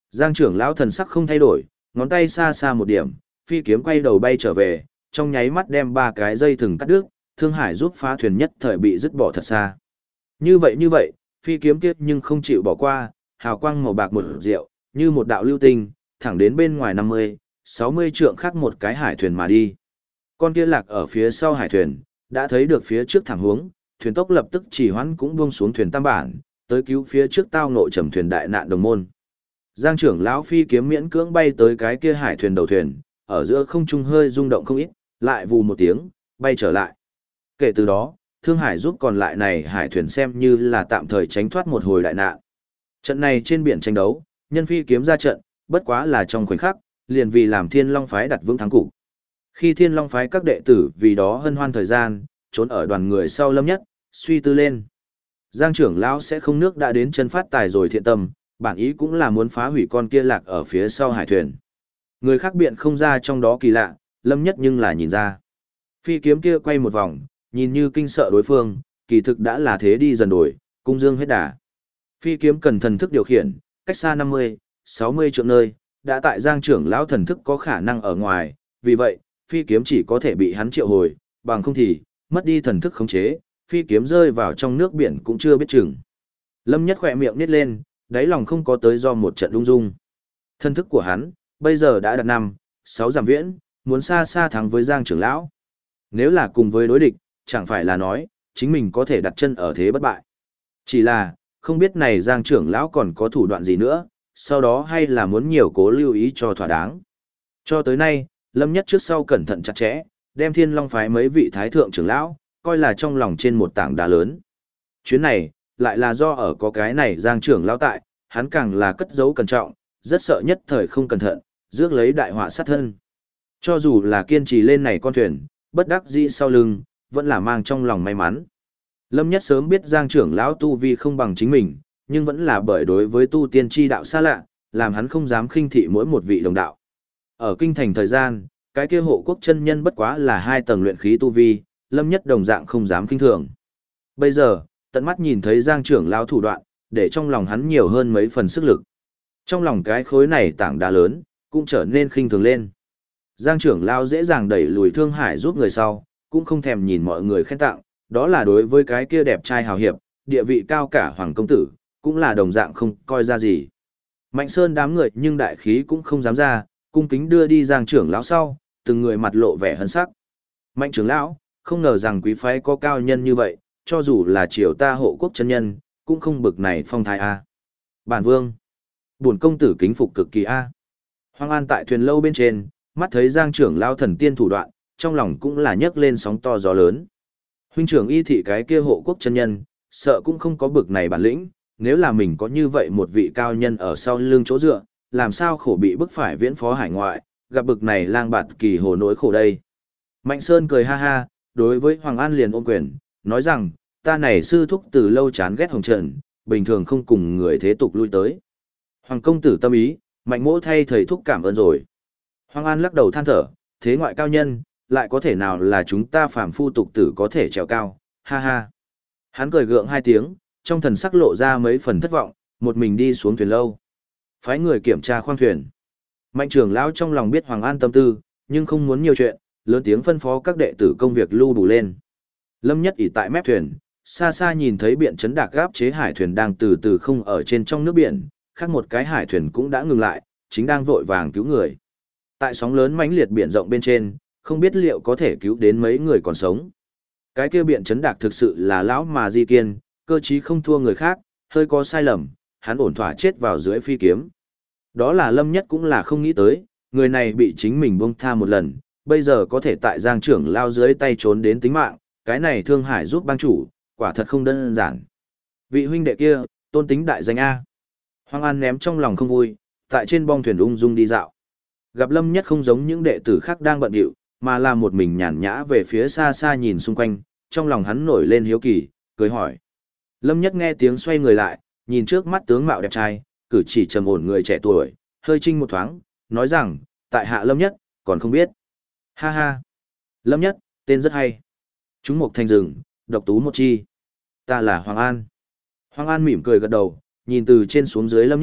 Giang trưởng lão thần sắc không thay đổi, ngón tay xa xa một điểm, phi kiếm quay đầu bay trở về, trong nháy mắt đem 3 cái dây thừng cắt đứt, Thương Hải giúp phá thuyền nhất thời bị dứt bỏ thật xa. Như vậy, phi kiếm kia nhưng không chịu bỏ qua, hào quang màu bạc một rượu, như một đạo lưu tinh, thẳng đến bên ngoài 50, 60 trượng khác một cái hải thuyền mà đi. Con kia lạc ở phía sau hải thuyền, đã thấy được phía trước thẳng hướng, thuyền tốc lập tức chỉ hoãn cũng buông xuống thuyền tam bản, tới cứu phía trước tao ngộ trầm thuyền đại nạn đồng môn. Giang trưởng lão phi kiếm miễn cưỡng bay tới cái kia hải thuyền đầu thuyền, ở giữa không trung hơi rung động không ít, lại vù một tiếng, bay trở lại. Kể từ đó, Thương Hải giúp còn lại này hải thuyền xem như là tạm thời tránh thoát một hồi đại nạn. Trận này trên biển tranh đấu, nhân phi kiếm ra trận, bất quá là trong khoảnh khắc, liền vì làm Thiên Long phái đặt vững thắng cục. Khi Thiên Long phái các đệ tử vì đó hân hoan thời gian, trốn ở đoàn người sau Lâm Nhất, suy tư lên. Giang trưởng lão sẽ không nước đã đến chân phát tài rồi thiện tâm, bản ý cũng là muốn phá hủy con kia lạc ở phía sau hải thuyền. Người khác biện không ra trong đó kỳ lạ, Lâm Nhất nhưng là nhìn ra. Phi kiếm kia quay một vòng, nhìn như kinh sợ đối phương, kỳ thực đã là thế đi dần đổi, cung dương hết đà. Phi kiếm cần thần thức điều khiển, cách xa 50, 60 trượng nơi, đã tại Giang trưởng lão thần thức có khả năng ở ngoài, vì vậy, phi kiếm chỉ có thể bị hắn triệu hồi, bằng không thì, mất đi thần thức khống chế, phi kiếm rơi vào trong nước biển cũng chưa biết chừng. Lâm Nhất khỏe miệng nít lên, đáy lòng không có tới do một trận lung dung. Thần thức của hắn, bây giờ đã đạt 5, 6 dặm viễn, muốn xa xa thắng với Giang trưởng lão. Nếu là cùng với đối địch, chẳng phải là nói, chính mình có thể đặt chân ở thế bất bại. Chỉ là, không biết này Giang trưởng lão còn có thủ đoạn gì nữa, sau đó hay là muốn nhiều cố lưu ý cho thỏa đáng. Cho tới nay, Lâm Nhất trước sau cẩn thận chặt chẽ, đem Thiên Long phái mấy vị thái thượng trưởng lão, coi là trong lòng trên một tảng đá lớn. Chuyến này, lại là do ở có cái này Giang trưởng lão tại, hắn càng là cất giấu cẩn trọng, rất sợ nhất thời không cẩn thận, rước lấy đại họa sát thân. Cho dù là kiên trì lên này con thuyền, bất đắc dĩ sau lưng, vẫn là mang trong lòng may mắn. Lâm Nhất sớm biết Giang trưởng lão tu vi không bằng chính mình, nhưng vẫn là bởi đối với tu tiên chi đạo xa lạ, làm hắn không dám khinh thị mỗi một vị đồng đạo. Ở kinh thành thời gian, cái kia hộ quốc chân nhân bất quá là 2 tầng luyện khí tu vi, Lâm Nhất đồng dạng không dám khinh thường. Bây giờ, tận mắt nhìn thấy Giang trưởng lão thủ đoạn, để trong lòng hắn nhiều hơn mấy phần sức lực. Trong lòng cái khối này tảng đá lớn, cũng trở nên khinh thường lên. Giang trưởng lão dễ dàng đẩy lùi Thương Hải giúp người sau, cũng không thèm nhìn mọi người khen tặng, đó là đối với cái kia đẹp trai hào hiệp, địa vị cao cả hoàng công tử, cũng là đồng dạng không coi ra gì. Mạnh Sơn đám người nhưng đại khí cũng không dám ra, cung kính đưa đi Giang trưởng lão sau, từng người mặt lộ vẻ hân sắc. Mạnh trưởng lão, không ngờ rằng quý phái có cao nhân như vậy, cho dù là triều ta hộ quốc chân nhân, cũng không bực này phong thái a. Bản vương, bổn công tử kính phục cực kỳ a. Hoang An tại thuyền lâu bên trên, mắt thấy Giang trưởng lão thần tiên thủ đoạn, trong lòng cũng là nhấc lên sóng to gió lớn. Huynh trưởng Y thị cái kia hộ quốc chân nhân, sợ cũng không có bực này bản lĩnh, nếu là mình có như vậy một vị cao nhân ở sau lưng chỗ dựa, làm sao khổ bị bức phải viễn phó hải ngoại, gặp bực này lang bạt kỳ hồ nỗi khổ đây. Mạnh Sơn cười ha ha, đối với Hoàng An liền ôm quyền, nói rằng, ta này sư thúc từ lâu chán ghét hồng trần, bình thường không cùng người thế tục lui tới. Hoàng công tử tâm ý, Mạnh mỗ thay thầy thúc cảm ơn rồi. Hoàng An lắc đầu than thở, thế ngoại cao nhân, lại có thể nào là chúng ta phàm phu tục tử có thể trèo cao, ha ha. Hắn cười gượng 2 tiếng, trong thần sắc lộ ra mấy phần thất vọng, một mình đi xuống thuyền lâu. Phái người kiểm tra khoang thuyền. Mạnh trưởng lão trong lòng biết Hoàng An tâm tư, nhưng không muốn nhiều chuyện, lớn tiếng phân phó các đệ tử công việc lưu đủ lên. Lâm Nhất ỉ tại mép thuyền, xa xa nhìn thấy biển chấn đạc gáp chế hải thuyền đang từ từ không ở trên trong nước biển, khác một cái hải thuyền cũng đã ngừng lại, chính đang vội vàng cứu người. Tại sóng lớn mãnh liệt biển rộng bên trên, không biết liệu có thể cứu đến mấy người còn sống. Cái kia biển chấn đạc thực sự là lão mà di kiên, cơ trí không thua người khác, hơi có sai lầm, hắn ổn thỏa chết vào dưới phi kiếm. Đó là Lâm Nhất cũng là không nghĩ tới, người này bị chính mình buông tha một lần, bây giờ có thể tại Giang trưởng lao dưới tay trốn đến tính mạng, cái này Thương Hải giúp bang chủ, quả thật không đơn giản. Vị huynh đệ kia, tôn tính đại danh A. Hoàng An ném trong lòng không vui, tại trên bong thuyền ung dung đi dạo. Gặp Lâm Nhất không giống những đệ tử khác đang bận rộn, mà là một mình nhàn nhã về phía xa xa nhìn xung quanh, trong lòng hắn nổi lên hiếu kỳ, cười hỏi. Lâm Nhất nghe tiếng xoay người lại, nhìn trước mắt tướng mạo đẹp trai, cử chỉ trầm ổn người trẻ tuổi, hơi chinh một thoáng, nói rằng, tại hạ Lâm Nhất, còn không biết. Ha ha. Lâm Nhất, tên rất hay. Chúng một thành rừng, độc tú một chi. Ta là Hoàng An. Hoàng An mỉm cười gật đầu, nhìn từ trên xuống dưới Lâm Nhất,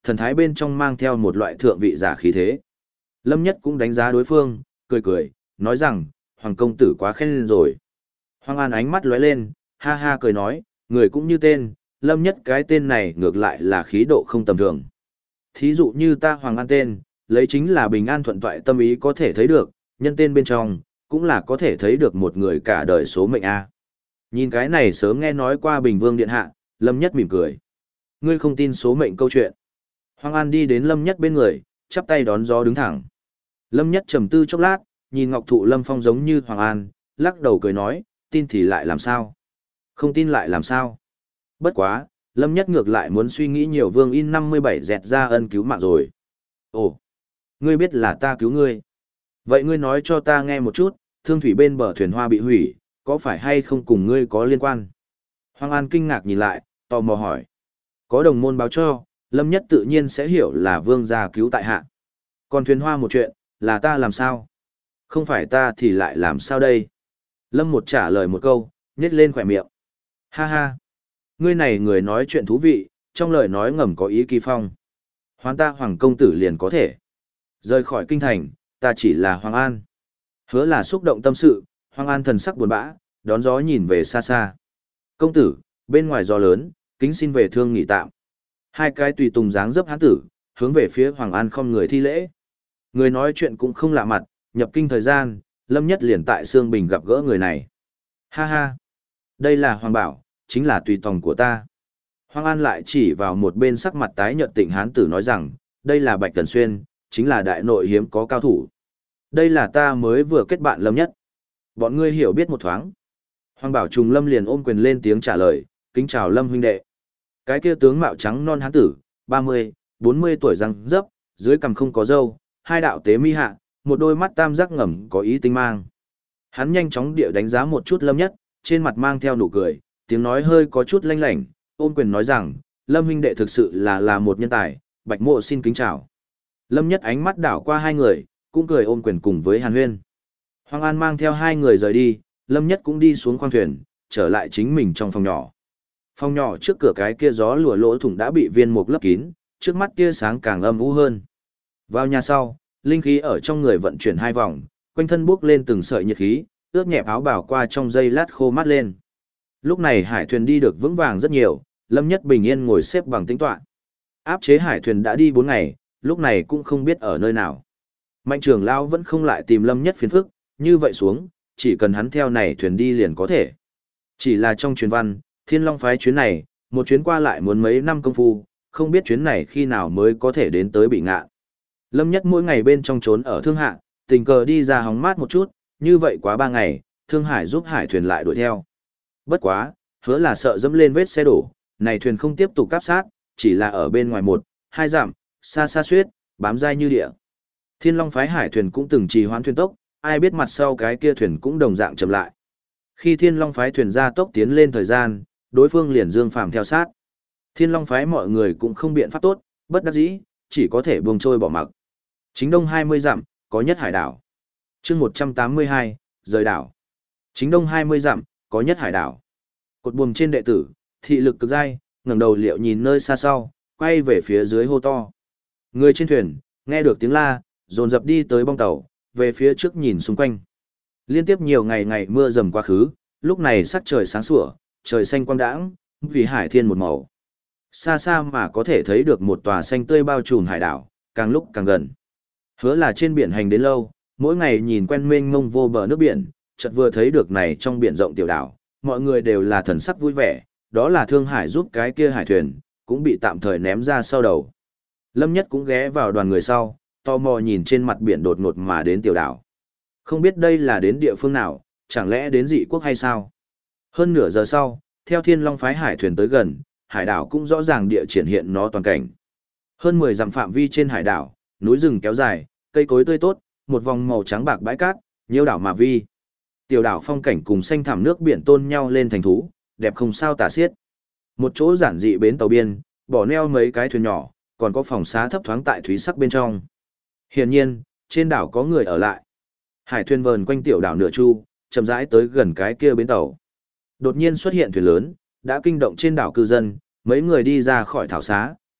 thần thái bên trong mang theo một loại thượng vị giả khí thế. Lâm Nhất cũng đánh giá đối phương, cười cười, nói rằng, Hoàng công tử quá khen lên rồi. Hoàng An ánh mắt lóe lên, ha ha cười nói, người cũng như tên, Lâm Nhất cái tên này ngược lại là khí độ không tầm thường. Thí dụ như ta Hoàng An tên, lấy chính là bình an thuận toại tâm ý có thể thấy được, nhân tên bên trong, cũng là có thể thấy được một người cả đời số mệnh A. Nhìn cái này sớm nghe nói qua Bình Vương Điện Hạ, Lâm Nhất mỉm cười. Ngươi không tin số mệnh câu chuyện. Hoàng An đi đến Lâm Nhất bên người, chắp tay đón gió đứng thẳng. Lâm Nhất trầm tư chốc lát, nhìn Ngọc Thụ Lâm Phong giống như Hoàng An, lắc đầu cười nói, tin thì lại làm sao? Không tin lại làm sao? Bất quá, Lâm Nhất ngược lại muốn suy nghĩ nhiều Vương In 57 dẹt ra ân cứu mạng rồi. Ồ, ngươi biết là ta cứu ngươi. Vậy ngươi nói cho ta nghe một chút, thương thủy bên bờ thuyền hoa bị hủy, có phải hay không cùng ngươi có liên quan? Hoàng An kinh ngạc nhìn lại, tò mò hỏi. Có đồng môn báo cho, Lâm Nhất tự nhiên sẽ hiểu là vương gia cứu tại hạ. Còn thuyền hoa một chuyện, là ta làm sao? Không phải ta thì lại làm sao đây? Lâm một trả lời một câu, nhếch lên khỏe miệng. Ha ha! Ngươi này người nói chuyện thú vị, trong lời nói ngầm có ý kỳ phong. Hoán ta Hoàng công tử liền có thể. Rời khỏi kinh thành, ta chỉ là Hoàng An. Hứa là xúc động tâm sự, Hoàng An thần sắc buồn bã, đón gió nhìn về xa xa. Công tử, bên ngoài gió lớn, kính xin về thương nghỉ tạm. Hai cái tùy tùng dáng dấp hán tử, hướng về phía Hoàng An không người thi lễ. Người nói chuyện cũng không lạ mặt, nhập kinh thời gian, Lâm Nhất liền tại Sương Bình gặp gỡ người này. Ha ha! Đây là Hoàng Bảo, chính là tùy tòng của ta. Hoàng An lại chỉ vào một bên sắc mặt tái nhợt Tịnh hán tử nói rằng, đây là Bạch Tần Xuyên, chính là đại nội hiếm có cao thủ. Đây là ta mới vừa kết bạn Lâm Nhất. Bọn ngươi hiểu biết một thoáng. Hoàng Bảo trùng Lâm liền ôm quyền lên tiếng trả lời, kính chào Lâm huynh đệ. Cái kia tướng mạo trắng non hán tử, 30, 40 tuổi răng dấp, dưới cằm không có râu, hai đạo tế mi hạ, một đôi mắt tam giác ngầm có ý tinh mang. Hắn nhanh chóng địa đánh giá một chút Lâm Nhất, trên mặt mang theo nụ cười, tiếng nói hơi có chút lanh lảnh, ôm quyền nói rằng, Lâm huynh đệ thực sự là một nhân tài, Bạch mộ xin kính chào. Lâm Nhất ánh mắt đảo qua hai người, cũng cười ôm quyền cùng với Hàn Huyên. Hoàng An mang theo hai người rời đi, Lâm Nhất cũng đi xuống khoang thuyền, trở lại chính mình trong phòng nhỏ. Phòng nhỏ trước cửa cái kia gió lùa lỗ thủng đã bị viên mục lấp kín, trước mắt tia sáng càng âm u hơn. Vào nhà sau, linh khí ở trong người vận chuyển hai vòng, quanh thân bốc lên từng sợi nhiệt khí, ướt nhẹp áo bào qua trong giây lát khô mát lên. Lúc này hải thuyền đi được vững vàng rất nhiều, Lâm Nhất bình yên ngồi xếp bằng tĩnh tọa. Áp chế hải thuyền đã đi 4 ngày, lúc này cũng không biết ở nơi nào. Mạnh trưởng lão vẫn không lại tìm Lâm Nhất phiền phức, như vậy xuống, chỉ cần hắn theo này thuyền đi liền có thể. Chỉ là trong truyền văn, Thiên Long phái chuyến này, một chuyến qua lại muốn mấy năm công phu, không biết chuyến này khi nào mới có thể đến tới Bị Ngạn. Lâm Nhất mỗi ngày bên trong trốn ở Thương Hạ, tình cờ đi ra hóng mát một chút, như vậy quá 3 ngày, Thương Hải giúp hải thuyền lại đuổi theo. Bất quá, hứa là sợ dẫm lên vết xe đổ, này thuyền không tiếp tục cáp sát, chỉ là ở bên ngoài 1-2 dặm, xa xa xuyết, bám dai như địa. Thiên Long phái hải thuyền cũng từng trì hoãn thuyền tốc, ai biết mặt sau cái kia thuyền cũng đồng dạng chậm lại. Khi Thiên Long phái thuyền ra tốc tiến lên thời gian, đối phương liền dương phàm theo sát. Thiên Long phái mọi người cũng không biện pháp tốt, bất đắc dĩ, chỉ có thể buông trôi bỏ mặc. Chính đông 20 dặm, có nhất hải đảo. Chương 182, rời đảo. Chính đông 20 dặm, có nhất hải đảo. Cột buồm trên đệ tử, thị lực cực dai, ngẩng đầu liệu nhìn nơi xa sau, quay về phía dưới hô to. Người trên thuyền, nghe được tiếng la, dồn dập đi tới bong tàu, về phía trước nhìn xung quanh. Liên tiếp nhiều ngày ngày mưa dầm quá khứ, lúc này sắc trời sáng sủa, trời xanh quang đãng, vì hải thiên một màu. Xa xa mà có thể thấy được một tòa xanh tươi bao trùm hải đảo, càng lúc càng gần. Hứa là trên biển hành đến lâu, mỗi ngày nhìn quen mênh mông vô bờ nước biển, chợt vừa thấy được này trong biển rộng tiểu đảo, mọi người đều là thần sắc vui vẻ, đó là Thương Hải giúp cái kia hải thuyền, cũng bị tạm thời ném ra sau đầu. Lâm Nhất cũng ghé vào đoàn người sau, tò mò nhìn trên mặt biển đột ngột mà đến tiểu đảo. Không biết đây là đến địa phương nào, chẳng lẽ đến dị quốc hay sao? Hơn nửa giờ sau, theo Thiên Long phái hải thuyền tới gần, hải đảo cũng rõ ràng địa triển hiện nó toàn cảnh. Hơn 10 dặm phạm vi trên hải đảo, núi rừng kéo dài, cây cối tươi tốt, một vòng màu trắng bạc bãi cát, nhiều đảo mà vi. Tiểu đảo phong cảnh cùng xanh thẳm nước biển tôn nhau lên thành thú, đẹp không sao tả xiết. Một chỗ giản dị bến tàu biên, bỏ neo mấy cái thuyền nhỏ, còn có phòng xá thấp thoáng tại thúy sắc bên trong. Hiển nhiên, trên đảo có người ở lại. Hải thuyền vờn quanh tiểu đảo nửa chu, chậm rãi tới gần cái kia bến tàu. Đột nhiên xuất hiện thuyền lớn, đã kinh động trên đảo cư dân, mấy người đi ra khỏi thảo xá,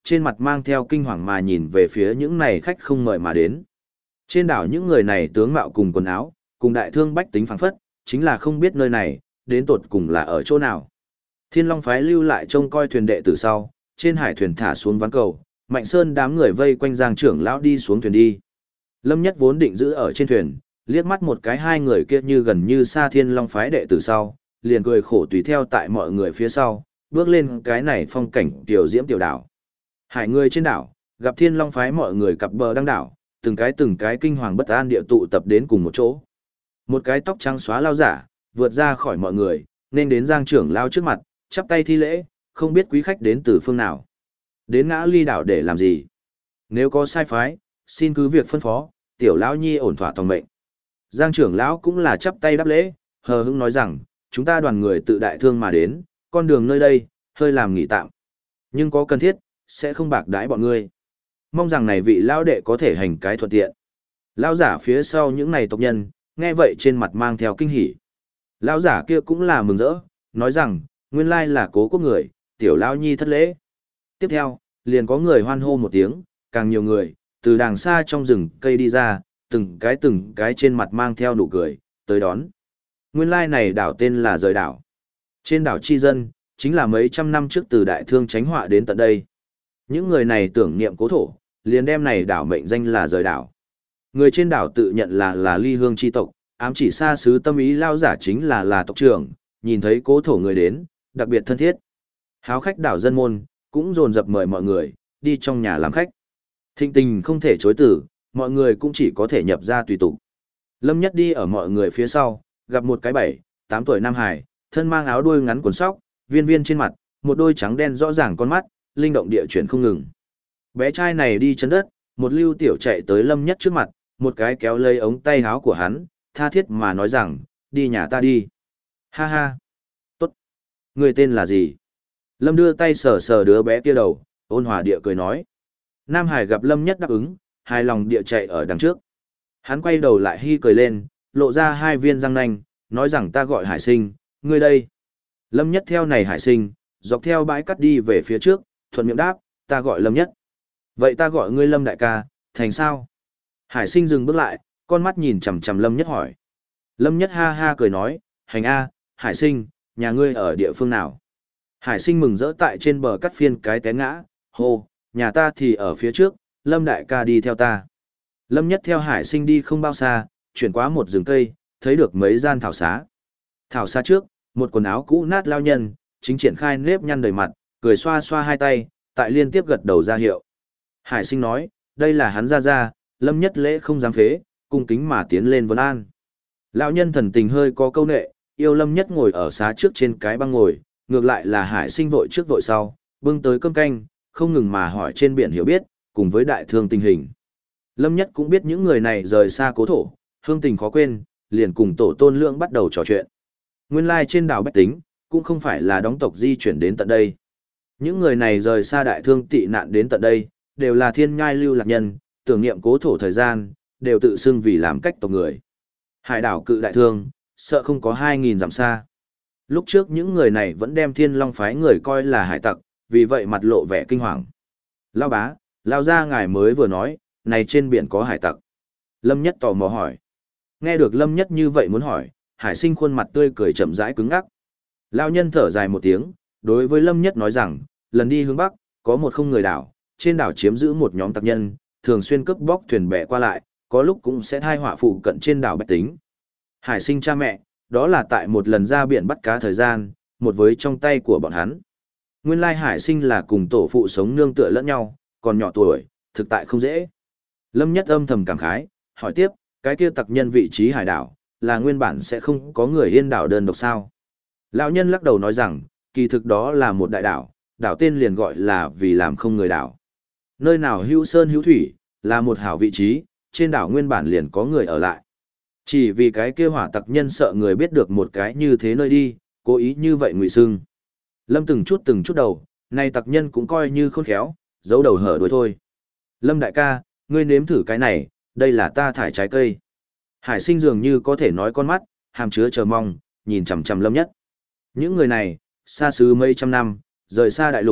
trên mặt mang theo kinh hoàng mà nhìn về phía những này khách không mời mà đến. Trên đảo những người này tướng mạo cùng quần áo, cùng đại thương bách tính phảng phất, chính là không biết nơi này, đến tột cùng là ở chỗ nào. Thiên Long phái lưu lại trông coi thuyền đệ từ sau, trên hải thuyền thả xuống ván cầu, Mạnh Sơn đám người vây quanh Giang trưởng lão đi xuống thuyền đi. Lâm Nhất vốn định giữ ở trên thuyền, liếc mắt một cái hai người kia như gần như xa Thiên Long phái đệ từ sau, liền cười khổ tùy theo tại mọi người phía sau, bước lên cái này phong cảnh tiểu diễm tiểu đảo. Hải người trên đảo, gặp Thiên Long phái mọi người cặp bờ đăng đảo, từng cái kinh hoàng bất an địa tụ tập đến cùng một chỗ. Một cái tóc trắng xóa lao giả, vượt ra khỏi mọi người, nên đến Giang trưởng lao trước mặt, chắp tay thi lễ, không biết quý khách đến từ phương nào. Đến Ngã Ly đảo để làm gì? Nếu có sai phái, xin cứ việc phân phó, tiểu lão nhi ổn thỏa toàn mệnh. Giang trưởng lão cũng là chắp tay đáp lễ, hờ hững nói rằng, chúng ta đoàn người tự đại thương mà đến, con đường nơi đây, hơi làm nghỉ tạm. Nhưng có cần thiết, sẽ không bạc đãi bọn ngươi. Mong rằng này vị lão đệ có thể hành cái thuận tiện. Lão giả phía sau những này tộc nhân, nghe vậy trên mặt mang theo kinh hỉ. Lão giả kia cũng là mừng rỡ, nói rằng, nguyên lai là Cố Quốc người, tiểu lão nhi thất lễ. Tiếp theo, liền có người hoan hô một tiếng, càng nhiều người, từ đàng xa trong rừng cây đi ra, từng cái trên mặt mang theo nụ cười, tới đón. Nguyên lai này đảo tên là Rời đảo. Trên đảo chi dân, chính là mấy trăm năm trước từ đại thương tránh họa đến tận đây. Những người này tưởng niệm cố thổ, liền đem này đảo mệnh danh là Rời đảo. Người trên đảo tự nhận là ly hương chi tộc, ám chỉ xa xứ tâm ý lao giả chính là tộc trưởng, nhìn thấy cố thổ người đến, đặc biệt thân thiết. Háo khách đảo dân môn, cũng dồn dập mời mọi người, đi trong nhà làm khách. Thịnh tình không thể chối từ, mọi người cũng chỉ có thể nhập ra tùy tục. Lâm Nhất đi ở mọi người phía sau, gặp một cái 7, 8 tuổi nam hải, thân mang áo đuôi ngắn quần sóc, viên viên trên mặt, một đôi trắng đen rõ ràng con mắt, linh động địa chuyển không ngừng. Bé trai này đi chân đất, một lưu tiểu chạy tới Lâm Nhất trước mặt, một cái kéo lấy ống tay áo của hắn, tha thiết mà nói rằng, đi nhà ta đi. Ha ha. Tốt. Người tên là gì? Lâm đưa tay sờ sờ đứa bé kia đầu, ôn hòa địa cười nói. Nam Hải gặp Lâm Nhất đáp ứng, hài lòng địa chạy ở đằng trước. Hắn quay đầu lại hi cười lên, lộ ra hai viên răng nanh, nói rằng ta gọi Hải Sinh, ngươi đây. Lâm Nhất theo này Hải Sinh, dọc theo bãi cắt đi về phía trước, thuận miệng đáp, ta gọi Lâm Nhất. Vậy ta gọi ngươi Lâm đại ca, thành sao? Hải Sinh dừng bước lại, con mắt nhìn chằm chằm Lâm Nhất hỏi. Lâm Nhất ha ha cười nói, hành a, Hải Sinh, nhà ngươi ở địa phương nào? Hải Sinh mừng rỡ tại trên bờ cắt phiên cái té ngã, hô, nhà ta thì ở phía trước, Lâm đại ca đi theo ta. Lâm Nhất theo Hải Sinh đi không bao xa, chuyển qua một rừng cây, thấy được mấy gian thảo xá. Thảo xá trước, một quần áo cũ nát lao nhân, chính triển khai nếp nhăn đầy mặt, cười xoa xoa hai tay, tại liên tiếp gật đầu ra hiệu. Hải Sinh nói, đây là hắn ra, Lâm Nhất lễ không dám phế, cung kính mà tiến lên vấn an. Lão nhân thần tình hơi có câu nệ, yêu Lâm Nhất ngồi ở xá trước trên cái băng ngồi, ngược lại là Hải Sinh vội trước vội sau, bưng tới cơm canh, không ngừng mà hỏi trên biển hiểu biết, cùng với đại thương tình hình. Lâm Nhất cũng biết những người này rời xa cố thổ, hương tình khó quên, liền cùng tổ tôn lượng bắt đầu trò chuyện. Nguyên lai trên đảo Bách Tính, cũng không phải là đóng tộc di chuyển đến tận đây. Những người này rời xa đại thương tị nạn đến tận đây, đều là thiên nhai lưu lạc nhân, tưởng niệm cố thổ thời gian, đều tự xưng vì làm cách tộc người. Hải đảo cự đại thương, sợ không có 2.000 dặm xa. Lúc trước những người này vẫn đem Thiên Long phái người coi là hải tặc, vì vậy mặt lộ vẻ kinh hoàng. Lao bá, lao ra ngài mới vừa nói, này trên biển có hải tặc. Lâm Nhất tò mò hỏi. Nghe được Lâm Nhất như vậy muốn hỏi, Hải Sinh khuôn mặt tươi cười chậm rãi cứng ngắc. Lao nhân thở dài một tiếng, đối với Lâm Nhất nói rằng, lần đi hướng Bắc, có một không người đảo, trên đảo chiếm giữ một nhóm tặc nhân, thường xuyên cướp bóc thuyền bè qua lại, có lúc cũng sẽ thai họa phụ cận trên đảo Bách Tính. Hải Sinh cha mẹ, đó là tại một lần ra biển bắt cá thời gian, một với trong tay của bọn hắn. Nguyên lai Hải Sinh là cùng tổ phụ sống nương tựa lẫn nhau, còn nhỏ tuổi, thực tại không dễ. Lâm Nhất âm thầm cảm khái, hỏi tiếp, cái kia tặc nhân vị trí hải đảo, là nguyên bản sẽ không có người yên đảo đơn độc sao. Lão nhân lắc đầu nói rằng, kỳ thực đó là một đại đảo, đảo tên liền gọi là vì làm không người đảo. Nơi nào hữu sơn hữu thủy, là một hảo vị trí, trên đảo nguyên bản liền có người ở lại. Chỉ vì cái kia hỏa tặc nhân sợ người biết được một cái như thế nơi đi, cố ý như vậy ngụy xưng. Lâm từng chút đầu, này tặc nhân cũng coi như khôn khéo, giấu đầu hở đuôi thôi. Lâm đại ca, ngươi nếm thử cái này, đây là ta thải trái cây. Hải Sinh dường như có thể nói con mắt, hàm chứa chờ mong, nhìn chằm chằm Lâm Nhất. Những người này, xa xứ mấy trăm năm, rời xa đại lục,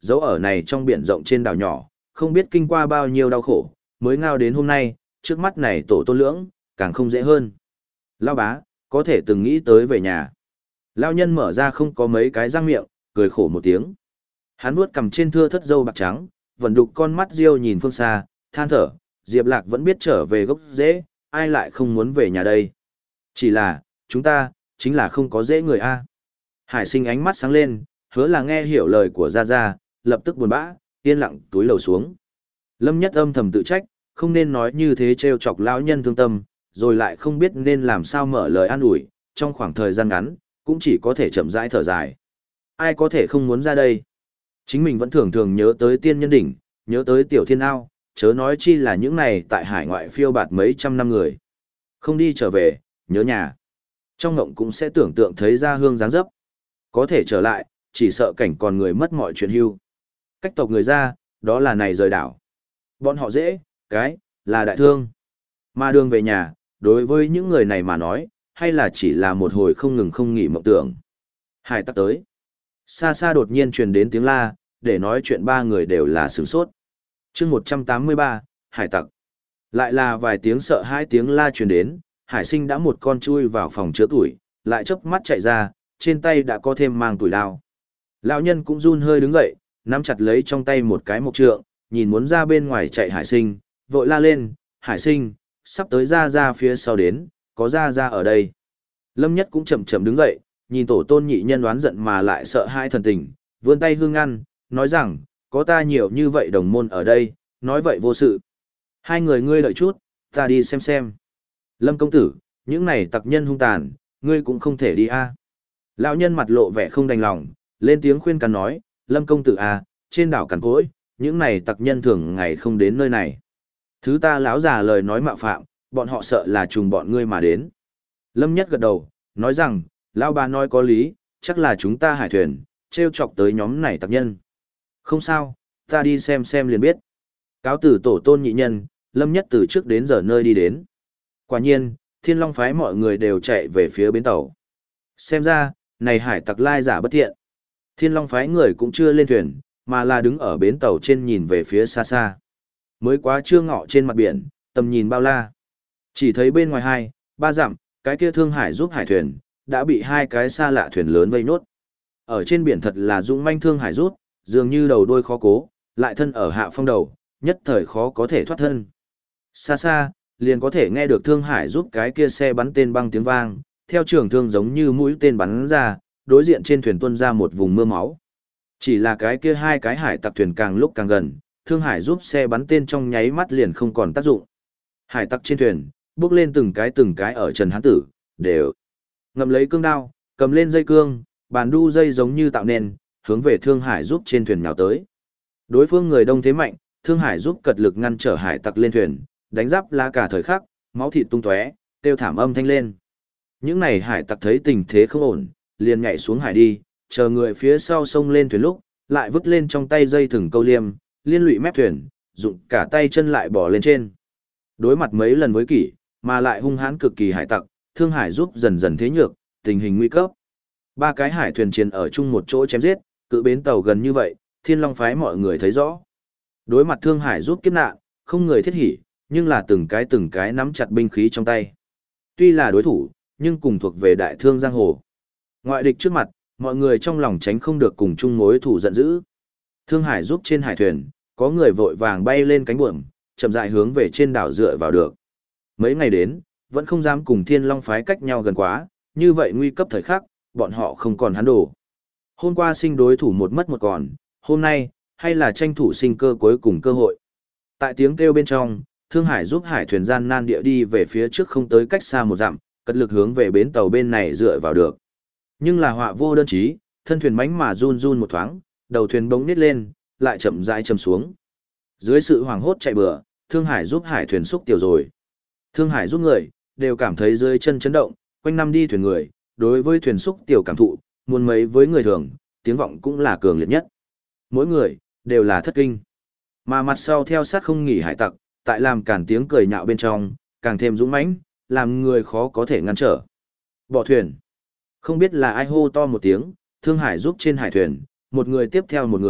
dấu ở này trong biển rộng trên đảo nhỏ, không biết kinh qua bao nhiêu đau khổ, mới ngao đến hôm nay, trước mắt này tổ tôn lưỡng, càng không dễ hơn. Lao bá, có thể từng nghĩ tới về nhà. Lao nhân mở ra không có mấy cái răng miệng, cười khổ một tiếng. Hắn vuốt cầm trên thưa thất dâu bạc trắng, vẫn đục con mắt riêu nhìn phương xa, than thở, Diệp Lạc vẫn biết trở về gốc rễ, ai lại không muốn về nhà đây. Chỉ là, chúng ta, chính là không có dễ người a. Hải Sinh ánh mắt sáng lên, hứa là nghe hiểu lời của Gia Gia, lập tức buồn bã, yên lặng túi lầu xuống. Lâm Nhất âm thầm tự trách, không nên nói như thế trêu chọc lão nhân thương tâm, rồi lại không biết nên làm sao mở lời an ủi, trong khoảng thời gian ngắn, cũng chỉ có thể chậm rãi thở dài. Ai có thể không muốn ra đây? Chính mình vẫn thường thường nhớ tới tiên nhân đỉnh, nhớ tới tiểu thiên ao, chớ nói chi là những này tại hải ngoại phiêu bạt mấy trăm năm người. Không đi trở về, nhớ nhà. Trong ngộng cũng sẽ tưởng tượng thấy ra hương dáng dấp. Có thể trở lại, chỉ sợ cảnh còn người mất mọi chuyện hưu. Cách tộc người ra, đó là này rời đảo. Bọn họ dễ, cái, là đại thương. Mà đường về nhà, đối với những người này mà nói, hay là chỉ là một hồi không ngừng không nghỉ mộng tưởng. Hải tặc tới. Xa xa đột nhiên truyền đến tiếng la, để nói chuyện ba người đều là sửng sốt. chương 183, Hải tặc. Lại là vài tiếng sợ hai tiếng la truyền đến, Hải Sinh đã một con chui vào phòng chứa tuổi, lại chớp mắt chạy ra, trên tay đã có thêm mang tuổi đao. Lão nhân cũng run hơi đứng dậy, nắm chặt lấy trong tay một cái mộc trượng, nhìn muốn ra bên ngoài chạy Hải Sinh, vội la lên, Hải Sinh, sắp tới ra phía sau đến, có ra ở đây. Lâm Nhất cũng chậm chậm đứng dậy, nhìn tổ tôn nhị nhân đoán giận mà lại sợ hai thần tình, vươn tay hương ngăn, nói rằng, có ta nhiều như vậy đồng môn ở đây, nói vậy vô sự. Hai người ngươi đợi chút, ta đi xem. Lâm công tử, những này tặc nhân hung tàn, ngươi cũng không thể đi a. Lão nhân mặt lộ vẻ không đành lòng, lên tiếng khuyên can nói, Lâm công tử a, trên đảo cằn cỗi, những này tặc nhân thường ngày không đến nơi này. Thứ ta lão già lời nói mạo phạm, bọn họ sợ là trùng bọn ngươi mà đến. Lâm Nhất gật đầu, nói rằng, lão bà nói có lý, chắc là chúng ta hải thuyền, trêu chọc tới nhóm này tặc nhân. Không sao, ta đi xem liền biết. Cáo tử tổ tôn nhị nhân, Lâm Nhất từ trước đến giờ nơi đi đến. Quả nhiên, Thiên Long phái mọi người đều chạy về phía bến tàu. Xem ra, này hải tặc lai giả bất thiện. Thiên Long phái người cũng chưa lên thuyền, mà là đứng ở bến tàu trên nhìn về phía xa xa. Mới quá trưa ngọ trên mặt biển, tầm nhìn bao la. Chỉ thấy bên ngoài 2-3 dặm, cái kia Thương Hải giúp hải thuyền, đã bị hai cái xa lạ thuyền lớn vây nốt. Ở trên biển thật là dũng manh Thương Hải rút, dường như đầu đuôi khó cố, lại thân ở hạ phong đầu, nhất thời khó có thể thoát thân. Xa xa, liền có thể nghe được Thương Hải giúp cái kia xe bắn tên băng tiếng vang, theo trường thương giống như mũi tên bắn ra, đối diện trên thuyền tuôn ra một vùng mưa máu. Chỉ là cái kia hai cái hải tặc thuyền càng lúc càng gần, Thương Hải giúp xe bắn tên trong nháy mắt liền không còn tác dụng. Hải tặc trên thuyền, bước lên từng cái ở Trần Hán Tử, đều ngậm lấy cương đao, cầm lên dây cương, bàn đu dây giống như tạo nên, hướng về Thương Hải giúp trên thuyền nhào tới. Đối phương người đông thế mạnh, Thương Hải giúp cật lực ngăn trở hải tặc lên thuyền, đánh giáp lá cả thời khắc, máu thịt tung tóe, kêu thảm âm thanh lên. Những này hải tặc thấy tình thế không ổn, liền nhảy xuống hải đi, chờ người phía sau xông lên thuyền lúc, lại vứt lên trong tay dây thừng câu liêm, liên lụy mép thuyền, dụng cả tay chân lại bỏ lên trên. Đối mặt mấy lần với kỷ, mà lại hung hãn cực kỳ hải tặc, Thương Hải giúp dần dần thế nhược, tình hình nguy cấp. Ba cái hải thuyền chiến ở chung một chỗ chém giết, cự bến tàu gần như vậy, Thiên Long phái mọi người thấy rõ. Đối mặt Thương Hải giúp kiếp nạn, không người thiết hỉ, nhưng là từng cái nắm chặt binh khí trong tay. Tuy là đối thủ, nhưng cùng thuộc về đại thương giang hồ. Ngoại địch trước mặt, mọi người trong lòng tránh không được cùng chung mối thủ giận dữ. Thương Hải giúp trên hải thuyền, có người vội vàng bay lên cánh buồm, chậm rãi hướng về trên đảo dựa vào được. Mấy ngày đến, vẫn không dám cùng Thiên Long phái cách nhau gần quá, như vậy nguy cấp thời khắc, bọn họ không còn hắn đồ. Hôm qua sinh đối thủ một mất một còn, hôm nay, hay là tranh thủ sinh cơ cuối cùng cơ hội. Tại tiếng kêu bên trong, Thương Hải giúp hải thuyền gian nan địa đi về phía trước không tới cách xa một dặm, cật lực hướng về bến tàu bên này dựa vào được. Nhưng là họa vô đơn chí, thân thuyền mánh mà run run một thoáng, đầu thuyền bỗng nít lên, lại chậm rãi chầm xuống. Dưới sự hoảng hốt chạy bừa, Thương Hải giúp hải thuyền xúc tiểu rồi. Thương Hải giúp người, đều cảm thấy dưới chân chấn động, quanh năm đi thuyền người, đối với thuyền xúc tiểu cảm thụ, muôn mấy với người thường, tiếng vọng cũng là cường liệt nhất. Mỗi người, đều là thất kinh. Mà mặt sau theo sát không nghỉ hải tặc, tại làm cản tiếng cười nhạo bên trong, càng thêm dũng mãnh, làm người khó có thể ngăn trở. Bỏ thuyền. Không biết là ai hô to một tiếng, Thương Hải giúp trên hải thuyền, một người tiếp theo một người,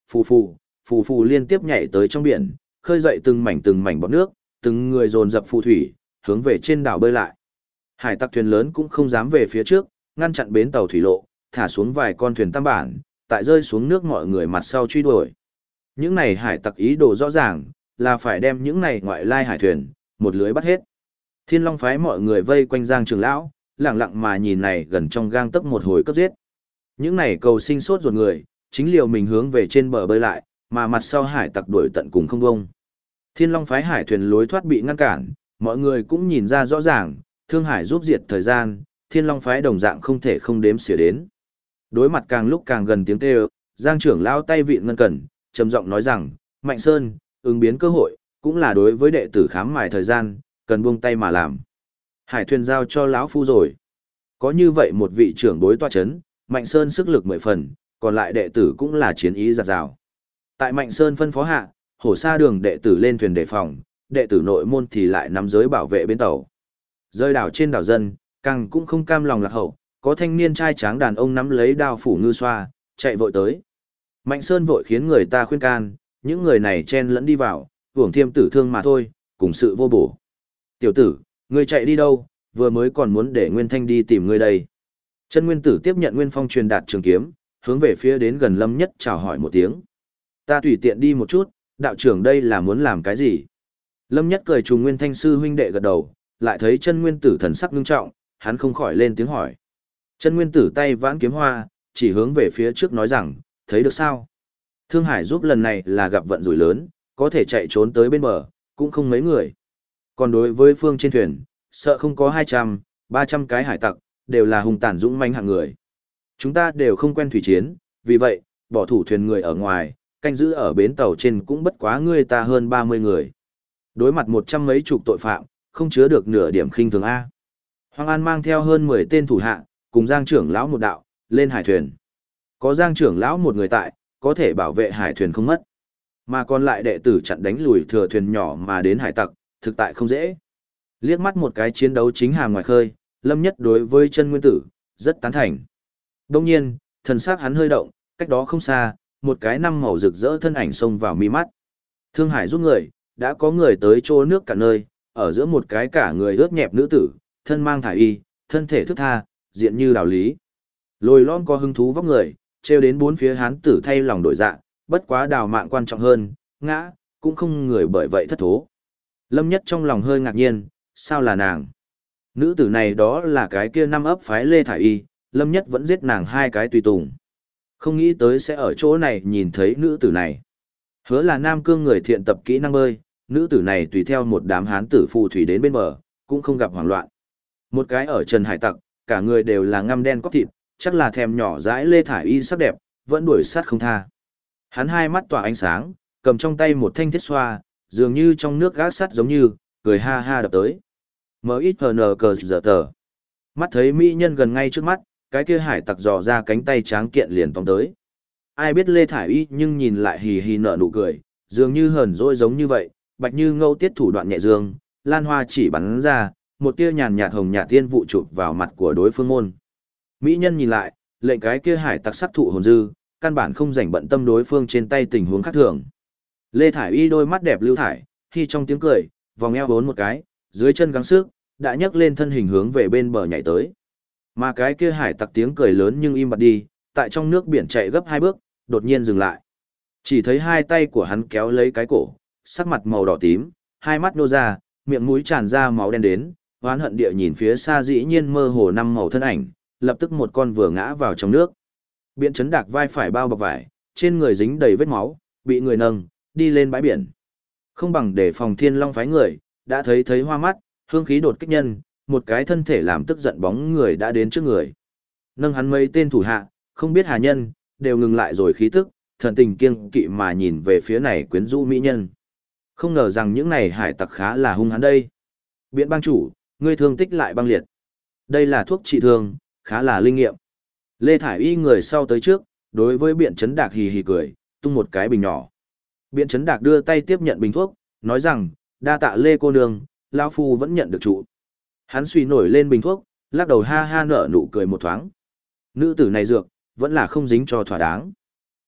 phù phù liên tiếp nhảy tới trong biển, khơi dậy từng mảnh bọt nước, từng người dồn dập phù thủy, hướng về trên đảo bơi lại. Hải tặc thuyền lớn cũng không dám về phía trước, ngăn chặn bến tàu thủy lộ, thả xuống vài con thuyền tam bản, tại rơi xuống nước mọi người mặt sau truy đuổi. Những này hải tặc ý đồ rõ ràng, là phải đem những này ngoại lai hải thuyền, một lưới bắt hết. Thiên Long phái mọi người vây quanh Giang trưởng lão, lặng lặng mà nhìn này gần trong gang tấc một hồi cấp giết. Những này cầu sinh sốt ruột người, chính liều mình hướng về trên bờ bơi lại, mà mặt sau hải tặc đuổi tận cùng không bông. Thiên Long phái hải thuyền lối thoát bị ngăn cản, mọi người cũng nhìn ra rõ ràng, Thương Hải giúp diệt thời gian, Thiên Long phái đồng dạng không thể không đếm xỉa đến. Đối mặt càng lúc càng gần tiếng kêu, Giang trưởng lão tay vịn ngân cẩn, trầm giọng nói rằng, Mạnh Sơn, ứng biến cơ hội, cũng là đối với đệ tử khám mài thời gian, cần buông tay mà làm. Hải thuyền giao cho lão phu rồi. Có như vậy một vị trưởng bối toa chấn, Mạnh Sơn sức lực 10 phần, còn lại đệ tử cũng là chiến ý giặt rào. Tại Mạnh Sơn phân phó hạ, hổ sa đường đệ tử lên thuyền đề phòng, đệ tử nội môn thì lại nắm giới bảo vệ bến tàu. Rơi đảo trên đảo dân, càng cũng không cam lòng lạc hậu, có thanh niên trai tráng đàn ông nắm lấy đao phủ ngư xoa, chạy vội tới. Mạnh Sơn vội khiến người ta khuyên can, những người này chen lẫn đi vào, hưởng thiêm tử thương mà thôi, cùng sự vô bổ. Tiểu tử, ngươi chạy đi đâu, vừa mới còn muốn để Nguyên Thanh đi tìm ngươi đây. Chân Nguyên Tử tiếp nhận Nguyên Phong truyền đạt trường kiếm, hướng về phía đến gần Lâm Nhất chào hỏi một tiếng. Ta tùy tiện đi một chút, đạo trưởng đây là muốn làm cái gì? Lâm Nhất cười trùng Nguyên Thanh sư huynh đệ gật đầu, lại thấy Chân Nguyên Tử thần sắc ngưng trọng, hắn không khỏi lên tiếng hỏi. Chân Nguyên Tử tay vãn kiếm hoa, chỉ hướng về phía trước nói rằng, thấy được sao? Thương Hải giúp lần này là gặp vận rủi lớn, có thể chạy trốn tới bên bờ, cũng không mấy người. Còn đối với phương trên thuyền, sợ không có 200, 300 cái hải tặc, đều là hùng tàn dũng mãnh hạng người. Chúng ta đều không quen thủy chiến, vì vậy, bỏ thủ thuyền người ở ngoài, canh giữ ở bến tàu trên cũng bất quá người ta hơn 30 người. Đối mặt 100 mấy chục tội phạm, không chứa được nửa điểm khinh thường A. Hoàng An mang theo hơn 10 tên thủ hạ, cùng Giang trưởng lão một đạo, lên hải thuyền. Có Giang trưởng lão một người tại, có thể bảo vệ hải thuyền không mất. Mà còn lại đệ tử chặn đánh lùi thừa thuyền nhỏ mà đến hải tặc, thực tại không dễ. Liếc mắt một cái chiến đấu chính hàng ngoài khơi, Lâm Nhất đối với Chân Nguyên Tử, rất tán thành. Đông nhiên, thần sắc hắn hơi động, cách đó không xa, một cái năm màu rực rỡ thân ảnh xông vào mi mắt. Thương Hải giúp người, đã có người tới chỗ nước cả nơi, ở giữa một cái cả người ướt nhẹp nữ tử, thân mang thải y, thân thể thức tha, diện như đào lý. Lồi lon có hứng thú vóc người, treo đến bốn phía hán tử thay lòng đổi dạ, bất quá đào mạng quan trọng hơn, ngã, cũng không người bởi vậy thất thố. Lâm Nhất trong lòng hơi ngạc nhiên, sao là nàng? Nữ tử này đó là cái kia năm ấp phái Lê Thải Y, Lâm Nhất vẫn giết nàng hai cái tùy tùng. Không nghĩ tới sẽ ở chỗ này nhìn thấy nữ tử này. Hứa là Nam Cương người thiện tập kỹ năng bơi, nữ tử này tùy theo một đám hán tử phù thủy đến bên bờ, cũng không gặp hoảng loạn. Một cái ở Trần Hải Tặc, cả người đều là ngăm đen cóc thịt, chắc là thèm nhỏ dãi Lê Thải Y sắc đẹp, vẫn đuổi sát không tha. Hắn hai mắt tỏa ánh sáng, cầm trong tay một thanh thiết xoa, dường như trong nước gác sắt giống như, cười ha ha đập tới. M.I.T.N. cờ giờ tờ. Mắt thấy mỹ nhân gần ngay trước mắt, cái kia hải tặc dò ra cánh tay tráng kiện liền tóm tới. Ai biết Lê Thải Y nhưng nhìn lại hì hì nở nụ cười, dường như hờn dỗi giống như vậy, bạch như ngâu tiết thủ đoạn nhẹ dương, lan hoa chỉ bắn ra, một tia nhàn nhạt hồng nhạt tiên vụ chụp vào mặt của đối phương môn. Mỹ nhân nhìn lại, lệnh cái kia hải tặc sắc thụ hồn dư, căn bản không rảnh bận tâm đối phương trên tay tình huống khác thường. Lê Thải Y đôi mắt đẹp lưu thải, khi trong tiếng cười, vòng eo vốn một cái, dưới chân gắng sức, đã nhấc lên thân hình hướng về bên bờ nhảy tới. Mà cái kia hải tặc tiếng cười lớn nhưng im bặt đi, tại trong nước biển chạy gấp hai bước, đột nhiên dừng lại. Chỉ thấy hai tay của hắn kéo lấy cái cổ, sắc mặt màu đỏ tím, hai mắt nô ra, miệng mũi tràn ra máu đen đến, oán hận địa nhìn phía xa dĩ nhiên mơ hồ năm màu thân ảnh, lập tức một con vừa ngã vào trong nước. Biện chấn đạc vai phải bao bọc vải, trên người dính đầy vết máu, bị người nâng, đi lên bãi biển. Không bằng để phòng Thiên Long phái người, đã thấy hoa mắt, hương khí đột kích nhân, một cái thân thể làm tức giận bóng người đã đến trước người. Nâng hắn mấy tên thủ hạ, không biết hà nhân, đều ngừng lại rồi khí tức, thần tình kiêng kỵ mà nhìn về phía này quyến rũ mỹ nhân. Không ngờ rằng những này hải tặc khá là hung hắn đây. Biện bang chủ, ngươi thương tích lại băng liệt. Đây là thuốc trị thương, khá là linh nghiệm. Lê Thải Y người sau tới trước, đối với biện chấn đạc hì hì cười, tung một cái bình nhỏ. Biện chấn đạc đưa tay tiếp nhận bình thuốc, nói rằng, đa tạ Lê cô nương, lão phu vẫn nhận được trụ. Hắn suy nổi lên bình thuốc, lắc đầu ha ha nở nụ cười một thoáng. Nữ tử này dược, vẫn là không dính cho thỏa đáng.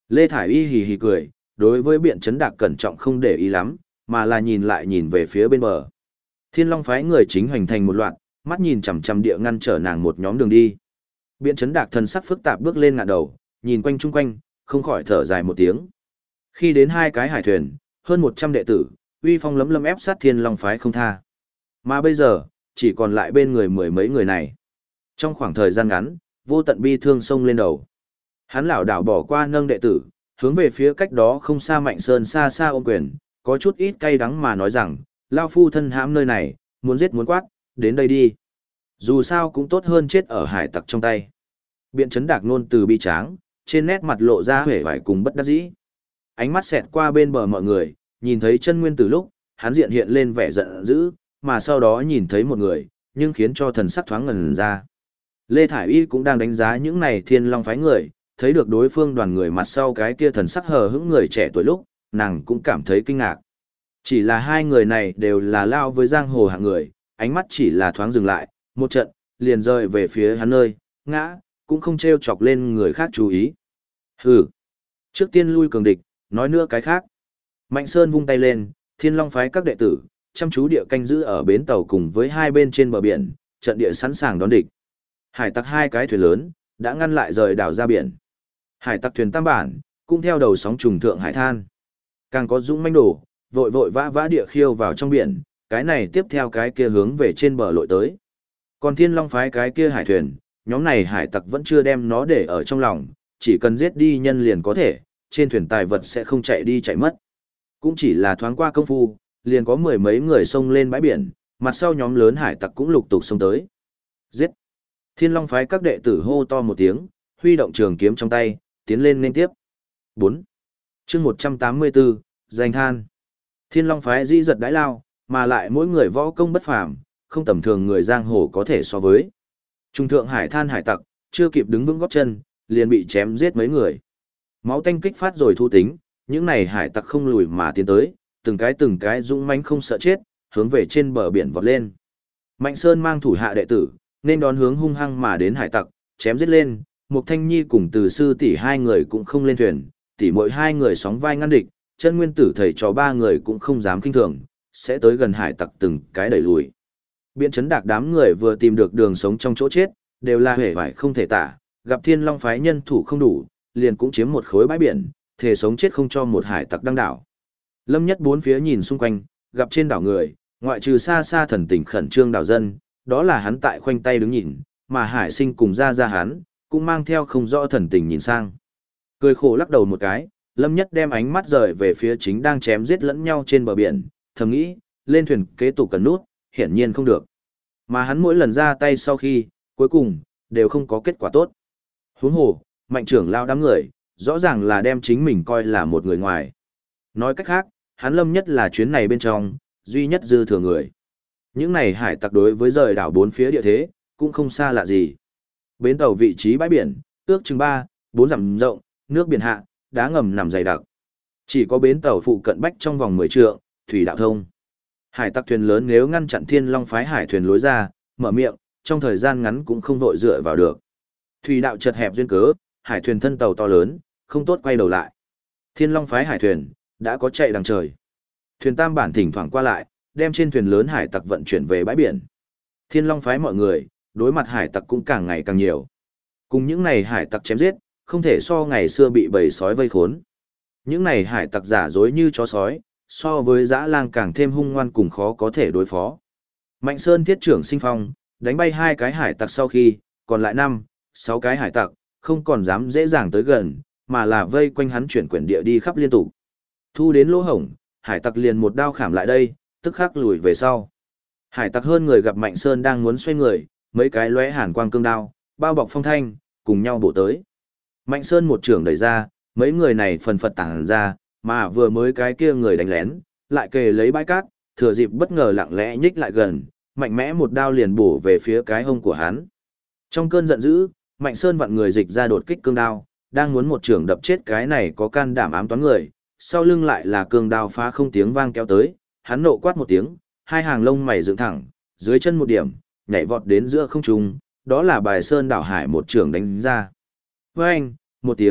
Lê Thải Y hì hì cười, đối với Biện Chấn Đạc cẩn trọng không để ý lắm, mà là nhìn lại nhìn về phía bên bờ. Thiên Long phái người chính hoành thành một loạt, mắt nhìn chằm chằm địa ngăn trở nàng một nhóm đường đi. Biện Chấn Đạc thần sắc phức tạp bước lên ngạn đầu, nhìn quanh chung quanh, không khỏi thở dài một tiếng. Khi đến hai cái hải thuyền, hơn 100 đệ tử, uy phong lấm lấm ép sát Thiên Long phái không tha. Mà bây giờ, chỉ còn lại bên người mười mấy người này. Trong khoảng thời gian ngắn, vô tận bi thương sông lên đầu. Hắn lảo đảo bỏ qua nâng đệ tử, hướng về phía cách đó không xa Mạnh Sơn xa xa ôm quyền, có chút ít cay đắng mà nói rằng, lao phu thân hãm nơi này, muốn giết muốn quát, đến đây đi. Dù sao cũng tốt hơn chết ở hải tặc trong tay. Biện Chấn Đạc nôn từ bi tráng, trên nét mặt lộ ra vẻ vải cùng bất đắc dĩ. Ánh mắt xẹt qua bên bờ mọi người, nhìn thấy chân nguyên từ lúc, hắn diện hiện lên vẻ giận dữ, mà sau đó nhìn thấy một người, nhưng khiến cho thần sắc thoáng ngần ra. Lê Thải Y cũng đang đánh giá những này Thiên Long phái người, thấy được đối phương đoàn người mặt sau cái kia thần sắc hờ hững người trẻ tuổi lúc, nàng cũng cảm thấy kinh ngạc. Chỉ là hai người này đều là lao với giang hồ hạng người, ánh mắt chỉ là thoáng dừng lại, một trận, liền rơi về phía hắn nơi, ngã, cũng không treo chọc lên người khác chú ý. Hừ, trước tiên lui cường địch, nói nữa cái khác. Mạnh Sơn vung tay lên, Thiên Long phái các đệ tử, chăm chú địa canh giữ ở bến tàu cùng với hai bên trên bờ biển, trận địa sẵn sàng đón địch. Hải tặc hai cái thuyền lớn, đã ngăn lại rời đảo ra biển. Hải tặc thuyền tam bản, cũng theo đầu sóng trùng thượng hải than. Càng có dũng manh đổ, vội vội vã vã địa khiêu vào trong biển, cái này tiếp theo cái kia hướng về trên bờ lội tới. Còn Thiên Long phái cái kia hải thuyền, nhóm này hải tặc vẫn chưa đem nó để ở trong lòng, chỉ cần giết đi nhân liền có thể, trên thuyền tài vật sẽ không chạy đi chạy mất. Cũng chỉ là thoáng qua công phu, liền có mười mấy người xông lên bãi biển, mặt sau nhóm lớn hải tặc cũng lục tục xông tới. Giết! Thiên Long phái các đệ tử hô to một tiếng, huy động trường kiếm trong tay, tiến lên nên tiếp. 4. chương 184, giành than. Thiên Long phái dĩ giật đãi lao, mà lại mỗi người võ công bất phàm, không tầm thường người giang hồ có thể so với. Trung thượng hải than hải tặc, chưa kịp đứng vững góp chân, liền bị chém giết mấy người. Máu tanh kích phát rồi thu tính, những này hải tặc không lùi mà tiến tới, từng cái dũng mãnh không sợ chết, hướng về trên bờ biển vọt lên. Mạnh Sơn mang thủ hạ đệ tử, nên đón hướng hung hăng mà đến hải tặc, chém giết lên, Mục Thanh Nhi cùng Từ sư tỷ hai người cũng không lên thuyền, tỷ muội hai người sóng vai ngăn địch, chân nguyên tử thầy trò ba người cũng không dám kinh thường, sẽ tới gần hải tặc từng cái đẩy lùi. Biện Chấn Đạc đám người vừa tìm được đường sống trong chỗ chết, đều là hể vải không thể tả, gặp Thiên Long phái nhân thủ không đủ, liền cũng chiếm một khối bãi biển, thề sống chết không cho một hải tặc đăng đảo. Lâm Nhất bốn phía nhìn xung quanh, gặp trên đảo người, ngoại trừ xa xa thần tình khẩn trương đảo dân, đó là hắn tại khoanh tay đứng nhìn, mà Hải Sinh cùng ra hắn, cũng mang theo không rõ thần tình nhìn sang. Cười khổ lắc đầu một cái, Lâm Nhất đem ánh mắt rời về phía chính đang chém giết lẫn nhau trên bờ biển, thầm nghĩ, lên thuyền kế tục cần nút, hiển nhiên không được. Mà hắn mỗi lần ra tay sau khi, cuối cùng, đều không có kết quả tốt. Huống hồ, Mạnh trưởng lao đám người, rõ ràng là đem chính mình coi là một người ngoài. Nói cách khác, hắn Lâm Nhất là chuyến này bên trong, duy nhất dư thừa người. Những này hải tặc đối với rời đảo bốn phía địa thế, cũng không xa lạ gì. Bến tàu vị trí bãi biển, ước chừng 3-4 dặm rộng, nước biển hạ, đá ngầm nằm dày đặc. Chỉ có bến tàu phụ cận bách trong vòng 10 trượng, thủy đạo thông. Hải tặc thuyền lớn nếu ngăn chặn Thiên Long phái hải thuyền lối ra, mở miệng, trong thời gian ngắn cũng không vội dựa vào được. Thủy đạo chật hẹp duyên cớ, hải thuyền thân tàu to lớn, không tốt quay đầu lại. Thiên Long phái hải thuyền đã có chạy đằng trời. Thuyền tam bản thỉnh thoảng qua lại, đem trên thuyền lớn hải tặc vận chuyển về bãi biển. Thiên Long phái mọi người, đối mặt hải tặc cũng càng ngày càng nhiều. Cùng những này hải tặc chém giết, không thể so ngày xưa bị bầy sói vây khốn. Những này hải tặc giả dối như chó sói, so với dã lang càng thêm hung ngoan cùng khó có thể đối phó. Mạnh Sơn thiết trưởng sinh phong, đánh bay hai cái hải tặc sau khi, còn lại 5-6 cái hải tặc, không còn dám dễ dàng tới gần, mà là vây quanh hắn chuyển quyển địa đi khắp liên tục. Thu đến lỗ hổng, hải tặc liền một đao khảm lại đây, tức khắc lùi về sau. Hải tặc hơn người gặp Mạnh Sơn đang muốn xoay người, mấy cái lóe hàn quang cương đao, bao bọc phong thanh, cùng nhau bổ tới. Mạnh Sơn một trưởng đẩy ra, mấy người này phần phật tản ra, mà vừa mới cái kia người đánh lén, lại kề lấy bãi cát, thừa dịp bất ngờ lặng lẽ nhích lại gần, mạnh mẽ một đao liền bổ về phía cái hông của hắn. Trong cơn giận dữ, Mạnh Sơn vặn người dịch ra đột kích cương đao, đang muốn một trưởng đập chết cái này có can đảm ám toán người, sau lưng lại là cương đao phá không tiếng vang kéo tới, hắn nộ quát một tiếng, hai hàng lông mày dựng thẳng, dưới chân một điểm, nhảy vọt đến giữa không trung, đó là bài sơn đảo hải một trưởng đánh ra. Với anh, một tiếng,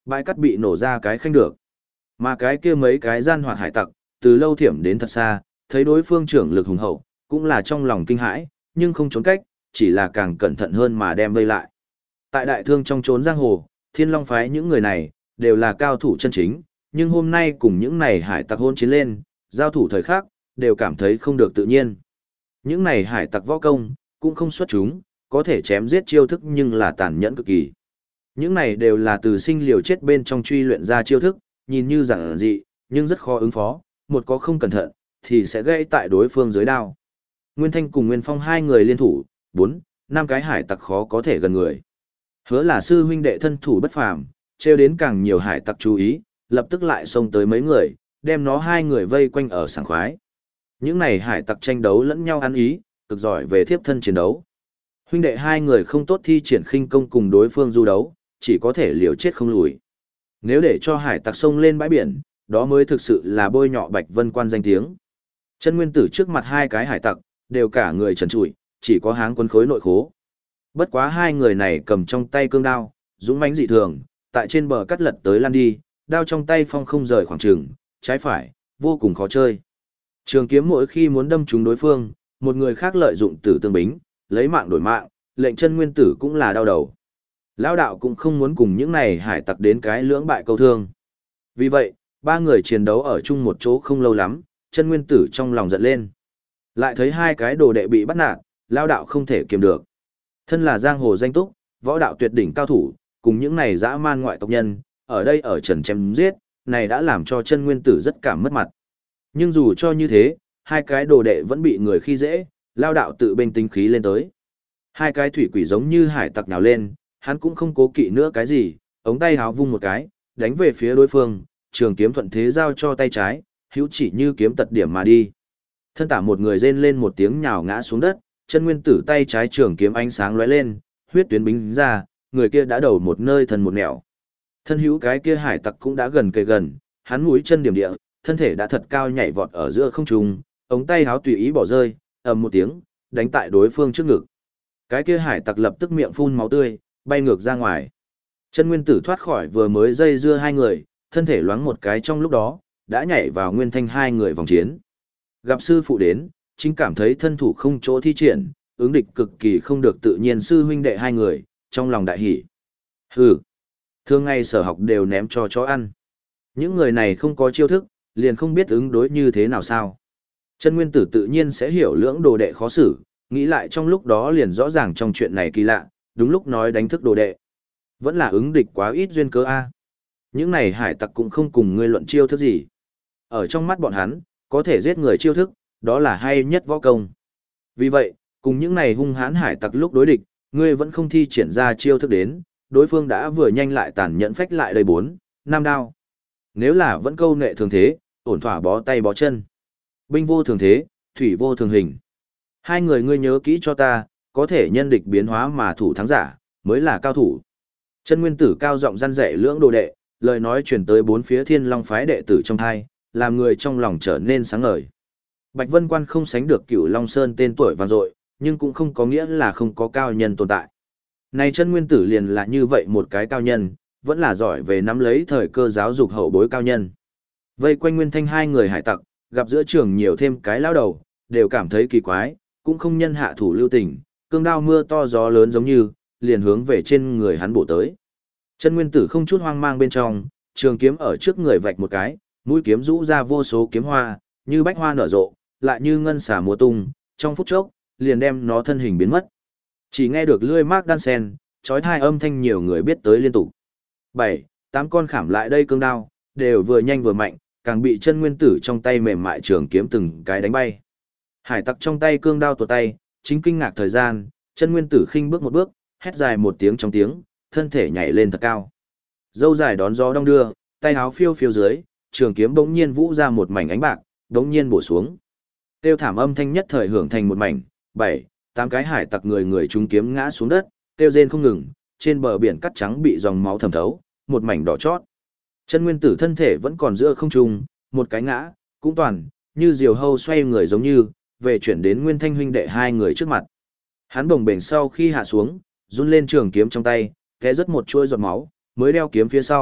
Bãi cắt bị nổ ra cái khanh được. Mà cái kia mấy cái gian hoạt hải tặc, từ lâu thiểm đến thật xa, thấy đối phương trưởng lực hùng hậu, cũng là trong lòng kinh hãi, nhưng không trốn cách, chỉ là càng cẩn thận hơn mà đem vây lại. Tại đại thương trong trốn giang hồ, Thiên Long phái những người này, đều là cao thủ chân chính, nhưng hôm nay cùng những này hải tặc hôn chiến lên, giao thủ thời khắc, đều cảm thấy không được tự nhiên. Những này hải tặc võ công, cũng không xuất chúng, có thể chém giết chiêu thức nhưng là tàn nhẫn cực kỳ. Những này đều là từ sinh liều chết bên trong truy luyện ra chiêu thức, nhìn như giản dị, nhưng rất khó ứng phó, một có không cẩn thận, thì sẽ gây tại đối phương dưới đao. Nguyên Thanh cùng Nguyên Phong hai người liên thủ, 4, 5 cái hải tặc khó có thể gần người. Hứa là sư huynh đệ thân thủ bất phàm, trêu đến càng nhiều hải tặc chú ý, lập tức lại xông tới mấy người, đem nó hai người vây quanh ở sảng khoái. Những này hải tặc tranh đấu lẫn nhau ăn ý, cực giỏi về thiếp thân chiến đấu. Huynh đệ hai người không tốt thi triển khinh công cùng đối phương du đấu, chỉ có thể liều chết không lùi. Nếu để cho hải tặc xông lên bãi biển, đó mới thực sự là bôi nhọ Bạch Vân Quan danh tiếng. Chân Nguyên Tử trước mặt hai cái hải tặc, đều cả người trần trụi, chỉ có háng quấn khối nội khố. Bất quá hai người này cầm trong tay cương đao, dũng mãnh dị thường, tại trên bờ cắt lật tới lan đi, đao trong tay phong không rời khoảng trường, trái phải, vô cùng khó chơi. Trường kiếm mỗi khi muốn đâm trúng đối phương, một người khác lợi dụng tử tương bính, lấy mạng đổi mạng, lệnh Chân Nguyên Tử cũng là đau đầu. Lão đạo cũng không muốn cùng những này hải tặc đến cái lưỡng bại câu thương. Vì vậy, ba người chiến đấu ở chung một chỗ không lâu lắm, Chân Nguyên Tử trong lòng giận lên. Lại thấy hai cái đồ đệ bị bắt nạt, lão đạo không thể kiềm được. Thân là giang hồ danh túc, võ đạo tuyệt đỉnh cao thủ, cùng những này dã man ngoại tộc nhân, ở đây ở trần chém giết, này đã làm cho Chân Nguyên Tử rất cảm mất mặt. Nhưng dù cho như thế, hai cái đồ đệ vẫn bị người khi dễ, lão đạo tự bên tính khí lên tới. Hai cái thủy quỷ giống như hải tặc nào lên, hắn cũng không cố kỵ nữa cái gì, ống tay háo vung một cái, đánh về phía đối phương, trường kiếm thuận thế giao cho tay trái, hữu chỉ như kiếm tật điểm mà đi. Thân tả một người rên lên một tiếng nhào ngã xuống đất, Chân Nguyên Tử tay trái trường kiếm ánh sáng lóe lên, huyết tuyến bính ra, người kia đã đầu một nơi thần một nẻo. Thân hữu cái kia hải tặc cũng đã gần kề gần, hắn mũi chân điểm địa, thân thể đã thật cao nhảy vọt ở giữa không trung, ống tay háo tùy ý bỏ rơi, ầm một tiếng, đánh tại đối phương trước ngực. Cái kia hải tặc lập tức miệng phun máu tươi, bay ngược ra ngoài. Chân Nguyên Tử thoát khỏi vừa mới dây dưa hai người, thân thể loáng một cái trong lúc đó, đã nhảy vào Nguyên Thanh hai người vòng chiến. Gặp sư phụ đến, chính cảm thấy thân thủ không chỗ thi triển, ứng địch cực kỳ không được tự nhiên sư huynh đệ hai người, trong lòng đại hỉ. Hừ, thường ngày sở học đều ném cho chó ăn. Những người này không có chiêu thức, liền không biết ứng đối như thế nào sao. Chân Nguyên Tử tự nhiên sẽ hiểu lưỡng đồ đệ khó xử, nghĩ lại trong lúc đó liền rõ ràng trong chuyện này kỳ lạ, đúng lúc nói đánh thức đồ đệ. Vẫn là ứng địch quá ít duyên cớ a. Những này hải tặc cũng không cùng ngươi luận chiêu thức gì. Ở trong mắt bọn hắn, có thể giết người chiêu thức, đó là hay nhất võ công. Vì vậy, cùng những này hung hãn hải tặc lúc đối địch, ngươi vẫn không thi triển ra chiêu thức đến, đối phương đã vừa nhanh lại tàn nhẫn phách lại đầy 4, 5 đao. Nếu là vẫn câu nệ thường thế, ổn thỏa bó tay bó chân. Binh vô thường thế, thủy vô thường hình. Hai người ngươi nhớ kỹ cho ta, có thể nhân địch biến hóa mà thủ thắng giả, mới là cao thủ. Chân Nguyên Tử cao giọng răn dạy lưỡng đồ đệ, lời nói truyền tới bốn phía Thiên Long phái đệ tử trong thai, làm người trong lòng trở nên sáng ngời. Bạch Vân Quan không sánh được Cửu Long Sơn tên tuổi vang dội, nhưng cũng không có nghĩa là không có cao nhân tồn tại. Này Chân Nguyên Tử liền là như vậy một cái cao nhân, vẫn là giỏi về nắm lấy thời cơ giáo dục hậu bối cao nhân. Vây quanh Nguyên Thanh hai người hải tặc, gặp giữa trường nhiều thêm cái lao đầu, đều cảm thấy kỳ quái, cũng không nhân hạ thủ lưu tình, cương đao mưa to gió lớn giống như, liền hướng về trên người hắn bổ tới. Chân Nguyên Tử không chút hoang mang bên trong, trường kiếm ở trước người vạch một cái, mũi kiếm rũ ra vô số kiếm hoa, như bách hoa nở rộ, lại như ngân xà múa tung, trong phút chốc, liền đem nó thân hình biến mất. Chỉ nghe được lưỡi mác đan sen, chói tai âm thanh nhiều người biết tới liên tục. 7, 8 con khảm lại đây cương đao, đều vừa nhanh vừa mạnh, càng bị Chân Nguyên Tử trong tay mềm mại trường kiếm từng cái đánh bay. Hải tặc trong tay cương đao tuột tay, chính kinh ngạc thời gian, Chân Nguyên Tử khinh bước một bước, hét dài một tiếng trong tiếng, thân thể nhảy lên thật cao. Dâu dài đón gió đong đưa, tay áo phiêu phiêu dưới, trường kiếm bỗng nhiên vũ ra một mảnh ánh bạc, bỗng nhiên bổ xuống. Tiêu thảm âm thanh nhất thời hưởng thành một mảnh, 7, 8 cái hải tặc người người trúng kiếm ngã xuống đất, tiêu rên không ngừng, trên bờ biển cát trắng bị dòng máu thẩm thấu, một mảnh đỏ chót. Chân Nguyên Tử thân thể vẫn còn giữa không trung, một cái ngã, cũng toàn, như diều hâu xoay người giống như, về chuyển đến Nguyên Thanh huynh đệ hai người trước mặt. Hắn bồng bềnh sau khi hạ xuống, run lên trường kiếm trong tay, té rất một chuỗi giọt máu, mới đeo kiếm phía sau,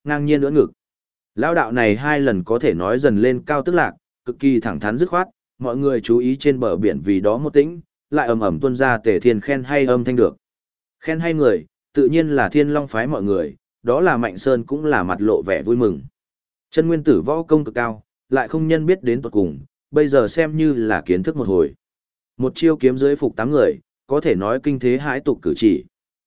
ngang nhiên ưỡn ngực. Lão đạo này hai lần có thể nói dần lên cao tức lạc, cực kỳ thẳng thắn dứt khoát, mọi người chú ý trên bờ biển vì đó một tĩnh, lại ầm ầm tuôn ra Tề Thiên khen hay âm thanh được. Khen hay người, tự nhiên là Thiên Long phái mọi người, đó là Mạnh Sơn cũng là mặt lộ vẻ vui mừng. Chân nguyên tử võ công cực cao, lại không nhân biết đến tuột cùng, bây giờ xem như là kiến thức một hồi. Một chiêu kiếm dưới phục 8 người, có thể nói kinh thế hãi tục cử chỉ.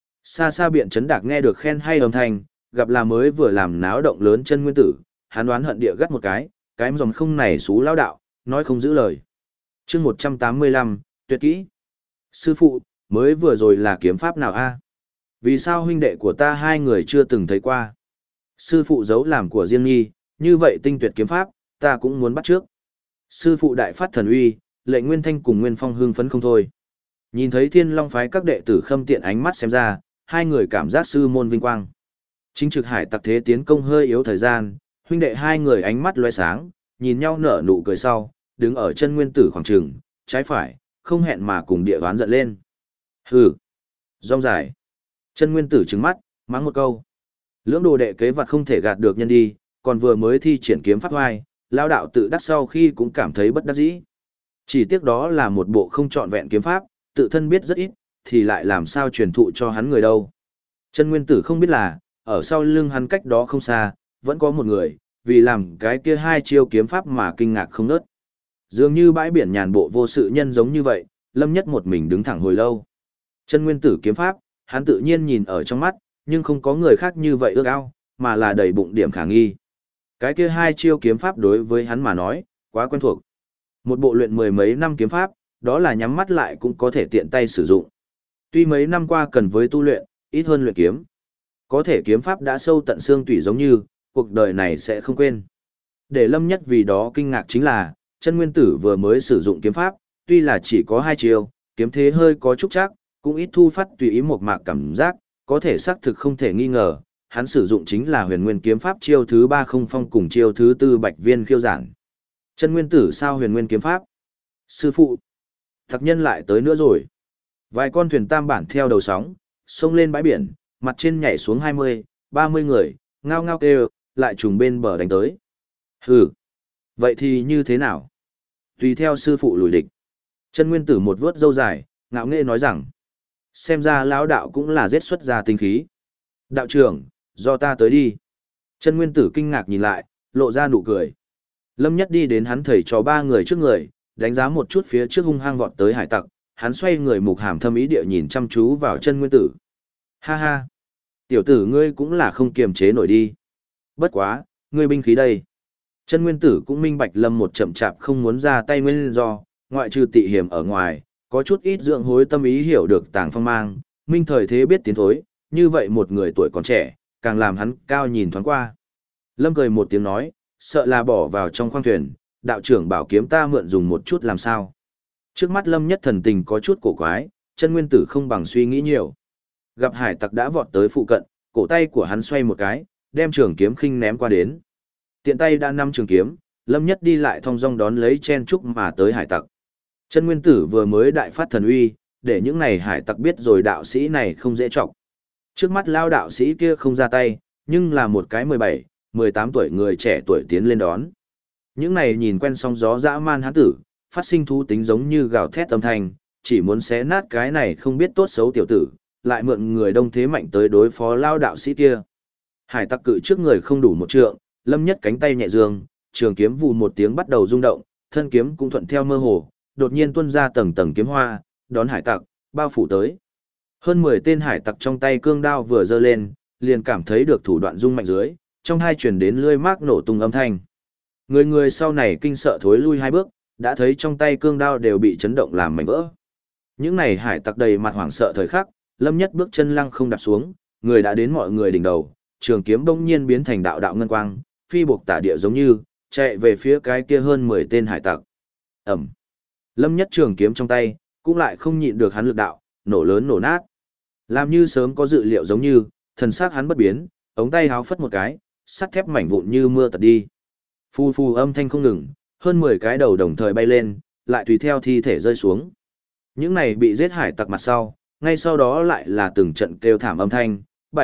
Xa xa biện chấn đạc nghe được khen hay âm thanh, gặp là mới vừa làm náo động lớn chân nguyên tử, hắn đoán hận địa gắt một cái dòng không này xú lão đạo, nói không giữ lời. Chương 185, tuyệt kỹ. Sư phụ, mới vừa rồi là kiếm pháp nào a? Vì sao huynh đệ của ta hai người chưa từng thấy qua? Sư phụ giấu làm của riêng nhi, như vậy tinh tuyệt kiếm pháp, ta cũng muốn bắt trước. Sư phụ đại phát thần uy, Lệnh Nguyên Thanh cùng Nguyên Phong hưng phấn không thôi. Nhìn thấy Thiên Long phái các đệ tử khâm tiện ánh mắt xem ra, hai người cảm giác sư môn vinh quang. Chính trực hải tặc thế tiến công hơi yếu thời gian, huynh đệ hai người ánh mắt lóe sáng, nhìn nhau nở nụ cười sau, đứng ở chân nguyên tử khoảng trường, trái phải, không hẹn mà cùng địa đoán giận lên. Hừ, rong dài. Chân nguyên tử trừng mắt, mắng một câu. Lưỡng đồ đệ kế vật không thể gạt được nhân đi, còn vừa mới thi triển kiếm pháp hoài, lao đạo tự đắc sau khi cũng cảm thấy bất đắc dĩ. Chỉ tiếc đó là một bộ không trọn vẹn kiếm pháp, tự thân biết rất ít, thì lại làm sao truyền thụ cho hắn người đâu. Chân nguyên tử không biết là, ở sau lưng hắn cách đó không xa, vẫn có một người, vì làm cái kia hai chiêu kiếm pháp mà kinh ngạc không nớt. Dường như bãi biển nhàn bộ vô sự nhân giống như vậy, Lâm Nhất một mình đứng thẳng hồi lâu. Chân nguyên tử kiếm pháp, hắn tự nhiên nhìn ở trong mắt, nhưng không có người khác như vậy ước ao, mà là đầy bụng điểm khả nghi. Cái kia hai chiêu kiếm pháp đối với hắn mà nói, quá quen thuộc. Một bộ luyện mười mấy năm kiếm pháp, đó là nhắm mắt lại cũng có thể tiện tay sử dụng. Tuy mấy năm qua cần với tu luyện, ít hơn luyện kiếm. Có thể kiếm pháp đã sâu tận xương tủy giống như, cuộc đời này sẽ không quên. Để Lâm Nhất vì đó kinh ngạc chính là, chân nguyên tử vừa mới sử dụng kiếm pháp, tuy là chỉ có hai chiêu, kiếm thế hơi có chút chắc, cũng ít thu phát tùy ý một mạc cảm giác, có thể xác thực không thể nghi ngờ, hắn sử dụng chính là huyền nguyên kiếm pháp chiêu thứ 3 không phong cùng chiêu thứ 4 bạch viên khiêu giản. Chân nguyên tử sao huyền nguyên kiếm pháp? Sư phụ, thạc nhân lại tới nữa rồi. Vài con thuyền tam bản theo đầu sóng, xông lên bãi biển, mặt trên nhảy xuống 20, 30 người, ngao ngao kêu, lại trùng bên bờ đánh tới. Hừ, vậy thì như thế nào? Tùy theo sư phụ lùi địch. Chân nguyên tử một vuốt râu dài, ngạo nghễ nói rằng, xem ra lão đạo cũng là giết xuất ra tinh khí. Đạo trưởng, do ta tới đi. Chân nguyên tử kinh ngạc nhìn lại, lộ ra nụ cười. Lâm Nhất đi đến hắn thầy cho ba người trước người, đánh giá một chút phía trước hung hăng vọt tới hải tặc, hắn xoay người mục hàm thâm ý địa nhìn chăm chú vào chân nguyên tử. Ha ha, tiểu tử ngươi cũng là không kiềm chế nổi đi. Bất quá, ngươi binh khí đây. Chân nguyên tử cũng minh bạch Lâm một chậm chạp không muốn ra tay nguyên do, ngoại trừ tị hiểm ở ngoài, có chút ít dưỡng hối tâm ý hiểu được tàng phong mang, minh thời thế biết tiến thối, như vậy một người tuổi còn trẻ, càng làm hắn cao nhìn thoáng qua. Lâm cười một tiếng nói, sợ là bỏ vào trong khoang thuyền, đạo trưởng bảo kiếm ta mượn dùng một chút làm sao. Trước mắt Lâm Nhất thần tình có chút cổ quái, chân nguyên tử không bằng suy nghĩ nhiều. Gặp hải tặc đã vọt tới phụ cận, cổ tay của hắn xoay một cái, đem trường kiếm khinh ném qua đến. Tiện tay đã nắm trường kiếm, Lâm Nhất đi lại thong dong đón lấy chen trúc mà tới hải tặc. Chân nguyên tử vừa mới đại phát thần uy, để những này hải tặc biết rồi đạo sĩ này không dễ trọng. Trước mắt lao đạo sĩ kia không ra tay, nhưng là một cái 17, 18 tuổi người trẻ tuổi tiến lên đón. Những này nhìn quen sóng gió dã man hán tử, phát sinh thú tính giống như gào thét âm thanh, chỉ muốn xé nát cái này không biết tốt xấu tiểu tử, lại mượn người đông thế mạnh tới đối phó lao đạo sĩ kia. Hải tặc cự trước người không đủ một trượng, Lâm Nhất cánh tay nhẹ dương, trường kiếm vù một tiếng bắt đầu rung động, thân kiếm cũng thuận theo mơ hồ, đột nhiên tuôn ra tầng tầng kiếm hoa, đón hải tặc, bao phủ tới. Hơn 10 tên hải tặc trong tay cương đao vừa giơ lên, liền cảm thấy được thủ đoạn rung mạnh dưới, trong hai truyền đến lưỡi mác nổ tung âm thanh. Người người sau này kinh sợ thối lui hai bước, đã thấy trong tay cương đao đều bị chấn động làm mảnh vỡ. Những này hải tặc đầy mặt hoảng sợ thời khắc, Lâm Nhất bước chân lăng không đạp xuống, người đã đến mọi người đỉnh đầu, trường kiếm bỗng nhiên biến thành đạo đạo ngân quang, phi buộc tả địa giống như, chạy về phía cái kia hơn 10 tên hải tặc. Ẩm. Lâm Nhất trường kiếm trong tay, cũng lại không nhịn được hắn lực đạo, nổ lớn nổ nát. Làm như sớm có dự liệu giống như, thần sắc hắn bất biến, ống tay háo phất một cái, sắt thép mảnh vụn như mưa tật đi. Phù phù âm thanh không ngừng, hơn 10 cái đầu đồng thời bay lên, lại tùy theo thi thể rơi xuống. Những này bị giết hải tặc mặt sau, ngay sau đó lại là từng trận kêu thảm âm thanh, 7,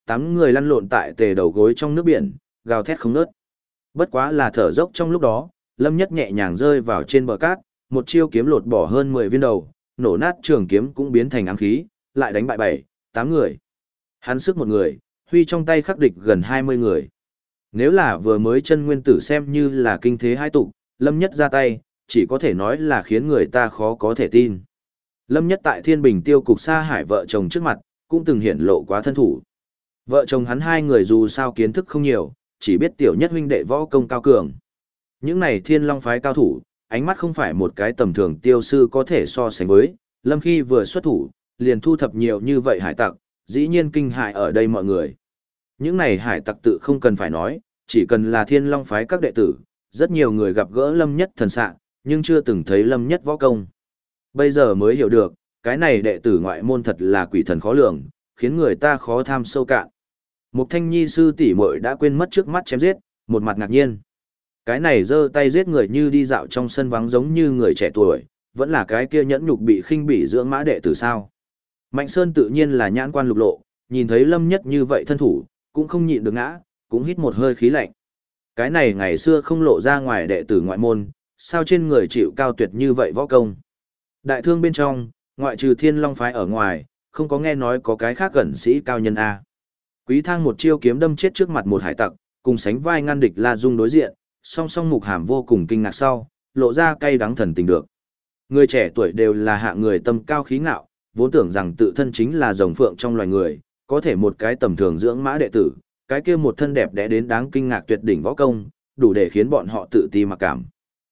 8 người lăn lộn tại tề đầu gối trong nước biển, gào thét không ngớt. Bất quá là thở dốc trong lúc đó, Lâm Nhất nhẹ nhàng rơi vào trên bờ cát, một chiêu kiếm lột bỏ hơn 10 viên đầu, nổ nát trường kiếm cũng biến thành ám khí, lại đánh bại 7, 8 người. Hắn sức một người, huy trong tay khắc địch gần 20 người. Nếu là vừa mới chân nguyên tử xem như là kinh thế hai tục, Lâm Nhất ra tay, chỉ có thể nói là khiến người ta khó có thể tin. Lâm Nhất tại Thiên Bình Tiêu cục Sa Hải vợ chồng trước mặt, cũng từng hiển lộ quá thân thủ. Vợ chồng hắn hai người dù sao kiến thức không nhiều, chỉ biết tiểu nhất huynh đệ võ công cao cường. Những này Thiên Long phái cao thủ, ánh mắt không phải một cái tầm thường tiêu sư có thể so sánh với, Lâm khi vừa xuất thủ, liền thu thập nhiều như vậy hải tặc, dĩ nhiên kinh hại ở đây mọi người. Những này hải tặc tự không cần phải nói, chỉ cần là Thiên Long phái các đệ tử, rất nhiều người gặp gỡ Lâm Nhất thần sạ, nhưng chưa từng thấy Lâm Nhất võ công. Bây giờ mới hiểu được, cái này đệ tử ngoại môn thật là quỷ thần khó lường, khiến người ta khó tham sâu cạn. Mục Thanh Nhi sư tỷ muội đã quên mất trước mắt chém giết, một mặt ngạc nhiên. Cái này giơ tay giết người như đi dạo trong sân vắng giống như người trẻ tuổi, vẫn là cái kia nhẫn nhục bị khinh bỉ dưỡng mã đệ tử sao. Mạnh Sơn tự nhiên là nhãn quan lục lộ, nhìn thấy Lâm Nhất như vậy thân thủ, cũng không nhịn được ngã, cũng hít một hơi khí lạnh. Cái này ngày xưa không lộ ra ngoài đệ tử ngoại môn, sao trên người chịu cao tuyệt như vậy võ công. Đại thương bên trong, ngoại trừ Thiên Long phái ở ngoài, không có nghe nói có cái khác gần sĩ cao nhân A. Quý Thang một chiêu kiếm đâm chết trước mặt một hải tặc, cùng sánh vai ngăn địch La Dung đối diện, song song Mục Hàm vô cùng kinh ngạc sau, lộ ra cay đắng thần tình được. Người trẻ tuổi đều là hạ người tâm cao khí ngạo, vốn tưởng rằng tự thân chính là rồng phượng trong loài người, có thể một cái tầm thường dưỡng mã đệ tử, cái kia một thân đẹp đẽ đến đáng kinh ngạc tuyệt đỉnh võ công, đủ để khiến bọn họ tự ti mặc cảm.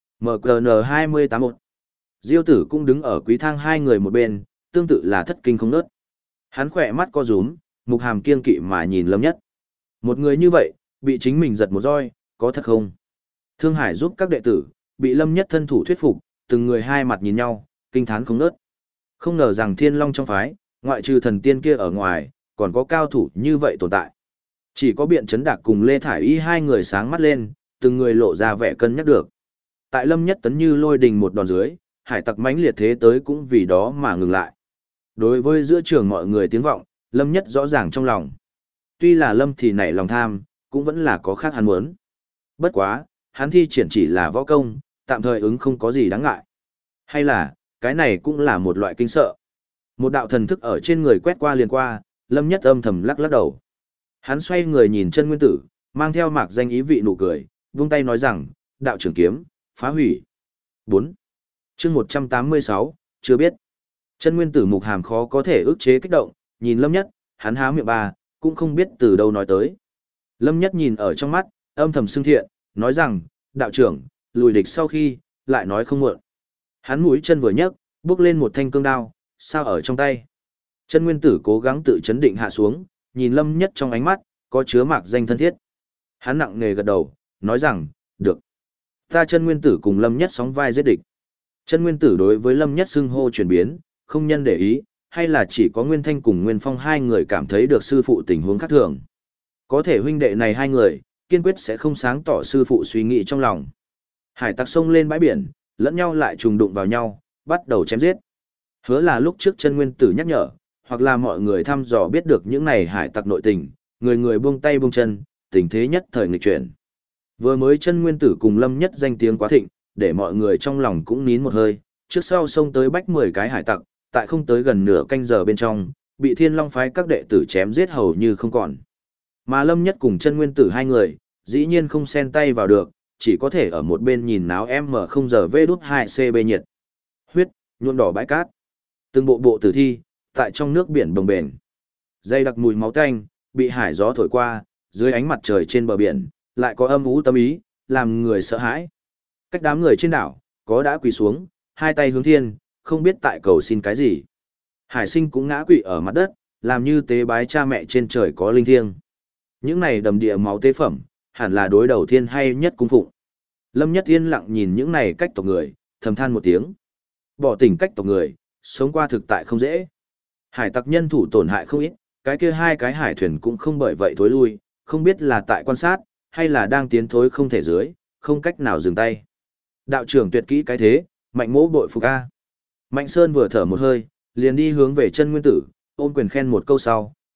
MKN 281. Diêu Tử cũng đứng ở Quý Thang hai người một bên, tương tự là thất kinh không nớt. Hắn khỏe mắt co rúm, Mục Hàm kiên kỵ mà nhìn Lâm Nhất. Một người như vậy, bị chính mình giật một roi, có thật không? Thương Hải giúp các đệ tử, bị Lâm Nhất thân thủ thuyết phục, từng người hai mặt nhìn nhau, kinh thán không nớt. Không ngờ rằng Thiên Long trong phái, ngoại trừ thần tiên kia ở ngoài, còn có cao thủ như vậy tồn tại. Chỉ có Biện Chấn Đạc cùng Lê Thải Y hai người sáng mắt lên, từng người lộ ra vẻ cân nhắc được. Tại Lâm Nhất tấn như lôi đình một đòn dưới, hải tặc mãnh liệt thế tới cũng vì đó mà ngừng lại. Đối với giữa trường mọi người tiếng vọng, Lâm Nhất rõ ràng trong lòng. Tuy là Lâm thì nảy lòng tham, cũng vẫn là có khác hắn muốn. Bất quá, hắn thi triển chỉ là võ công, tạm thời ứng không có gì đáng ngại. Hay là, cái này cũng là một loại kinh sợ. Một đạo thần thức ở trên người quét qua liền qua, Lâm Nhất âm thầm lắc lắc đầu. Hắn xoay người nhìn chân nguyên tử, mang theo mạc danh ý vị nụ cười, vung tay nói rằng, đạo trưởng kiếm, phá hủy. 4. chương 186, chưa biết. Chân nguyên tử Mục Hàm khó có thể ức chế kích động, nhìn Lâm Nhất, hắn há miệng ba, cũng không biết từ đâu nói tới. Lâm Nhất nhìn ở trong mắt, âm thầm xưng thiện, nói rằng, đạo trưởng, lùi địch sau khi, lại nói không muộn. Hắn mũi chân vừa nhấc, bước lên một thanh cương đao, sao ở trong tay. Chân nguyên tử cố gắng tự chấn định hạ xuống, nhìn Lâm Nhất trong ánh mắt, có chứa mạc danh thân thiết. Hắn nặng nề gật đầu, nói rằng, được. Ta chân nguyên tử cùng Lâm Nhất sóng vai giết địch. Chân nguyên tử đối với Lâm Nhất xưng hô chuyển biến, không nhân để ý, hay là chỉ có Nguyên Thanh cùng Nguyên Phong hai người cảm thấy được sư phụ tình huống khác thường. Có thể huynh đệ này hai người, kiên quyết sẽ không sáng tỏ sư phụ suy nghĩ trong lòng. Hải tặc sông lên bãi biển, lẫn nhau lại trùng đụng vào nhau, bắt đầu chém giết. Hứa là lúc trước chân nguyên tử nhắc nhở, hoặc là mọi người thăm dò biết được những này hải tặc nội tình, người người buông tay buông chân, tình thế nhất thời nghịch chuyển. Vừa mới chân nguyên tử cùng Lâm Nhất danh tiếng quá thịnh, để mọi người trong lòng cũng nín một hơi, trước sau xông tới bách 10 cái hải tặc, tại không tới gần nửa canh giờ bên trong, bị Thiên Long phái các đệ tử chém giết hầu như không còn. Mà Lâm Nhất cùng chân nguyên tử hai người, dĩ nhiên không xen tay vào được, chỉ có thể ở một bên nhìn náo M0GV2CB nhiệt. Huyết, nhuộm đỏ bãi cát. Từng bộ bộ tử thi, tại trong nước biển bồng bềnh. Dây đặc mùi máu tanh, bị hải gió thổi qua, dưới ánh mặt trời trên bờ biển, lại có âm u tâm ý, làm người sợ hãi. Cách đám người trên đảo, có đã quỳ xuống, hai tay hướng thiên, không biết tại cầu xin cái gì. Hải sinh cũng ngã quỵ ở mặt đất, làm như tế bái cha mẹ trên trời có linh thiêng. Những này đầm địa máu tế phẩm, hẳn là đối đầu thiên hay nhất cung phụng. Lâm Nhất yên lặng nhìn những này cách tộc người, thầm than một tiếng. Bỏ tỉnh cách tộc người, sống qua thực tại không dễ. Hải tặc nhân thủ tổn hại không ít, cái kia hai cái hải thuyền cũng không bởi vậy thối lui, không biết là tại quan sát, hay là đang tiến thối không thể dưới, không cách nào dừng tay. Đạo trưởng tuyệt kỹ cái thế, Mạnh Mỗ bội phục a. Mạnh Sơn vừa thở một hơi, liền đi hướng về chân nguyên tử, ôm quyền khen một câu sau,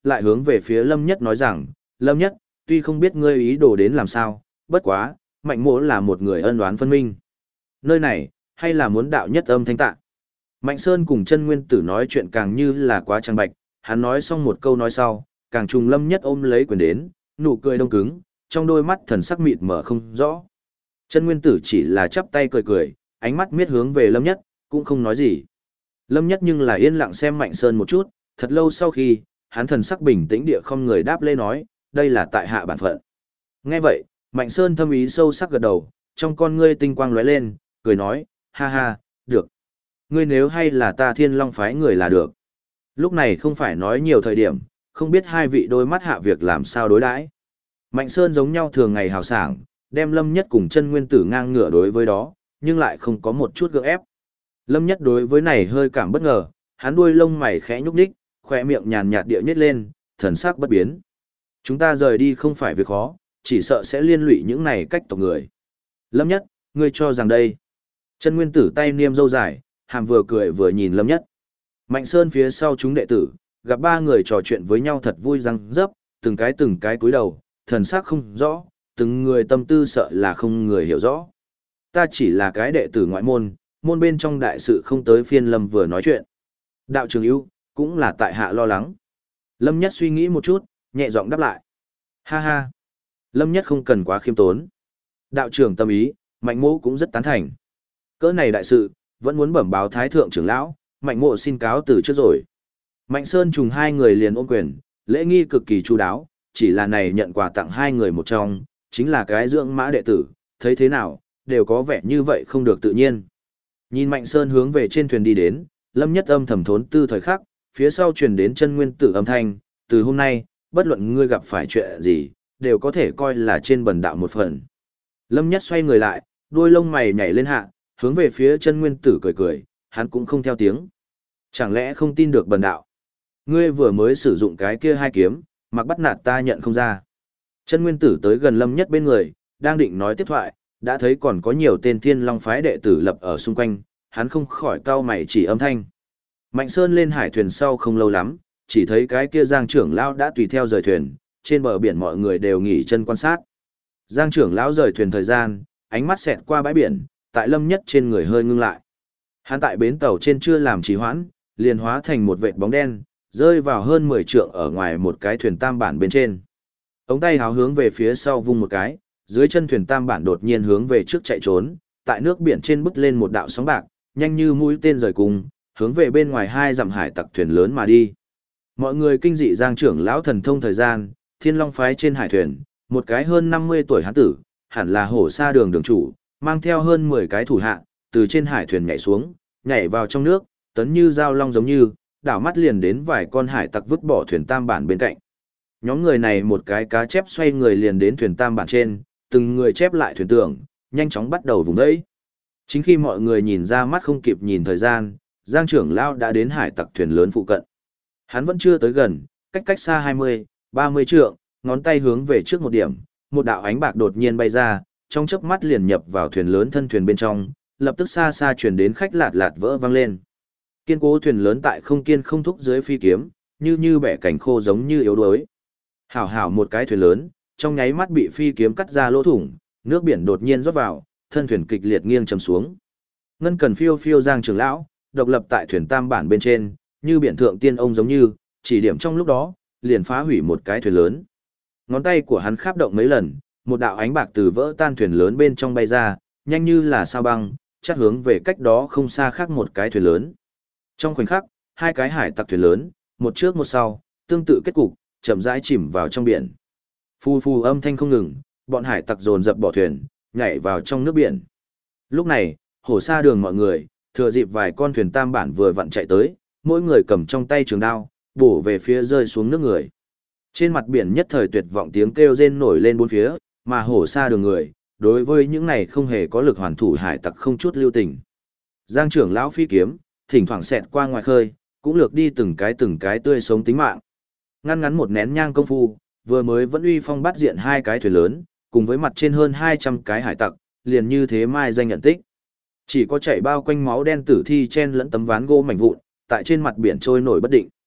lại hướng về phía Lâm Nhất nói rằng, Lâm Nhất, tuy không biết ngươi ý đồ đến làm sao, bất quá, Mạnh Mỗ là một người ân oán phân minh. Nơi này, hay là muốn đạo nhất âm thanh tạ. Mạnh Sơn cùng chân nguyên tử nói chuyện càng như là quá trang bạch, hắn nói xong một câu nói sau, càng trùng Lâm Nhất ôm lấy quyền đến, nụ cười đông cứng, trong đôi mắt thần sắc mịt mở không rõ. Chân nguyên tử chỉ là chắp tay cười cười, ánh mắt miết hướng về Lâm Nhất, cũng không nói gì. Lâm Nhất nhưng là yên lặng xem Mạnh Sơn một chút, thật lâu sau khi, hắn thần sắc bình tĩnh địa không người đáp lê nói, đây là tại hạ bản phận. Nghe vậy, Mạnh Sơn thâm ý sâu sắc gật đầu, trong con ngươi tinh quang lóe lên, cười nói, ha ha, được. Ngươi nếu hay là ta Thiên Long phái người là được. Lúc này không phải nói nhiều thời điểm, không biết hai vị đôi mắt hạ việc làm sao đối đãi. Mạnh Sơn giống nhau thường ngày hào sảng, đem Lâm Nhất cùng chân nguyên tử ngang ngửa đối với đó, nhưng lại không có một chút gượng ép. Lâm Nhất đối với này hơi cảm bất ngờ, hắn đuôi lông mày khẽ nhúc nhích, khóe miệng nhàn nhạt địa nhếch lên, thần sắc bất biến. Chúng ta rời đi không phải việc khó, chỉ sợ sẽ liên lụy những này cách tộc người. Lâm Nhất, ngươi cho rằng đây. Chân nguyên tử tay niêm râu dài, hàm vừa cười vừa nhìn Lâm Nhất. Mạnh Sơn phía sau chúng đệ tử, gặp ba người trò chuyện với nhau thật vui răng rớp, từng cái cúi đầu, thần sắc không rõ, từng người tâm tư sợ là không người hiểu rõ. Ta chỉ là cái đệ tử ngoại môn, môn bên trong đại sự không tới phiên Lâm vừa nói chuyện. Đạo trường ưu, cũng là tại hạ lo lắng. Lâm Nhất suy nghĩ một chút, nhẹ giọng đáp lại. Ha ha. Lâm Nhất không cần quá khiêm tốn. Đạo trưởng tâm ý, Mạnh Mỗ cũng rất tán thành. Cỡ này đại sự, vẫn muốn bẩm báo Thái Thượng trưởng lão, Mạnh Mỗ xin cáo từ trước rồi. Mạnh Sơn trùng hai người liền ôm quyền, lễ nghi cực kỳ chu đáo, chỉ là này nhận quà tặng hai người một trong, chính là cái dưỡng mã đệ tử, thấy thế nào, đều có vẻ như vậy không được tự nhiên. Nhìn Mạnh Sơn hướng về trên thuyền đi đến, Lâm Nhất âm thầm thốn tư thời khắc, phía sau truyền đến chân nguyên tử âm thanh, từ hôm nay, bất luận ngươi gặp phải chuyện gì, đều có thể coi là trên bần đạo một phần. Lâm Nhất xoay người lại, đuôi lông mày nhảy lên hạ, hướng về phía chân nguyên tử cười cười, hắn cũng không theo tiếng. Chẳng lẽ không tin được bần đạo? Ngươi vừa mới sử dụng cái kia hai kiếm, mặc bắt nạt ta nhận không ra. Chân nguyên tử tới gần Lâm Nhất bên người, đang định nói tiếp thoại, đã thấy còn có nhiều tên Thiên Long phái đệ tử lập ở xung quanh, hắn không khỏi cau mày chỉ âm thanh. Mạnh Sơn lên hải thuyền sau không lâu lắm, chỉ thấy cái kia Giang trưởng lão đã tùy theo rời thuyền, trên bờ biển mọi người đều nghỉ chân quan sát. Giang trưởng lão rời thuyền thời gian, ánh mắt xẹt qua bãi biển, tại Lâm Nhất trên người hơi ngưng lại. Hắn tại bến tàu trên chưa làm trì hoãn, liền hóa thành một vệt bóng đen, rơi vào hơn 10 trượng ở ngoài một cái thuyền tam bản bên trên. Ống tay háo hướng về phía sau vung một cái, dưới chân thuyền tam bản đột nhiên hướng về trước chạy trốn, tại nước biển trên bứt lên một đạo sóng bạc, nhanh như mũi tên rời cùng, hướng về bên ngoài 2 dặm hải tặc thuyền lớn mà đi. Mọi người kinh dị Giang trưởng lão thần thông thời gian, Thiên Long phái trên hải thuyền, một cái hơn 50 tuổi hán tử, hẳn là hổ sa đường đường chủ, mang theo hơn 10 cái thủ hạ, từ trên hải thuyền nhảy xuống, nhảy vào trong nước, tấn như dao long giống như, đảo mắt liền đến vài con hải tặc vứt bỏ thuyền tam bản bên cạnh. Nhóm người này một cái cá chép xoay người liền đến thuyền tam bản trên, từng người chép lại thuyền tưởng, nhanh chóng bắt đầu vùng vẫy. Chính khi mọi người nhìn ra mắt không kịp nhìn thời gian, Giang trưởng lão đã đến hải tặc thuyền lớn phụ cận. Hắn vẫn chưa tới gần, cách xa 20, 30 trượng, ngón tay hướng về trước một điểm, một đạo ánh bạc đột nhiên bay ra, trong chớp mắt liền nhập vào thuyền lớn thân thuyền bên trong, lập tức xa xa truyền đến khách lạt lạt vỡ vang lên. Kiên cố thuyền lớn tại không kiên không thúc dưới phi kiếm, như bẻ cảnh khô giống như yếu đuối. Hảo hảo một cái thuyền lớn, trong nháy mắt bị phi kiếm cắt ra lỗ thủng, nước biển đột nhiên rót vào, thân thuyền kịch liệt nghiêng trầm xuống. Ngân Cần phiêu phiêu Giang trưởng lão, độc lập tại thuyền tam bản bên trên, như biển thượng tiên ông giống như, chỉ điểm trong lúc đó, liền phá hủy một cái thuyền lớn. Ngón tay của hắn kháp động mấy lần, một đạo ánh bạc từ vỡ tan thuyền lớn bên trong bay ra, nhanh như là sao băng, chát hướng về cách đó không xa khác một cái thuyền lớn. Trong khoảnh khắc, hai cái hải tặc thuyền lớn, một trước một sau, tương tự kết cục, chậm rãi chìm vào trong biển. Phù phù âm thanh không ngừng, bọn hải tặc dồn dập bỏ thuyền, nhảy vào trong nước biển. Lúc này, hổ sa đường mọi người, thừa dịp vài con thuyền tam bản vừa vặn chạy tới, mỗi người cầm trong tay trường đao, bổ về phía rơi xuống nước người. Trên mặt biển nhất thời tuyệt vọng tiếng kêu rên nổi lên bốn phía, mà hổ sa đường người, đối với những này không hề có lực hoàn thủ hải tặc không chút lưu tình. Giang trưởng lão phi kiếm, thỉnh thoảng xẹt qua ngoài khơi, cũng lược đi từng cái tươi sống tính mạng. Ngăn ngắn một nén nhang công phu, vừa mới vẫn uy phong bắt diện hai cái thuyền lớn, cùng với mặt trên hơn 200 cái hải tặc, liền như thế mai danh nhận tích. Chỉ có chảy bao quanh máu đen tử thi chen lẫn tấm ván gỗ mảnh vụn, tại trên mặt biển trôi nổi bất định.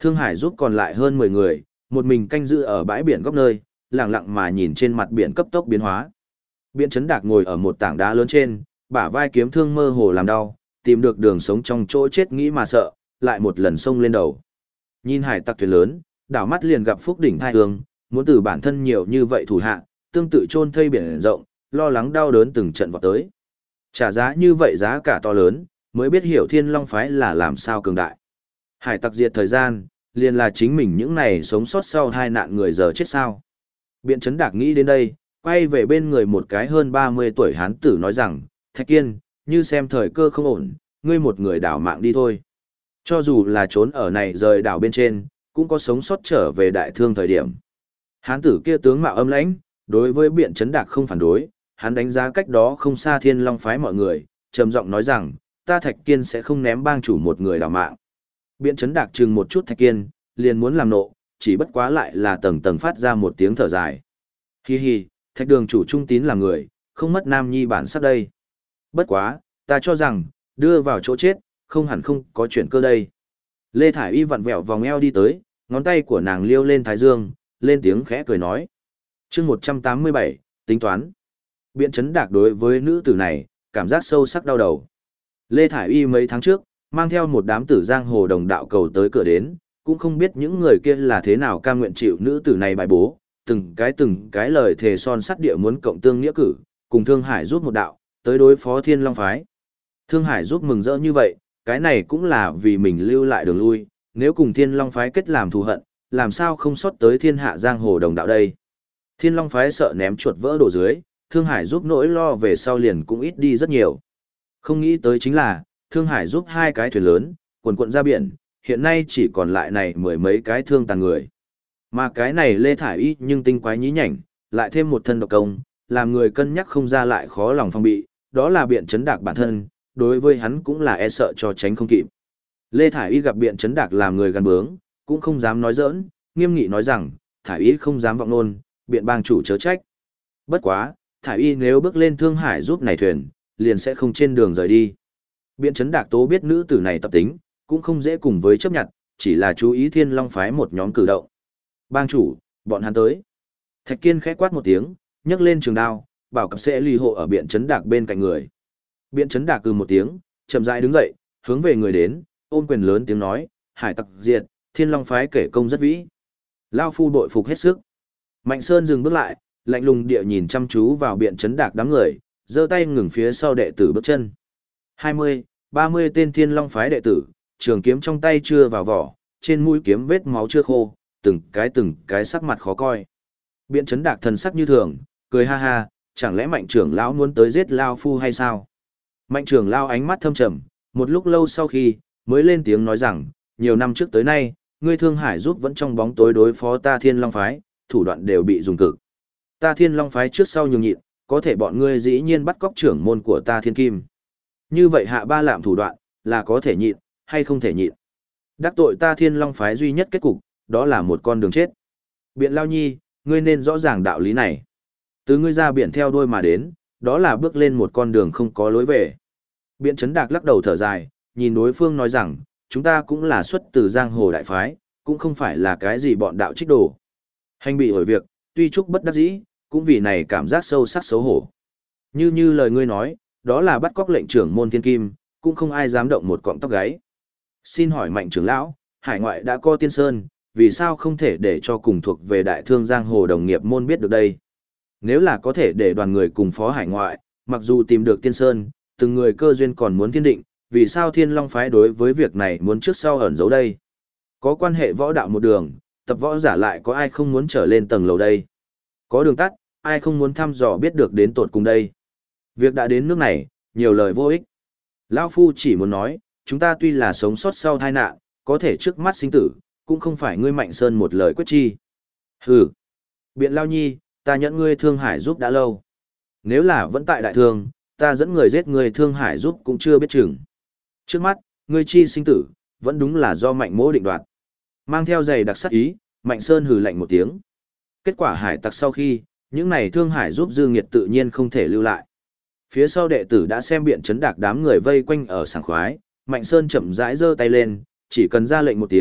Thương Hải giúp còn lại hơn 10 người, một mình canh giữ ở bãi biển góc nơi, lặng lặng mà nhìn trên mặt biển cấp tốc biến hóa. Biện Chấn Đạc ngồi ở một tảng đá lớn trên, bả vai kiếm thương mơ hồ làm đau, tìm được đường sống trong chỗ chết nghĩ mà sợ, lại một lần xông lên đầu. Nhìn hải tặc thuyền lớn, đảo mắt liền gặp phúc đỉnh thai hương, muốn từ bản thân nhiều như vậy thủ hạ, tương tự chôn thây biển rộng, lo lắng đau đớn từng trận vọt tới. Trả giá như vậy giá cả to lớn, mới biết hiểu Thiên Long phái là làm sao cường đại. Hải tặc diệt thời gian, liền là chính mình những này sống sót sau hai nạn người giờ chết sao. Biện Chấn Đạc nghĩ đến đây, quay về bên người một cái hơn 30 tuổi hán tử nói rằng, Thạch Kiên, như xem thời cơ không ổn, ngươi một người đảo mạng đi thôi. Cho dù là trốn ở này rời đảo bên trên, cũng có sống sót trở về đại thương thời điểm. Hán tử kia tướng mạo âm lãnh, đối với Biện Chấn Đạc không phản đối, hắn đánh giá cách đó không xa Thiên Long phái mọi người, trầm giọng nói rằng, ta Thạch Kiên sẽ không ném bang chủ một người đảo mạng. Biện Chấn Đạc chừng một chút Thạch Kiên, liền muốn làm nộ, chỉ bất quá lại là tầng tầng phát ra một tiếng thở dài. Hi hi, Thạch đường chủ trung tín là người, không mất nam nhi bản sắc đây. Bất quá, ta cho rằng, đưa vào chỗ chết, không hẳn không có chuyện cơ đây. Lê Thải Y vặn vẹo vòng eo đi tới, ngón tay của nàng liêu lên thái dương, lên tiếng khẽ cười nói. chương 187, tính toán. Biện Chấn Đạc đối với nữ tử này, cảm giác sâu sắc đau đầu. Lê Thải Y mấy tháng trước, mang theo một đám tử giang hồ đồng đạo cầu tới cửa đến, cũng không biết những người kia là thế nào cam nguyện chịu nữ tử này bài bố, từng cái lời thề son sắt địa muốn cộng tương nghĩa cử, cùng Thương Hải giúp một đạo, tới đối phó Thiên Long phái. Thương Hải giúp mừng rỡ như vậy, cái này cũng là vì mình lưu lại đường lui, nếu cùng Thiên Long phái kết làm thù hận, làm sao không sót tới thiên hạ giang hồ đồng đạo đây. Thiên Long phái sợ ném chuột vỡ đổ dưới, Thương Hải giúp nỗi lo về sau liền cũng ít đi rất nhiều. Không nghĩ tới chính là, Thương Hải giúp hai cái thuyền lớn, quần quận ra biển, hiện nay chỉ còn lại này mười mấy cái thương tàn người. Mà cái này Lê Thải Y nhưng tinh quái nhí nhảnh, lại thêm một thân độc công, làm người cân nhắc không ra lại khó lòng phong bị, đó là Biện Chấn Đạc bản thân, đối với hắn cũng là e sợ cho tránh không kịp. Lê Thải Y gặp Biện Chấn Đạc làm người gan bướng, cũng không dám nói giỡn, nghiêm nghị nói rằng, Thải Y không dám vọng nôn, Biện bang chủ chớ trách. Bất quá, Thải Y nếu bước lên Thương Hải giúp này thuyền, liền sẽ không trên đường rời đi. Biện Chấn Đạc tố biết nữ tử này tập tính, cũng không dễ cùng với chấp nhận, chỉ là chú ý Thiên Long phái một nhóm cử động. Bang chủ, bọn hắn tới. Thạch Kiên khẽ quát một tiếng, nhấc lên trường đao, bảo cặp sẽ ly hộ ở Biện Chấn Đạc bên cạnh người. Biện Chấn Đạc một tiếng, chậm rãi đứng dậy, hướng về người đến, ôm quyền lớn tiếng nói, hải tặc diệt, Thiên Long phái kể công rất vĩ. Lao phu đội phục hết sức. Mạnh Sơn dừng bước lại, lạnh lùng địa nhìn chăm chú vào Biện Chấn Đạc đám người, giơ tay ngừng phía sau đệ tử bước chân. 20, 30 tên Thiên Long phái đệ tử, trường kiếm trong tay chưa vào vỏ, trên mũi kiếm vết máu chưa khô, từng cái sắc mặt khó coi. Biện Chấn Đạc thần sắc như thường, cười ha ha, chẳng lẽ Mạnh trưởng lão muốn tới giết Lao phu hay sao? Mạnh trưởng lão ánh mắt thâm trầm, một lúc lâu sau khi, mới lên tiếng nói rằng, nhiều năm trước tới nay, ngươi Thương Hải giúp vẫn trong bóng tối đối phó ta Thiên Long phái, thủ đoạn đều bị dùng cực. Ta Thiên Long phái trước sau nhường nhịn, có thể bọn ngươi dĩ nhiên bắt cóc trưởng môn của ta Thiên Kim. Như vậy hạ ba lạm thủ đoạn, là có thể nhịn, hay không thể nhịn. Đắc tội ta Thiên Long phái duy nhất kết cục, đó là một con đường chết. Biện Lao Nhi, ngươi nên rõ ràng đạo lý này. Từ ngươi ra biển theo đuôi mà đến, đó là bước lên một con đường không có lối về. Biện Chấn Đạc lắc đầu thở dài, nhìn đối phương nói rằng, chúng ta cũng là xuất từ giang hồ đại phái, cũng không phải là cái gì bọn đạo trích đồ. Hành bị ổi việc, tuy chúc bất đắc dĩ, cũng vì này cảm giác sâu sắc xấu hổ. Như lời ngươi nói, đó là bắt cóc lệnh trưởng môn Thiên Kim, cũng không ai dám động một cọng tóc gáy. Xin hỏi Mạnh trưởng lão, hải ngoại đã có Tiên Sơn, vì sao không thể để cho cùng thuộc về đại thương giang hồ đồng nghiệp môn biết được đây? Nếu là có thể để đoàn người cùng phó hải ngoại, mặc dù tìm được Tiên Sơn, từng người cơ duyên còn muốn thiên định, vì sao Thiên Long phái đối với việc này muốn trước sau ẩn giấu đây? Có quan hệ võ đạo một đường, tập võ giả lại có ai không muốn trở lên tầng lầu đây? Có đường tắt, ai không muốn thăm dò biết được đến tột cùng đây? Việc đã đến nước này, nhiều lời vô ích. Lão Phu chỉ muốn nói, chúng ta tuy là sống sót sau tai nạn, có thể trước mắt sinh tử, cũng không phải ngươi Mạnh Sơn một lời quyết chi. Hừ, Biện Lao Nhi, ta nhận ngươi Thương Hải giúp đã lâu. Nếu là vẫn tại đại thương, ta dẫn người giết ngươi Thương Hải giúp cũng chưa biết chừng. Trước mắt, ngươi chi sinh tử, vẫn đúng là do Mạnh Mỗ định đoạt. Mang theo giày đặc sắc ý, Mạnh Sơn hừ lạnh một tiếng. Kết quả hải tặc sau khi, những này Thương Hải giúp dư nghiệt tự nhiên không thể lưu lại. Phía sau đệ tử đã xem Biện Chấn Đạc đám người vây quanh ở sảng khoái, Mạnh Sơn chậm rãi giơ tay lên, chỉ cần ra lệnh một tiếng,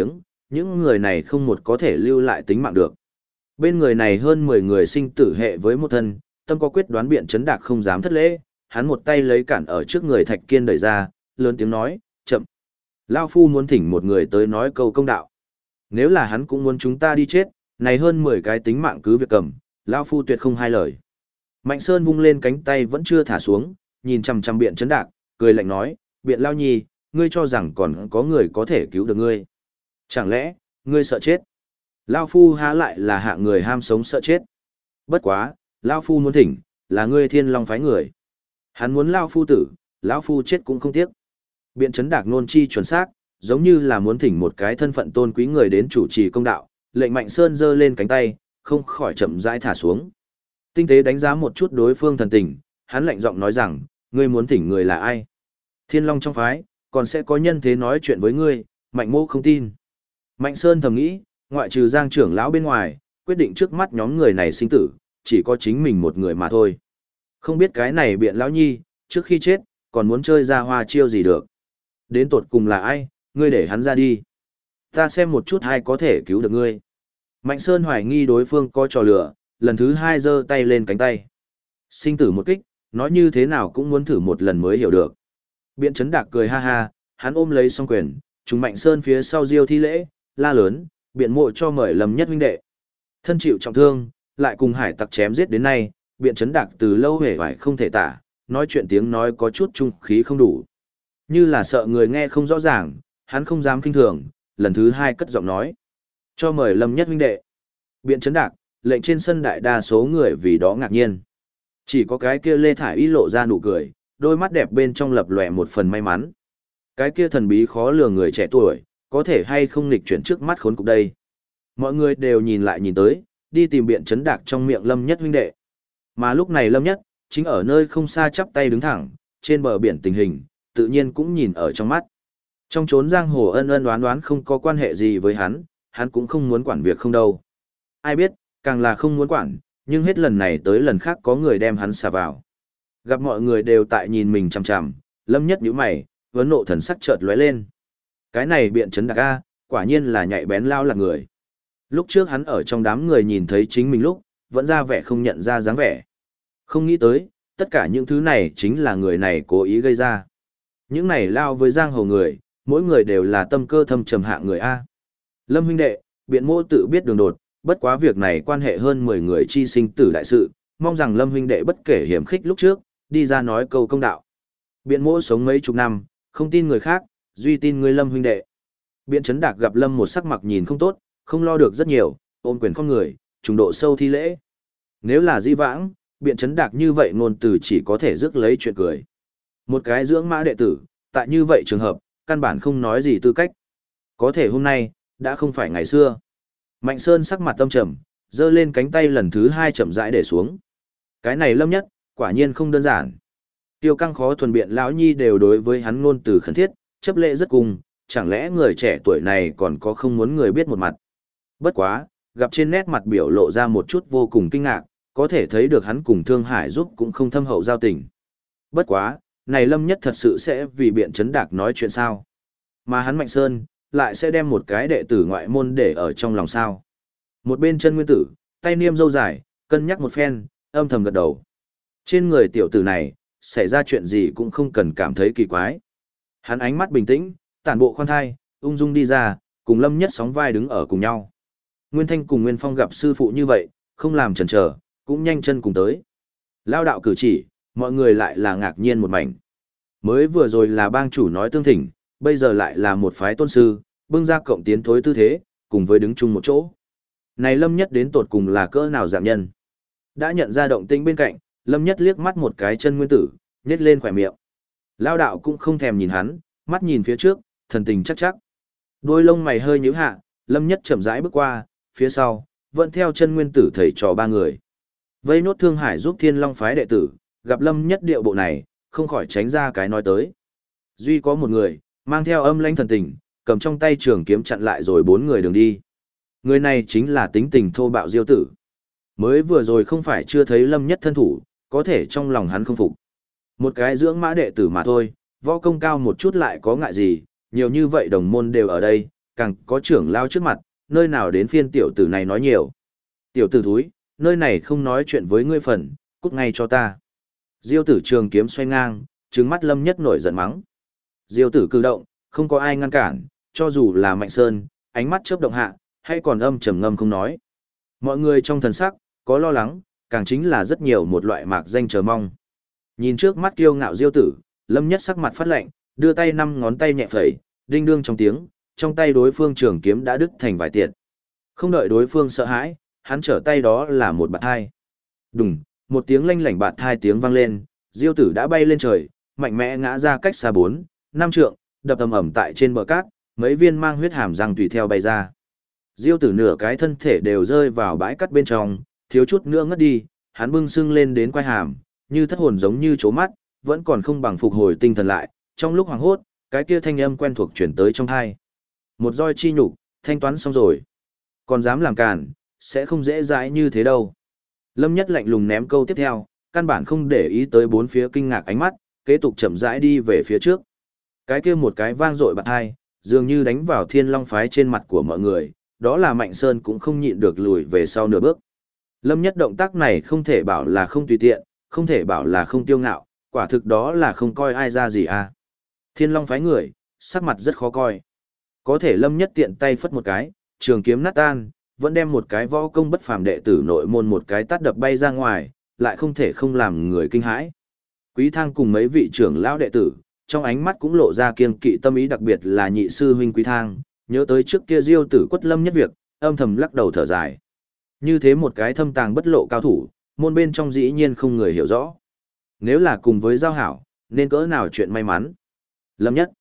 những người này không một có thể lưu lại tính mạng được. Bên người này hơn 10 người sinh tử hệ với một thân, tâm có quyết đoán biện chấn đạc không dám thất lễ, hắn một tay lấy cản ở trước người Thạch Kiên đẩy ra, lớn tiếng nói, chậm. Lao Phu muốn thỉnh một người tới nói câu công đạo. Nếu là hắn cũng muốn chúng ta đi chết, này hơn 10 cái tính mạng cứ việc cầm, Lao Phu tuyệt không hai lời. Mạnh Sơn vung lên cánh tay vẫn chưa thả xuống, nhìn chằm chằm biện chấn đạc, cười lạnh nói, biện Lao Nhi, ngươi cho rằng còn có người có thể cứu được ngươi. Chẳng lẽ, ngươi sợ chết? Lao Phu há lại là hạ người ham sống sợ chết. Bất quá, Lao Phu muốn thỉnh, là ngươi Thiên Long phái người. Hắn muốn Lao Phu tử, Lão Phu chết cũng không tiếc. Biện chấn đạc nôn chi chuẩn xác, giống như là muốn thỉnh một cái thân phận tôn quý người đến chủ trì công đạo, lệnh Mạnh Sơn giơ lên cánh tay, không khỏi chậm rãi thả xuống. Tinh tế đánh giá một chút đối phương thần tình, hắn lạnh giọng nói rằng, ngươi muốn thỉnh người là ai? Thiên Long trong phái, còn sẽ có nhân thế nói chuyện với ngươi, Mạnh Mô không tin. Mạnh Sơn thầm nghĩ, ngoại trừ Giang trưởng lão bên ngoài, quyết định trước mắt nhóm người này sinh tử, chỉ có chính mình một người mà thôi. Không biết cái này biện lão nhi, trước khi chết, còn muốn chơi ra hoa chiêu gì được. Đến tột cùng là ai, ngươi để hắn ra đi. Ta xem một chút ai có thể cứu được ngươi. Mạnh Sơn hoài nghi đối phương có trò lửa, lần thứ hai giơ tay lên cánh tay. Sinh tử một kích, nói như thế nào cũng muốn thử một lần mới hiểu được. Biện chấn đạc cười ha ha, hắn ôm lấy song quyền, trùng Mạnh Sơn phía sau diêu thi lễ, la lớn, biện mộ cho mời Lâm Nhất huynh đệ. Thân chịu trọng thương, lại cùng hải tặc chém giết đến nay, biện chấn đạc từ lâu hề vải không thể tả, nói chuyện tiếng nói có chút trung khí không đủ. Như là sợ người nghe không rõ ràng, hắn không dám kinh thường, lần thứ hai cất giọng nói. Cho mời Lâm Nhất huynh đệ. Biện chấn đạc, lệnh trên sân đại đa số người vì đó ngạc nhiên. Chỉ có cái kia Lê Thải Y lộ ra nụ cười, đôi mắt đẹp bên trong lập lòe một phần may mắn. Cái kia thần bí khó lường người trẻ tuổi, có thể hay không nghịch chuyển trước mắt khốn cục đây. Mọi người đều nhìn lại nhìn tới, đi tìm biện chấn đạc trong miệng Lâm Nhất huynh đệ. Mà lúc này Lâm Nhất, chính ở nơi không xa chắp tay đứng thẳng, trên bờ biển tình hình, tự nhiên cũng nhìn ở trong mắt. Trong chốn giang hồ ân ân đoán đoán không có quan hệ gì với hắn cũng không muốn quản việc không đâu. Ai biết, càng là không muốn quản, nhưng hết lần này tới lần khác có người đem hắn xả vào. Gặp mọi người đều tại nhìn mình chằm chằm, Lâm Nhất nhíu mày, vấn nộ thần sắc chợt lóe lên. Cái này biện chấn đạc a, quả nhiên là nhạy bén lao là người. Lúc trước hắn ở trong đám người nhìn thấy chính mình lúc, vẫn ra vẻ không nhận ra dáng vẻ. Không nghĩ tới, tất cả những thứ này chính là người này cố ý gây ra. Những này lao với giang hồ người, mỗi người đều là tâm cơ thâm trầm hạng người A. Lâm huynh đệ, biện mô tự biết đường đột, bất quá việc này quan hệ hơn 10 người chi sinh tử đại sự, mong rằng Lâm huynh đệ bất kể hiểm khích lúc trước, đi ra nói câu công đạo. Biện mô sống mấy chục năm, không tin người khác, duy tin ngươi Lâm huynh đệ. Biện chấn đạc gặp Lâm một sắc mặt nhìn không tốt, không lo được rất nhiều, ôm quyền con người, trùng độ sâu thi lễ. Nếu là di vãng, biện chấn đạc như vậy ngôn từ chỉ có thể rước lấy chuyện cười. Một cái dưỡng mã đệ tử, tại như vậy trường hợp, căn bản không nói gì tư cách. Có thể hôm nay, đã không phải ngày xưa. Mạnh Sơn sắc mặt tâm trầm, giơ lên cánh tay lần thứ hai chậm rãi để xuống. Cái này Lâm Nhất, quả nhiên không đơn giản. Tiêu căng khó thuần biện lão nhi đều đối với hắn ngôn từ khẩn thiết, chấp lễ rất cùng, chẳng lẽ người trẻ tuổi này còn có không muốn người biết một mặt. Bất quá, gặp trên nét mặt biểu lộ ra một chút vô cùng kinh ngạc, có thể thấy được hắn cùng Thương Hải giúp cũng không thâm hậu giao tình. Bất quá, này Lâm Nhất thật sự sẽ vì biện chấn đạc nói chuyện sao? Mà hắn Mạnh Sơn, lại sẽ đem một cái đệ tử ngoại môn để ở trong lòng sao? Một bên chân nguyên tử, tay niêm râu dài, cân nhắc một phen, âm thầm gật đầu. Trên người tiểu tử này, xảy ra chuyện gì cũng không cần cảm thấy kỳ quái. Hắn ánh mắt bình tĩnh, tản bộ khoan thai, ung dung đi ra, cùng Lâm Nhất sóng vai đứng ở cùng nhau. Nguyên Thanh cùng Nguyên Phong gặp sư phụ như vậy, không làm chần chờ, cũng nhanh chân cùng tới. Lao đạo cử chỉ, mọi người lại là ngạc nhiên một mảnh. Mới vừa rồi là bang chủ nói tương thỉnh, bây giờ lại là một phái tôn sư, bưng ra cộng tiến thối tư thế, cùng với đứng chung một chỗ. Này Lâm Nhất đến tột cùng là cỡ nào dạng nhân. Đã nhận ra động tĩnh bên cạnh, Lâm Nhất liếc mắt một cái chân nguyên tử, nhếch lên khỏe miệng. Lao đạo cũng không thèm nhìn hắn, mắt nhìn phía trước, thần tình chắc chắc. Đôi lông mày hơi nhíu hạ, Lâm Nhất chậm rãi bước qua, phía sau, vẫn theo chân nguyên tử thầy trò ba người. Vây nốt Thương Hải giúp Thiên Long phái đệ tử, gặp Lâm Nhất điệu bộ này, không khỏi tránh ra cái nói tới. Duy có một người, mang theo âm lãnh thần tình, cầm trong tay trường kiếm chặn lại rồi 4 người đường đi. Người này chính là tính tình thô bạo Diêu Tử. Mới vừa rồi không phải chưa thấy Lâm Nhất thân thủ, có thể trong lòng hắn không phục. Một cái dưỡng mã đệ tử mà thôi, võ công cao một chút lại có ngại gì, nhiều như vậy đồng môn đều ở đây, càng có trưởng lao trước mặt, nơi nào đến phiên tiểu tử này nói nhiều. Tiểu tử thúi, nơi này không nói chuyện với ngươi phần, cút ngay cho ta. Diêu tử trường kiếm xoay ngang, trừng mắt Lâm Nhất nổi giận mắng. Diêu tử cử động, không có ai ngăn cản, cho dù là Mạnh Sơn, ánh mắt chớp động hạ, hay còn âm trầm ngâm không nói. Mọi người trong thần sắc, có lo lắng, càng chính là rất nhiều một loại mạc danh chờ mong. Nhìn trước mắt kiêu ngạo Diêu tử, Lâm Nhất sắc mặt phát lạnh, đưa tay 5 ngón tay nhẹ phẩy, đinh đương trong tiếng, trong tay đối phương trường kiếm đã đứt thành vài tiệt. Không đợi đối phương sợ hãi, hắn trở tay đó là một bạt hai. Đùng, một tiếng lanh lảnh bạt hai tiếng vang lên, Diêu tử đã bay lên trời, mạnh mẽ ngã ra cách xa 4, 5 trượng, đập ầm ầm tại trên bờ cát, mấy viên mang huyết hàm răng tùy theo bay ra. Diêu tử nửa cái thân thể đều rơi vào bãi cát bên trong, thiếu chút nữa ngất đi, hắn bưng sưng lên đến quai hàm, như thất hồn giống như chố mắt, vẫn còn không bằng phục hồi tinh thần lại, trong lúc hoảng hốt, cái kia thanh âm quen thuộc chuyển tới trong tai. Một roi chi nhục, thanh toán xong rồi. Còn dám làm càn, sẽ không dễ dãi như thế đâu. Lâm Nhất lạnh lùng ném câu tiếp theo, căn bản không để ý tới bốn phía kinh ngạc ánh mắt, kế tục chậm rãi đi về phía trước. Cái kia một cái vang dội bạt hai, dường như đánh vào Thiên Long phái trên mặt của mọi người, đó là Mạnh Sơn cũng không nhịn được lùi về sau nửa bước. Lâm Nhất động tác này không thể bảo là không tùy tiện, không thể bảo là không tiêu ngạo, quả thực đó là không coi ai ra gì à. Thiên Long phái người, sắc mặt rất khó coi. Có thể Lâm Nhất tiện tay phất một cái, trường kiếm nát tan, vẫn đem một cái võ công bất phàm đệ tử nội môn một cái tát đập bay ra ngoài, lại không thể không làm người kinh hãi. Quý Thang cùng mấy vị trưởng lão đệ tử, trong ánh mắt cũng lộ ra kiêng kỵ tâm ý, đặc biệt là nhị sư huynh Quý Thang, nhớ tới trước kia Diêu tử quất Lâm Nhất việc, âm thầm lắc đầu thở dài. Như thế một cái thâm tàng bất lộ cao thủ, môn bên trong dĩ nhiên không người hiểu rõ. Nếu là cùng với giao hảo, nên cỡ nào chuyện may mắn. Lâm Nhất,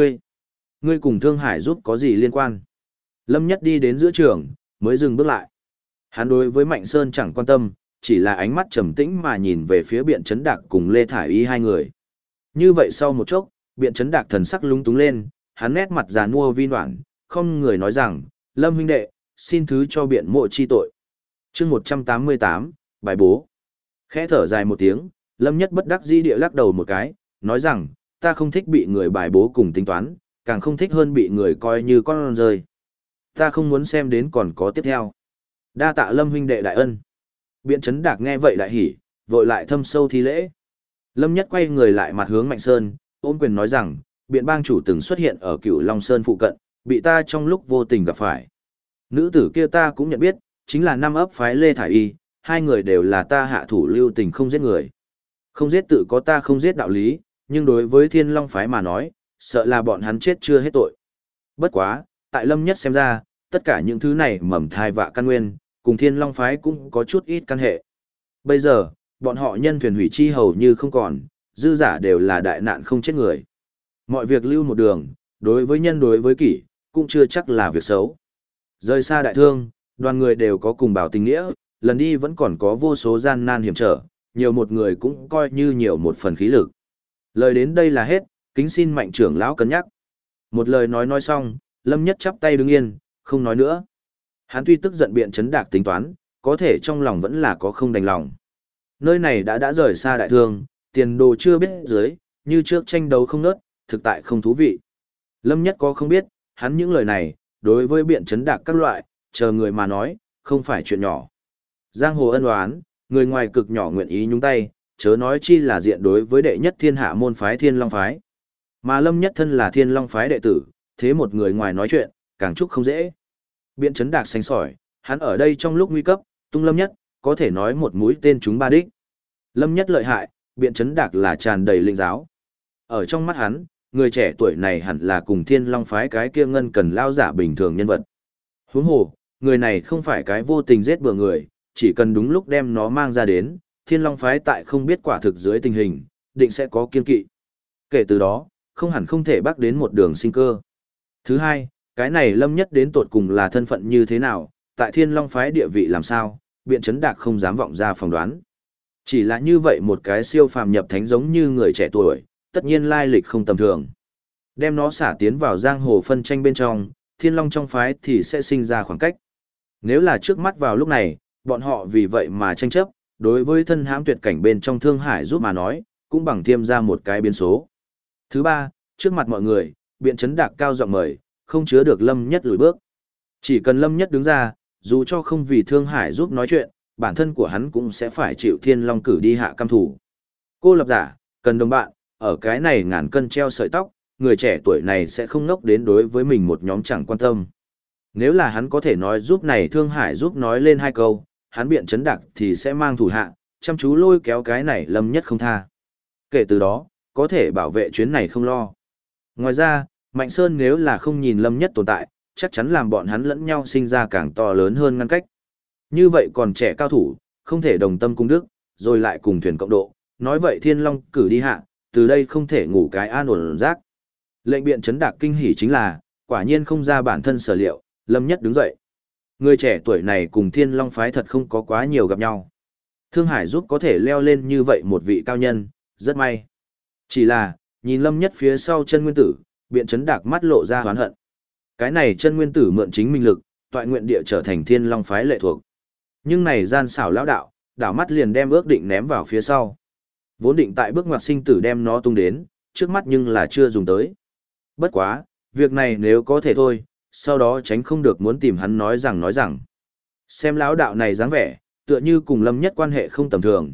ngươi cùng Thương Hải giúp có gì liên quan? Lâm Nhất đi đến giữa trường, mới dừng bước lại. Hắn đối với Mạnh Sơn chẳng quan tâm, chỉ là ánh mắt trầm tĩnh mà nhìn về phía Biện Chấn Đạc cùng Lê Thải Y hai người. Như vậy sau một chốc, Biện Chấn Đạc thần sắc lung túng lên, hắn nét mặt già nua vi đoản, không người nói rằng, Lâm huynh đệ, xin thứ cho Biện mộ chi tội. chương 188, bài bố. Khẽ thở dài một tiếng, Lâm Nhất bất đắc dĩ địa lắc đầu một cái, nói rằng, ta không thích bị người bài bố cùng tính toán, càng không thích hơn bị người coi như con rơi. Ta không muốn xem đến còn có tiếp theo. Đa tạ Lâm huynh đệ đại ân. Biện Chấn Đạc nghe vậy đại hỉ, vội lại thâm sâu thi lễ. Lâm Nhất quay người lại mặt hướng Mạnh Sơn, ôm quyền nói rằng, Biện bang chủ từng xuất hiện ở Cửu Long Sơn phụ cận, bị ta trong lúc vô tình gặp phải. Nữ tử kia ta cũng nhận biết, chính là năm ấp phái Lê Thải Y, hai người đều là ta hạ thủ lưu tình không giết người. Không giết tự có ta không giết đạo lý, nhưng đối với Thiên Long phái mà nói, sợ là bọn hắn chết chưa hết tội. Bất quá, tại Lâm Nhất xem ra, tất cả những thứ này mầm thai vạ căn nguyên, cùng Thiên Long phái cũng có chút ít căn hệ. Bây giờ, bọn họ nhân thuyền hủy chi hầu như không còn, dư giả đều là đại nạn không chết người. Mọi việc lưu một đường, đối với nhân đối với kỷ, cũng chưa chắc là việc xấu. Rời xa đại thương, đoàn người đều có cùng bảo tình nghĩa, lần đi vẫn còn có vô số gian nan hiểm trở, nhiều một người cũng coi như nhiều một phần khí lực. Lời đến đây là hết, kính xin Mạnh trưởng lão cân nhắc. Một lời nói xong, Lâm Nhất chắp tay đứng yên, không nói nữa. Hắn tuy tức giận Biện Chấn Đạc tính toán, có thể trong lòng vẫn là có không đành lòng. Nơi này đã rời xa đại thương, tiền đồ chưa biết dưới, như trước tranh đấu không nớt, thực tại không thú vị. Lâm Nhất có không biết, hắn những lời này, đối với Biện Chấn Đạc các loại, chờ người mà nói, không phải chuyện nhỏ. Giang hồ ân oán, người ngoài cực nhỏ nguyện ý nhúng tay, chớ nói chi là diện đối với đệ nhất thiên hạ môn phái Thiên Long phái. Mà Lâm Nhất thân là Thiên Long phái đệ tử, thế một người ngoài nói chuyện, càng chúc không dễ. Biện Chấn Đạc xanh sỏi, hắn ở đây trong lúc nguy cấp, tung Lâm Nhất, có thể nói một mũi tên trúng ba đích. Lâm Nhất lợi hại, Biện Chấn Đạc là tràn đầy linh giáo. Ở trong mắt hắn, người trẻ tuổi này hẳn là cùng Thiên Long phái cái kia ngân cần lao giả bình thường nhân vật. Huống hồ, người này không phải cái vô tình giết bừa người, chỉ cần đúng lúc đem nó mang ra đến, Thiên Long phái tại không biết quả thực dưới tình hình, định sẽ có kiên kỵ. Kể từ đó, không hẳn không thể bắt đến một đường sinh cơ. Thứ hai, cái này Lâm Nhất đến tột cùng là thân phận như thế nào, tại Thiên Long phái địa vị làm sao, Biện Chấn Đạc không dám vọng ra phỏng đoán. Chỉ là như vậy một cái siêu phàm nhập thánh giống như người trẻ tuổi, tất nhiên lai lịch không tầm thường. Đem nó xả tiến vào giang hồ phân tranh bên trong, Thiên Long trong phái thì sẽ sinh ra khoảng cách. Nếu là trước mắt vào lúc này, bọn họ vì vậy mà tranh chấp, đối với thân hãm tuyệt cảnh bên trong Thương Hải giúp mà nói, cũng bằng thêm ra một cái biến số. Thứ ba, trước mặt mọi người, Biện Chấn Đạc cao giọng mời, không chứa được Lâm Nhất lùi bước. Chỉ cần Lâm Nhất đứng ra, dù cho không vì Thương Hải giúp nói chuyện, bản thân của hắn cũng sẽ phải chịu Thiên Long cử đi hạ cam thủ. Cô lập giả, cần đồng bạn, ở cái này ngàn cân treo sợi tóc, người trẻ tuổi này sẽ không ngốc đến đối với mình một nhóm chẳng quan tâm. Nếu là hắn có thể nói giúp này Thương Hải giúp nói lên hai câu, hắn biện chấn đặc thì sẽ mang thủ hạ, chăm chú lôi kéo cái này Lâm Nhất không tha. Kể từ đó, có thể bảo vệ chuyến này không lo. Ngoài ra, Mạnh Sơn nếu là không nhìn Lâm Nhất tồn tại, chắc chắn làm bọn hắn lẫn nhau sinh ra càng to lớn hơn ngăn cách. Như vậy còn trẻ cao thủ, không thể đồng tâm cung đức, rồi lại cùng thuyền cộng độ, nói vậy Thiên Long cử đi hạ, từ đây không thể ngủ cái an ổn giấc. Lệnh biện chấn đạc kinh hỉ chính là, quả nhiên không ra bản thân sở liệu, Lâm Nhất đứng dậy. Người trẻ tuổi này cùng Thiên Long phái thật không có quá nhiều gặp nhau. Thương Hải giúp có thể leo lên như vậy một vị cao nhân, rất may. Chỉ là, nhìn Lâm Nhất phía sau chân nguyên tử, biện chấn đạc mắt lộ ra hoán hận. Cái này chân nguyên tử mượn chính minh lực, toại nguyện địa trở thành Thiên Long phái lệ thuộc. Nhưng này gian xảo lão đạo, đảo mắt liền đem ước định ném vào phía sau. Vốn định tại bước ngoặt sinh tử đem nó tung đến, trước mắt nhưng là chưa dùng tới. Bất quá, việc này nếu có thể thôi, sau đó tránh không được muốn tìm hắn nói rằng. Xem lão đạo này dáng vẻ, tựa như cùng Lâm Nhất quan hệ không tầm thường,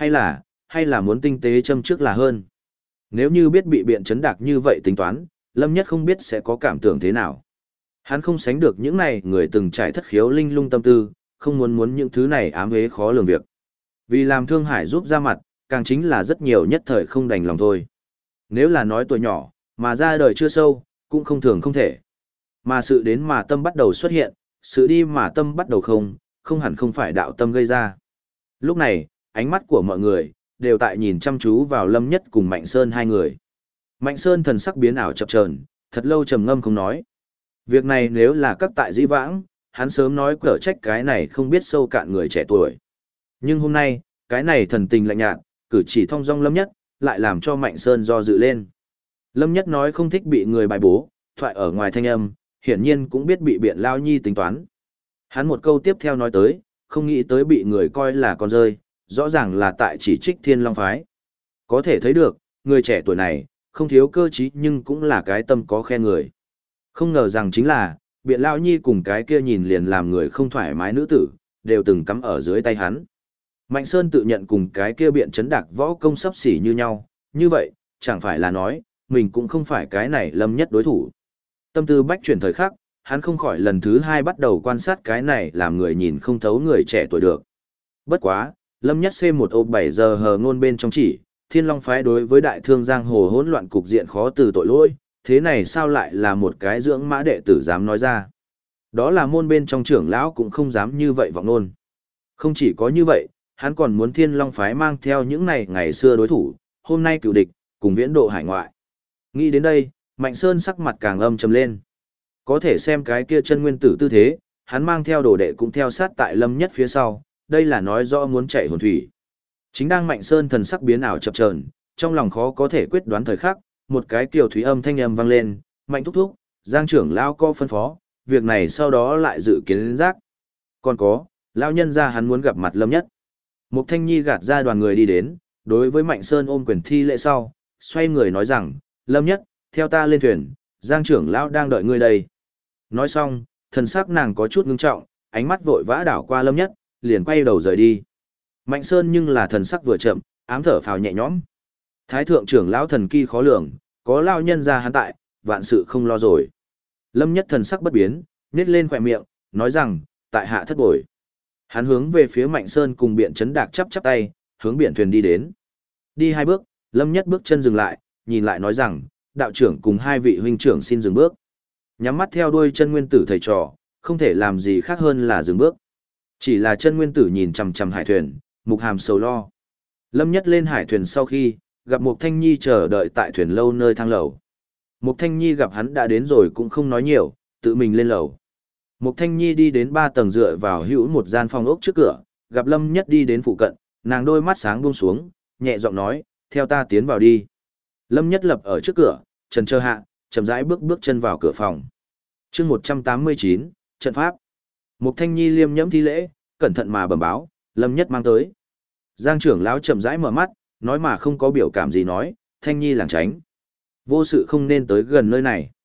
hay là muốn tinh tế châm trước là hơn. Nếu như biết bị biện chấn đạc như vậy tính toán, Lâm Nhất không biết sẽ có cảm tưởng thế nào. Hắn không sánh được những này người từng trải thất khiếu linh lung tâm tư, không muốn những thứ này ám ế khó lường việc. Vì làm Thương Hải giúp ra mặt, càng chính là rất nhiều nhất thời không đành lòng thôi. Nếu là nói tuổi nhỏ, mà ra đời chưa sâu, cũng không thường không thể. Mà sự đến mà tâm bắt đầu xuất hiện, sự đi mà tâm bắt đầu không hẳn không phải đạo tâm gây ra. Lúc này, ánh mắt của mọi người, đều tại nhìn chăm chú vào Lâm Nhất cùng Mạnh Sơn hai người. Mạnh Sơn thần sắc biến ảo chập chờn, thật lâu trầm ngâm không nói. Việc này nếu là các tại dĩ vãng, hắn sớm nói cở trách cái này không biết sâu cạn người trẻ tuổi. Nhưng hôm nay, cái này thần tình lạnh nhạt, cử chỉ thong dong Lâm Nhất, lại làm cho Mạnh Sơn do dự lên. Lâm Nhất nói không thích bị người bài bố, thoại ở ngoài thanh âm, hiển nhiên cũng biết bị biện lao nhi tính toán. Hắn một câu tiếp theo nói tới, không nghĩ tới bị người coi là con rơi, rõ ràng là tại chỉ trích Thiên Long phái. Có thể thấy được, người trẻ tuổi này, không thiếu cơ trí nhưng cũng là cái tâm có khe người. Không ngờ rằng chính là, biện lao nhi cùng cái kia nhìn liền làm người không thoải mái nữ tử, đều từng cắm ở dưới tay hắn. Mạnh Sơn tự nhận cùng cái kia biện chấn đạc võ công sắp xỉ như nhau, như vậy, chẳng phải là nói, mình cũng không phải cái này Lâm Nhất đối thủ. Tâm tư bách chuyển thời khắc, hắn không khỏi lần thứ hai bắt đầu quan sát cái này làm người nhìn không thấu người trẻ tuổi được. Bất quá, Lâm Nhất C1O 7 giờ hờ ngôn bên trong chỉ, Thiên Long phái đối với đại thương giang hồ hỗn loạn cục diện khó từ tội lỗi, thế này sao lại là một cái dưỡng mã đệ tử dám nói ra. Đó là môn bên trong trưởng lão cũng không dám như vậy vọng ngôn. Không chỉ có như vậy, hắn còn muốn Thiên Long phái mang theo những này ngày xưa đối thủ, hôm nay cựu địch, cùng viễn độ hải ngoại. Nghĩ đến đây, Mạnh Sơn sắc mặt càng âm trầm lên. Có thể xem cái kia chân nguyên tử tư thế, hắn mang theo đồ đệ cũng theo sát tại Lâm Nhất phía sau, đây là nói rõ muốn chạy hồn thủy. Chính đang Mạnh Sơn thần sắc biến ảo chập chờn, trong lòng khó có thể quyết đoán thời khắc, một cái kiều thúy âm thanh âm vang lên, Mạnh thúc thúc, Giang trưởng lão có phân phó, việc này sau đó lại dự kiến đến giác. Còn có, lão nhân gia hắn muốn gặp mặt Lâm Nhất. Mục Thanh Nhi gạt ra đoàn người đi đến, đối với Mạnh Sơn ôm quyền thi lễ sau, xoay người nói rằng, Lâm Nhất, theo ta lên thuyền, Giang trưởng lão đang đợi ngươi đây. Nói xong, thần sắc nàng có chút ngưng trọng, ánh mắt vội vã đảo qua Lâm Nhất, liền quay đầu rời đi. Mạnh Sơn nhưng là thần sắc vừa chậm, ám thở phào nhẹ nhõm. Thái thượng trưởng lão thần kỳ khó lường, có lão nhân gia hắn tại, vạn sự không lo rồi. Lâm Nhất thần sắc bất biến, nhếch lên khóe miệng, nói rằng, tại hạ thất bội. Hắn hướng về phía Mạnh Sơn cùng biện chấn đạc chắp tay, hướng biển thuyền đi đến. Đi hai bước, Lâm Nhất bước chân dừng lại, nhìn lại nói rằng, đạo trưởng cùng hai vị huynh trưởng xin dừng bước. Nhắm mắt theo đuôi chân nguyên tử thầy trò, không thể làm gì khác hơn là dừng bước. Chỉ là chân nguyên tử nhìn chằm chằm hải thuyền, mục hàm sầu lo. Lâm Nhất lên hải thuyền sau khi, gặp Mục Thanh Nhi chờ đợi tại thuyền lâu nơi thang lầu. Mục Thanh Nhi gặp hắn đã đến rồi cũng không nói nhiều, tự mình lên lầu. Mục Thanh Nhi đi đến 3 tầng dựa vào hữu một gian phòng ốc trước cửa, gặp Lâm Nhất đi đến phụ cận, nàng đôi mắt sáng buông xuống, nhẹ giọng nói, theo ta tiến vào đi. Lâm Nhất lập ở trước cửa, trần chờ hạ, chậm rãi bước chân vào cửa phòng. Chương 189, trận pháp. Mục Thanh Nhi liêm nhẫm thi lễ, cẩn thận mà bẩm báo, Lâm Nhất mang tới. Giang trưởng lão chậm rãi mở mắt, nói mà không có biểu cảm gì nói, Thanh Nhi lảng tránh. Vô sự không nên tới gần nơi này.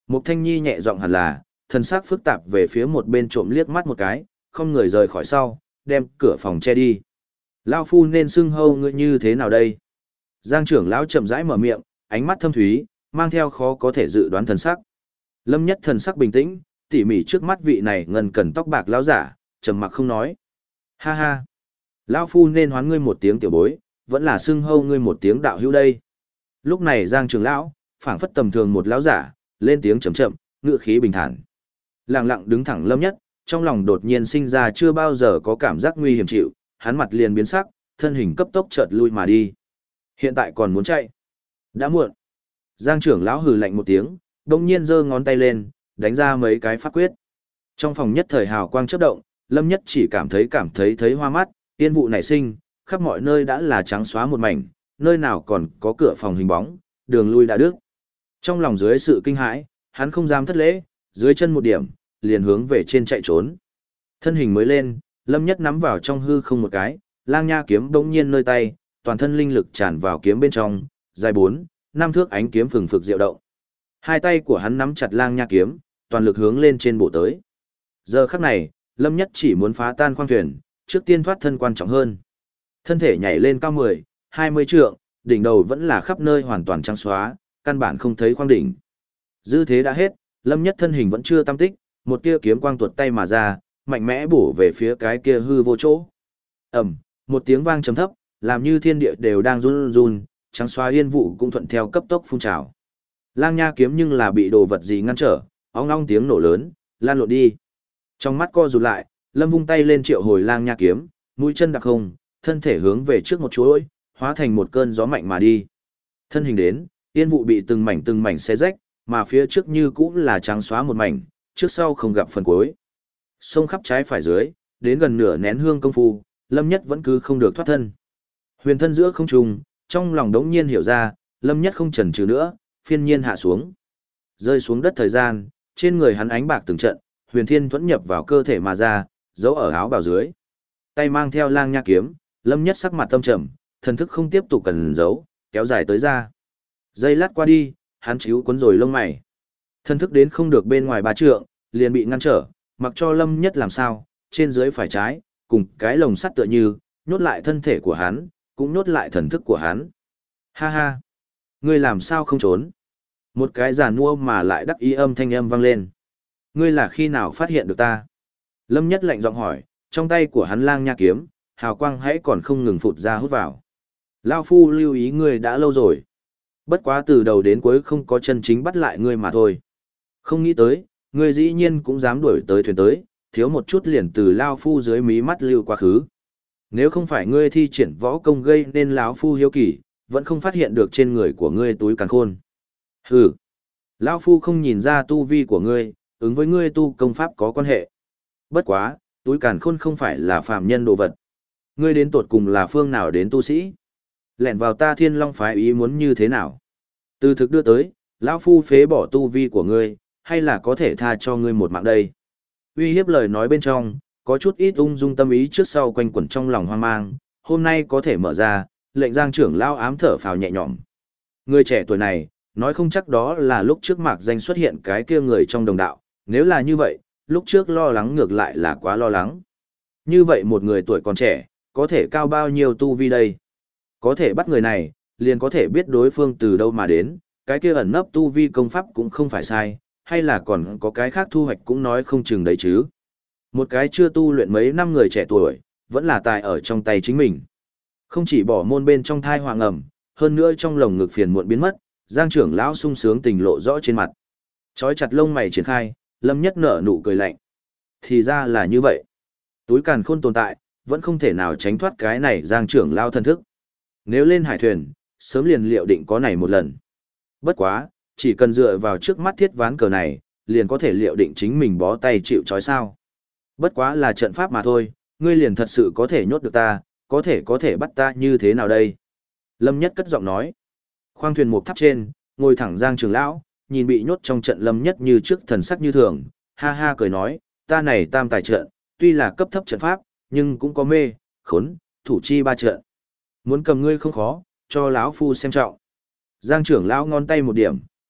Mục Thanh Nhi nhẹ giọng hẳn là, thần sắc phức tạp về phía một bên trộm liếc mắt một cái, không người rời khỏi sau, đem cửa phòng che đi. Lão phu nên xưng hô ngươi như thế nào đây? Giang trưởng lão chậm rãi mở miệng, ánh mắt thâm thúy, mang theo khó có thể dự đoán thần sắc. Lâm Nhất thần sắc bình tĩnh, tỉ mỉ trước mắt vị này ngần cẩn tóc bạc lão giả, trầm mặc không nói. Ha ha, lão phu nên hoán ngươi một tiếng tiểu bối, vẫn là xưng hô ngươi một tiếng đạo hữu đây. Lúc này Giang trưởng lão, phảng phất tầm thường một lão giả, lên tiếng chậm chậm, ngữ khí bình thản. Lặng lặng đứng thẳng Lâm Nhất, trong lòng đột nhiên sinh ra chưa bao giờ có cảm giác nguy hiểm chịu, hắn mặt liền biến sắc, thân hình cấp tốc chợt lui mà đi. Hiện tại còn muốn chạy. Đã muộn. Giang trưởng lão hừ lạnh một tiếng, đồng nhiên giơ ngón tay lên, đánh ra mấy cái pháp quyết. Trong phòng nhất thời hào quang chớp động, Lâm Nhất chỉ cảm thấy hoa mắt, tiên vụ nảy sinh, khắp mọi nơi đã là trắng xóa một mảnh, nơi nào còn có cửa phòng hình bóng, đường lui đã đứt. Trong lòng dưới sự kinh hãi, hắn không dám thất lễ, dưới chân một điểm, liền hướng về trên chạy trốn. Thân hình mới lên, Lâm Nhất nắm vào trong hư không một cái, lang nha kiếm bỗng nhiên nơi tay, toàn thân linh lực tràn vào kiếm bên trong, dài 4, 5 thước ánh kiếm phừng phực diệu động. Hai tay của hắn nắm chặt lang nha kiếm, toàn lực hướng lên trên bổ tới. Giờ khắc này, Lâm Nhất chỉ muốn phá tan khoang thuyền, trước tiên thoát thân quan trọng hơn. Thân thể nhảy lên cao 10, 20 trượng, đỉnh đầu vẫn là khắp nơi hoàn toàn trắng xóa, căn bản không thấy khoang đỉnh. Dư thế đã hết, Lâm Nhất thân hình vẫn chưa tam tích, một tia kiếm quang tuột tay mà ra, mạnh mẽ bổ về phía cái kia hư vô chỗ. Ầm, một tiếng vang trầm thấp, làm như thiên địa đều đang run run, trắng xóa yên vụ cũng thuận theo cấp tốc phun trào. Lang nha kiếm nhưng là bị đồ vật gì ngăn trở, ong ong tiếng nổ lớn, lan lộn đi. Trong mắt co rụt lại, Lâm vung tay lên triệu hồi lang nha kiếm, mũi chân đặc không, thân thể hướng về trước một chuỗi, hóa thành một cơn gió mạnh mà đi. Thân hình đến, yên vụ bị từng mảnh xé rách, mà phía trước như cũng là trắng xóa một mảnh, trước sau không gặp phần cuối. Xông khắp trái phải dưới, đến gần nửa nén hương công phu, Lâm Nhất vẫn cứ không được thoát thân. Huyền thân giữa không trung, trong lòng đống nhiên hiểu ra, Lâm Nhất không chần chừ nữa, phiên nhiên hạ xuống. Rơi xuống đất thời gian, trên người hắn ánh bạc từng trận, huyền thiên thuẫn nhập vào cơ thể mà ra, giấu ở áo bào dưới. Tay mang theo lang nha kiếm, Lâm Nhất sắc mặt tâm trầm, thần thức không tiếp tục cần giấu, kéo dài tới ra. Giây lát qua đi, hắn chíu cuốn rồi lông mày. Thần thức đến không được bên ngoài 3 trượng, liền bị ngăn trở, mặc cho Lâm Nhất làm sao, trên dưới phải trái, cùng cái lồng sắt tựa như, nhốt lại thân thể của hắn, cũng nhốt lại thần thức của hắn. Ha ha! Ngươi làm sao không trốn? Một cái giàn mua mà lại đắc ý âm thanh âm vang lên. Ngươi là khi nào phát hiện được ta? Lâm Nhất lạnh giọng hỏi, trong tay của hắn lang nha kiếm, hào quang hãy còn không ngừng phụt ra hút vào. Lao phu lưu ý ngươi đã lâu rồi. Bất quá từ đầu đến cuối không có chân chính bắt lại ngươi mà thôi. Không nghĩ tới, ngươi dĩ nhiên cũng dám đuổi tới thuyền tới, thiếu một chút liền từ Lao phu dưới mí mắt lưu quá khứ. Nếu không phải ngươi thi triển võ công gây nên lão phu hiếu kỳ, vẫn không phát hiện được trên người của ngươi túi càn khôn. Hừ, lão phu không nhìn ra tu vi của ngươi, ứng với ngươi tu công pháp có quan hệ. Bất quá, túi càn khôn không phải là phàm nhân đồ vật. Ngươi đến tột cùng là phương nào đến tu sĩ? Lẻn vào ta Thiên Long phái ý muốn như thế nào? Từ thực đưa tới, lão phu phế bỏ tu vi của ngươi, hay là có thể tha cho ngươi một mạng đây? Uy hiếp lời nói bên trong, có chút ít ung dung tâm ý trước sau quanh quẩn trong lòng hoang mang, hôm nay có thể mở ra, lệnh Giang trưởng lão ám thở phào nhẹ nhõm. Người trẻ tuổi này, nói không chắc đó là lúc trước mạc danh xuất hiện cái kia người trong đồng đạo, nếu là như vậy, lúc trước lo lắng ngược lại là quá lo lắng. Như vậy một người tuổi còn trẻ, có thể cao bao nhiêu tu vi đây? Có thể bắt người này, liền có thể biết đối phương từ đâu mà đến, cái kia ẩn nấp tu vi công pháp cũng không phải sai, hay là còn có cái khác thu hoạch cũng nói không chừng đấy chứ. Một cái chưa tu luyện mấy năm người trẻ tuổi, vẫn là tài ở trong tay chính mình. Không chỉ bỏ môn bên trong thai hoàng ẩm, hơn nữa trong lồng ngực phiền muộn biến mất, Giang trưởng lão sung sướng tình lộ rõ trên mặt. Chói chặt lông mày triển khai, Lâm Nhất nở nụ cười lạnh. Thì ra là như vậy. Túi càn khôn tồn tại, vẫn không thể nào tránh thoát cái này Giang trưởng lão thân thức. Nếu lên hải thuyền, sớm liền liệu định có này một lần. Bất quá, chỉ cần dựa vào trước mắt thiết ván cờ này, liền có thể liệu định chính mình bó tay chịu trói sao. Bất quá là trận pháp mà thôi, ngươi liền thật sự có thể nhốt được ta, có thể bắt ta như thế nào đây? Lâm Nhất cất giọng nói. Khoang thuyền một tháp trên, ngồi thẳng Giang trưởng lão, nhìn bị nhốt trong trận Lâm Nhất như trước thần sắc như thường, ha ha cười nói, ta này tam tài trận, tuy là cấp thấp trận pháp, nhưng cũng có mê, khốn, thủ chi 3 trận. Muốn cầm ngươi không khó, cho lão phu xem trọng. Giang trưởng lão ngón tay một điểm,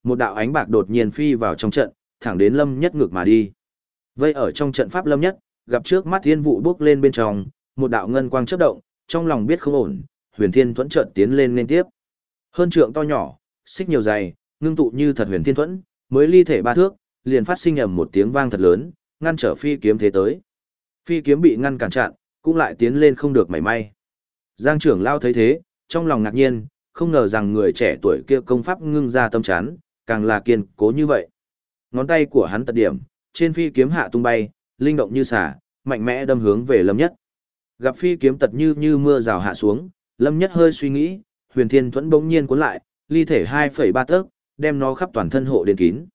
Một đạo ánh bạc đột nhiên phi vào trong trận, thẳng đến Lâm Nhất ngược mà đi. Vây ở trong trận pháp Lâm Nhất, gặp trước mắt thiên vụ bốc lên bên trong, một đạo ngân quang chớp động, trong lòng biết không ổn, Huyền Thiên Thuẫn chợt tiến lên liên tiếp. Hơn trượng to nhỏ, xích nhiều dày, ngưng tụ như thật Huyền Thiên Thuẫn, mới ly thể 3 thước, liền phát sinh ầm một tiếng vang thật lớn, ngăn trở phi kiếm thế tới. Phi kiếm bị ngăn cản chặn, cũng lại tiến lên không được mảy may. Giang trưởng lao thấy thế, trong lòng ngạc nhiên, không ngờ rằng người trẻ tuổi kia công pháp ngưng ra tâm chán, càng là kiên cố như vậy. Ngón tay của hắn tật điểm, trên phi kiếm hạ tung bay, linh động như xả, mạnh mẽ đâm hướng về Lâm Nhất. Gặp phi kiếm tật như mưa rào hạ xuống, Lâm Nhất hơi suy nghĩ, Huyền Thiên Thuẫn bỗng nhiên cuốn lại, ly thể 2,3 tấc, đem nó khắp toàn thân hộ đến kín.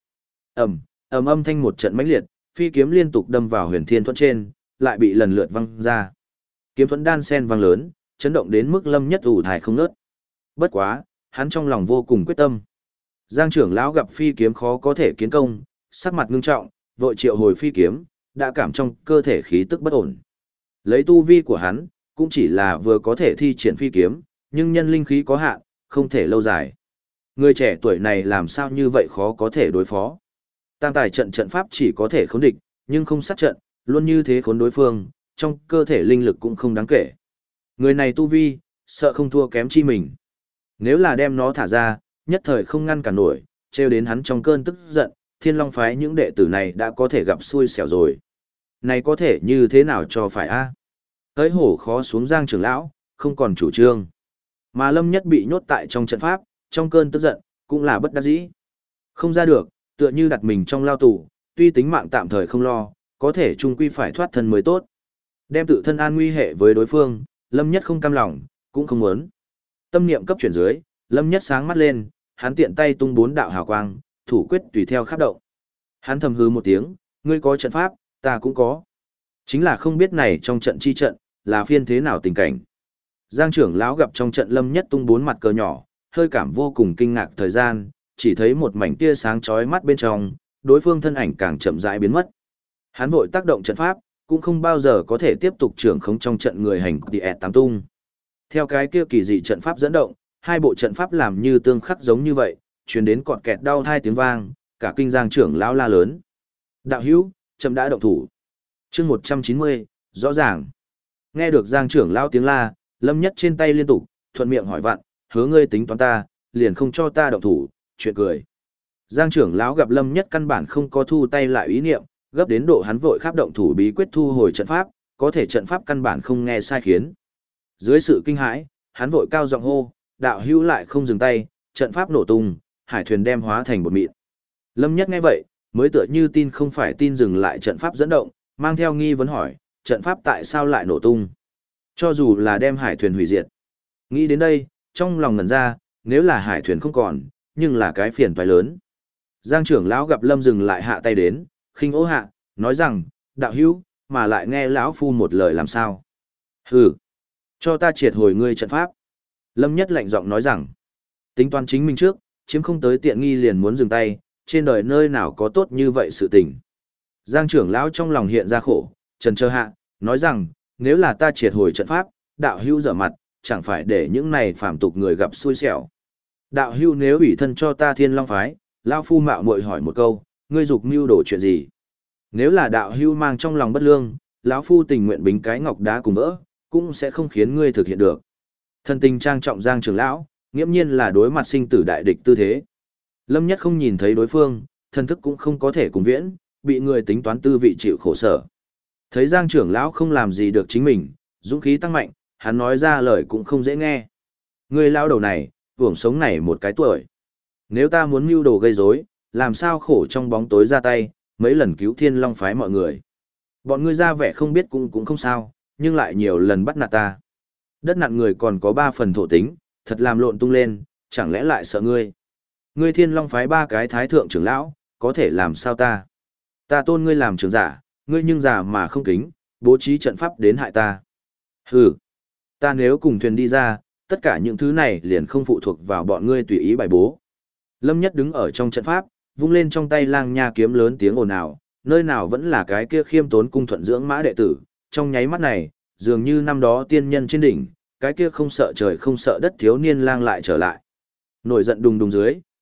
Âm thanh một trận mãnh liệt, phi kiếm liên tục đâm vào Huyền Thiên Thuẫn trên, lại bị lần lượt văng ra. Kiếm thuẫn đan sen vang lớn, chấn động đến mức Lâm Nhất ủ thải không ngớt. Bất quá, hắn trong lòng vô cùng quyết tâm. Giang trưởng lão gặp phi kiếm khó có thể kiến công, sắc mặt ngưng trọng, vội triệu hồi phi kiếm, đã cảm trong cơ thể khí tức bất ổn. Lấy tu vi của hắn, cũng chỉ là vừa có thể thi triển phi kiếm, nhưng nhân linh khí có hạn, không thể lâu dài. Người trẻ tuổi này làm sao như vậy khó có thể đối phó. Tam tài trận pháp chỉ có thể khốn địch, nhưng không sát trận, luôn như thế khốn đối phương, trong cơ thể linh lực cũng không đáng kể. Người này tu vi, sợ không thua kém chi mình. Nếu là đem nó thả ra, nhất thời không ngăn cản nổi, trêu đến hắn trong cơn tức giận, Thiên Long phái những đệ tử này đã có thể gặp xui xẻo rồi. Này có thể như thế nào cho phải a? Tới hổ khó xuống Giang trưởng lão, không còn chủ trương. Mà Lâm Nhất bị nhốt tại trong trận pháp, trong cơn tức giận, cũng là bất đắc dĩ. Không ra được, tựa như đặt mình trong lao tù, tuy tính mạng tạm thời không lo, có thể chung quy phải thoát thân mới tốt. Đem tự thân an nguy hệ với đối phương, Lâm Nhất không cam lòng, cũng không muốn. Tâm niệm cấp chuyển dưới, Lâm Nhất sáng mắt lên, hắn tiện tay tung 4 đạo hào quang, thủ quyết tùy theo khắp động. Hắn thầm hư một tiếng, ngươi có trận pháp, ta cũng có. Chính là không biết này trong trận chi trận, là phiên thế nào tình cảnh. Giang trưởng lão gặp trong trận Lâm Nhất tung 4 mặt cờ nhỏ, hơi cảm vô cùng kinh ngạc thời gian, chỉ thấy một mảnh tia sáng chói mắt bên trong, đối phương thân ảnh càng chậm rãi biến mất. Hắn vội tác động trận pháp, cũng không bao giờ có thể tiếp tục trưởng khống trong trận người hành địa tám tung. Theo cái kia kỳ dị trận pháp dẫn động, hai bộ trận pháp làm như tương khắc giống như vậy, truyền đến cọt kẹt đau thai tiếng vang, cả kinh Giang trưởng lão la lớn. Đạo hữu, chậm đã động thủ. Chương 190, rõ ràng. Nghe được Giang trưởng lão tiếng la, Lâm Nhất trên tay liên tục, thuận miệng hỏi vặn, hứa ngươi tính toán ta, liền không cho ta động thủ, chuyện cười. Giang trưởng lão gặp Lâm Nhất căn bản không có thu tay lại ý niệm, gấp đến độ hắn vội khắp động thủ bí quyết thu hồi trận pháp, có thể trận pháp căn bản không nghe sai khiến. Dưới sự kinh hãi, hắn vội cao giọng hô, đạo hữu lại không dừng tay, trận pháp nổ tung, hải thuyền đem hóa thành bột mịn. Lâm Nhất nghe vậy, mới tựa như tin không phải tin dừng lại trận pháp dẫn động, mang theo nghi vấn hỏi, trận pháp tại sao lại nổ tung? Cho dù là đem hải thuyền hủy diệt. Nghĩ đến đây, trong lòng ngẩn ra, nếu là hải thuyền không còn, nhưng là cái phiền toái lớn. Giang trưởng lão gặp Lâm dừng lại hạ tay đến, khinh ố hạ, nói rằng, đạo hữu, mà lại nghe lão phu một lời làm sao? Hừ, cho ta triệt hồi ngươi trận pháp. Lâm Nhất lạnh giọng nói rằng, tính toán chính mình trước, chiếm không tới tiện nghi liền muốn dừng tay, trên đời nơi nào có tốt như vậy sự tình. Giang trưởng lão trong lòng hiện ra khổ, trần trơ hạ, nói rằng, nếu là ta triệt hồi trận pháp, đạo hữu dở mặt, chẳng phải để những này phàm tục người gặp xui xẻo. Đạo hữu nếu ủy thân cho ta Thiên Long phái, lão phu mạo muội hỏi một câu, ngươi dục mưu đồ chuyện gì? Nếu là đạo hữu mang trong lòng bất lương, lão phu tình nguyện bính cái ngọc đá cùng vỡ, cũng sẽ không khiến ngươi thực hiện được. Thân tình trang trọng Giang trưởng lão, nghiễm nhiên là đối mặt sinh tử đại địch tư thế. Lâm Nhất không nhìn thấy đối phương, thân thức cũng không có thể cùng viễn, bị người tính toán tư vị chịu khổ sở. Thấy Giang trưởng lão không làm gì được chính mình, dũng khí tăng mạnh, hắn nói ra lời cũng không dễ nghe. Ngươi lao đầu này, hưởng sống này một cái tuổi. Nếu ta muốn mưu đồ gây rối, làm sao khổ trong bóng tối ra tay, mấy lần cứu Thiên Long phái mọi người. Bọn ngươi ra vẻ không biết cũng không sao, nhưng lại nhiều lần bắt nạt ta. Đất nặng người còn có 3 phần thổ tính, thật làm lộn tung lên, chẳng lẽ lại sợ ngươi. Ngươi Thiên Long phái 3 cái thái thượng trưởng lão, có thể làm sao ta? Ta tôn ngươi làm trưởng giả, ngươi nhưng giả mà không kính, bố trí trận pháp đến hại ta. Hừ, ta nếu cùng thuyền đi ra, tất cả những thứ này liền không phụ thuộc vào bọn ngươi tùy ý bài bố. Lâm Nhất đứng ở trong trận pháp, vung lên trong tay lang nha kiếm lớn tiếng ồn ào, nơi nào vẫn là cái kia khiêm tốn cung thuận dưỡng mã đệ tử, trong nháy mắt này, dường như năm đó tiên nhân trên đỉnh, cái kia không sợ trời không sợ đất thiếu niên lang lại trở lại. Nổi giận đùng đùng dưới,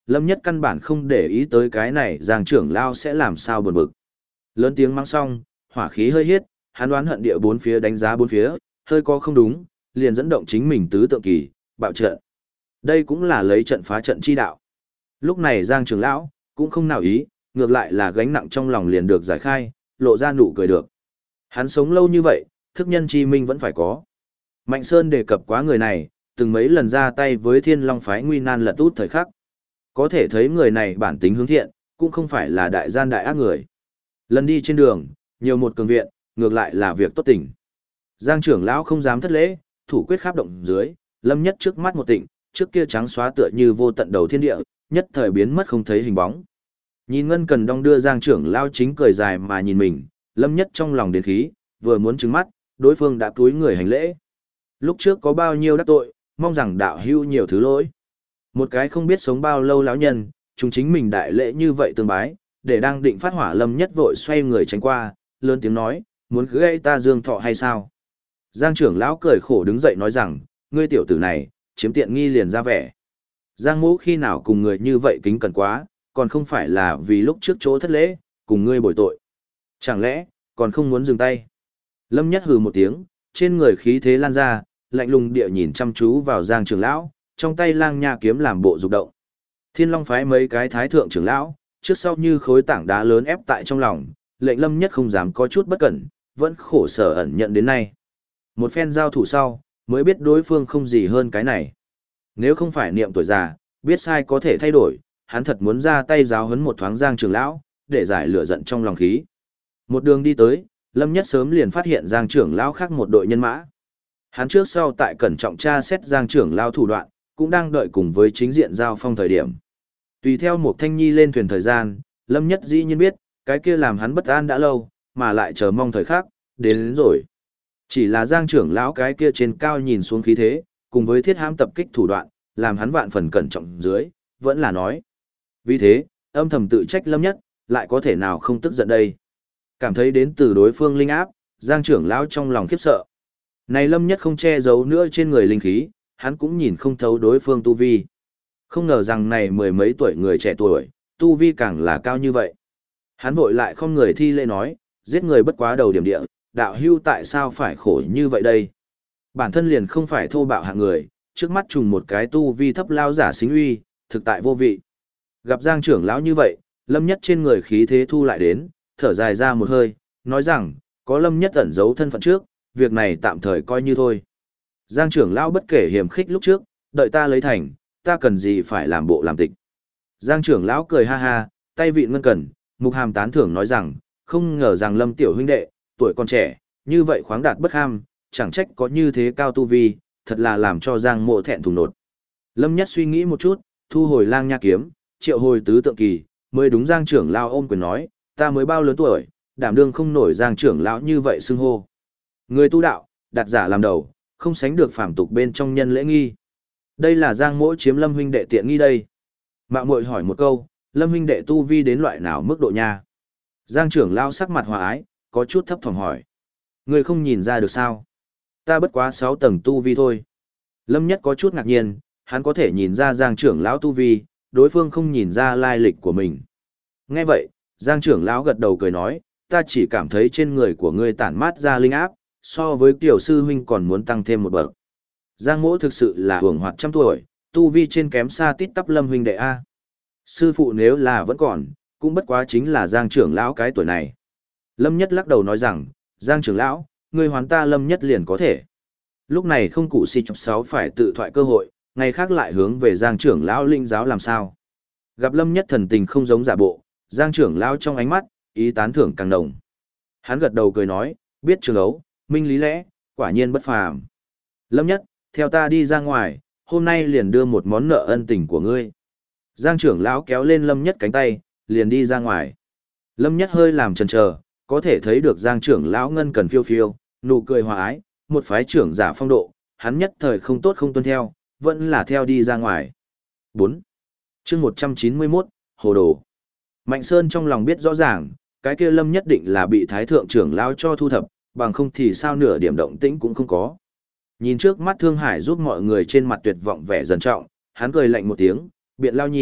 Lâm Nhất căn bản không để ý tới cái này Giang trưởng lão sẽ làm sao buồn bực. Lớn tiếng mang xong, hỏa khí hơi hiết, hắn đoán hận địa bốn phía đánh giá bốn phía, hơi có không đúng, liền dẫn động chính mình tứ tượng kỳ, bạo trận. Đây cũng là lấy trận phá trận chi đạo. Lúc này Giang trưởng lão cũng không nào ý, ngược lại là gánh nặng trong lòng liền được giải khai, lộ ra nụ cười được. Hắn sống lâu như vậy, thức nhân chi minh vẫn phải có. Mạnh Sơn đề cập quá người này, từng mấy lần ra tay với Thiên Long phái nguy nan lật út thời khắc. Có thể thấy người này bản tính hướng thiện, cũng không phải là đại gian đại ác người. Lần đi trên đường, nhiều một cường viện, ngược lại là việc tốt tình. Giang trưởng lão không dám thất lễ, thủ quyết khắp động dưới, Lâm Nhất trước mắt một tịnh, trước kia trắng xóa tựa như vô tận đầu thiên địa, nhất thời biến mất không thấy hình bóng. Nhìn Ngân Cần đong đưa Giang trưởng lão chính cười dài mà nhìn mình, Lâm Nhất trong lòng đến khí, vừa muốn trừng mắt, đối phương đã cúi người hành lễ. Lúc trước có bao nhiêu đắc tội, mong rằng đạo hữu nhiều thứ lỗi. Một cái không biết sống bao lâu lão nhân, chúng chính mình đại lễ như vậy tương bái, để đang định phát hỏa Lâm Nhất vội xoay người tránh qua, lớn tiếng nói, muốn gây ta dương thọ hay sao? Giang trưởng lão cười khổ đứng dậy nói rằng, ngươi tiểu tử này, chiếm tiện nghi liền ra vẻ. Giang mỗ khi nào cùng người như vậy kính cẩn quá, còn không phải là vì lúc trước chỗ thất lễ, cùng ngươi bồi tội. Chẳng lẽ, còn không muốn dừng tay? Lâm Nhất hừ một tiếng, trên người khí thế lan ra, lạnh lùng địa nhìn chăm chú vào Giang trưởng lão, trong tay lang nha kiếm làm bộ dục động. Thiên Long phái mấy cái thái thượng trưởng lão, trước sau như khối tảng đá lớn ép tại trong lòng, lệnh Lâm Nhất không dám có chút bất cẩn, vẫn khổ sở ẩn nhận đến nay. Một phen giao thủ sau, mới biết đối phương không gì hơn cái này. Nếu không phải niệm tuổi già, biết sai có thể thay đổi, hắn thật muốn ra tay giáo huấn một thoáng Giang trưởng lão, để giải lửa giận trong lòng khí. Một đường đi tới, Lâm Nhất sớm liền phát hiện Giang trưởng lão khác một đội nhân mã. Hắn trước sau tại cẩn trọng tra xét Giang trưởng lão thủ đoạn, cũng đang đợi cùng với chính diện giao phong thời điểm. Tùy theo một thanh nhi lên thuyền thời gian, Lâm Nhất dĩ nhiên biết, cái kia làm hắn bất an đã lâu, mà lại chờ mong thời khắc, đến rồi. Chỉ là Giang trưởng lão cái kia trên cao nhìn xuống khí thế, cùng với thiết hãm tập kích thủ đoạn, làm hắn vạn phần cẩn trọng dưới, vẫn là nói. Vì thế, âm thầm tự trách Lâm Nhất, lại có thể nào không tức giận đây. Cảm thấy đến từ đối phương linh áp, Giang trưởng lão trong lòng khiếp sợ. Này Lâm Nhất không che giấu nữa trên người linh khí, hắn cũng nhìn không thấu đối phương tu vi. Không ngờ rằng này mười mấy tuổi người trẻ tuổi, tu vi càng là cao như vậy. Hắn vội lại không người thi lễ nói, giết người bất quá đầu điểm địa, đạo hưu tại sao phải khổ như vậy đây? Bản thân liền không phải thô bạo hạng người, trước mắt trùng một cái tu vi thấp lao giả xính uy, thực tại vô vị. Gặp Giang trưởng lão như vậy, Lâm Nhất trên người khí thế thu lại đến, thở dài ra một hơi, nói rằng, có Lâm Nhất ẩn giấu thân phận trước, việc này tạm thời coi như thôi. Giang trưởng lão bất kể hiểm khích lúc trước, đợi ta lấy thành, ta cần gì phải làm bộ làm tịch. Giang trưởng lão cười ha ha, tay vịn Ngân Cần, mục hàm tán thưởng nói rằng, không ngờ rằng Lâm tiểu huynh đệ, tuổi còn trẻ, như vậy khoáng đạt bất ham, chẳng trách có như thế cao tu vi, thật là làm cho Giang mộ thẹn thùng nột. Lâm Nhất suy nghĩ một chút, thu hồi lang nha kiếm, triệu hồi tứ tượng kỳ, mới đúng Giang trưởng lão ôm quyền nói, ta mới bao lớn tuổi, đảm đương không nổi Giang trưởng lão như vậy xưng hô. Người tu đạo, đặt giả làm đầu, không sánh được phàm tục bên trong nhân lễ nghi. Đây là Giang mỗ chiếm Lâm huynh đệ tiện nghi đây. Mạo muội hỏi một câu, Lâm huynh đệ tu vi đến loại nào mức độ nha? Giang trưởng lão sắc mặt hòa ái, có chút thấp thỏm hỏi. Người không nhìn ra được sao? Ta bất quá 6 tầng tu vi thôi. Lâm Nhất có chút ngạc nhiên, hắn có thể nhìn ra Giang trưởng lão tu vi, đối phương không nhìn ra lai lịch của mình. Nghe vậy, Giang trưởng lão gật đầu cười nói, ta chỉ cảm thấy trên người của ngươi tản mát ra linh áp, so với tiểu sư huynh còn muốn tăng thêm một bậc. Giang mỗ thực sự là hưởng hoạt trăm tuổi, tu vi trên kém xa tít tắp Lâm huynh đệ A. Sư phụ nếu là vẫn còn, cũng bất quá chính là Giang trưởng lão cái tuổi này. Lâm Nhất lắc đầu nói rằng, Giang trưởng lão, ngươi hoán ta Lâm Nhất liền có thể. Lúc này không cụ si chọc 6 phải tự thoại cơ hội, ngày khác lại hướng về Giang trưởng lão linh giáo làm sao. Gặp Lâm Nhất thần tình không giống giả bộ, Giang trưởng lão trong ánh mắt, ý tán thưởng càng nồng. Hắn gật đầu cười nói, biết trường ấu, minh lý lẽ, quả nhiên bất phàm. Lâm Nhất, theo ta đi ra ngoài, hôm nay liền đưa một món nợ ân tình của ngươi. Giang trưởng lão kéo lên Lâm Nhất cánh tay, liền đi ra ngoài. Lâm Nhất hơi làm chần chờ, có thể thấy được Giang trưởng lão Ngân Cần phiêu phiêu, nụ cười hòa ái, một phái trưởng giả phong độ, hắn nhất thời không tốt không tuân theo, vẫn là theo đi ra ngoài. 4. Chương 191, Hồ Đồ. Mạnh Sơn trong lòng biết rõ ràng, cái kia Lâm nhất định là bị Thái thượng trưởng lão cho thu thập, bằng không thì sao nửa điểm động tĩnh cũng không có. Nhìn trước mắt Thương Hải giúp mọi người trên mặt tuyệt vọng vẻ dần trọng, hắn cười lạnh một tiếng, biện lao nhi,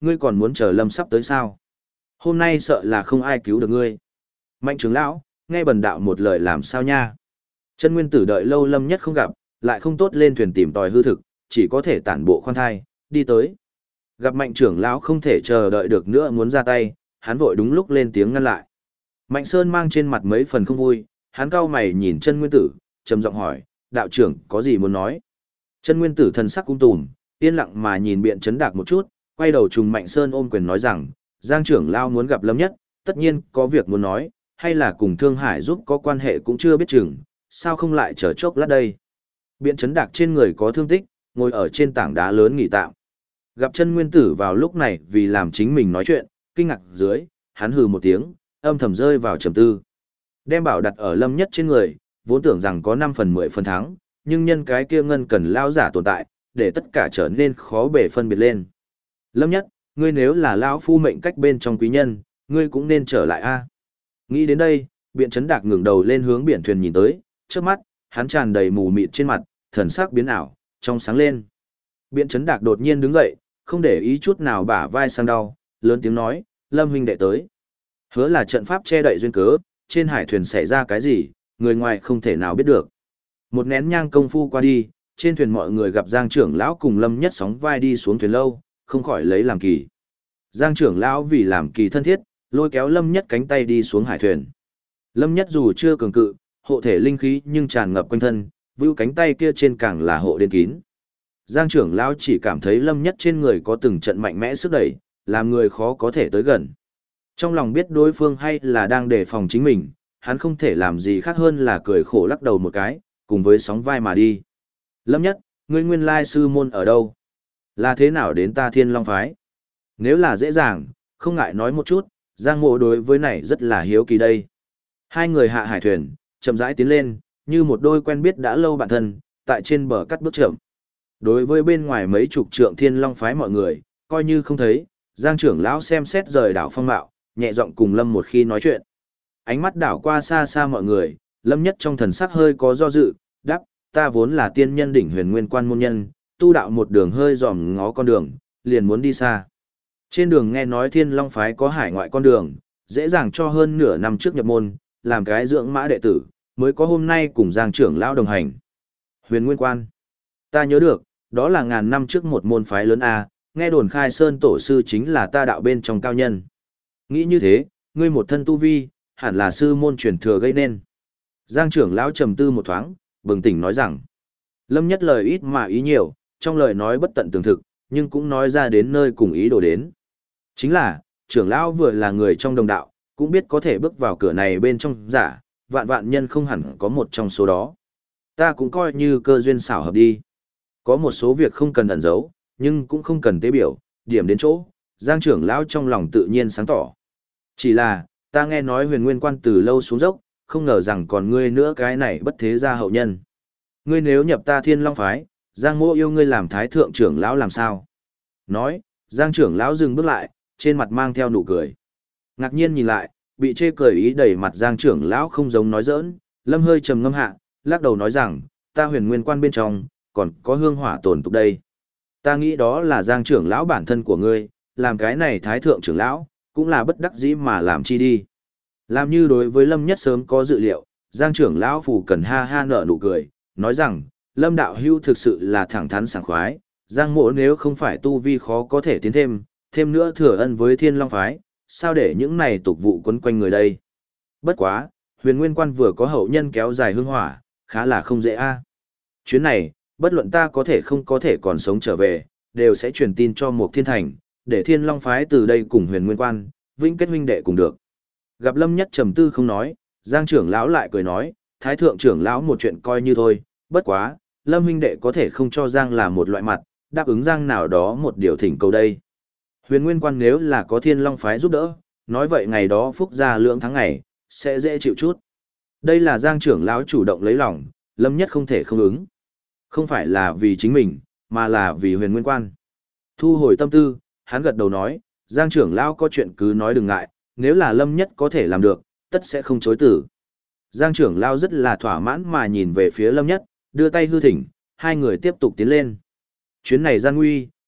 ngươi còn muốn chờ Lâm sắp tới sao? Hôm nay sợ là không ai cứu được ngươi. Mạnh trưởng lão, nghe bần đạo một lời làm sao nha? Chân nguyên tử đợi lâu Lâm Nhất không gặp, lại không tốt lên thuyền tìm tòi hư thực, chỉ có thể tản bộ khoan thai, đi tới. Gặp Mạnh trưởng lão không thể chờ đợi được nữa muốn ra tay, hắn vội đúng lúc lên tiếng ngăn lại. Mạnh Sơn mang trên mặt mấy phần không vui, hắn cau mày nhìn chân nguyên tử, trầm giọng hỏi, đạo trưởng có gì muốn nói? Chân nguyên tử thần sắc cung tùm, yên lặng mà nhìn Biện Chấn Đạc một chút, quay đầu trùng Mạnh Sơn ôm quyền nói rằng, Giang trưởng lão muốn gặp Lâm Nhất, tất nhiên có việc muốn nói, hay là cùng Thương Hải giúp có quan hệ cũng chưa biết chừng, sao không lại chờ chốc lát đây? Biện Chấn Đạc trên người có thương tích, ngồi ở trên tảng đá lớn nghỉ tạm. Gặp chân nguyên tử vào lúc này vì làm chính mình nói chuyện, kinh ngạc dưới, hắn hừ một tiếng, âm thầm rơi vào trầm tư. Đem bảo đặt ở Lâm Nhất trên người, vốn tưởng rằng có 5 phần 10 phần thắng, nhưng nhân cái kia ngân cần lao giả tồn tại, để tất cả trở nên khó bề phân biệt lên. Lâm Nhất, ngươi nếu là lão phu mệnh cách bên trong quý nhân, ngươi cũng nên trở lại a. Nghĩ đến đây, Biện Chấn Đạc ngẩng đầu lên hướng biển thuyền nhìn tới, trước mắt, hắn tràn đầy mù mịt trên mặt, thần sắc biến ảo, trong sáng lên. Biện Chấn Đạc đột nhiên đứng dậy, không để ý chút nào bả vai sang đau, lớn tiếng nói, Lâm huynh đệ tới. Hứa là trận pháp che đậy duyên cớ, trên hải thuyền xảy ra cái gì, người ngoài không thể nào biết được. Một nén nhang công phu qua đi, trên thuyền mọi người gặp Giang trưởng lão cùng Lâm Nhất sóng vai đi xuống thuyền lâu, không khỏi lấy làm kỳ. Giang trưởng lão vì làm kỳ thân thiết, lôi kéo Lâm Nhất cánh tay đi xuống hải thuyền. Lâm Nhất dù chưa cường cự, hộ thể linh khí nhưng tràn ngập quanh thân, vưu cánh tay kia trên càng là hộ đến kín. Giang trưởng lão chỉ cảm thấy Lâm Nhất trên người có từng trận mạnh mẽ sức đẩy, làm người khó có thể tới gần. Trong lòng biết đối phương hay là đang đề phòng chính mình, hắn không thể làm gì khác hơn là cười khổ lắc đầu một cái, cùng với sóng vai mà đi. Lâm Nhất, ngươi nguyên lai sư môn ở đâu? Là thế nào đến ta Thiên Long phái? Nếu là dễ dàng, không ngại nói một chút, Giang Mộ đối với này rất là hiếu kỳ đây. Hai người hạ hải thuyền, chậm rãi tiến lên, như một đôi quen biết đã lâu bạn thân, tại trên bờ cắt bước chậm. Đối với bên ngoài mấy chục trượng Thiên Long phái mọi người, coi như không thấy, Giang trưởng lão xem xét rời đảo phong mạo, nhẹ giọng cùng Lâm một khi nói chuyện. Ánh mắt đảo qua xa xa mọi người, Lâm Nhất trong thần sắc hơi có do dự, đáp, ta vốn là tiên nhân đỉnh huyền nguyên quan môn nhân, tu đạo một đường hơi dòm ngó con đường, liền muốn đi xa. Trên đường nghe nói Thiên Long phái có hải ngoại con đường, dễ dàng cho hơn nửa năm trước nhập môn, làm cái dưỡng mã đệ tử, mới có hôm nay cùng Giang trưởng lão đồng hành. Huyền nguyên quan. Ta nhớ được, đó là ngàn năm trước một môn phái lớn A, nghe đồn khai sơn tổ sư chính là ta đạo bên trong cao nhân. Nghĩ như thế, ngươi một thân tu vi, hẳn là sư môn truyền thừa gây nên. Giang trưởng lão trầm tư một thoáng, bừng tỉnh nói rằng, Lâm Nhất lời ít mà ý nhiều, trong lời nói bất tận tường thực, nhưng cũng nói ra đến nơi cùng ý đồ đến. Chính là, trưởng lão vừa là người trong đồng đạo, cũng biết có thể bước vào cửa này bên trong giả, vạn vạn nhân không hẳn có một trong số đó. Ta cũng coi như cơ duyên xảo hợp đi. Có một số việc không cần ẩn giấu, nhưng cũng không cần tế biểu, điểm đến chỗ, Giang trưởng lão trong lòng tự nhiên sáng tỏ. Chỉ là, ta nghe nói huyền nguyên quan từ lâu xuống dốc, không ngờ rằng còn ngươi nữa cái này bất thế gia hậu nhân. Ngươi nếu nhập ta Thiên Long phái, Giang Mỗ yêu ngươi làm thái thượng trưởng lão làm sao? Nói, Giang trưởng lão dừng bước lại, trên mặt mang theo nụ cười. Ngạc nhiên nhìn lại, bị chê cười ý đầy mặt Giang trưởng lão không giống nói giỡn, Lâm hơi trầm ngâm hạ, lắc đầu nói rằng, ta huyền nguyên quan bên trong, còn có hương hỏa tồn tục đây. Ta nghĩ đó là Giang trưởng lão bản thân của ngươi, làm cái này thái thượng trưởng lão, cũng là bất đắc dĩ mà làm chi đi. Làm như đối với Lâm Nhất sớm có dự liệu, Giang trưởng lão phù cần ha ha nở nụ cười, nói rằng, Lâm đạo hưu thực sự là thẳng thắn sảng khoái, Giang mộ nếu không phải tu vi khó có thể tiến thêm nữa thừa ân với Thiên Long phái, sao để những này tục vụ quấn quanh người đây. Bất quá, huyền nguyên quan vừa có hậu nhân kéo dài hương hỏa, khá là không dễ a. Chuyến này, bất luận ta có thể không có thể còn sống trở về, đều sẽ truyền tin cho một thiên thành, để Thiên Long phái từ đây cùng huyền nguyên quan, vĩnh kết huynh đệ cùng được. Gặp Lâm Nhất trầm tư không nói, Giang trưởng lão lại cười nói, thái thượng trưởng lão một chuyện coi như thôi, bất quá, Lâm huynh đệ có thể không cho Giang là một loại mặt, đáp ứng Giang nào đó một điều thỉnh cầu đây. Huyền nguyên quan nếu là có Thiên Long phái giúp đỡ, nói vậy ngày đó phúc gia lượng tháng ngày, sẽ dễ chịu chút. Đây là Giang trưởng lão chủ động lấy lòng, Lâm Nhất không thể không ứng. Không phải là vì chính mình, mà là vì huyền nguyên quan. Thu hồi tâm tư, hắn gật đầu nói, Giang trưởng lão có chuyện cứ nói đừng ngại, nếu là Lâm Nhất có thể làm được, tất sẽ không chối từ. Giang trưởng lão rất là thỏa mãn mà nhìn về phía Lâm Nhất, đưa tay hư thỉnh, hai người tiếp tục tiến lên. Chuyến này gian nguy,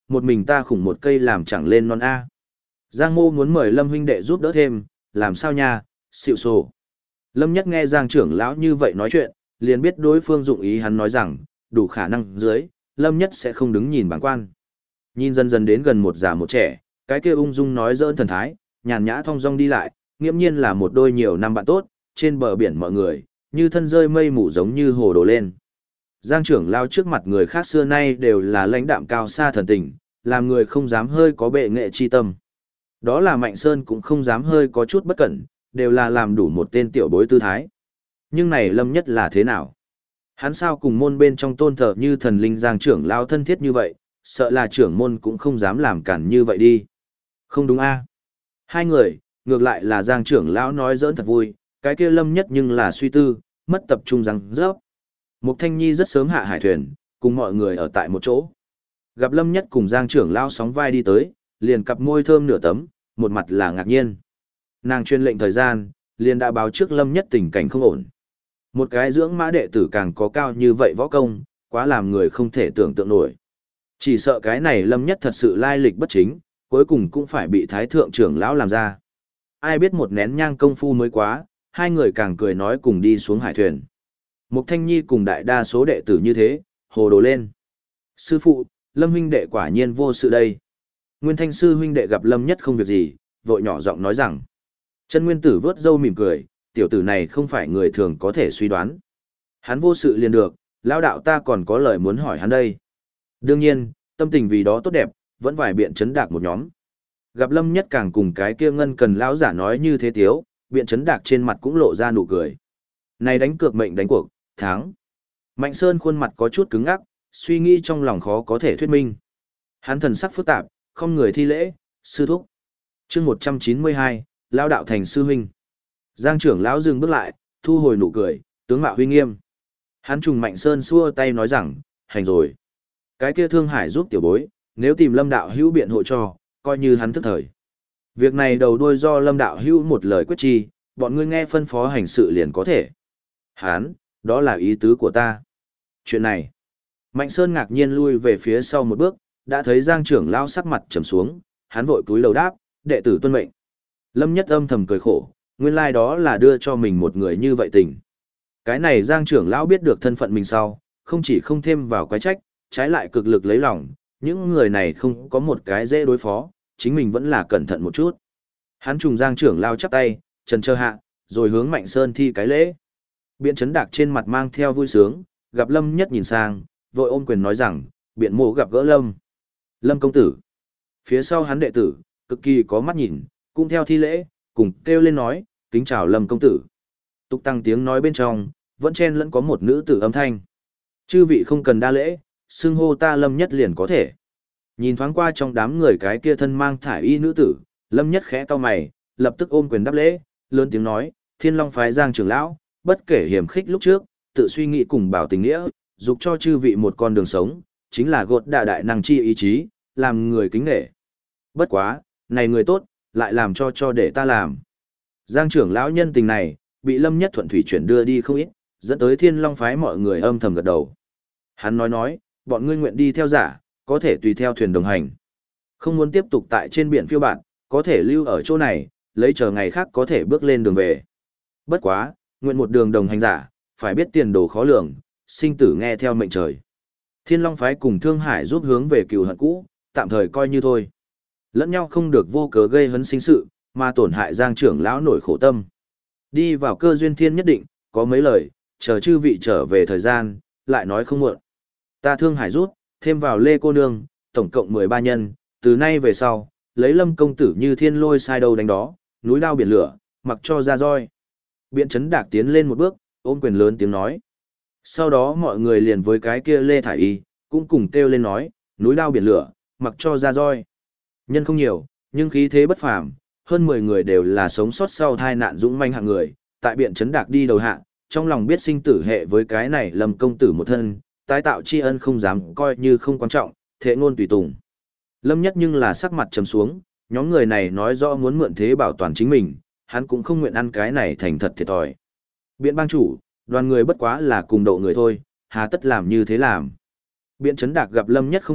một mình ta khủng một cây làm chẳng lên non A. Giang Mô muốn mời Lâm huynh đệ giúp đỡ thêm, làm sao nha, xịu sổ. Lâm Nhất nghe Giang trưởng lão như vậy nói chuyện, liền biết đối phương dụng ý hắn nói rằng, đủ khả năng dưới, Lâm Nhất sẽ không đứng nhìn bảng quan. Nhìn dần dần đến gần một già một trẻ, cái kia ung dung nói dỡn thần thái, nhàn nhã thong dong đi lại, nghiễm nhiên là một đôi nhiều năm bạn tốt, trên bờ biển mọi người, như thân rơi mây mù giống như hồ đổ lên. Giang trưởng lao trước mặt người khác xưa nay đều là lãnh đạm cao xa thần tình, làm người không dám hơi có bệ nghệ chi tâm. Đó là Mạnh Sơn cũng không dám hơi có chút bất cẩn, đều là làm đủ một tên tiểu bối tư thái. Nhưng này Lâm Nhất là thế nào? Hắn sao cùng môn bên trong tôn thờ như thần linh Giang trưởng lao thân thiết như vậy, sợ là trưởng môn cũng không dám làm cản như vậy đi. Không đúng a? Hai người, ngược lại là Giang trưởng lão nói giỡn thật vui, cái kia Lâm Nhất nhưng là suy tư, mất tập trung răng rớp. Mục Thanh Nhi rất sớm hạ hải thuyền, cùng mọi người ở tại một chỗ. Gặp Lâm Nhất cùng Giang trưởng lão sóng vai đi tới, liền cặp môi thơm nửa tấm, một mặt là ngạc nhiên. Nàng truyền lệnh thời gian, liền đã báo trước Lâm Nhất tình cảnh không ổn. Một cái dưỡng mã đệ tử càng có cao như vậy võ công, quá làm người không thể tưởng tượng nổi. Chỉ sợ cái này Lâm Nhất thật sự lai lịch bất chính, cuối cùng cũng phải bị Thái Thượng trưởng lão làm ra. Ai biết một nén nhang công phu mới quá, hai người càng cười nói cùng đi xuống hải thuyền. Mục Thanh Nhi cùng đại đa số đệ tử như thế, hồ đồ lên. Sư phụ, Lâm huynh đệ quả nhiên vô sự đây. Nguyên Thanh sư huynh đệ gặp Lâm Nhất không việc gì, vội nhỏ giọng nói rằng. Chân Nguyên Tử vớt râu mỉm cười, tiểu tử này không phải người thường có thể suy đoán. Hắn vô sự liền được, lão đạo ta còn có lời muốn hỏi hắn đây. Đương nhiên, tâm tình vì đó tốt đẹp, vẫn vài biện chấn đạc một nhóm. Gặp Lâm Nhất càng cùng cái kia ngân cần lão giả nói như thế tiếu, biện chấn đạc trên mặt cũng lộ ra nụ cười. Này đánh cược mệnh đánh cuộc, thắng. Mạnh Sơn khuôn mặt có chút cứng ngắc, suy nghĩ trong lòng khó có thể thuyết minh. Hắn thần sắc phức tạp, không người thi lễ, sư thúc. Chương 192, lão đạo thành sư huynh. Giang trưởng lão dừng bước lại, thu hồi nụ cười, tướng mạo huy nghiêm. Hắn trùng Mạnh Sơn xua tay nói rằng, hành rồi. Cái kia Thương Hải giúp tiểu bối, nếu tìm Lâm đạo hữu biện hộ cho, coi như hắn thức thời. Việc này đầu đuôi do Lâm đạo hữu một lời quyết chi, bọn ngươi nghe phân phó hành sự liền có thể. Hắn, đó là ý tứ của ta. Chuyện này, Mạnh Sơn ngạc nhiên lui về phía sau một bước, đã thấy Giang trưởng lão sắc mặt trầm xuống, hắn vội cúi đầu đáp, đệ tử tuân mệnh. Lâm Nhất âm thầm cười khổ, nguyên lai đó là đưa cho mình một người như vậy tình. Cái này Giang trưởng lão biết được thân phận mình sau, không chỉ không thêm vào quái trách, trái lại cực lực lấy lòng, những người này không có một cái dễ đối phó, chính mình vẫn là cẩn thận một chút. Hắn trùng Giang trưởng lão chắp tay, trần trơ hạ, rồi hướng Mạnh Sơn thi cái lễ. Biện chấn đạc trên mặt mang theo vui sướng, gặp Lâm Nhất nhìn sang, vội ôm quyền nói rằng, biện mộ gặp gỡ Lâm. Lâm công tử. Phía sau hắn đệ tử, cực kỳ có mắt nhìn, cũng theo thi lễ, cùng kêu lên nói, kính chào Lâm công tử. Tục tăng tiếng nói bên trong, vẫn chen lẫn có một nữ tử âm thanh. Chư vị không cần đa lễ, xưng hô ta Lâm Nhất liền có thể. Nhìn thoáng qua trong đám người cái kia thân mang thải y nữ tử, Lâm Nhất khẽ cau mày, lập tức ôm quyền đáp lễ, lớn tiếng nói, Thiên Long phái Giang trưởng lão, bất kể hiểm khích lúc trước, tự suy nghĩ cùng bảo tình nghĩa, dục cho chư vị một con đường sống, chính là gột đà đại năng chi ý chí, làm người kính nể. Bất quá, này người tốt, lại làm cho để ta làm. Giang trưởng lão nhân tình này, bị Lâm Nhất thuận thủy chuyển đưa đi không ít, dẫn tới Thiên Long phái mọi người âm thầm gật đầu. Hắn nói, bọn ngươi nguyện đi theo giả, có thể tùy theo thuyền đồng hành. Không muốn tiếp tục tại trên biển phiêu bạt, có thể lưu ở chỗ này, lấy chờ ngày khác có thể bước lên đường về. Bất quá, nguyện một đường đồng hành giả, phải biết tiền đồ khó lường, sinh tử nghe theo mệnh trời. Thiên Long phái cùng Thương Hải giúp hướng về cừu hận cũ, tạm thời coi như thôi. Lẫn nhau không được vô cớ gây hấn sinh sự, mà tổn hại Giang trưởng lão nổi khổ tâm. Đi vào cơ duyên thiên nhất định, có mấy lời, chờ chư vị trở về thời gian, lại nói không muộn. Ta Thương Hải rút, thêm vào Lê cô nương, tổng cộng 13 nhân, từ nay về sau, lấy Lâm công tử như thiên lôi sai đâu đánh đó, núi đao biển lửa, mặc cho ra roi. Biện chấn đạc tiến lên một bước, ôm quyền lớn tiếng nói. Sau đó mọi người liền với cái kia Lê Thải Y, cũng cùng kêu lên nói, núi đao biển lửa, mặc cho ra roi. Nhân không nhiều, nhưng khí thế bất phàm, hơn 10 người đều là sống sót sau tai nạn dũng manh hạng người, tại biện chấn đạc đi đầu hạng, trong lòng biết sinh tử hệ với cái này Lâm công tử một thân, tái tạo tri ân không dám coi như không quan trọng, thế ngôn tùy tùng. Lâm Nhất nhưng là sắc mặt trầm xuống, nhóm người này nói rõ muốn mượn thế bảo toàn chính mình, hắn cũng không nguyện ăn cái này thành thật thiệt thòi. Biện bang chủ, đoàn người bất quá là cùng độ người thôi, hà tất làm như thế làm. Biện chấn đạc gặp Lâm Nhất không thích,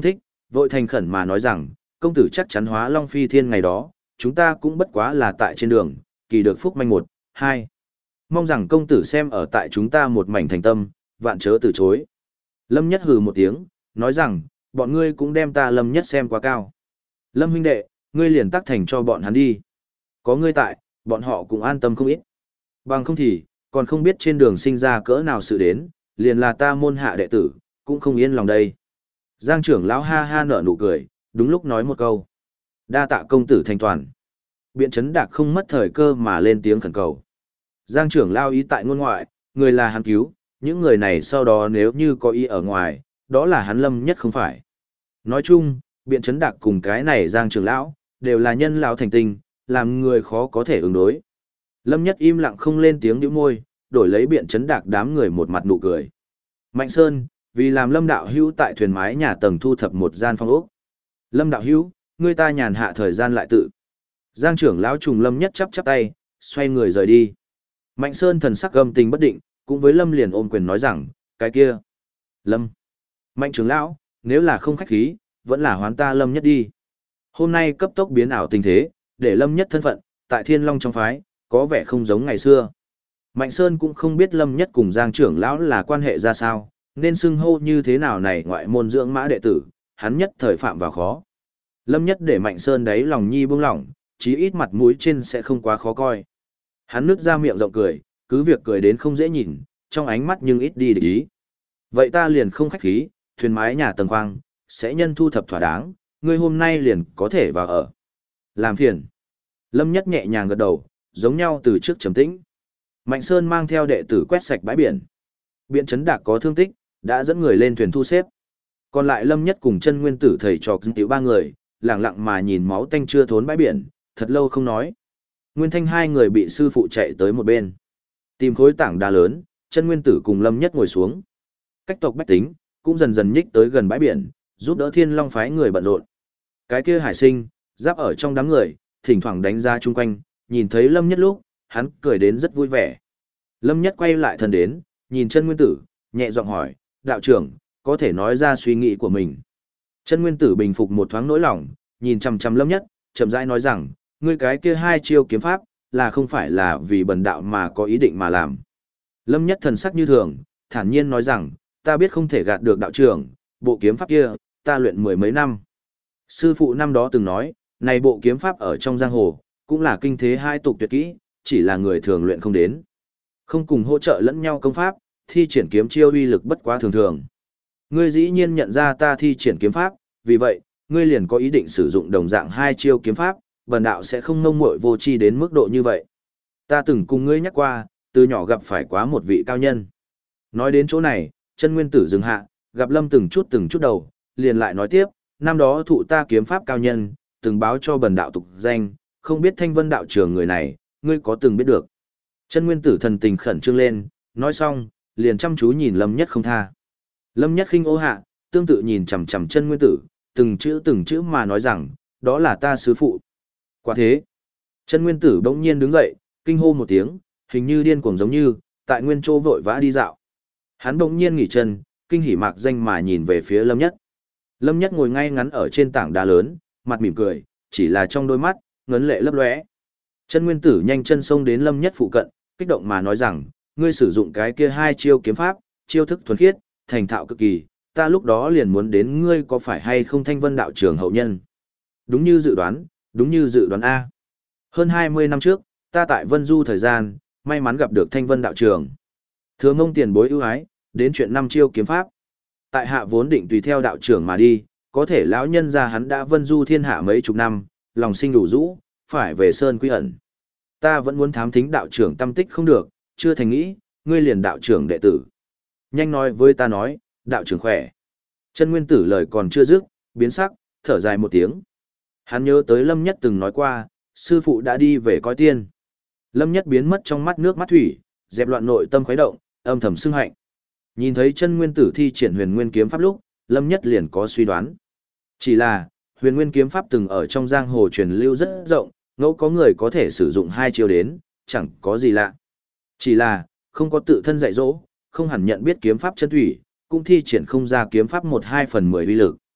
vội thành khẩn mà nói rằng, công tử chắc chắn hóa long phi thiên ngày đó, chúng ta cũng bất quá là tại trên đường, kỳ được phúc manh một, hai. Mong rằng công tử xem ở tại chúng ta một mảnh thành tâm, vạn chớ từ chối. Lâm Nhất hừ một tiếng, nói rằng, bọn ngươi cũng đem ta Lâm Nhất xem quá cao. Lâm huynh đệ, ngươi liền tác thành cho bọn hắn đi. Có ngươi tại, bọn họ cũng an tâm không ít. Bằng không thì, còn không biết trên đường sinh ra cỡ nào sự đến, liền là ta môn hạ đệ tử, cũng không yên lòng đây. Giang trưởng lão ha ha nở nụ cười, đúng lúc nói một câu. Đa tạ công tử thành toàn. Biện Trấn Đạc không mất thời cơ mà lên tiếng khẩn cầu. Giang trưởng lão ý tại ngôn ngoại, người là hắn cứu, những người này sau đó nếu như có ý ở ngoài, đó là hắn Lâm Nhất không phải. Nói chung, Biện Trấn Đạc cùng cái này Giang trưởng lão, đều là nhân lão thành tinh, làm người khó có thể ứng đối. Lâm Nhất im lặng không lên tiếng nhíu môi, đổi lấy Biện Trấn Đạc đám người một mặt nụ cười. Mạnh Sơn, vì làm Lâm đạo hữu tại thuyền mái nhà tầng thu thập một gian phòng ốc. Lâm đạo hữu, ngươi ta nhàn hạ thời gian lại tự. Giang trưởng lão trùng Lâm Nhất chắp chắp tay, xoay người rời đi. Mạnh Sơn thần sắc gầm tình bất định, cũng với Lâm liền ôm quyền nói rằng, cái kia. Lâm. Mạnh trưởng lão, nếu là không khách khí, vẫn là hoán ta Lâm Nhất đi. Hôm nay cấp tốc biến ảo tình thế, để Lâm Nhất thân phận, tại Thiên Long trong phái, có vẻ không giống ngày xưa. Mạnh Sơn cũng không biết Lâm Nhất cùng Giang trưởng lão là quan hệ ra sao, nên xưng hô như thế nào này ngoại môn dưỡng mã đệ tử, hắn nhất thời phạm vào khó. Lâm Nhất để Mạnh Sơn đấy lòng nhi buông lỏng, chí ít mặt mũi trên sẽ không quá khó coi. Hắn nứt ra miệng rộng cười, cứ việc cười đến không dễ nhìn, trong ánh mắt nhưng ít đi để ý. Vậy ta liền không khách khí, thuyền mái nhà tầng khoang, sẽ nhân thu thập thỏa đáng, ngươi hôm nay liền có thể vào ở. Làm phiền. Lâm Nhất nhẹ nhàng gật đầu, giống nhau từ trước trầm tĩnh. Mạnh Sơn mang theo đệ tử quét sạch bãi biển. Biện Trấn Đạc có thương tích, đã dẫn người lên thuyền thu xếp. Còn lại Lâm Nhất cùng chân nguyên tử thầy trò tiểu ba người, lặng lặng mà nhìn máu tanh chưa thốn bãi biển, thật lâu không nói. Nguyên Thanh hai người bị sư phụ chạy tới một bên. Tìm khối tảng đá lớn, chân nguyên tử cùng Lâm Nhất ngồi xuống. Cách tộc bách tính, cũng dần dần nhích tới gần bãi biển, giúp đỡ Thiên Long phái người bận rộn. Cái kia Hải Sinh, giáp ở trong đám người, thỉnh thoảng đánh ra chung quanh, nhìn thấy Lâm Nhất lúc, hắn cười đến rất vui vẻ. Lâm Nhất quay lại thân đến, nhìn chân nguyên tử, nhẹ giọng hỏi, đạo trưởng, có thể nói ra suy nghĩ của mình. Chân nguyên tử bình phục một thoáng nỗi lòng, nhìn chằm chằm Lâm Nhất, chậm rãi nói rằng, ngươi cái kia hai chiêu kiếm pháp, là không phải là vì bần đạo mà có ý định mà làm. Lâm Nhất thần sắc như thường, thản nhiên nói rằng, ta biết không thể gạt được đạo trưởng, bộ kiếm pháp kia, ta luyện mười mấy năm. Sư phụ năm đó từng nói, này bộ kiếm pháp ở trong giang hồ, cũng là kinh thế hai tục tuyệt kỹ, chỉ là người thường luyện không đến. Không cùng hỗ trợ lẫn nhau công pháp, thi triển kiếm chiêu uy lực bất quá thường thường. Ngươi dĩ nhiên nhận ra ta thi triển kiếm pháp, vì vậy, ngươi liền có ý định sử dụng đồng dạng hai chiêu kiếm pháp, bần đạo sẽ không ngông muội vô tri đến mức độ như vậy. Ta từng cùng ngươi nhắc qua, từ nhỏ gặp phải quá một vị cao nhân. Nói đến chỗ này, chân nguyên tử dừng hạ, gặp Lâm từng chút đầu, liền lại nói tiếp, năm đó thụ ta kiếm pháp cao nhân, từng báo cho bần đạo tục danh, không biết Thanh Vân đạo trưởng người này, ngươi có từng biết được. Chân nguyên tử thần tình khẩn trương lên, nói xong, liền chăm chú nhìn Lâm Nhất không tha. Lâm Nhất khinh ô hạ, tương tự nhìn chằm chằm chân nguyên tử, từng chữ mà nói rằng, đó là ta sư phụ. Quả thế, chân nguyên tử bỗng nhiên đứng dậy, kinh hô một tiếng, hình như điên cuồng giống như, tại nguyên chỗ vội vã đi dạo. Hắn bỗng nhiên nghỉ chân, kinh hỉ mạc danh mà nhìn về phía Lâm Nhất. Lâm Nhất ngồi ngay ngắn ở trên tảng đá lớn, mặt mỉm cười, chỉ là trong đôi mắt, ngấn lệ lấp lóe. Chân nguyên tử nhanh chân xông đến Lâm Nhất phụ cận, kích động mà nói rằng, ngươi sử dụng cái kia hai chiêu kiếm pháp, chiêu thức thuần khiết, thành thạo cực kỳ, ta lúc đó liền muốn đến ngươi có phải hay không Thanh Vân đạo trưởng hậu nhân. Đúng như dự đoán A. Hơn 20 năm trước, ta tại Vân Du thời gian, may mắn gặp được Thanh Vân đạo trưởng. Thừa Ngông tiền bối ưu ái, đến chuyện năm chiêu kiếm pháp. Tại hạ vốn định tùy theo đạo trưởng mà đi, có thể lão nhân gia hắn đã Vân Du thiên hạ mấy chục năm, lòng sinh đủ rũ, phải về sơn quy ẩn. Ta vẫn muốn thám thính đạo trưởng tâm tích không được, chưa thành nghĩ, ngươi liền đạo trưởng đệ tử. Nhanh nói với ta nói, đạo trưởng khỏe. Chân nguyên tử lời còn chưa dứt, biến sắc, thở dài một tiếng. Hắn nhớ tới Lâm Nhất từng nói qua, sư phụ đã đi về coi tiên. Lâm Nhất biến mất trong mắt nước mắt thủy, dẹp loạn nội tâm khuấy động, âm thầm xưng hạnh. Nhìn thấy chân nguyên tử thi triển huyền nguyên kiếm pháp lúc, Lâm Nhất liền có suy đoán. Chỉ là, huyền nguyên kiếm pháp từng ở trong giang hồ truyền lưu rất rộng, ngẫu có người có thể sử dụng hai chiêu đến, chẳng có gì lạ. Chỉ là, không có tự thân dạy dỗ, không hẳn nhận biết kiếm pháp chân thủy, cũng thi triển không ra kiếm pháp 1/2 phần 10 uy lực.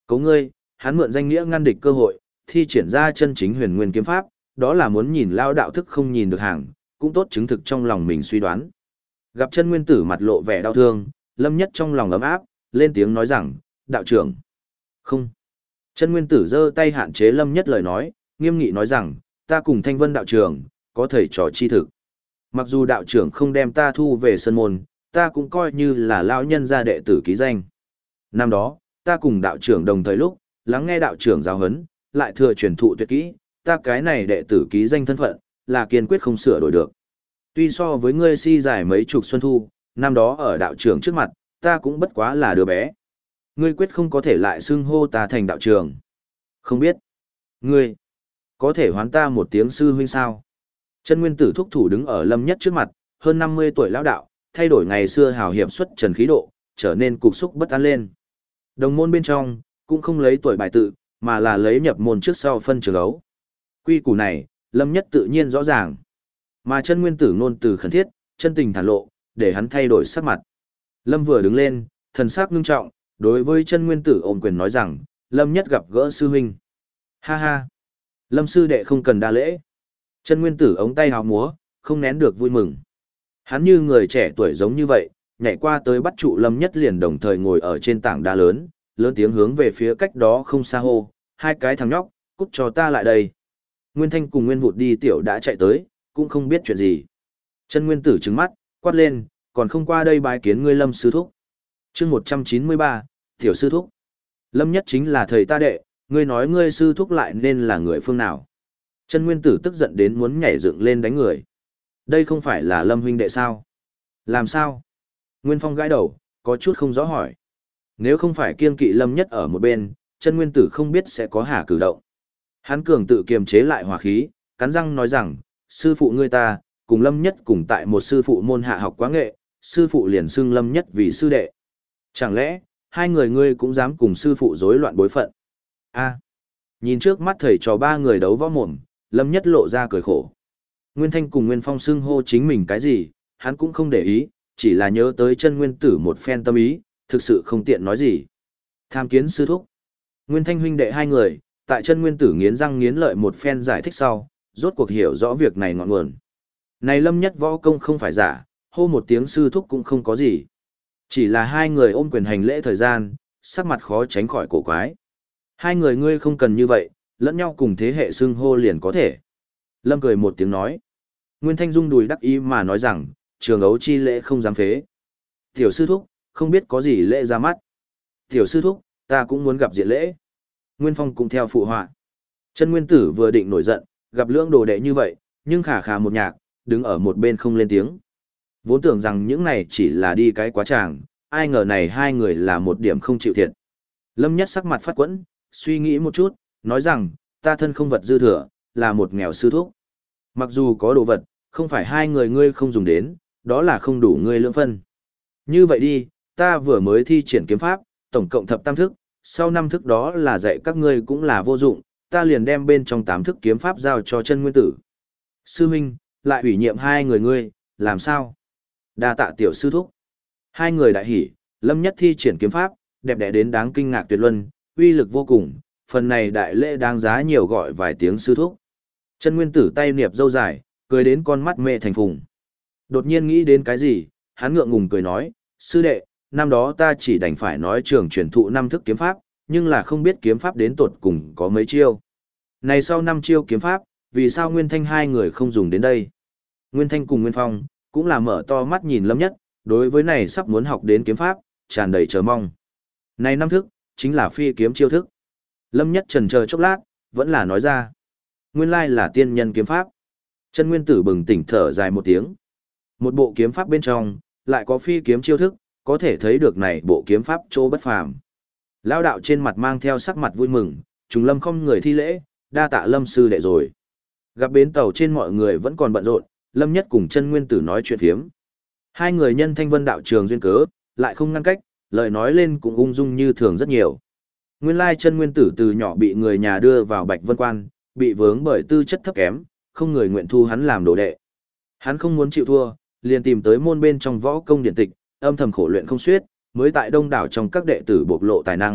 Cấu ngươi, hắn mượn danh nghĩa ngăn địch cơ hội, thi triển ra chân chính huyền nguyên kiếm pháp, đó là muốn nhìn lao đạo thức không nhìn được hàng, cũng tốt chứng thực trong lòng mình suy đoán. Gặp chân nguyên tử mặt lộ vẻ đau thương, Lâm Nhất trong lòng ấm áp, lên tiếng nói rằng, đạo trưởng. Không. Chân nguyên tử giơ tay hạn chế Lâm Nhất lời nói, nghiêm nghị nói rằng, ta cùng Thanh Vân đạo trưởng, có thầy trò chi thực. Mặc dù đạo trưởng không đem ta thu về sân môn, ta cũng coi như là lão nhân gia đệ tử ký danh. Năm đó, ta cùng đạo trưởng đồng thời lúc, lắng nghe đạo trưởng giáo huấn, lại thừa truyền thụ tuyệt kỹ, ta cái này đệ tử ký danh thân phận, là kiên quyết không sửa đổi được. Tuy so với ngươi si dài mấy chục xuân thu, năm đó ở đạo trưởng trước mặt, ta cũng bất quá là đứa bé. Ngươi quyết không có thể lại xưng hô ta thành đạo trưởng. Không biết, ngươi có thể hoán ta một tiếng sư huynh sao? Chân nguyên tử thúc thủ đứng ở Lâm Nhất trước mặt, hơn 50 tuổi lão đạo, thay đổi ngày xưa hào hiệp xuất trần khí độ, trở nên cục xúc bất an lên. Đồng môn bên trong, cũng không lấy tuổi bài tự, mà là lấy nhập môn trước sau phân trường ấu. Quy củ này, Lâm Nhất tự nhiên rõ ràng. Mà chân nguyên tử ngôn từ khẩn thiết, chân tình thản lộ, để hắn thay đổi sắc mặt. Lâm vừa đứng lên, thần sắc ngưng trọng, đối với chân nguyên tử ôm quyền nói rằng, Lâm Nhất gặp gỡ sư huynh. Ha ha! Lâm sư đệ không cần đa lễ. Chân nguyên tử ống tay hào múa, không nén được vui mừng. Hắn như người trẻ tuổi giống như vậy, nhảy qua tới bắt trụ Lâm Nhất liền đồng thời ngồi ở trên tảng đá lớn, lớn tiếng hướng về phía cách đó không xa hô, hai cái thằng nhóc, cút cho ta lại đây. Nguyên Thanh cùng Nguyên Vụt đi tiểu đã chạy tới, cũng không biết chuyện gì. Chân nguyên tử trừng mắt, quát lên, còn không qua đây bái kiến ngươi Lâm sư thúc. Chương 193, tiểu sư thúc. Lâm Nhất chính là thầy ta đệ, ngươi nói ngươi sư thúc lại nên là người phương nào? Chân nguyên tử tức giận đến muốn nhảy dựng lên đánh người. Đây không phải là Lâm huynh đệ sao? Làm sao? Nguyên Phong gãi đầu, có chút không rõ hỏi. Nếu không phải kiêng kỵ Lâm Nhất ở một bên, chân nguyên tử không biết sẽ có hả cử động. Hắn cường tự kiềm chế lại hỏa khí, cắn răng nói rằng, sư phụ ngươi ta, cùng Lâm Nhất cùng tại một sư phụ môn hạ học quá nghệ, sư phụ liền xưng Lâm Nhất vì sư đệ. Chẳng lẽ, hai người ngươi cũng dám cùng sư phụ rối loạn bối phận? A. Nhìn trước mắt thầy trò ba người đấu võ mồm, Lâm Nhất lộ ra cười khổ. Nguyên Thanh cùng Nguyên Phong xưng hô chính mình cái gì, hắn cũng không để ý, chỉ là nhớ tới chân nguyên tử một phen tâm ý, thực sự không tiện nói gì. Tham kiến sư thúc. Nguyên Thanh huynh đệ hai người, tại chân nguyên tử nghiến răng nghiến lợi một phen giải thích sau, rốt cuộc hiểu rõ việc này ngọn nguồn. Này Lâm Nhất võ công không phải giả, hô một tiếng sư thúc cũng không có gì. Chỉ là hai người ôm quyền hành lễ thời gian, sắc mặt khó tránh khỏi cổ quái. Hai người ngươi không cần như vậy, lẫn nhau cùng thế hệ xưng hô liền có thể. Lâm cười một tiếng nói. Nguyên Thanh rung đùi đắc ý mà nói rằng, trường ấu chi lễ không dám phế. Tiểu sư thúc, không biết có gì lễ ra mắt. Tiểu sư thúc, ta cũng muốn gặp diện lễ. Nguyên Phong cũng theo phụ họa. Chân nguyên tử vừa định nổi giận, gặp lưỡng đồ đệ như vậy, nhưng khà khà một nhạc, đứng ở một bên không lên tiếng. Vốn tưởng rằng những này chỉ là đi cái quá tràng, ai ngờ này hai người là một điểm không chịu thiệt. Lâm Nhất sắc mặt phát quẫn, suy nghĩ một chút, nói rằng, ta thân không vật dư thừa, là một nghèo sư thúc. Mặc dù có đồ vật, không phải hai người ngươi không dùng đến, đó là không đủ ngươi lưỡng phân. Như vậy đi, ta vừa mới thi triển kiếm pháp, tổng cộng thập tam thức, sau 5 thức đó là dạy các ngươi cũng là vô dụng, ta liền đem bên trong 8 thức kiếm pháp giao cho chân nguyên tử. Sư huynh, lại ủy nhiệm hai người ngươi, làm sao? Đa tạ tiểu sư thúc. Hai người đại hỉ, Lâm Nhất thi triển kiếm pháp, đẹp đẽ đến đáng kinh ngạc tuyệt luân, uy lực vô cùng, phần này đại lễ đáng giá nhiều gọi vài tiếng sư thúc. Chân nguyên tử tay niệp dâu dài, cười đến con mắt mê thành phùng. Đột nhiên nghĩ đến cái gì, hắn ngượng ngùng cười nói, sư đệ, năm đó ta chỉ đành phải nói trường truyền thụ 5 thức kiếm pháp, nhưng là không biết kiếm pháp đến tột cùng có mấy chiêu. Này sau 5 chiêu kiếm pháp, vì sao Nguyên Thanh hai người không dùng đến đây? Nguyên Thanh cùng Nguyên Phong, cũng là mở to mắt nhìn Lâm Nhất, đối với này sắp muốn học đến kiếm pháp, tràn đầy chờ mong. Này 5 thức, chính là phi kiếm chiêu thức. Lâm Nhất chần chờ chốc lát, vẫn là nói ra. Nguyên lai là tiên nhân kiếm pháp. Chân nguyên tử bừng tỉnh thở dài một tiếng. Một bộ kiếm pháp bên trong, lại có phi kiếm chiêu thức, có thể thấy được này bộ kiếm pháp chỗ bất phàm. Lão đạo trên mặt mang theo sắc mặt vui mừng, trùng Lâm không người thi lễ, đa tạ Lâm sư đệ rồi. Gặp bến tàu trên mọi người vẫn còn bận rộn, Lâm Nhất cùng chân nguyên tử nói chuyện phiếm. Hai người nhân Thanh Vân đạo trường duyên cớ, lại không ngăn cách, lời nói lên cũng ung dung như thường rất nhiều. Nguyên lai chân nguyên tử từ nhỏ bị người nhà đưa vào Bạch Vân Quan, bị vướng bởi tư chất thấp kém, không người nguyện thu hắn làm đồ đệ. Hắn không muốn chịu thua, liền tìm tới môn bên trong võ công điển tịch, âm thầm khổ luyện không xiết, mới tại đông đảo trong các đệ tử bộc lộ tài năng,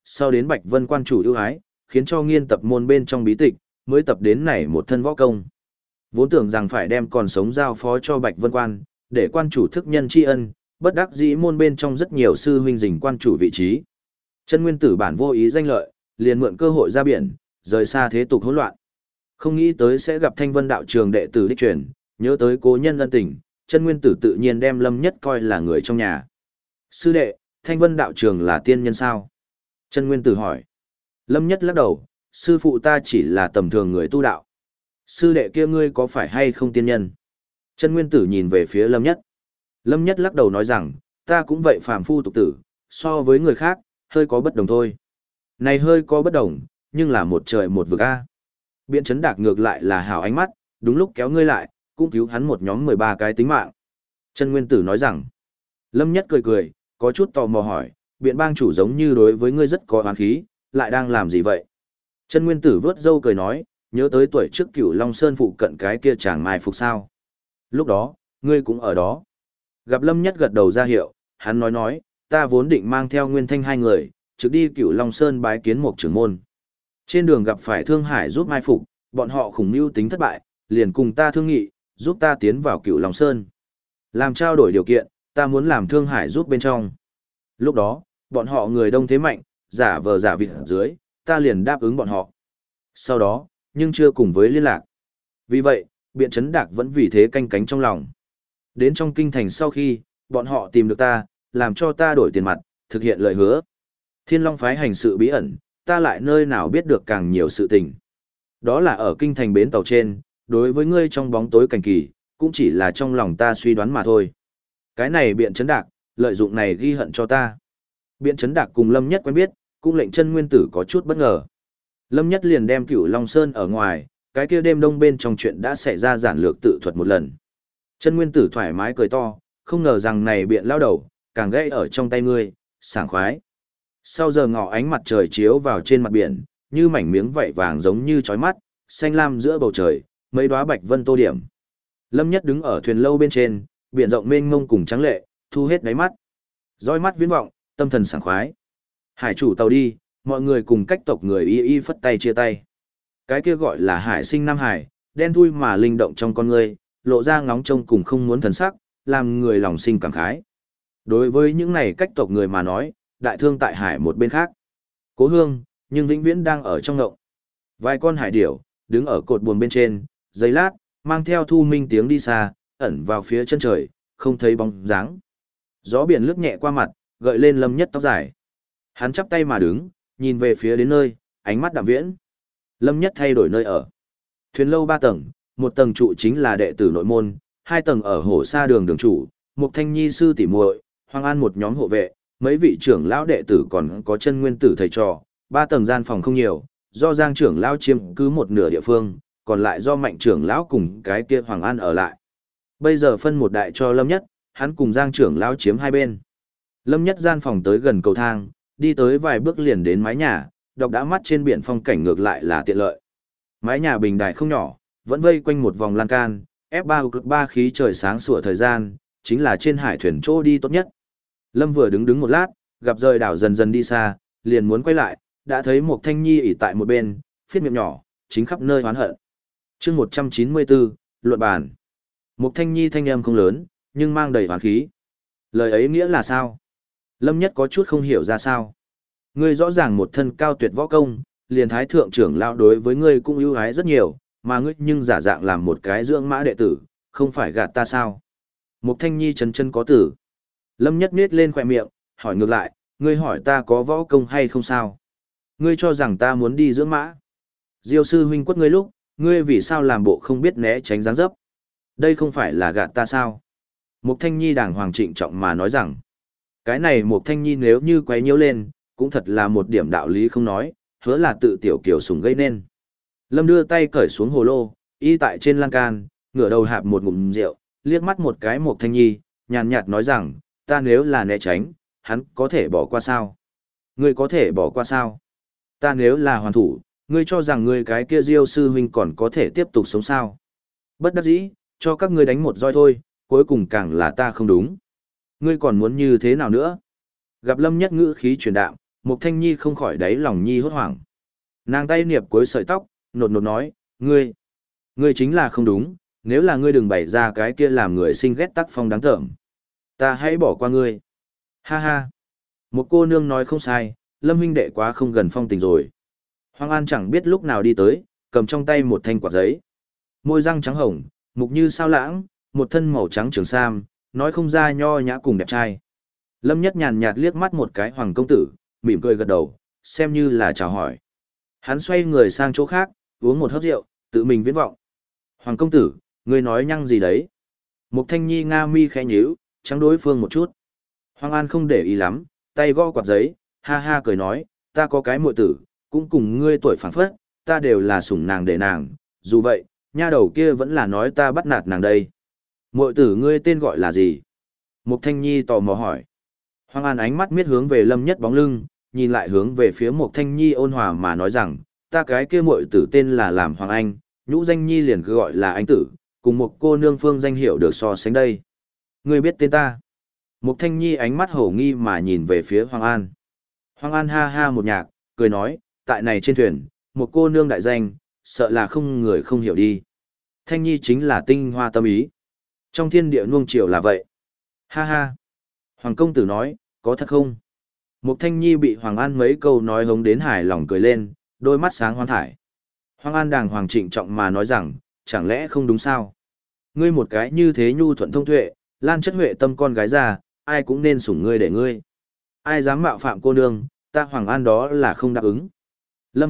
sau đến Bạch Vân quan chủ ưu ái, khiến cho nghiên tập môn bên trong bí tịch, mới tập đến này một thân võ công. Vốn tưởng rằng phải đem còn sống giao phó cho Bạch Vân quan, để quan chủ thức nhân tri ân, bất đắc dĩ môn bên trong rất nhiều sư huynh dình quan chủ vị trí. Chân nguyên tử bản vô ý danh lợi, liền mượn cơ hội ra biển, rời xa thế tục hỗn loạn. Không nghĩ tới sẽ gặp Thanh Vân đạo trường đệ tử đích truyền, nhớ tới cố nhân ân tình, chân nguyên tử tự nhiên đem Lâm Nhất coi là người trong nhà. Sư đệ, Thanh Vân đạo trường là tiên nhân sao? Chân nguyên tử hỏi. Lâm Nhất lắc đầu, sư phụ ta chỉ là tầm thường người tu đạo. Sư đệ kia ngươi có phải hay không tiên nhân? Chân nguyên tử nhìn về phía Lâm Nhất. Lâm Nhất lắc đầu nói rằng, ta cũng vậy phàm phu tục tử, so với người khác, hơi có bất đồng thôi. Này hơi có bất đồng, nhưng là một trời một vực a. Biện Chấn Đạc ngược lại là hảo ánh mắt, đúng lúc kéo ngươi lại, cũng cứu hắn một nhóm 13 cái tính mạng. Chân nguyên tử nói rằng, Lâm Nhất cười cười, có chút tò mò hỏi, biện bang chủ giống như đối với ngươi rất có oán khí, lại đang làm gì vậy? Chân nguyên tử vớt râu cười nói, nhớ tới tuổi trước Cửu Long Sơn phụ cận cái kia chàng mai phục sao. Lúc đó, ngươi cũng ở đó. Gặp Lâm Nhất gật đầu ra hiệu, hắn nói, ta vốn định mang theo Nguyên Thanh hai người, trực đi Cửu Long Sơn bái kiến một trưởng môn. Trên đường gặp phải Thương Hải giúp mai phục, bọn họ khủng mưu tính thất bại, liền cùng ta thương nghị, giúp ta tiến vào Cửu Long Sơn. Làm trao đổi điều kiện, ta muốn làm Thương Hải giúp bên trong. Lúc đó, bọn họ người đông thế mạnh, giả vờ giả vịt ở dưới, ta liền đáp ứng bọn họ. Sau đó, nhưng chưa cùng với liên lạc. Vì vậy, Biện Chấn Đạc vẫn vì thế canh cánh trong lòng. Đến trong kinh thành sau khi, bọn họ tìm được ta, làm cho ta đổi tiền mặt, thực hiện lời hứa. Thiên Long phái hành sự bí ẩn, ta lại nơi nào biết được càng nhiều sự tình. Đó là ở kinh thành bến tàu trên, đối với ngươi trong bóng tối cảnh kỳ, cũng chỉ là trong lòng ta suy đoán mà thôi. Cái này Biện Chấn Đạc, lợi dụng này ghi hận cho ta. Biện Chấn Đạc cùng Lâm Nhất quen biết, cũng lệnh chân nguyên tử có chút bất ngờ. Lâm Nhất liền đem Cửu Long Sơn ở ngoài, cái kia đêm đông bên trong chuyện đã xảy ra giản lược tự thuật một lần. Chân nguyên tử thoải mái cười to, không ngờ rằng này Biện lao đầu, càng gãy ở trong tay ngươi, sảng khoái. Sau giờ ngọ ánh mặt trời chiếu vào trên mặt biển, như mảnh miếng vảy vàng giống như chói mắt, xanh lam giữa bầu trời, mấy đóa bạch vân tô điểm. Lâm Nhất đứng ở thuyền lâu bên trên, biển rộng mênh mông cùng trắng lệ, thu hết đáy mắt. Dõi mắt viễn vọng, tâm thần sảng khoái. Hải chủ tàu đi, mọi người cùng cách tộc người y phất tay chia tay. Cái kia gọi là Hải Sinh Nam Hải, đen thui mà linh động trong con người, lộ ra ngóng trông cùng không muốn thần sắc, làm người lòng sinh cảm khái. Đối với những này cách tộc người mà nói, đại thương tại hải một bên khác. Cố hương, nhưng vĩnh viễn đang ở trong ngộng. Vài con hải điểu, đứng ở cột buồm bên trên, giây lát, mang theo thu minh tiếng đi xa, ẩn vào phía chân trời, không thấy bóng dáng. Gió biển lướt nhẹ qua mặt, gợi lên Lâm Nhất tóc dài. Hắn chắp tay mà đứng, nhìn về phía đến nơi, ánh mắt đạm viễn. Lâm Nhất thay đổi nơi ở. Thuyền lâu 3 tầng, một tầng trụ chính là đệ tử nội môn, 2 tầng ở hồ sa đường đường chủ, Mục Thanh Nhi sư tỷ muội, Hoàng An một nhóm hộ vệ, mấy vị trưởng lão đệ tử còn có chân nguyên tử thầy trò. 3 tầng gian phòng không nhiều, do Giang trưởng lão chiếm cứ một nửa địa phương, còn lại do Mạnh trưởng lão cùng cái kia Hoàng An ở lại. Bây giờ phân một đại cho Lâm Nhất, hắn cùng Giang trưởng lão chiếm hai bên. Lâm Nhất gian phòng tới gần cầu thang, đi tới vài bước liền đến mái nhà, đọc đã mắt trên biển phong cảnh ngược lại là tiện lợi. Mái nhà bình đài không nhỏ, vẫn vây quanh một vòng lan can, F3 cực 3 khí trời sáng sủa thời gian, chính là trên hải thuyền chỗ đi tốt nhất. Lâm vừa đứng một lát, gặp rời đảo dần dần đi xa, liền muốn quay lại, đã thấy một Thanh Nhi ỉ tại một bên, phiết miệng nhỏ, chính khắp nơi oán hận. Chương 194, luận bàn. Một Thanh Nhi thanh âm không lớn, nhưng mang đầy oán khí. Lời ấy nghĩa là sao? Lâm Nhất có chút không hiểu ra sao. Ngươi rõ ràng một thân cao tuyệt võ công, liền thái thượng trưởng lão đối với ngươi cũng ưu ái rất nhiều, mà ngươi nhưng giả dạng làm một cái dưỡng mã đệ tử, không phải gạt ta sao? Mục Thanh Nhi chấn chân có tử. Lâm Nhất nhếch lên khóe miệng, hỏi ngược lại, ngươi hỏi ta có võ công hay không sao? Ngươi cho rằng ta muốn đi dưỡng mã? Diêu sư huynh quất ngươi lúc, ngươi vì sao làm bộ không biết né tránh dáng dấp? Đây không phải là gạt ta sao? Mục Thanh Nhi đàng hoàng trịnh trọng mà nói rằng, cái này Mục Thanh Nhi nếu như quấy nhiễu lên, cũng thật là một điểm đạo lý không nói, hứa là tự tiểu kiểu sủng gây nên. Lâm đưa tay cởi xuống hồ lô, y tại trên lan can, ngửa đầu hạp một ngụm rượu, liếc mắt một cái Mục Thanh Nhi, nhàn nhạt nói rằng, ta nếu là né tránh, hắn có thể bỏ qua sao? Ngươi có thể bỏ qua sao? Ta nếu là hoàn thủ, ngươi cho rằng ngươi cái kia Diêu sư huynh còn có thể tiếp tục sống sao? Bất đắc dĩ, cho các ngươi đánh một roi thôi, cuối cùng càng là ta không đúng. Ngươi còn muốn như thế nào nữa? Gặp Lâm Nhất ngữ khí truyền đạm, Mục Thanh Nhi không khỏi đáy lòng nhi hốt hoảng. Nàng tay niệp cuối sợi tóc, nột nột nói, ngươi chính là không đúng, nếu là ngươi đừng bày ra cái kia làm người sinh ghét tác phong đáng tởm. Ta hãy bỏ qua ngươi. Ha ha. Một cô nương nói không sai, Lâm huynh đệ quá không gần phong tình rồi. Hoàng An chẳng biết lúc nào đi tới, cầm trong tay một thanh quạt giấy. Môi răng trắng hồng, mục như sao lãng, một thân màu trắng trường sam, nói không ra nho nhã cùng đẹp trai. Lâm Nhất nhàn nhạt liếc mắt một cái Hoàng công tử, mỉm cười gật đầu, xem như là chào hỏi. Hắn xoay người sang chỗ khác, uống một hớp rượu, tự mình viễn vọng. Hoàng công tử, ngươi nói nhăng gì đấy? Mục Thanh Nhi nga mi khẽ nhíu, trắng đối phương một chút. Hoàng An không để ý lắm, tay gõ quạt giấy, ha ha cười nói, ta có cái muội tử, cũng cùng ngươi tuổi phảng phất, ta đều là sủng nàng để nàng, dù vậy, nha đầu kia vẫn là nói ta bắt nạt nàng đây. Muội tử ngươi tên gọi là gì? Mục Thanh Nhi tò mò hỏi. Hoàng An ánh mắt miết hướng về Lâm Nhất bóng lưng, nhìn lại hướng về phía Mục Thanh Nhi ôn hòa mà nói rằng, ta cái kia muội tử tên là làm Hoàng Anh, nhũ danh Nhi liền cứ gọi là anh tử, cùng một cô nương phương danh hiệu được so sánh đây. Ngươi biết tên ta? Mục Thanh Nhi ánh mắt hổ nghi mà nhìn về phía Hoàng An. Hoàng An ha ha một nhạc, cười nói, tại này trên thuyền, một cô nương đại danh, sợ là không người không hiểu đi. Thanh Nhi chính là tinh hoa tâm ý. Trong thiên địa nuông chiều là vậy. Ha ha. Hoàng công tử nói, có thật không? Mục Thanh Nhi bị Hoàng An mấy câu nói hống đến hài lòng cười lên, đôi mắt sáng hoan thải. Hoàng An đàng hoàng trịnh trọng mà nói rằng, chẳng lẽ không đúng sao? Ngươi một cái như thế nhu thuận thông tuệ, lan chất huệ tâm con gái ra, ai cũng nên sủng ngươi để ngươi. Ai dám mạo phạm cô nương, ta Hoàng An đó là không đáp ứng. Lâm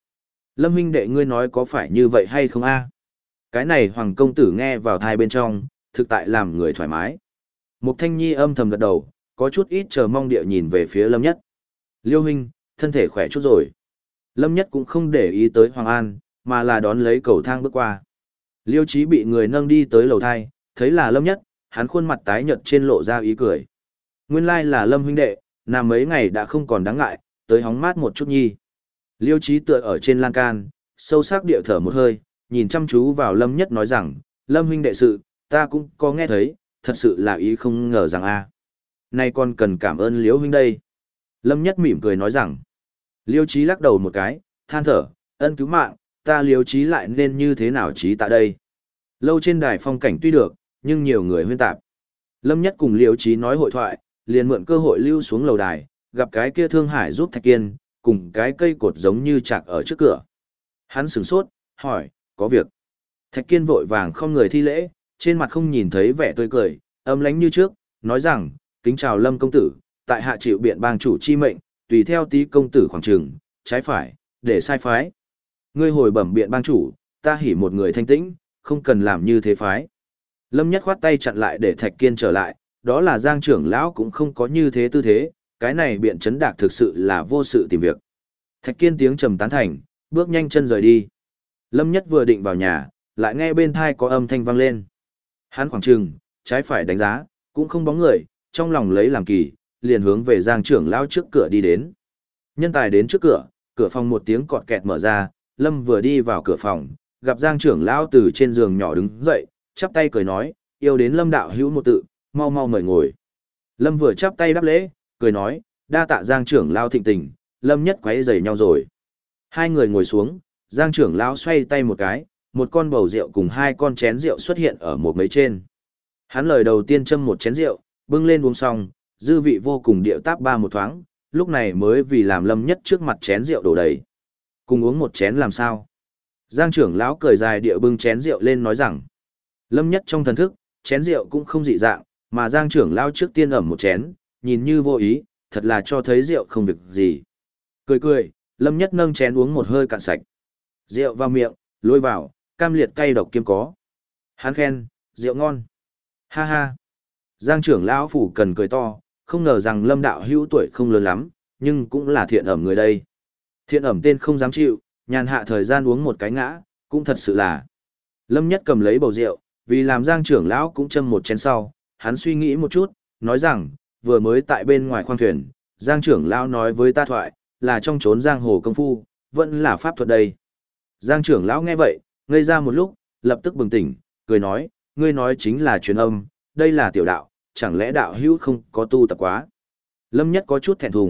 huynh đệ ngươi nói có phải như vậy hay không a? Cái này Hoàng công tử nghe vào thai bên trong, thực tại làm người thoải mái. Mục Thanh Nhi âm thầm gật đầu, có chút ít chờ mong địa nhìn về phía Lâm Nhất. Liêu huynh, thân thể khỏe chút rồi. Lâm Nhất cũng không để ý tới Hoàng An, mà là đón lấy cầu thang bước qua. Liêu Chí bị người nâng đi tới lầu thai, thấy là Lâm Nhất, hắn khuôn mặt tái nhợt trên lộ ra ý cười. Nguyên lai là Lâm huynh đệ, nằm mấy ngày đã không còn đáng ngại, tới hóng mát một chút nhi. Liêu Chí tựa ở trên lan can, sâu sắc địa thở một hơi, nhìn chăm chú vào Lâm Nhất nói rằng, Lâm huynh đệ sự, ta cũng có nghe thấy, thật sự là ý không ngờ rằng a. Nay còn cần cảm ơn Liêu huynh đây. Lâm Nhất mỉm cười nói rằng, Liêu Chí lắc đầu một cái, than thở, ân cứu mạng, ta Liêu Chí lại nên như thế nào chí tại đây. Lâu trên đài phong cảnh tuy được, nhưng nhiều người huyên tạp. Lâm Nhất cùng Liêu Chí nói hội thoại, liền mượn cơ hội lưu xuống lầu đài, gặp cái kia Thương Hải giúp Thạch Kiên, cùng cái cây cột giống như chạc ở trước cửa. Hắn sửng sốt, hỏi, có việc. Thạch Kiên vội vàng không người thi lễ, trên mặt không nhìn thấy vẻ tươi cười, âm lãnh như trước, nói rằng, kính chào Lâm công tử, tại hạ chịu biện bang chủ chi mệnh, tùy theo tí công tử khoảng trường, trái phải, để sai phái. Ngươi hồi bẩm biện bang chủ, ta hỉ một người thanh tĩnh, không cần làm như thế phái. Lâm Nhất khoát tay chặn lại để Thạch Kiên trở lại, đó là Giang trưởng lão cũng không có như thế tư thế, cái này biện chấn đạc thực sự là vô sự tìm việc. Thạch Kiên tiếng trầm tán thành, bước nhanh chân rời đi. Lâm Nhất vừa định vào nhà, lại nghe bên thai có âm thanh vang lên. Hắn khoảng trừng, trái phải đánh giá, cũng không bóng người, trong lòng lấy làm kỳ, liền hướng về Giang trưởng lão trước cửa đi đến. Nhân tài đến trước cửa, cửa phòng một tiếng cọt kẹt mở ra, Lâm vừa đi vào cửa phòng, gặp Giang trưởng lão từ trên giường nhỏ đứng dậy, chắp tay cười nói, yêu đến Lâm đạo hữu một tự, mau mau mời ngồi. Lâm vừa chắp tay đáp lễ, cười nói, đa tạ Giang trưởng lão thịnh tình, Lâm Nhất quấy rầy nhau rồi. Hai người ngồi xuống, Giang trưởng lão xoay tay một cái, một con bầu rượu cùng hai con chén rượu xuất hiện ở một mấy trên. Hắn lời đầu tiên châm một chén rượu, bưng lên uống xong, dư vị vô cùng điệu táp ba một thoáng, lúc này mới vì làm Lâm Nhất trước mặt chén rượu đổ đầy. Cùng uống một chén làm sao? Giang trưởng lão cười dài địa bưng chén rượu lên nói rằng, Lâm Nhất trong thần thức, chén rượu cũng không dị dạng, mà Giang trưởng lão trước tiên ẩm một chén, nhìn như vô ý, thật là cho thấy rượu không việc gì. Cười cười, Lâm Nhất nâng chén uống một hơi cạn sạch. Rượu vào miệng, lôi vào, cam liệt cay độc kiêm có. Hắn khen, rượu ngon. Ha ha. Giang trưởng lão phủ cần cười to, không ngờ rằng Lâm đạo hữu tuổi không lớn lắm, nhưng cũng là thiện ẩm người đây. Thiện ẩm tên không dám chịu, nhàn hạ thời gian uống một cái ngã, cũng thật sự là. Lâm Nhất cầm lấy bầu rượu, vì làm Giang trưởng lão cũng châm một chén sau, hắn suy nghĩ một chút, nói rằng, vừa mới tại bên ngoài khoang thuyền, Giang trưởng lão nói với ta thoại, là trong chốn giang hồ công phu, vẫn là pháp thuật đây. Giang trưởng lão nghe vậy, ngây ra một lúc, lập tức bừng tỉnh, cười nói, ngươi nói chính là truyền âm, đây là tiểu đạo, chẳng lẽ đạo hữu không có tu tập quá. Lâm Nhất có chút thẹn thùng,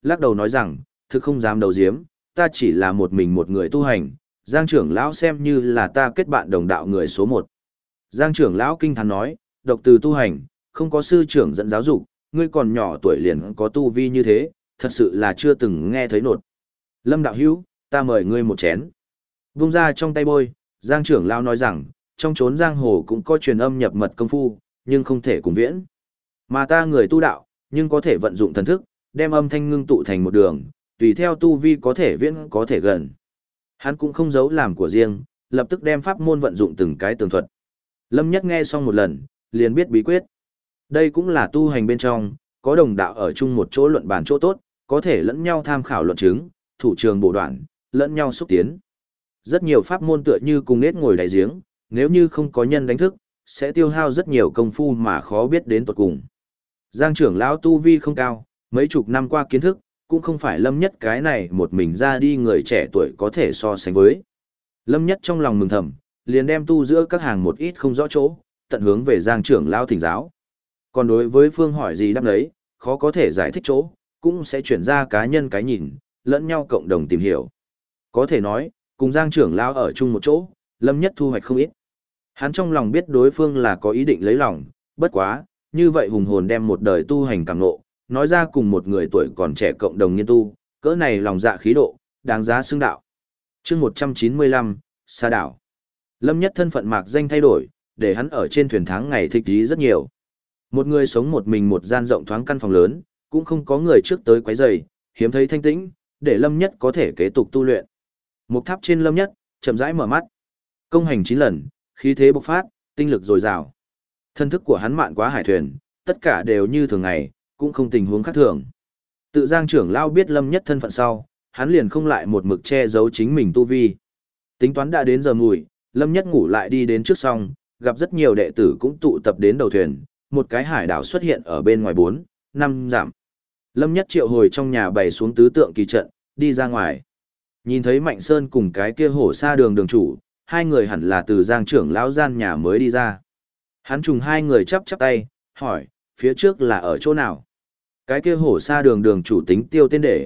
lắc đầu nói rằng, thực không dám đầu diếm, ta chỉ là một mình một người tu hành, Giang trưởng lão xem như là ta kết bạn đồng đạo người số một. Giang trưởng lão kinh thán nói, độc từ tu hành, không có sư trưởng dẫn giáo dục, ngươi còn nhỏ tuổi liền có tu vi như thế, thật sự là chưa từng nghe thấy nột. Lâm đạo hữu, ta mời ngươi một chén. Vung ra trong tay bôi, Giang trưởng lão nói rằng, trong chốn giang hồ cũng có truyền âm nhập mật công phu, nhưng không thể cùng viễn. Mà ta người tu đạo, nhưng có thể vận dụng thần thức, đem âm thanh ngưng tụ thành một đường, tùy theo tu vi có thể viễn có thể gần. Hắn cũng không giấu làm của riêng, lập tức đem pháp môn vận dụng từng cái tường thuật. Lâm Nhất nghe xong một lần, liền biết bí quyết. Đây cũng là tu hành bên trong, có đồng đạo ở chung một chỗ luận bàn chỗ tốt, có thể lẫn nhau tham khảo luận chứng, thủ trường bổ đoạn, lẫn nhau xúc tiến. Rất nhiều pháp môn tựa như cùng nết ngồi đáy giếng, nếu như không có nhân đánh thức, sẽ tiêu hao rất nhiều công phu mà khó biết đến tột cùng. Giang trưởng lão tu vi không cao, mấy chục năm qua kiến thức, cũng không phải Lâm Nhất cái này một mình ra đi người trẻ tuổi có thể so sánh với. Lâm Nhất trong lòng mừng thầm, liền đem tu giữa các hàng một ít không rõ chỗ, tận hướng về Giang trưởng lão thỉnh giáo. Còn đối với Phương hỏi gì đáp đấy, khó có thể giải thích chỗ, cũng sẽ chuyển ra cá nhân cái nhìn, lẫn nhau cộng đồng tìm hiểu. Có thể nói, cùng Giang trưởng lão ở chung một chỗ, Lâm Nhất thu hoạch không ít. Hắn trong lòng biết đối phương là có ý định lấy lòng, bất quá, như vậy hùng hồn đem một đời tu hành cảm ngộ, nói ra cùng một người tuổi còn trẻ cộng đồng nghiên tu, cỡ này lòng dạ khí độ, đáng giá xưng đạo. Chương 195, Sa đảo. Lâm Nhất thân phận mạc danh thay đổi, để hắn ở trên thuyền tháng ngày thích trí rất nhiều. Một người sống một mình một gian rộng thoáng căn phòng lớn, cũng không có người trước tới quấy rầy, hiếm thấy thanh tĩnh, để Lâm Nhất có thể kế tục tu luyện. Một tháp trên Lâm Nhất, chậm rãi mở mắt. Công hành 9 lần, khí thế bộc phát, tinh lực dồi dào. Thân thức của hắn mạn quá hải thuyền, tất cả đều như thường ngày, cũng không tình huống khác thường. Tự Giang trưởng lão biết Lâm Nhất thân phận sau, hắn liền không lại một mực che giấu chính mình tu vi. Tính toán đã đến giờ mùi, Lâm Nhất ngủ lại đi đến trước sông, gặp rất nhiều đệ tử cũng tụ tập đến đầu thuyền, một cái hải đảo xuất hiện ở bên ngoài 4-5 dặm. Lâm Nhất triệu hồi trong nhà bày xuống tứ tượng kỳ trận, đi ra ngoài. Nhìn thấy Mạnh Sơn cùng cái kia hổ sa đường đường chủ, hai người hẳn là từ Giang trưởng lão gian nhà mới đi ra. Hắn trùng hai người chắp tay, hỏi, phía trước là ở chỗ nào? Cái kia hổ sa đường đường chủ tính tiêu tên để,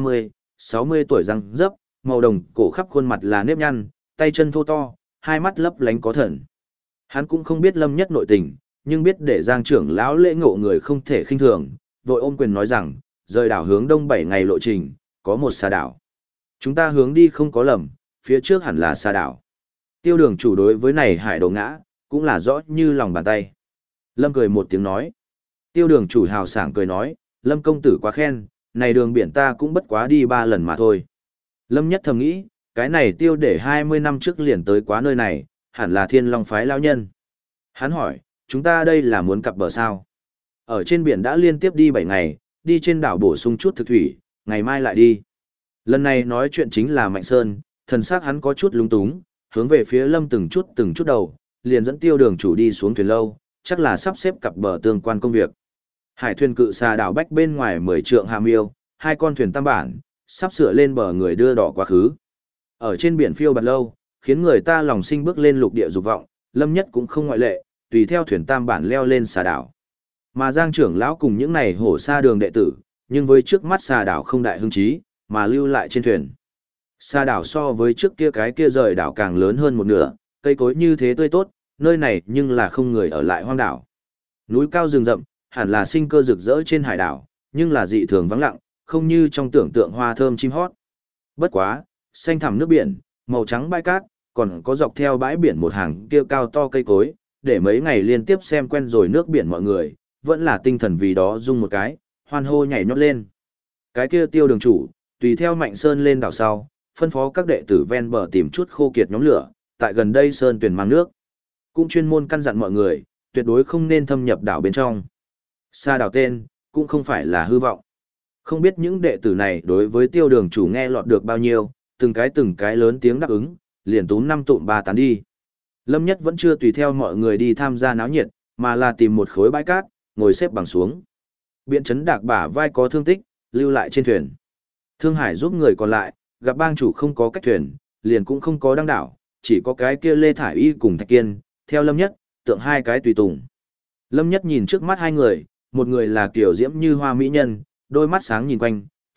50-60 tuổi răng dấp, màu đồng cổ khắp khuôn mặt là nếp nhăn, tay chân thô to, hai mắt lấp lánh có thần. Hắn cũng không biết Lâm Nhất nội tình, nhưng biết để Giang trưởng lão lễ ngộ người không thể khinh thường, vội ôm quyền nói rằng, rời đảo hướng đông 7 ngày lộ trình, có một sa đảo. Chúng ta hướng đi không có lầm, phía trước hẳn là sa đảo. Tiêu đường chủ đối với này hải đồ ngã, cũng là rõ như lòng bàn tay. Lâm cười một tiếng nói. Tiêu đường chủ hào sảng cười nói, Lâm công tử quá khen, này đường biển ta cũng bất quá đi 3 lần mà thôi. Lâm nhất thầm nghĩ, cái này tiêu để 20 năm trước liền tới quá nơi này, hẳn là Thiên Long phái lão nhân. Hắn hỏi, chúng ta đây là muốn cặp bờ sao? Ở trên biển đã liên tiếp đi 7 ngày, đi trên đảo bổ sung chút thực thủy, ngày mai lại đi. Lần này nói chuyện chính là Mạnh Sơn, thần sắc hắn có chút lúng túng, hướng về phía Lâm từng chút đầu, liền dẫn tiêu đường chủ đi xuống thuyền lâu, chắc là sắp xếp cặp bờ tương quan công việc. Hải thuyền cự xà đảo bách bên ngoài 10 trượng hàm yêu, 2 con thuyền tam bản, sắp sửa lên bờ người đưa đỏ quá khứ. Ở trên biển phiêu bạt lâu, khiến người ta lòng sinh bước lên lục địa dục vọng, Lâm Nhất cũng không ngoại lệ, tùy theo thuyền tam bản leo lên xà đảo. Mà Giang trưởng lão cùng những này hổ sa đường đệ tử, nhưng với trước mắt xà đảo không đại hứng chí, mà lưu lại trên thuyền. Xà đảo so với trước kia cái kia rời đảo càng lớn hơn một nửa, cây cối như thế tươi tốt, nơi này nhưng là không người ở lại hoang đảo. Núi cao rừng rậm, hẳn là sinh cơ rực rỡ trên hải đảo, nhưng là dị thường vắng lặng, không như trong tưởng tượng hoa thơm chim hót. Bất quá, xanh thẳm nước biển, màu trắng bãi cát, còn có dọc theo bãi biển một hàng kia cao to cây cối, để mấy ngày liên tiếp xem quen rồi nước biển mọi người, vẫn là tinh thần vì đó rung một cái, hoan hô nhảy nhót lên. Cái kia tiêu đường chủ, tùy theo Mạnh Sơn lên đảo sau, phân phó các đệ tử ven bờ tìm chút khô kiệt nhóm lửa, tại gần đây sơn tuyển mang nước. Cũng chuyên môn căn dặn mọi người, tuyệt đối không nên thâm nhập đảo bên trong. Sa đảo tên, cũng không phải là hư vọng. Không biết những đệ tử này đối với tiêu đường chủ nghe lọt được bao nhiêu, từng cái lớn tiếng đáp ứng, liền túm 5 tụm 3 tán đi. Lâm Nhất vẫn chưa tùy theo mọi người đi tham gia náo nhiệt, mà là tìm một khối bãi cát, ngồi xếp bằng xuống. Biện chấn đạc bả vai có thương tích, lưu lại trên thuyền. Thương Hải giúp người còn lại, gặp bang chủ không có cách thuyền, liền cũng không có đăng đảo, chỉ có cái kia Lê Thải Y cùng Thạch Kiên, theo Lâm Nhất, tượng 2 cái tùy tùng. Lâm Nhất nhìn trước mắt 2 người, một người là kiểu diễm như hoa mỹ nhân, đôi mắt sáng nhìn quanh,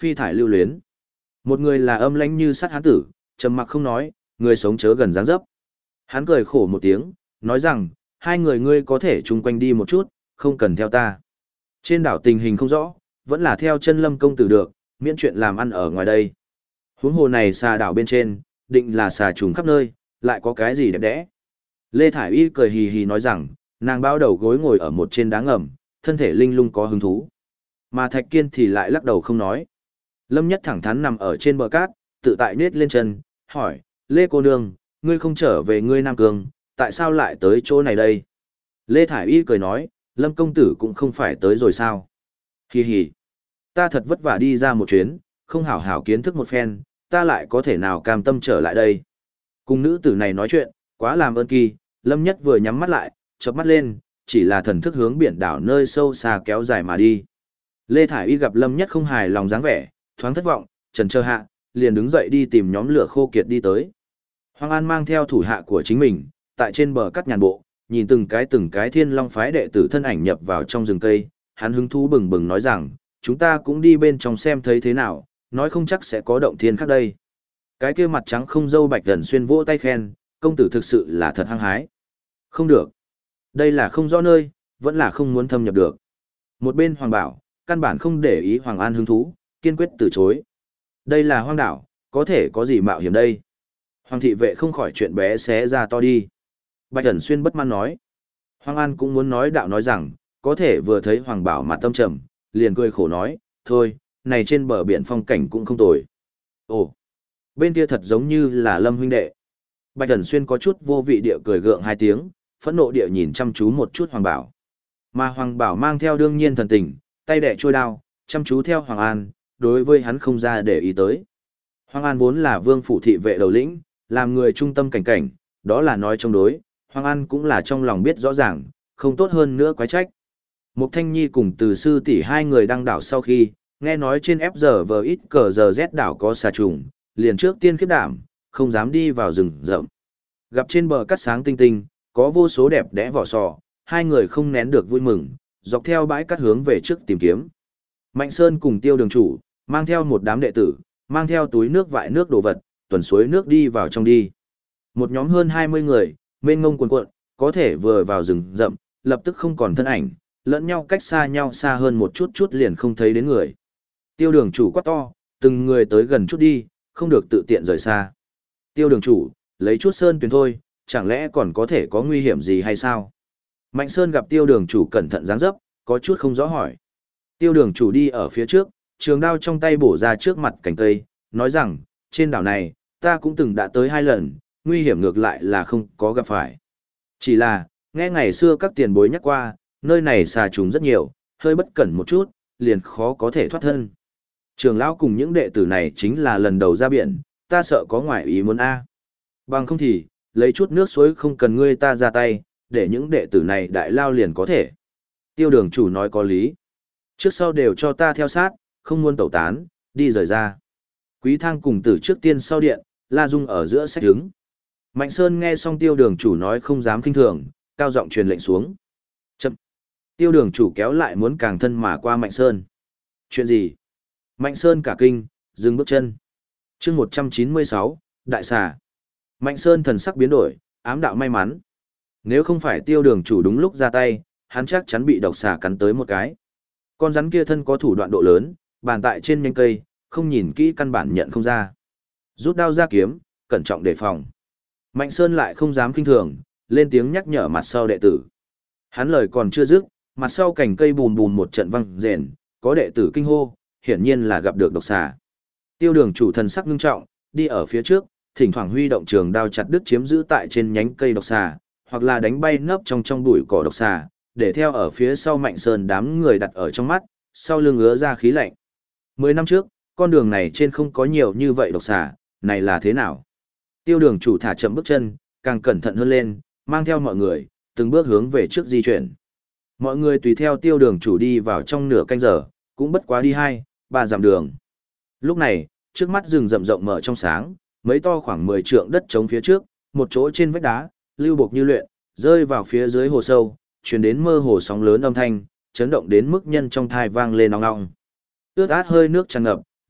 Phi thải lưu luyến. Một người là âm lãnh như sắt hán tử, trầm mặc không nói, người sống chớ gần dáng dấp. Hắn cười khổ một tiếng, nói rằng, hai người ngươi có thể chung quanh đi một chút, không cần theo ta. Trên đảo tình hình không rõ, vẫn là theo chân Lâm công tử được, miễn chuyện làm ăn ở ngoài đây. Huống hồ này xà đảo bên trên, định là xà trùng khắp nơi, lại có cái gì đẹp đẽ. Lê Thải Y cười hì hì nói rằng, nàng bao đầu gối ngồi ở một trên đá ngầm, thân thể linh lung có hứng thú. Mà Thạch Kiên thì lại lắc đầu không nói. Lâm Nhất thẳng thắn nằm ở trên bờ cát, tự tại nết lên chân, hỏi, Lê cô nương, ngươi không trở về ngươi Nam Cương, tại sao lại tới chỗ này đây? Lê Thải Y cười nói, Lâm công tử cũng không phải tới rồi sao? Hì hì, ta thật vất vả đi ra một chuyến, không hảo hảo kiến thức một phen, ta lại có thể nào cam tâm trở lại đây? Cùng nữ tử này nói chuyện, quá làm ơn kỳ, Lâm Nhất vừa nhắm mắt lại, chớp mắt lên, chỉ là thần thức hướng biển đảo nơi sâu xa kéo dài mà đi. Lê Thải Y gặp Lâm Nhất không hài lòng dáng vẻ, thoáng thất vọng, trần trơ hạ, liền đứng dậy đi tìm nhóm lửa khô kiệt đi tới. Hoàng An mang theo thủ hạ của chính mình, tại trên bờ cắt nhàn bộ, nhìn từng cái Thiên Long phái đệ tử thân ảnh nhập vào trong rừng cây, hắn hứng thú bừng bừng nói rằng, chúng ta cũng đi bên trong xem thấy thế nào, nói không chắc sẽ có động thiên khác đây. Cái kia mặt trắng không dâu Bạch Cẩn Xuyên vỗ tay khen, công tử thực sự là thật hăng hái. Không được. Đây là không rõ nơi, vẫn là không muốn thâm nhập được. Một bên Hoàng Bảo, căn bản không để ý Hoàng An hứng thú, kiên quyết từ chối. Đây là hoang đảo, có thể có gì mạo hiểm đây. Hoàng thị vệ không khỏi chuyện bé xé ra to đi. Bạch Cẩn Xuyên bất mãn nói. Hoàng An cũng muốn nói đạo nói rằng, có thể vừa thấy Hoàng Bảo mặt tâm trầm, liền cười khổ nói, thôi, này trên bờ biển phong cảnh cũng không tồi. Ồ, bên kia thật giống như là Lâm huynh đệ. Bạch Cẩn Xuyên có chút vô vị địa cười gượng hai tiếng, phẫn nộ địa nhìn chăm chú một chút Hoàng Bảo. Mà Hoàng Bảo mang theo đương nhiên thần tình, tay đẻ trôi đao, chăm chú theo Hoàng An, đối với hắn không ra để ý tới. Hoàng An vốn là vương phủ thị vệ đầu lĩnh, làm người trung tâm cảnh cảnh, đó là nói trong đối, Hoàng An cũng là trong lòng biết rõ ràng, không tốt hơn nữa quái trách. Mục Thanh Nhi cùng Từ sư tỷ hai người đăng đảo sau khi, nghe nói trên FGVX cờ giờ Z đảo có xà trùng, liền trước tiên khiếp đảm, không dám đi vào rừng rậm. Gặp trên bờ cát sáng tinh tinh, có vô số đẹp đẽ vỏ sò, hai người không nén được vui mừng, dọc theo bãi cát hướng về trước tìm kiếm. Mạnh Sơn cùng Tiêu đường chủ, mang theo một đám đệ tử, mang theo túi nước vại nước đồ vật, tuần suối nước đi vào trong đi. Một nhóm hơn 20 người, mênh ngông cuồn cuộn, có thể vừa vào rừng rậm, lập tức không còn thân ảnh, lẫn nhau cách xa nhau xa hơn một chút chút liền không thấy đến người. Tiêu đường chủ quát to, từng người tới gần chút đi, không được tự tiện rời xa. Tiêu đường chủ, lấy chút sơn tuyền thôi, chẳng lẽ còn có thể có nguy hiểm gì hay sao? Mạnh Sơn gặp tiêu đường chủ cẩn thận dáng dấp, có chút không rõ hỏi. Tiêu đường chủ đi ở phía trước, trường đao trong tay bổ ra trước mặt cành cây, nói rằng, trên đảo này, ta cũng từng đã tới 2 lần, nguy hiểm ngược lại là không có gặp phải. Chỉ là, nghe ngày xưa các tiền bối nhắc qua, nơi này xà trùng rất nhiều, hơi bất cẩn một chút, liền khó có thể thoát thân. Trường lão cùng những đệ tử này chính là lần đầu ra biển, ta sợ có ngoại ý muốn a. Bằng không thì, lấy chút nước suối không cần ngươi ta ra tay, để những đệ tử này đại lao liền có thể. Tiêu đường chủ nói có lý. Trước sau đều cho ta theo sát, không muốn tẩu tán, đi rời ra. Quý Thang cùng tử trước tiên sau điện, La Dung ở giữa sách đứng. Mạnh Sơn nghe xong tiêu đường chủ nói không dám kinh thường, cao giọng truyền lệnh xuống. Chậm. Tiêu đường chủ kéo lại muốn càng thân mà qua Mạnh Sơn. Chuyện gì? Mạnh Sơn cả kinh, dừng bước chân. chương 196, Đại xà. Mạnh Sơn thần sắc biến đổi, ám đạo may mắn. Nếu không phải tiêu đường chủ đúng lúc ra tay, hắn chắc chắn bị độc xà cắn tới một cái. Con rắn kia thân có thủ đoạn độ lớn, bàn tại trên nhánh cây, không nhìn kỹ căn bản nhận không ra. Rút đao ra kiếm, cẩn trọng đề phòng. Mạnh Sơn lại không dám kinh thường, lên tiếng nhắc nhở mặt sau đệ tử. Hắn lời còn chưa dứt, mặt sau cành cây bùm bùm một trận vang rền, có đệ tử kinh hô, hiển nhiên là gặp được độc xà. Tiêu đường chủ thần sắc ngưng trọng, đi ở phía trước, thỉnh thoảng huy động trường đao chặt đứt chiếm giữ tại trên nhánh cây độc xà, hoặc là đánh bay nấp trong bụi cỏ độc xà, để theo ở phía sau Mạnh Sơn đám người đặt ở trong mắt, sau lưng ứa ra khí lạnh. 10 năm trước, con đường này trên không có nhiều như vậy độc xà, này là thế nào? Tiêu đường chủ thả chậm bước chân, càng cẩn thận hơn lên, mang theo mọi người, từng bước hướng về trước di chuyển. Mọi người tùy theo tiêu đường chủ đi vào trong nửa canh giờ, cũng bất quá đi 2-3 dặm đường. Lúc này, trước mắt rừng rậm rộng mở trong sáng, mấy to khoảng 10 trượng đất trống phía trước, một chỗ trên vách đá, lưu bộc như luyện, rơi vào phía dưới hồ sâu, truyền đến mơ hồ sóng lớn âm thanh, chấn động đến mức nhân trong thai vang lên ong ong. Ướt át hơi nước tràn ngập,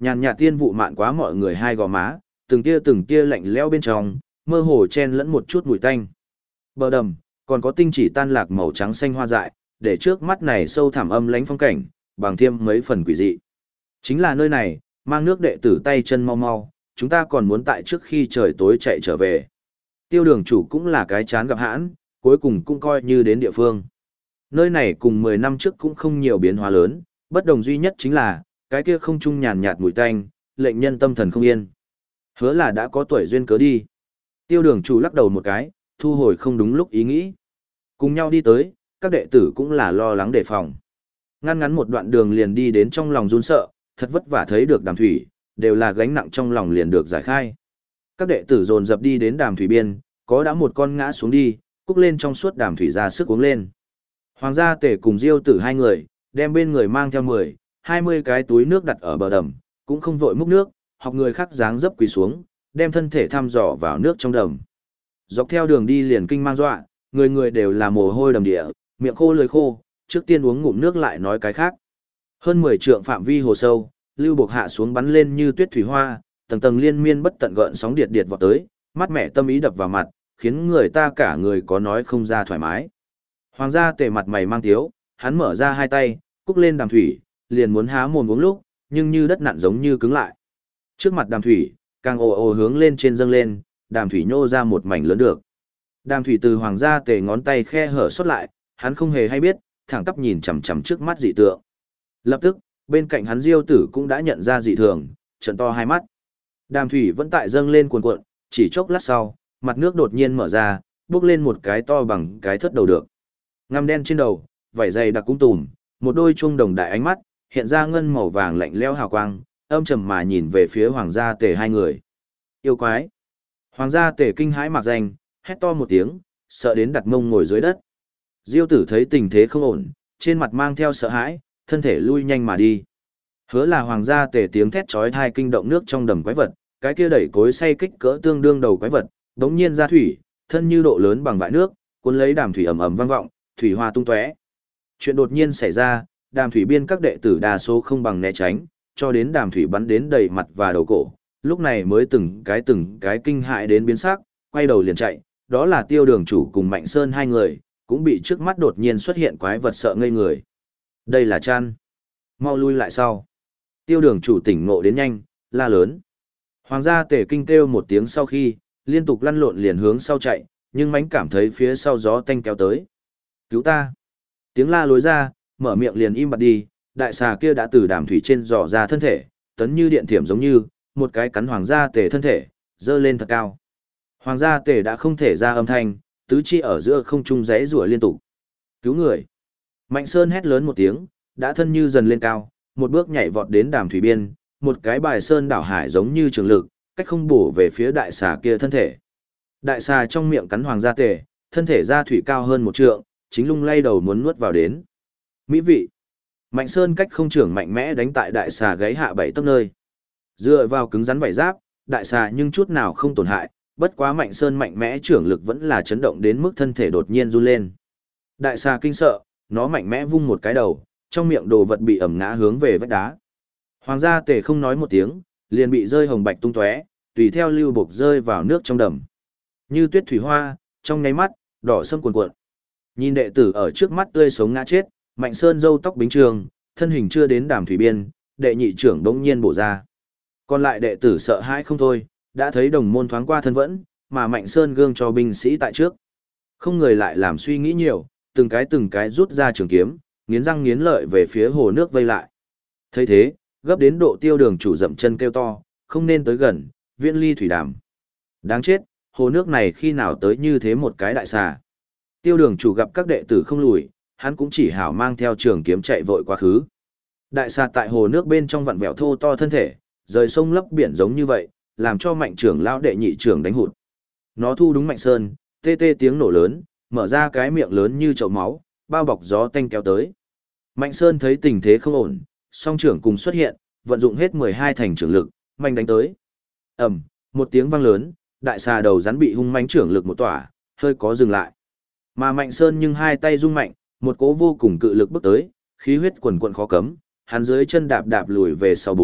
Nhàn nhạt tiên vụ mạn quá mọi người hai gò má, từng tia lạnh lẽo bên trong, mơ hồ chen lẫn một chút mùi tanh. Bờ đầm, còn có tinh chỉ tan lạc màu trắng xanh hoa dại, để trước mắt này sâu thẳm âm lãnh phong cảnh, bằng thêm mấy phần quỷ dị. Chính là nơi này, mang nước đệ tử tay chân mau mau, chúng ta còn muốn tại trước khi trời tối chạy trở về. Tiêu đường chủ cũng là cái chán gặp hãn, cuối cùng cũng coi như đến địa phương. Nơi này cùng 10 năm trước cũng không nhiều biến hóa lớn, bất đồng duy nhất chính là, cái kia không trung nhàn nhạt mùi tanh, lệnh nhân tâm thần không yên. Hứa là đã có tuổi duyên cớ đi. Tiêu đường chủ lắc đầu một cái, thu hồi không đúng lúc ý nghĩ. Cùng nhau đi tới, các đệ tử cũng là lo lắng đề phòng. Ngăn ngắn một đoạn đường liền đi đến trong lòng run sợ, thật vất vả thấy được đàm thủy, đều là gánh nặng trong lòng liền được giải khai. Các đệ tử dồn dập đi đến đàm thủy biên, có đã một con ngã xuống đi, cúc lên trong suốt đàm thủy ra sức uống lên. Hoàng gia Tể cùng Diêu Tử hai người, đem bên người mang theo 10, 20 cái túi nước đặt ở bờ đầm, cũng không vội múc nước, học người khác dáng dấp quỳ xuống, đem thân thể thăm dò vào nước trong đầm. Dọc theo đường đi liền kinh mang dọa, người người đều là mồ hôi đầm địa, miệng khô lưỡi khô, trước tiên uống ngụm nước lại nói cái khác. Hơn 10 trượng phạm vi hồ sâu, lưu buộc hạ xuống bắn lên như tuyết thủy hoa, tầng tầng liên miên bất tận gợn sóng điệt điệt vọt tới, mát mẻ tâm ý đập vào mặt, khiến người ta cả người có nói không ra thoải mái. Hoàng gia Tề mặt mày mang tiếu, hắn mở ra hai tay, cúc lên đàm thủy, liền muốn há mồm uống lúc, nhưng như đất nặn giống như cứng lại. Trước mặt đàm thủy, càng ồ ồ hướng lên trên dâng lên, đàm thủy nhô ra một mảnh lớn được. Đàm thủy từ Hoàng gia Tề ngón tay khe hở xuất lại, hắn không hề hay biết, thẳng tắp nhìn chằm chằm trước mắt dị tượng. Lập tức, bên cạnh hắn Diêu Tử cũng đã nhận ra dị thường, trợn to hai mắt. Đàm thủy vẫn tại dâng lên cuồn cuộn, chỉ chốc lát sau, mặt nước đột nhiên mở ra, bước lên một cái to bằng cái thất đầu được. Ngăm đen trên đầu, vảy dày đặc cung tùm, một đôi chuông đồng đại ánh mắt, hiện ra ngân màu vàng lạnh lẽo hào quang, âm trầm mà nhìn về phía Hoàng gia Tề hai người. Yêu quái! Hoàng gia Tề kinh hãi mạc danh, hét to một tiếng, sợ đến đặt mông ngồi dưới đất. Diêu Tử thấy tình thế không ổn, trên mặt mang theo sợ hãi, thân thể lui nhanh mà đi. Hứa là Hoàng gia Tề tiếng thét chói tai kinh động nước trong đầm quái vật, cái kia đẩy cối xay kích cỡ tương đương đầu quái vật, đống nhiên ra thủy, thân như độ lớn bằng vại nước, cuốn lấy đàm thủy ầm ầm vang vọng, thủy hoa tung tóe. Chuyện đột nhiên xảy ra, đàm thủy biên các đệ tử đa số không bằng né tránh, cho đến đàm thủy bắn đến đầy mặt và đầu cổ, lúc này mới từng cái kinh hại đến biến sắc, quay đầu liền chạy, đó là Tiêu đường chủ cùng Mạnh Sơn hai người, cũng bị trước mắt đột nhiên xuất hiện quái vật sợ ngây người. Đây là chăn. Mau lui lại sau. Tiêu đường chủ tỉnh ngộ đến nhanh, la lớn. Hoàng gia Tề kinh kêu một tiếng sau khi, liên tục lăn lộn liền hướng sau chạy, nhưng mánh cảm thấy phía sau gió tanh kéo tới. Cứu ta! Tiếng la lối ra, mở miệng liền im bặt đi, đại xà kia đã từ đàm thủy trên dò ra thân thể, tấn như điện thiểm giống như, một cái cắn Hoàng gia Tề thân thể, dơ lên thật cao. Hoàng gia Tề đã không thể ra âm thanh, tứ chi ở giữa không trung giãy giụa liên tục. Cứu người! Mạnh Sơn hét lớn một tiếng, đã thân như dần lên cao, một bước nhảy vọt đến đàm thủy biên, một cái bài sơn đảo hải giống như trường lực, cách không bổ về phía đại xà kia thân thể. Đại xà trong miệng cắn Hoàng gia Tề, thân thể ra thủy cao hơn một trượng, chính lung lay đầu muốn nuốt vào đến. Mỹ vị. Mạnh Sơn cách không trưởng mạnh mẽ đánh tại đại xà gáy hạ 7 tấc nơi. Dựa vào cứng rắn vảy giáp, đại xà nhưng chút nào không tổn hại, bất quá Mạnh Sơn mạnh mẽ trưởng lực vẫn là chấn động đến mức thân thể đột nhiên run lên. Đại xà kinh sợ, nó mạnh mẽ vung một cái đầu, trong miệng đồ vật bị ẩm ngã hướng về vách đá. Hoàng gia Tề không nói một tiếng, liền bị rơi hồng bạch tung tóe, tùy theo lưu buộc rơi vào nước trong đầm. Như tuyết thủy hoa, trong nháy mắt, đỏ sẫm cuồn cuộn. Nhìn đệ tử ở trước mắt tươi sống ngã chết, Mạnh Sơn râu tóc bính trường, thân hình chưa đến đàm thủy biên, đệ nhị trưởng đống nhiên bổ ra. Còn lại đệ tử sợ hãi không thôi, đã thấy đồng môn thoáng qua thân vẫn, mà Mạnh Sơn gương cho binh sĩ tại trước. Không người lại làm suy nghĩ nhiều, từng cái rút ra trường kiếm, nghiến răng nghiến lợi về phía hồ nước vây lại. Thấy thế, gấp đến độ Tiêu đường chủ dậm chân kêu to, không nên tới gần, viễn ly thủy đàm. Đáng chết, hồ nước này khi nào tới như thế một cái đại xà. Tiêu đường chủ gặp các đệ tử không lùi, hắn cũng chỉ hảo mang theo trường kiếm chạy vội quá khứ. Đại xà tại hồ nước bên trong vặn vẹo thô to thân thể, rời sông lấp biển giống như vậy, làm cho Mạnh trưởng lão đệ nhị trưởng đánh hụt. Nó thu đúng Mạnh Sơn, tê tê tiếng nổ lớn, mở ra cái miệng lớn như chậu máu, bao bọc gió tanh kéo tới. Mạnh Sơn thấy tình thế không ổn, song trưởng cùng xuất hiện, vận dụng hết 12 thành trưởng lực, mạnh đánh tới. Ầm, một tiếng vang lớn, đại xà đầu rắn bị hung mãnh trưởng lực một tỏa, hơi có dừng lại. Mà Mạnh Sơn nhưng hai tay rung mạnh, một cỗ vô cùng cự lực bước tới, khí huyết quần quần khó cấm, hắn dưới chân đạp đạp lùi về sau 4,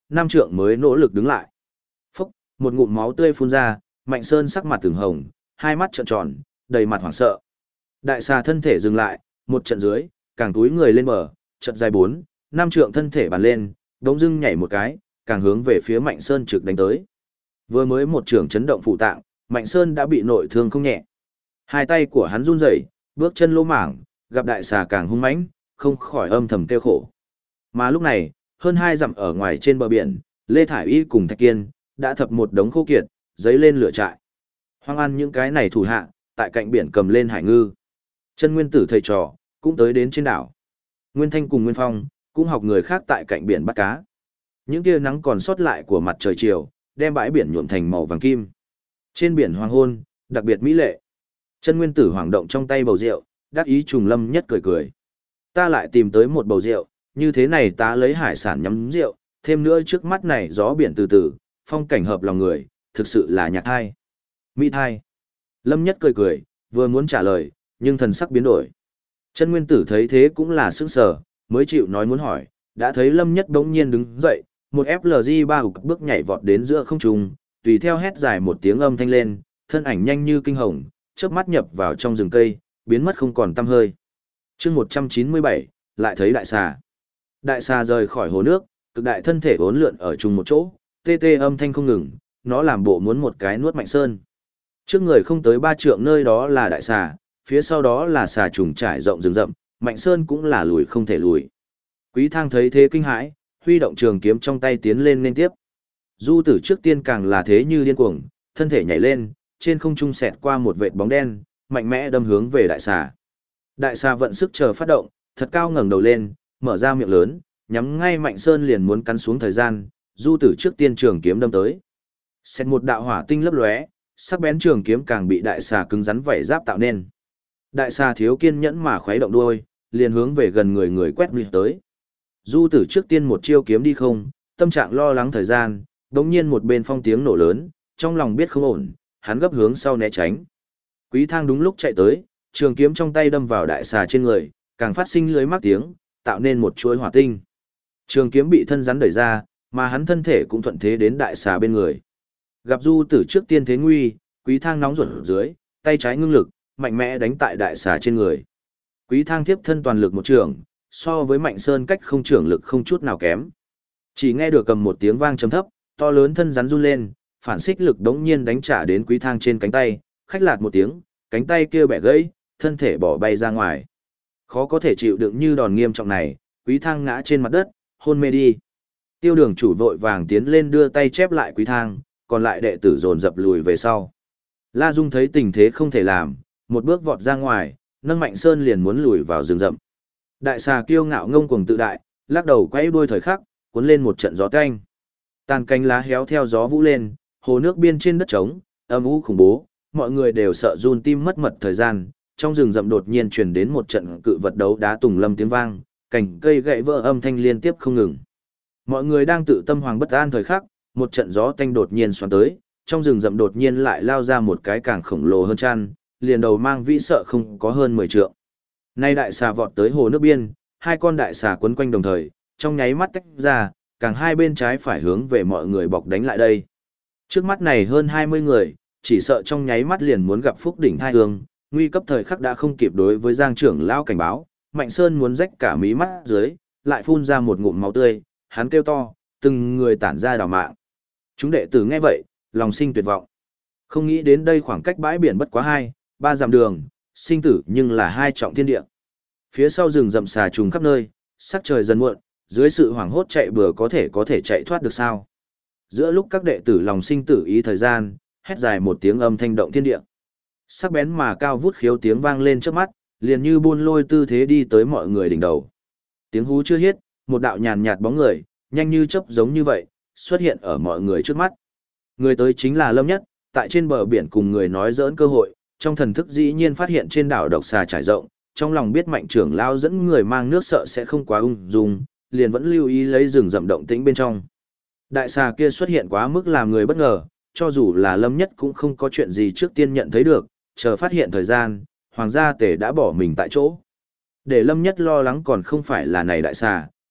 năm trượng mới nỗ lực đứng lại. Phốc, một ngụm máu tươi phun ra, Mạnh Sơn sắc mặt từng hồng, hai mắt trợn tròn, đầy mặt hoảng sợ. Đại xà thân thể dừng lại, một trận dưới, càng túi người lên bờ, trận dài 4, 5 trượng thân thể bàn lên, đống dưng nhảy một cái, càng hướng về phía Mạnh Sơn trực đánh tới. Vừa mới một trường chấn động phụ tạng, Mạnh Sơn đã bị nội thương không nhẹ. Hai tay của hắn run rẩy, bước chân lỗ mảng, gặp đại xà càng hung mãnh, không khỏi âm thầm kêu khổ. Mà lúc này, hơn 2 dặm ở ngoài trên bờ biển, Lê Thải Y cùng Thạch Kiên đã thập một đống khô kiệt, giấy lên lửa trại. Hoang An những cái này thủ hạ, tại cạnh biển cầm lên hải ngư. Chân Nguyên Tử thầy trò cũng tới đến trên đảo. Nguyên Thanh cùng Nguyên Phong cũng học người khác tại cạnh biển bắt cá. Những tia nắng còn sót lại của mặt trời chiều, đem bãi biển nhuộm thành màu vàng kim. Trên biển hoàng hôn, đặc biệt mỹ lệ. Chân Nguyên Tử hoảng động trong tay bầu rượu, đắc ý trùng lâm nhất cười cười. Ta lại tìm tới một bầu rượu, như thế này ta lấy hải sản nhắm rượu, thêm nữa trước mắt này gió biển từ từ, phong cảnh hợp lòng người, thực sự là nhạc thai. Mỹ thai. Lâm nhất cười cười, vừa muốn trả lời, nhưng thần sắc biến đổi. Chân Nguyên Tử thấy thế cũng là sững sờ, mới chịu nói muốn hỏi, đã thấy Lâm nhất đống nhiên đứng dậy, một FLG3 bước nhảy vọt đến giữa không trung, tùy theo hét dài một tiếng âm thanh lên, thân ảnh nhanh như kinh hồng, chớp mắt nhập vào trong rừng cây, biến mất không còn tăm hơi. Chương 197, lại thấy đại xà. Đại xà rời khỏi hồ nước, cực đại thân thể uốn lượn ở chung một chỗ, tê tê âm thanh không ngừng, nó làm bộ muốn một cái nuốt Mạnh Sơn. Trước người không tới 3 trượng nơi đó là đại xà, phía sau đó là xà trùng trải rộng rừng rậm, Mạnh Sơn cũng là lùi không thể lùi. Quý Thang thấy thế kinh hãi, huy động trường kiếm trong tay tiến lên nên tiếp. Du Tử trước tiên càng là thế như điên cuồng, thân thể nhảy lên, trên không trung xẹt qua một vệt bóng đen, mạnh mẽ đâm hướng về đại xà. Đại xà vận sức chờ phát động, thật cao ngẩng đầu lên, mở ra miệng lớn, nhắm ngay Mạnh Sơn liền muốn cắn xuống thời gian, Du Tử trước tiên trường kiếm đâm tới. Xẹt một đạo hỏa tinh lấp lóe, sắc bén trường kiếm càng bị đại xà cứng rắn vảy giáp tạo nên. Đại xà thiếu kiên nhẫn mà khuấy động đuôi, liền hướng về gần người quét lùi tới. Du Tử trước tiên một chiêu kiếm đi không, tâm trạng lo lắng thời gian, đống nhiên một bên phong tiếng nổ lớn, trong lòng biết không ổn, hắn gấp hướng sau né tránh. Quý Thang đúng lúc chạy tới, trường kiếm trong tay đâm vào đại xà trên người, càng phát sinh lưới mắc tiếng, tạo nên một chuỗi hỏa tinh. Trường kiếm bị thân rắn đẩy ra, mà hắn thân thể cũng thuận thế đến đại xà bên người. Gặp Du Tử trước tiên thế nguy, Quý Thang nóng ruột dưới, tay trái ngưng lực, mạnh mẽ đánh tại đại xà trên người. Quý Thang tiếp thân toàn lực một trường, so với Mạnh Sơn cách không trưởng lực không chút nào kém. Chỉ nghe được cầm một tiếng vang trầm thấp, to lớn thân rắn run lên, phản xích lực đống nhiên đánh trả đến Quý Thang trên cánh tay, khách lạt một tiếng, cánh tay kia bẻ gãy, thân thể bỏ bay ra ngoài. Khó có thể chịu đựng như đòn nghiêm trọng này, Quý Thang ngã trên mặt đất, hôn mê đi. Tiêu Đường chủ vội vàng tiến lên đưa tay chép lại Quý Thang, còn lại đệ tử dồn dập lùi về sau. La Dung thấy tình thế không thể làm, một bước vọt ra ngoài, nâng Mạnh Sơn liền muốn lùi vào rừng rậm. Đại xà kiêu ngạo ngông cuồng tự đại, lắc đầu quay đuôi thời khắc, cuốn lên một trận gió canh. Tàn cánh lá héo theo gió vũ lên, hồ nước biên trên đất trống, âm u khủng bố, mọi người đều sợ run tim mất mật thời gian. Trong rừng rậm đột nhiên truyền đến một trận cự vật đấu đá tùng lâm tiếng vang, cành cây gãy vỡ âm thanh liên tiếp không ngừng. Mọi người đang tự tâm hoàng bất an thời khắc, một trận gió tanh đột nhiên xoắn tới, trong rừng rậm đột nhiên lại lao ra một cái càng khổng lồ hơn chăn, liền đầu mang vĩ sợ không có hơn 10 trượng. Nay đại xà vọt tới hồ nước biên, hai con đại xà quấn quanh đồng thời, trong nháy mắt tách ra, càng hai bên trái phải hướng về mọi người bọc đánh lại đây. Trước mắt này hơn 20 người, chỉ sợ trong nháy mắt liền muốn gặp phúc đỉnh thai hương, nguy cấp thời khắc đã không kịp đối với Giang trưởng lão cảnh báo, Mạnh Sơn muốn rách cả mí mắt dưới, lại phun ra một ngụm máu tươi, hắn kêu to, từng người tản ra đào mạng. Chúng đệ tử nghe vậy, lòng sinh tuyệt vọng. Không nghĩ đến đây khoảng cách bãi biển bất quá 2-3 dặm đường, sinh tử nhưng là hai trọng thiên địa. Phía sau rừng rậm xà trùng khắp nơi, sắc trời dần muộn, dưới sự hoảng hốt chạy bừa có thể chạy thoát được sao? Giữa lúc các đệ tử lòng sinh tử ý thời gian, hét dài một tiếng âm thanh động thiên địa. Sắc bén mà cao vút khiếu tiếng vang lên trước mắt, liền như buôn lôi tư thế đi tới mọi người đỉnh đầu. Tiếng hú chưa hết, một đạo nhàn nhạt bóng người, nhanh như chớp giống như vậy, xuất hiện ở mọi người trước mắt. Người tới chính là Lâm Nhất, tại trên bờ biển cùng người nói giỡn cơ hội, trong thần thức dĩ nhiên phát hiện trên đảo độc xà trải rộng, trong lòng biết Mạnh trưởng lao dẫn người mang nước sợ sẽ không quá ung dung, liền vẫn lưu ý lấy rừng rậm động tĩnh bên trong. Đại xà kia xuất hiện quá mức làm người bất ngờ, cho dù là Lâm Nhất cũng không có chuyện gì trước tiên nhận thấy được, chờ phát hiện thời gian, hoàng gia tể đã bỏ mình tại chỗ. Để Lâm Nhất lo lắng còn không phải là này đại xà,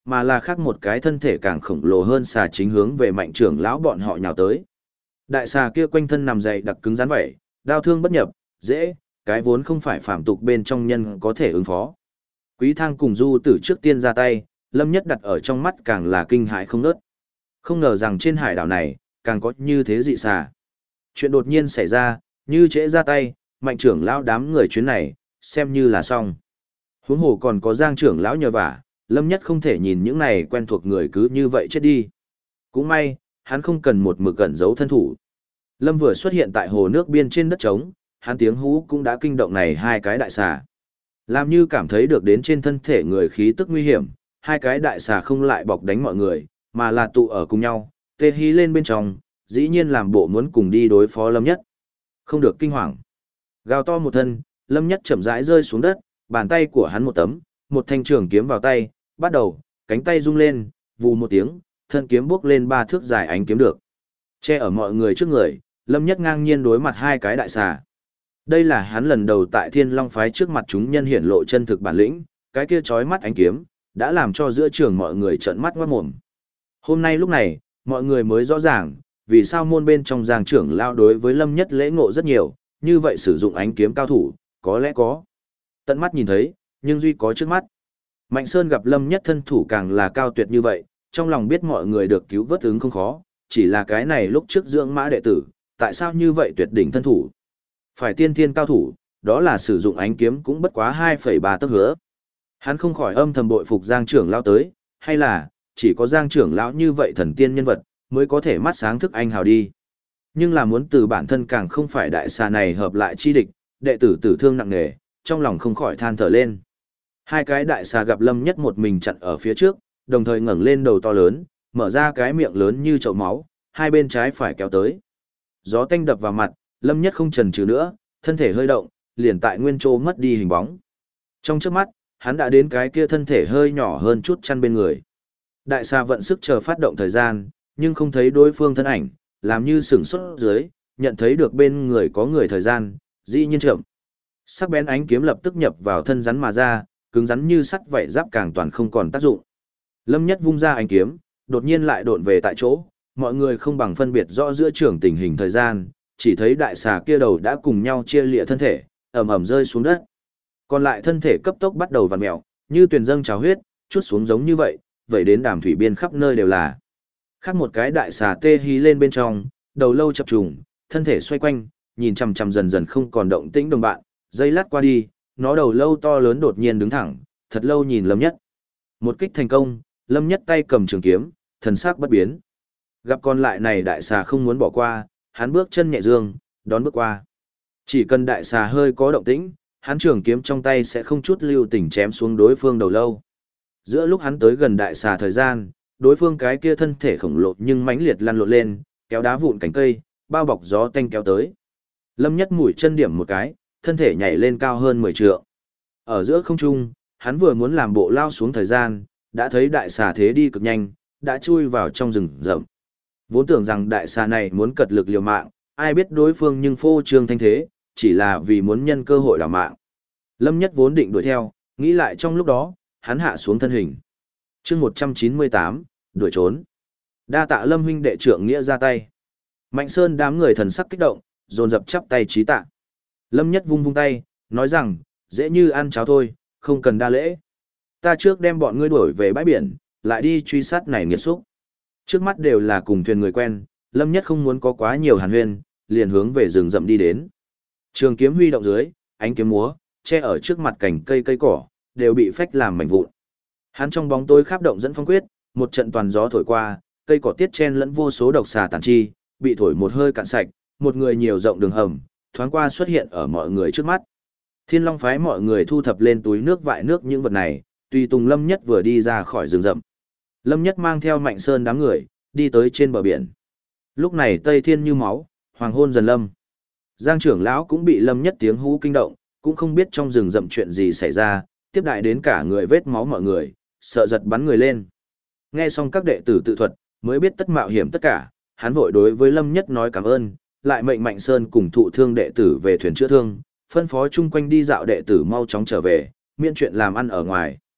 mà là khác một cái thân thể càng khổng lồ hơn xà chính hướng về Mạnh trưởng lão bọn họ nhào tới. Đại xà kia quanh thân nằm dày đặc cứng rắn vậy, đao thương bất nhập, dễ, cái vốn không phải phàm tục bên trong nhân có thể ứng phó. Quý Thang cùng Du Tử trước tiên ra tay, Lâm Nhất đặt ở trong mắt càng là kinh hãi không ngớt. Không ngờ rằng trên hải đảo này, càng có như thế dị xà. Chuyện đột nhiên xảy ra, như trễ ra tay, Mạnh trưởng lão đám người chuyến này, xem như là xong. Huống hồ còn có Giang trưởng lão nhờ vả, Lâm Nhất không thể nhìn những này quen thuộc người cứ như vậy chết đi. Cũng may, hắn không cần một mực cẩn giấu thân thủ. Lâm vừa xuất hiện tại hồ nước biên trên đất trống, hắn tiếng hú cũng đã kinh động này hai cái đại xà. Làm như cảm thấy được đến trên thân thể người khí tức nguy hiểm, hai cái đại xà không lại bọc đánh mọi người, mà là tụ ở cùng nhau, tê hí lên bên trong, dĩ nhiên làm bộ muốn cùng đi đối phó Lâm Nhất. Không được kinh hoàng. Gào to một thân, Lâm Nhất chậm rãi rơi xuống đất, bàn tay của hắn một tấm, một thanh trường kiếm vào tay, bắt đầu, cánh tay rung lên, vù một tiếng, thân kiếm bước lên 3 thước dài ánh kiếm được. Che ở mọi người trước người, Lâm Nhất ngang nhiên đối mặt hai cái đại xà. Đây là hắn lần đầu tại Thiên Long phái trước mặt chúng nhân hiển lộ chân thực bản lĩnh, cái kia chói mắt ánh kiếm, đã làm cho giữa trường mọi người trợn mắt ngoát mồm. Hôm nay lúc này, mọi người mới rõ ràng, vì sao môn bên trong Giang trưởng lao đối với Lâm Nhất lễ ngộ rất nhiều, như vậy sử dụng ánh kiếm cao thủ, có lẽ có. Tận mắt nhìn thấy, nhưng duy có trước mắt. Mạnh Sơn gặp Lâm Nhất thân thủ càng là cao tuyệt như vậy, trong lòng biết mọi người được cứu vớt ứng không khó, chỉ là cái này lúc trước dưỡng mã đệ tử, tại sao như vậy tuyệt đỉnh thân thủ? Phải tiên thiên cao thủ, đó là sử dụng ánh kiếm cũng bất quá 2,3 tấc hứa. Hắn không khỏi âm thầm bội phục Giang trưởng lão tới, hay là, chỉ có Giang trưởng lão như vậy thần tiên nhân vật, mới có thể mắt sáng thức anh hào đi. Nhưng là muốn từ bản thân càng không phải đại xà này hợp lại chi địch, đệ tử tử thương nặng nề, trong lòng không khỏi than thở lên. Hai cái đại xà gặp Lâm Nhất một mình chặn ở phía trước, đồng thời ngẩng lên đầu to lớn, mở ra cái miệng lớn như chậu máu, hai bên trái phải kéo tới. Gió tanh đập vào mặt, Lâm Nhất không chần chừ nữa, thân thể hơi động, liền tại nguyên chỗ mất đi hình bóng. Trong chớp mắt, hắn đã đến cái kia thân thể hơi nhỏ hơn chút chăn bên người. Đại xà vận sức chờ phát động thời gian, nhưng không thấy đối phương thân ảnh, làm như sửng sốt dưới, nhận thấy được bên người có người thời gian, dĩ nhiên chậm. Sắc bén ánh kiếm lập tức nhập vào thân rắn mà ra, cứng rắn như sắt vậy giáp càng toàn không còn tác dụng. Lâm Nhất vung ra ánh kiếm, đột nhiên lại độn về tại chỗ, mọi người không bằng phân biệt rõ giữa trường tình hình thời gian, chỉ thấy đại xà kia đầu đã cùng nhau chia lịa thân thể, ầm ầm rơi xuống đất. Còn lại thân thể cấp tốc bắt đầu vặn mèo, như tuyền dâng trào huyết, chút xuống giống như vậy, vậy đến đàm thủy biên khắp nơi đều là. Khác một cái đại xà tê hí lên bên trong, đầu lâu chập trùng, thân thể xoay quanh, nhìn chằm chằm dần dần không còn động tĩnh đồng bạn, giây lát qua đi, nó đầu lâu to lớn đột nhiên đứng thẳng, thật lâu nhìn Lâm Nhất. Một kích thành công, Lâm Nhất tay cầm trường kiếm, thần sắc bất biến. Gặp con lại này đại xà không muốn bỏ qua, hắn bước chân nhẹ dương, đón bước qua. Chỉ cần đại xà hơi có động tĩnh, hắn trường kiếm trong tay sẽ không chút lưu tình chém xuống đối phương đầu lâu. Giữa lúc hắn tới gần đại xà thời gian, đối phương cái kia thân thể khổng lồ nhưng mãnh liệt lăn lộn lên, kéo đá vụn cánh cây, bao bọc gió tanh kéo tới. Lâm Nhất mũi chân điểm một cái, thân thể nhảy lên cao hơn 10 trượng. Ở giữa không trung, hắn vừa muốn làm bộ lao xuống thời gian, đã thấy đại xà thế đi cực nhanh, đã chui vào trong rừng rậm. Vốn tưởng rằng đại xà này muốn cật lực liều mạng, ai biết đối phương nhưng phô trương thanh thế, chỉ là vì muốn nhân cơ hội đào mạng. Lâm Nhất vốn định đuổi theo, nghĩ lại trong lúc đó, hắn hạ xuống thân hình. chương 198, đuổi trốn. Đa tạ Lâm huynh đệ trưởng nghĩa ra tay. Mạnh Sơn đám người thần sắc kích động, dồn dập chắp tay trí tạ. Lâm Nhất vung vung tay, nói rằng, dễ như ăn cháo thôi, không cần đa lễ. Ta trước đem bọn ngươi đuổi về bãi biển, lại đi truy sát này nghiệt xúc. Trước mắt đều là cùng thuyền người quen, Lâm Nhất không muốn có quá nhiều hàn huyên, liền hướng về rừng rậm đi đến. Trường kiếm huy động dưới, ánh kiếm múa, che ở trước mặt cành cây cây cỏ, đều bị phách làm mảnh vụn. Hắn trong bóng tối khắp động dẫn phong quyết, một trận toàn gió thổi qua, cây cỏ tiết chen lẫn vô số độc xà tàn chi, bị thổi một hơi cạn sạch, một người nhiều rộng đường hầm, thoáng qua xuất hiện ở mọi người trước mắt. Thiên Long phái mọi người thu thập lên túi nước vại nước những vật này, tùy tùng Lâm Nhất vừa đi ra khỏi rừng rậm. Lâm Nhất mang theo Mạnh Sơn đám người, đi tới trên bờ biển. Lúc này Tây Thiên như máu, hoàng hôn dần lâm. Giang trưởng lão cũng bị Lâm Nhất tiếng hú kinh động, cũng không biết trong rừng rậm chuyện gì xảy ra, tiếp đại đến cả người vết máu mọi người, sợ giật bắn người lên. Nghe xong các đệ tử tự thuật, mới biết tất mạo hiểm tất cả, hắn vội đối với Lâm Nhất nói cảm ơn, lại mệnh Mạnh Sơn cùng thụ thương đệ tử về thuyền chữa thương, phân phó chung quanh đi dạo đệ tử mau chóng trở về, miễn chuyện làm ăn ở ngoài.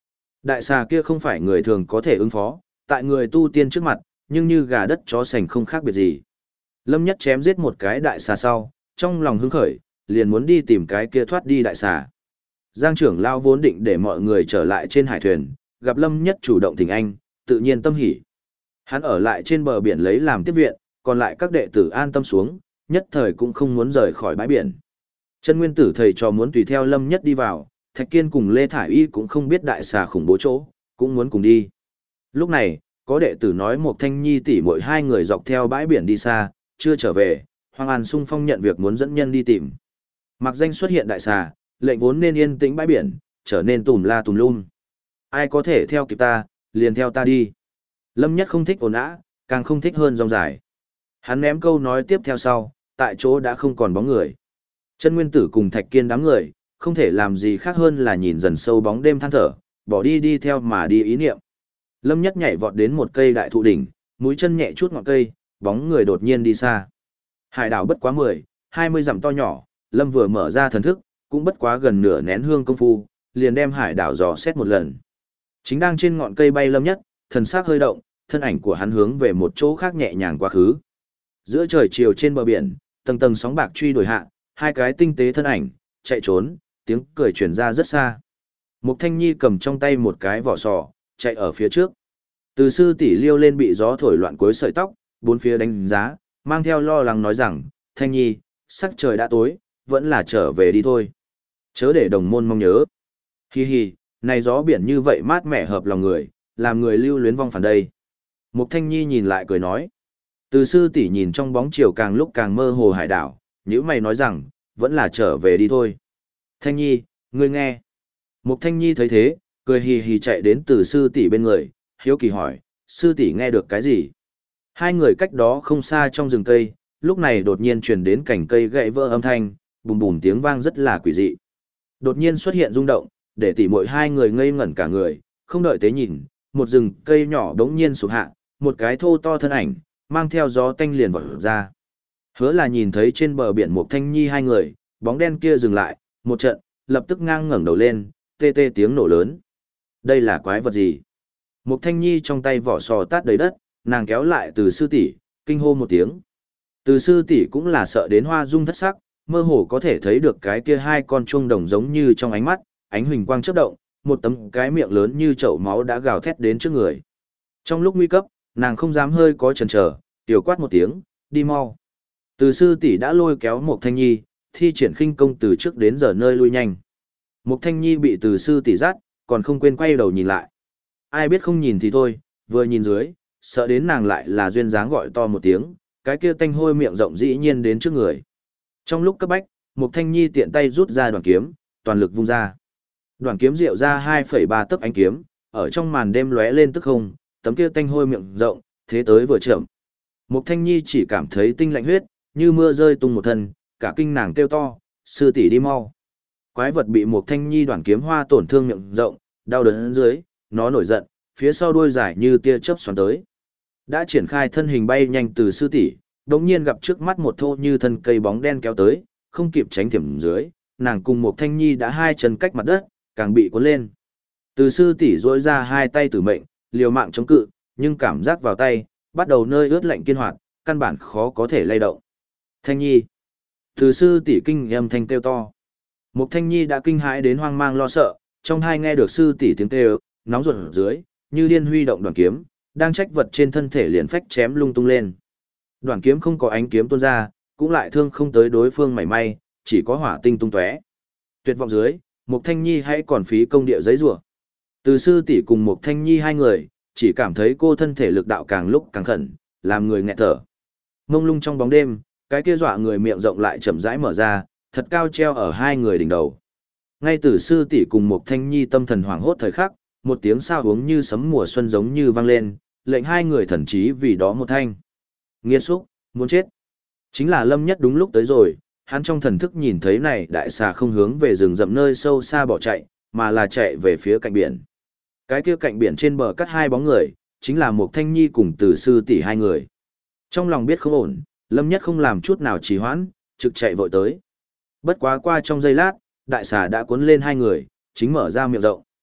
Đại xà kia không phải người thường có thể ứng phó, tại người tu tiên trước mặt, nhưng như gà đất chó sành không khác biệt gì. Lâm Nhất chém giết một cái đại xà sau, trong lòng hứng khởi, liền muốn đi tìm cái kia thoát đi đại xà. Giang trưởng lão vốn định để mọi người trở lại trên hải thuyền, gặp Lâm Nhất chủ động thỉnh anh, tự nhiên tâm hỉ. Hắn ở lại trên bờ biển lấy làm tiếp viện, còn lại các đệ tử an tâm xuống, nhất thời cũng không muốn rời khỏi bãi biển. Chân nguyên tử thầy trò muốn tùy theo Lâm Nhất đi vào, Thạch Kiên cùng Lê Thải Y cũng không biết đại xà khủng bố chỗ, cũng muốn cùng đi. Lúc này, có đệ tử nói một Thanh Nhi tỷ muội hai người dọc theo bãi biển đi xa, chưa trở về, Hoàng An Sung Phong nhận việc muốn dẫn nhân đi tìm. Mặc danh xuất hiện đại xà, lệnh vốn nên yên tĩnh bãi biển, trở nên tùm la tùm lum. Ai có thể theo kịp ta, liền theo ta đi. Lâm Nhất không thích ồn ào, càng không thích hơn rong dài. Hắn ném câu nói tiếp theo sau, tại chỗ đã không còn bóng người. Chân Nguyên Tử cùng Thạch Kiên đám người, không thể làm gì khác hơn là nhìn dần sâu bóng đêm than thở, bỏ đi theo mà đi ý niệm. Lâm Nhất nhảy vọt đến một cây đại thụ đỉnh, mũi chân nhẹ chút ngọn cây, bóng người đột nhiên đi xa. Hải đảo bất quá 10-20 dặm to nhỏ, Lâm vừa mở ra thần thức, cũng bất quá gần nửa nén hương công phu, liền đem hải đảo dò xét một lần. Chính đang trên ngọn cây bay Lâm Nhất, thần sắc hơi động, thân ảnh của hắn hướng về một chỗ khác nhẹ nhàng quá khứ. Giữa trời chiều trên bờ biển, tầng tầng sóng bạc truy đuổi hạ, hai cái tinh tế thân ảnh chạy trốn, tiếng cười truyền ra rất xa. Mục Thanh Nhi cầm trong tay một cái vỏ sò, chạy ở phía trước. Từ sư tỷ liêu lên bị gió thổi loạn cuối sợi tóc, bốn phía đánh giá, mang theo lo lắng nói rằng, Thanh Nhi, sắc trời đã tối, vẫn là trở về đi thôi. Chớ để đồng môn mong nhớ. Hi hi, này gió biển như vậy mát mẻ hợp lòng người, làm người lưu luyến vong phản đây. Mục Thanh Nhi nhìn lại cười nói. Từ sư tỷ nhìn trong bóng chiều càng lúc càng mơ hồ hải đảo, nhữ mày nói rằng, vẫn là trở về đi thôi. Thanh Nhi, ngươi nghe. Mục Thanh Nhi thấy thế, cười hì hì chạy đến từ sư tỷ bên người, hiếu kỳ hỏi, sư tỷ nghe được cái gì? Hai người cách đó không xa trong rừng cây, lúc này đột nhiên truyền đến cành cây gãy vỡ âm thanh, bùm bùm tiếng vang rất là quỷ dị. Đột nhiên xuất hiện rung động, để tỉ muội hai người ngây ngẩn cả người, không đợi tế nhìn, một rừng cây nhỏ đống nhiên sụp hạ, một cái thô to thân ảnh, mang theo gió tanh liền vọt ra. Hứa là nhìn thấy trên bờ biển Mục Thanh Nhi hai người, bóng đen kia dừng lại, một trận, lập tức ngang ngẩng đầu lên, tê tê tiếng nổ lớn. Đây là quái vật gì? Mục Thanh Nhi trong tay vỏ sò tát đầy đất, nàng kéo lại từ sư tỷ, kinh hô một tiếng. Từ sư tỷ cũng là sợ đến hoa dung thất sắc, mơ hồ có thể thấy được cái kia hai con chuông đồng giống như trong ánh mắt, ánh huỳnh quang chớp động, một tấm cái miệng lớn như chậu máu đã gào thét đến trước người. Trong lúc nguy cấp, nàng không dám hơi có chần chờ, tiểu quát một tiếng, đi mau. Từ sư tỷ đã lôi kéo Mục Thanh Nhi, thi triển khinh công từ trước đến giờ nơi lui nhanh. Mục Thanh Nhi bị từ sư tỷ dắt, còn không quên quay đầu nhìn lại. Ai biết không nhìn thì thôi, vừa nhìn dưới, sợ đến nàng lại là duyên dáng gọi to một tiếng, cái kia tanh hôi miệng rộng dĩ nhiên đến trước người. Trong lúc cấp bách, Mục Thanh Nhi tiện tay rút ra đoạn kiếm, toàn lực vung ra. Đoạn kiếm diệu ra 2,3 tấc ánh kiếm, ở trong màn đêm lóe lên tức không, tấm kia tanh hôi miệng rộng, thế tới vừa chậm. Mục Thanh Nhi chỉ cảm thấy tinh lạnh huyết, như mưa rơi tung một thân, cả kinh nàng kêu to, sư tỷ đi mau. Quái vật bị Mục Thanh Nhi đoạn kiếm hoa tổn thương miệng rộng, đau đớn dưới, nó nổi giận, phía sau đuôi dài như tia chớp xoắn tới. Đã triển khai thân hình bay nhanh từ sư tỷ, đột nhiên gặp trước mắt một thô như thân cây bóng đen kéo tới, không kịp tránh thiểm dưới, nàng cùng Mục Thanh Nhi đã hai chân cách mặt đất, càng bị cuốn lên. Từ sư tỷ duỗi ra hai tay tử mệnh, liều mạng chống cự, nhưng cảm giác vào tay, bắt đầu nơi ướt lạnh kiên hoạt, căn bản khó có thể lay động. Thanh Nhi. Từ sư tỷ kinh âm thanh kêu to. Mục Thanh Nhi đã kinh hãi đến hoang mang lo sợ, trong hai nghe được sư tỷ tiếng kêu, nóng ruột ở dưới, như điên huy động đoàn kiếm, đang trách vật trên thân thể liền phách chém lung tung lên. Đoàn kiếm không có ánh kiếm tuôn ra, cũng lại thương không tới đối phương mảy may, chỉ có hỏa tinh tung tóe. Tuyệt vọng dưới, Mục Thanh Nhi hãy còn phí công địa giấy rủa. Từ sư tỷ cùng Mục Thanh Nhi hai người, chỉ cảm thấy cô thân thể lực đạo càng lúc càng khẩn, làm người nghẹt thở. Mông lung trong bóng đêm, cái kia dọa người miệng rộng lại chậm rãi mở ra, thật cao treo ở hai người đỉnh đầu. Ngay từ sư tỷ cùng Mục Thanh Nhi tâm thần hoảng hốt thời khắc, một tiếng sao uống như sấm mùa xuân giống như vang lên, lệnh hai người thần trí vì đó một thanh. Nghiệt xúc, muốn chết. Chính là Lâm Nhất đúng lúc tới rồi, hắn trong thần thức nhìn thấy này đại xà không hướng về rừng rậm nơi sâu xa bỏ chạy, mà là chạy về phía cạnh biển. Cái kia cạnh biển trên bờ cắt hai bóng người, chính là Mục Thanh Nhi cùng Từ sư tỷ hai người. Trong lòng biết không ổn, Lâm Nhất không làm chút nào trì hoãn, trực chạy vội tới. Bất quá qua trong giây lát, đại xà đã cuốn lên hai người, chính mở ra miệng rộng.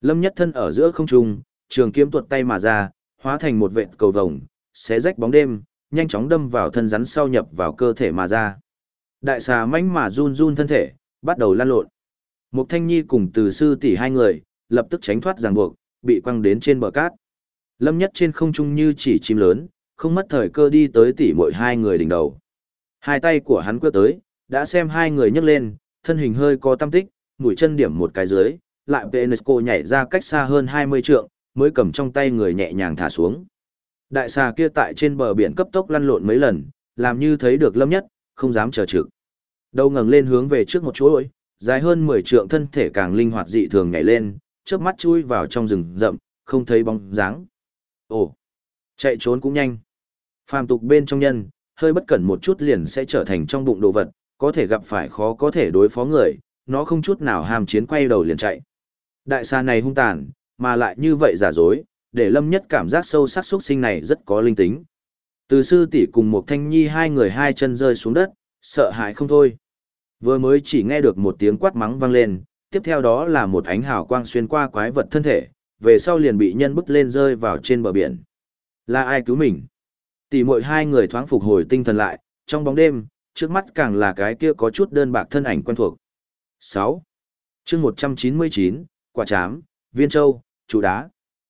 Lâm Nhất thân ở giữa không trung, trường kiếm tuột tay mà ra, hóa thành một vệt cầu vồng, xé rách bóng đêm, nhanh chóng đâm vào thân rắn sau nhập vào cơ thể mà ra. Đại xà mãnh mà run run thân thể, bắt đầu lăn lộn. Mục Thanh Nhi cùng Từ sư tỷ hai người, lập tức tránh thoát ràng buộc, bị quăng đến trên bờ cát. Lâm Nhất trên không trung như chỉ chim lớn, không mất thời cơ đi tới tỷ muội hai người đỉnh đầu. Hai tay của hắn quơ tới, đã xem hai người nhấc lên, thân hình hơi có tâm tích, mũi chân điểm một cái dưới, lại Venesco nhảy ra cách xa hơn 20 trượng, mới cầm trong tay người nhẹ nhàng thả xuống. Đại xà kia tại trên bờ biển cấp tốc lăn lộn mấy lần, làm như thấy được Lâm Nhất, không dám chờ trực. Đầu ngẩng lên hướng về trước một chuỗi, dài hơn 10 trượng thân thể càng linh hoạt dị thường nhảy lên, chớp mắt chui vào trong rừng rậm, không thấy bóng dáng. Ồ, chạy trốn cũng nhanh. Phàm tục bên trong nhân, hơi bất cẩn một chút liền sẽ trở thành trong bụng đồ vật, có thể gặp phải khó có thể đối phó người, nó không chút nào ham chiến quay đầu liền chạy. Đại xà này hung tàn, mà lại như vậy giả dối, để Lâm Nhất cảm giác sâu sắc xuất sinh này rất có linh tính. Từ sư tỷ cùng một Thanh Nhi hai người hai chân rơi xuống đất, sợ hãi không thôi. Vừa mới chỉ nghe được một tiếng quát mắng vang lên, tiếp theo đó là một ánh hào quang xuyên qua quái vật thân thể, về sau liền bị nhân bức lên rơi vào trên bờ biển. Là ai cứu mình? Tỷ muội hai người thoáng phục hồi tinh thần lại, trong bóng đêm, trước mắt càng là cái kia có chút đơn bạc thân ảnh quen thuộc. 6. Chương 199, quả trám, viên châu, trụ đá.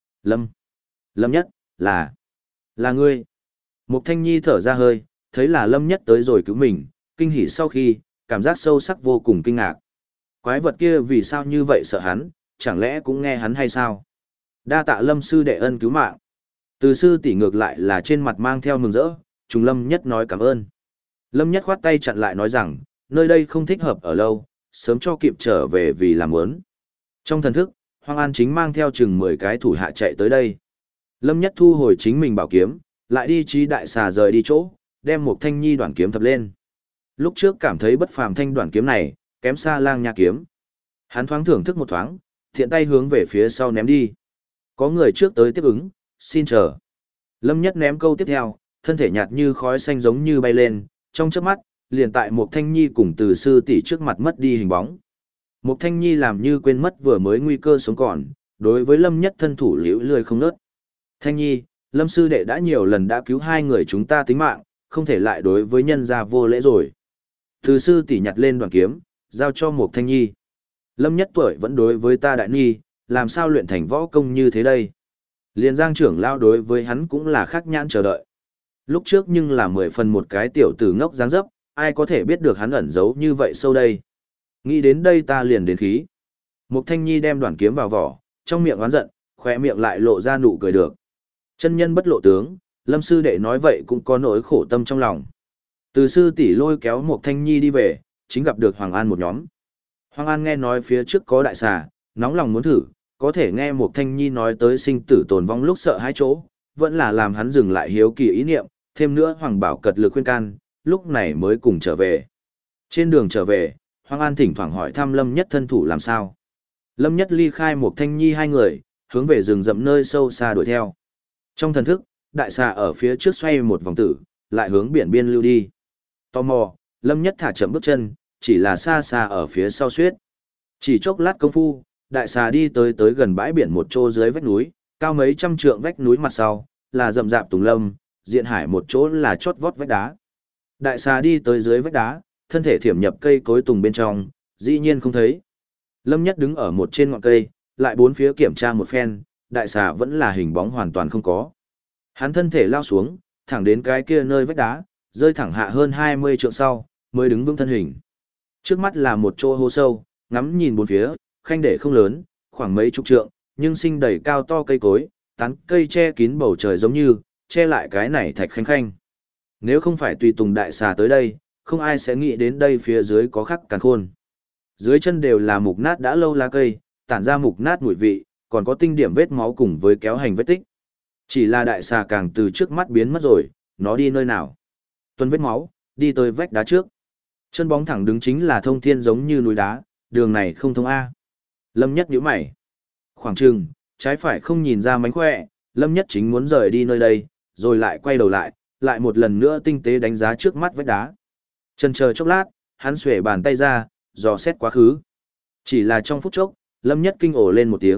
Lâm Nhất, là ngươi. Mục Thanh Nhi thở ra hơi, thấy là Lâm Nhất tới rồi cứu mình, kinh hỉ sau khi, cảm giác sâu sắc vô cùng kinh ngạc. Quái vật kia vì sao như vậy sợ hắn, chẳng lẽ cũng nghe hắn hay sao? Đa tạ Lâm sư đệ ân cứu mạng. Từ sư tỷ ngược lại là trên mặt mang theo mừng rỡ, trùng Lâm Nhất nói cảm ơn. Lâm Nhất khoát tay chặn lại nói rằng, nơi đây không thích hợp ở lâu, sớm cho kịp trở về vì làm ớn. Trong thần thức, Hoàng An chính mang theo chừng 10 cái thủ hạ chạy tới đây. Lâm Nhất thu hồi chính mình bảo kiếm, lại đi trí đại xà rời đi chỗ, đem một thanh nhi đoạn kiếm thập lên. Lúc trước cảm thấy bất phàm thanh đoạn kiếm này, kém xa lang nha kiếm. Hắn thoáng thưởng thức một thoáng, thiện tay hướng về phía sau ném đi. Có người trước tới tiếp ứng, xin chờ. Lâm Nhất ném câu tiếp theo, thân thể nhạt như khói xanh giống như bay lên, trong chớp mắt, liền tại một thanh nhi cùng từ sư tỷ trước mặt mất đi hình bóng. Một thanh nhi làm như quên mất vừa mới nguy cơ sống còn, đối với Lâm Nhất thân thủ liễu lười không nớt. Thanh nhi, Lâm sư đệ đã nhiều lần đã cứu hai người chúng ta tính mạng, không thể lại đối với nhân gia vô lễ rồi. Từ sư tỷ nhặt lên đoàn kiếm, giao cho một thanh nhi. Lâm Nhất tuổi vẫn đối với ta đại nhi, làm sao luyện thành võ công như thế đây? Liên Giang trưởng lao đối với hắn cũng là khác nhãn chờ đợi. Lúc trước nhưng là 10 phần một cái tiểu tử ngốc dáng dấp, ai có thể biết được hắn ẩn giấu như vậy sâu đây. Nghĩ đến đây ta liền đến khí. Mục Thanh Nhi đem đoàn kiếm vào vỏ, trong miệng oán giận, khóe miệng lại lộ ra nụ cười được. Chân nhân bất lộ tướng, Lâm sư đệ nói vậy cũng có nỗi khổ tâm trong lòng. Từ sư tỷ lôi kéo Mục Thanh Nhi đi về, chính gặp được Hoàng An một nhóm. Hoàng An nghe nói phía trước có đại xà, nóng lòng muốn thử, có thể nghe Mục Thanh Nhi nói tới sinh tử tồn vong lúc sợ hãi chỗ, vẫn là làm hắn dừng lại hiếu kỳ ý niệm, thêm nữa Hoàng Bảo cật lực khuyên can, lúc này mới cùng trở về. Trên đường trở về, Hoàng An thỉnh thoảng hỏi thăm Lâm Nhất thân thủ làm sao. Lâm Nhất ly khai Mục Thanh Nhi hai người, hướng về rừng rậm nơi sâu xa đuổi theo. Trong thần thức, đại xà ở phía trước xoay một vòng tử, lại hướng biển biên lưu đi. Tò mò, Lâm Nhất thả chậm bước chân, chỉ là xa xa ở phía sau suyết. Chỉ chốc lát công phu, đại xà đi tới gần bãi biển một chỗ dưới vách núi, cao mấy trăm trượng vách núi mặt sau, là rậm rạp tùng lâm, diện hải một chỗ là chót vót vách đá. Đại xà đi tới dưới vách đá, thân thể thiểm nhập cây cối tùng bên trong, dĩ nhiên không thấy. Lâm Nhất đứng ở một trên ngọn cây, lại bốn phía kiểm tra một phen, đại xà vẫn là hình bóng hoàn toàn không có. Hắn thân thể lao xuống, thẳng đến cái kia nơi vách đá, rơi thẳng hạ hơn 20 trượng sau, mới đứng vững thân hình. Trước mắt là một chỗ hố sâu, ngắm nhìn bốn phía, khanh để không lớn, khoảng mấy chục trượng, nhưng sinh đầy cao to cây cối, tán cây che kín bầu trời giống như, che lại cái này thạch khanh khanh. Nếu không phải tùy tùng đại xà tới đây, không ai sẽ nghĩ đến đây phía dưới có khắc càn khôn. Dưới chân đều là mục nát đã lâu lá cây, tản ra mục nát mùi vị, còn có tinh điểm vết máu cùng với kéo hành vết tích. Chỉ là đại xà càng từ trước mắt biến mất rồi, nó đi nơi nào? Tuần vết máu, đi tới vách đá trước. Chân bóng thẳng đứng chính là thông thiên giống như núi đá, đường này không thông A. Lâm Nhất nhíu mày. Khoảng chừng, trái phải không nhìn ra mánh khỏe, Lâm Nhất chính muốn rời đi nơi đây, rồi lại quay đầu lại một lần nữa tinh tế đánh giá trước mắt vách đá. Chần chờ chốc lát, hắn xuể bàn tay ra, dò xét quá khứ. Chỉ là trong phút chốc, Lâm Nhất kinh ồ lên một tiếng,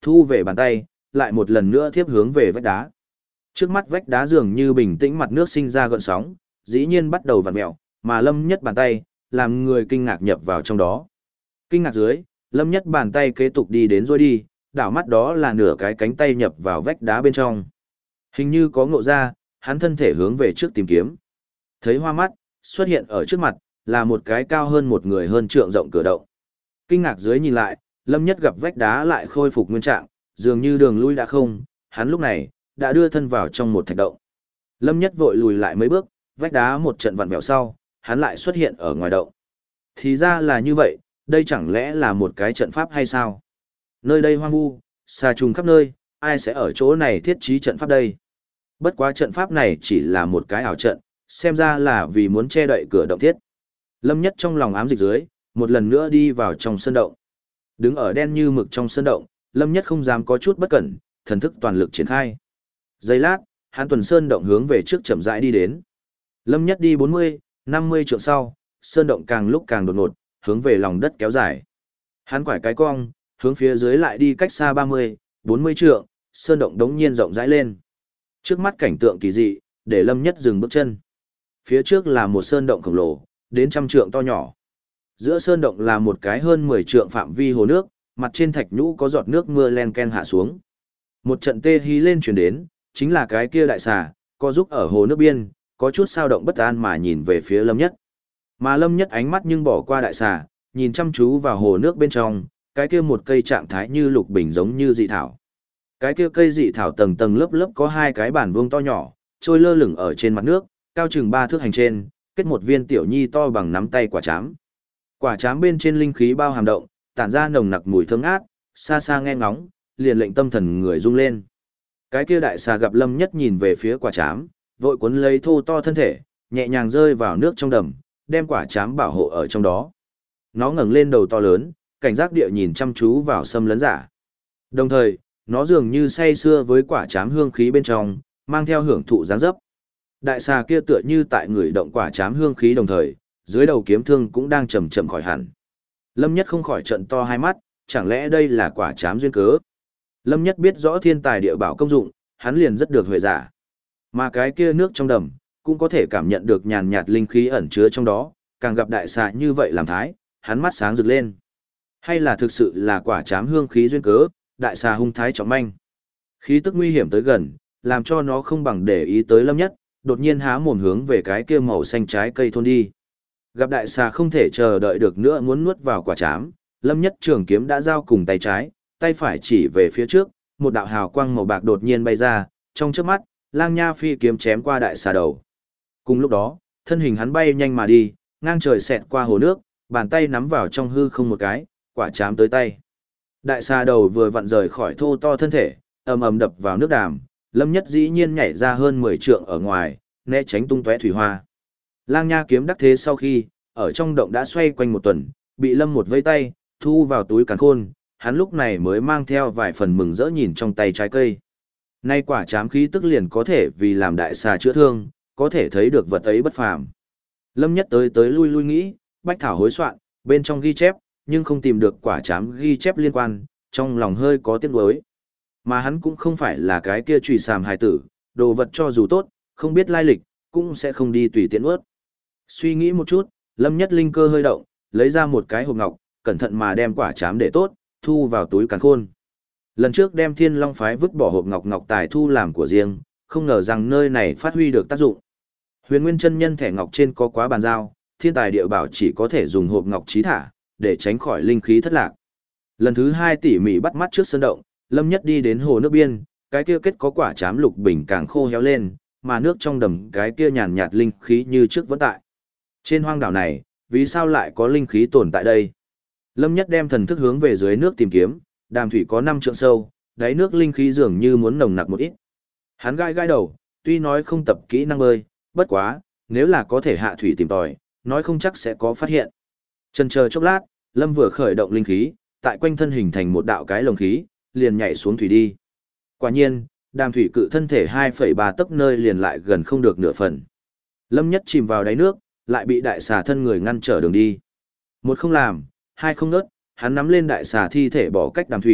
thu về bàn tay, lại một lần nữa tiếp hướng về vách đá. Trước mắt vách đá dường như bình tĩnh, mặt nước sinh ra gợn sóng, dĩ nhiên bắt đầu vặn mèo, mà Lâm Nhất bàn tay, làm người kinh ngạc nhập vào trong đó. Kinh ngạc dưới, Lâm Nhất bàn tay kế tục đi đến rồi đi, đảo mắt đó là nửa cái cánh tay nhập vào vách đá bên trong. Hình như có ngộ ra, hắn thân thể hướng về trước tìm kiếm. Thấy hoa mắt, xuất hiện ở trước mặt, là một cái cao hơn một người hơn trượng rộng cửa động. Kinh ngạc dưới nhìn lại, Lâm Nhất gặp vách đá lại khôi phục nguyên trạng, dường như đường lui đã không, hắn lúc này, đã đưa thân vào trong một thạch động. Lâm Nhất vội lùi lại mấy bước, vách đá một trận vặn vẹo sau, hắn lại xuất hiện ở ngoài động. Thì ra là như vậy, đây chẳng lẽ là một cái trận pháp hay sao? Nơi đây hoang vu, xà trùng khắp nơi, ai sẽ ở chỗ này thiết trí trận pháp đây? Bất quá trận pháp này chỉ là một cái ảo trận, xem ra là vì muốn che đậy cửa động thiết. Lâm Nhất trong lòng ám dịch dưới, một lần nữa đi vào trong sơn động. Đứng ở đen như mực trong sơn động, Lâm Nhất không dám có chút bất cẩn, thần thức toàn lực triển khai. Giây lát, hắn tuần sơn động hướng về trước chậm rãi đi đến. Lâm Nhất đi 40, 50 trượng sau, sơn động càng lúc càng đột ngột, hướng về lòng đất kéo dài. Hắn quải cái cong, hướng phía dưới lại đi cách xa 30, 40 trượng, sơn động đống nhiên rộng rãi lên. Trước mắt cảnh tượng kỳ dị, để Lâm Nhất dừng bước chân. Phía trước là một sơn động khổng lồ, đến trăm trượng to nhỏ. Giữa sơn động là một cái hơn 10 trượng phạm vi hồ nước, mặt trên thạch nhũ có giọt nước mưa len ken hạ xuống. Một trận tê hí lên chuyển đến, chính là cái kia đại xà, có giúp ở hồ nước biên, có chút sao động bất an mà nhìn về phía Lâm Nhất. Mà Lâm Nhất ánh mắt nhưng bỏ qua đại xà, nhìn chăm chú vào hồ nước bên trong, cái kia một cây trạng thái như lục bình giống như dị thảo. Cái kia cây dị thảo tầng tầng lớp lớp có hai cái bản vuông to nhỏ, trôi lơ lửng ở trên mặt nước, cao chừng 3 thước hành trên, kết một viên tiểu nhi to bằng nắm tay quả chám. Quả chám bên trên linh khí bao hàm động, tản ra nồng nặc mùi thơm ngát, xa xa nghe ngóng, liền lệnh tâm thần người rung lên. Cái kia đại xà gặp Lâm Nhất nhìn về phía quả chám, vội cuốn lấy thô to thân thể, nhẹ nhàng rơi vào nước trong đầm, đem quả chám bảo hộ ở trong đó. Nó ngẩng lên đầu to lớn, cảnh giác địa nhìn chăm chú vào xâm lấn giả. Đồng thời, nó dường như say sưa với quả chám hương khí bên trong, mang theo hưởng thụ dáng dấp. Đại xà kia tựa như tại người động quả chám hương khí đồng thời, dưới đầu kiếm thương cũng đang chậm chậm khỏi hẳn. Lâm Nhất không khỏi trận to hai mắt, chẳng lẽ đây là quả chám duyên cớ? Lâm Nhất biết rõ thiên tài địa bảo công dụng, hắn liền rất được huệ giả. Mà cái kia nước trong đầm, cũng có thể cảm nhận được nhàn nhạt linh khí ẩn chứa trong đó, càng gặp đại xà như vậy làm thái, hắn mắt sáng rực lên. Hay là thực sự là quả chám hương khí duyên cớ, đại xà hung thái trọng manh. Khí tức nguy hiểm tới gần, làm cho nó không bằng để ý tới Lâm Nhất, đột nhiên há mồm hướng về cái kia màu xanh trái cây thôn đi. Gặp đại xà không thể chờ đợi được nữa muốn nuốt vào quả chám, Lâm Nhất trường kiếm đã giao cùng tay trái, tay phải chỉ về phía trước, một đạo hào quang màu bạc đột nhiên bay ra, trong chớp mắt, Lang Nha phi kiếm chém qua đại xà đầu. Cùng lúc đó, thân hình hắn bay nhanh mà đi, ngang trời xẹt qua hồ nước, bàn tay nắm vào trong hư không một cái, quả chám tới tay. Đại xà đầu vừa vặn rời khỏi thô to thân thể, ầm ầm đập vào nước đàm, Lâm Nhất dĩ nhiên nhảy ra hơn 10 trượng ở ngoài, né tránh tung tóe thủy hoa. Lang Nha kiếm đắc thế sau khi, ở trong động đã xoay quanh một tuần, bị Lâm một vây tay, thu vào túi càn khôn, hắn lúc này mới mang theo vài phần mừng rỡ nhìn trong tay trái cây. Nay quả chám khí tức liền có thể vì làm đại xà chữa thương, có thể thấy được vật ấy bất phàm. Lâm Nhất tới tới lui lui nghĩ, bách thảo hối soạn, bên trong ghi chép, nhưng không tìm được quả chám ghi chép liên quan, trong lòng hơi có tiếc nuối. Mà hắn cũng không phải là cái kia trùy sàm hài tử, đồ vật cho dù tốt, không biết lai lịch, cũng sẽ không đi tùy tiện ướt. Suy nghĩ một chút, Lâm Nhất linh cơ hơi động, lấy ra một cái hộp ngọc, cẩn thận mà đem quả chám để tốt, thu vào túi càn khôn. Lần trước đem Thiên Long phái vứt bỏ hộp ngọc ngọc tài thu làm của riêng, không ngờ rằng nơi này phát huy được tác dụng. Huyền Nguyên chân nhân thẻ ngọc trên có quá bàn giao, thiên tài địa bảo chỉ có thể dùng hộp ngọc trí thả, để tránh khỏi linh khí thất lạc. Lần thứ 2 tỉ mỉ bắt mắt trước sân động, Lâm Nhất đi đến hồ nước biên, cái kia kết có quả chám lục bình càng khô héo lên, mà nước trong đầm cái kia nhàn nhạt linh khí như trước vẫn tại. Trên hoang đảo này, vì sao lại có linh khí tồn tại đây? Lâm Nhất đem thần thức hướng về dưới nước tìm kiếm, đàm thủy có 5 trượng sâu, đáy nước linh khí dường như muốn nồng nặc một ít. Hắn gai gai đầu, tuy nói không tập kỹ năng bơi, bất quá, nếu là có thể hạ thủy tìm tòi, nói không chắc sẽ có phát hiện. Chần chờ chốc lát, Lâm vừa khởi động linh khí, tại quanh thân hình thành một đạo cái lồng khí, liền nhảy xuống thủy đi. Quả nhiên, đàm thủy cự thân thể 2,3 tấc nơi liền lại gần không được nửa phần. Lâm Nhất chìm vào đáy nước, lại bị đại xà thân người ngăn trở đường đi. Một không làm, hai không nớt, hắn nắm lên đại xà thi thể bỏ cách đàm thủy,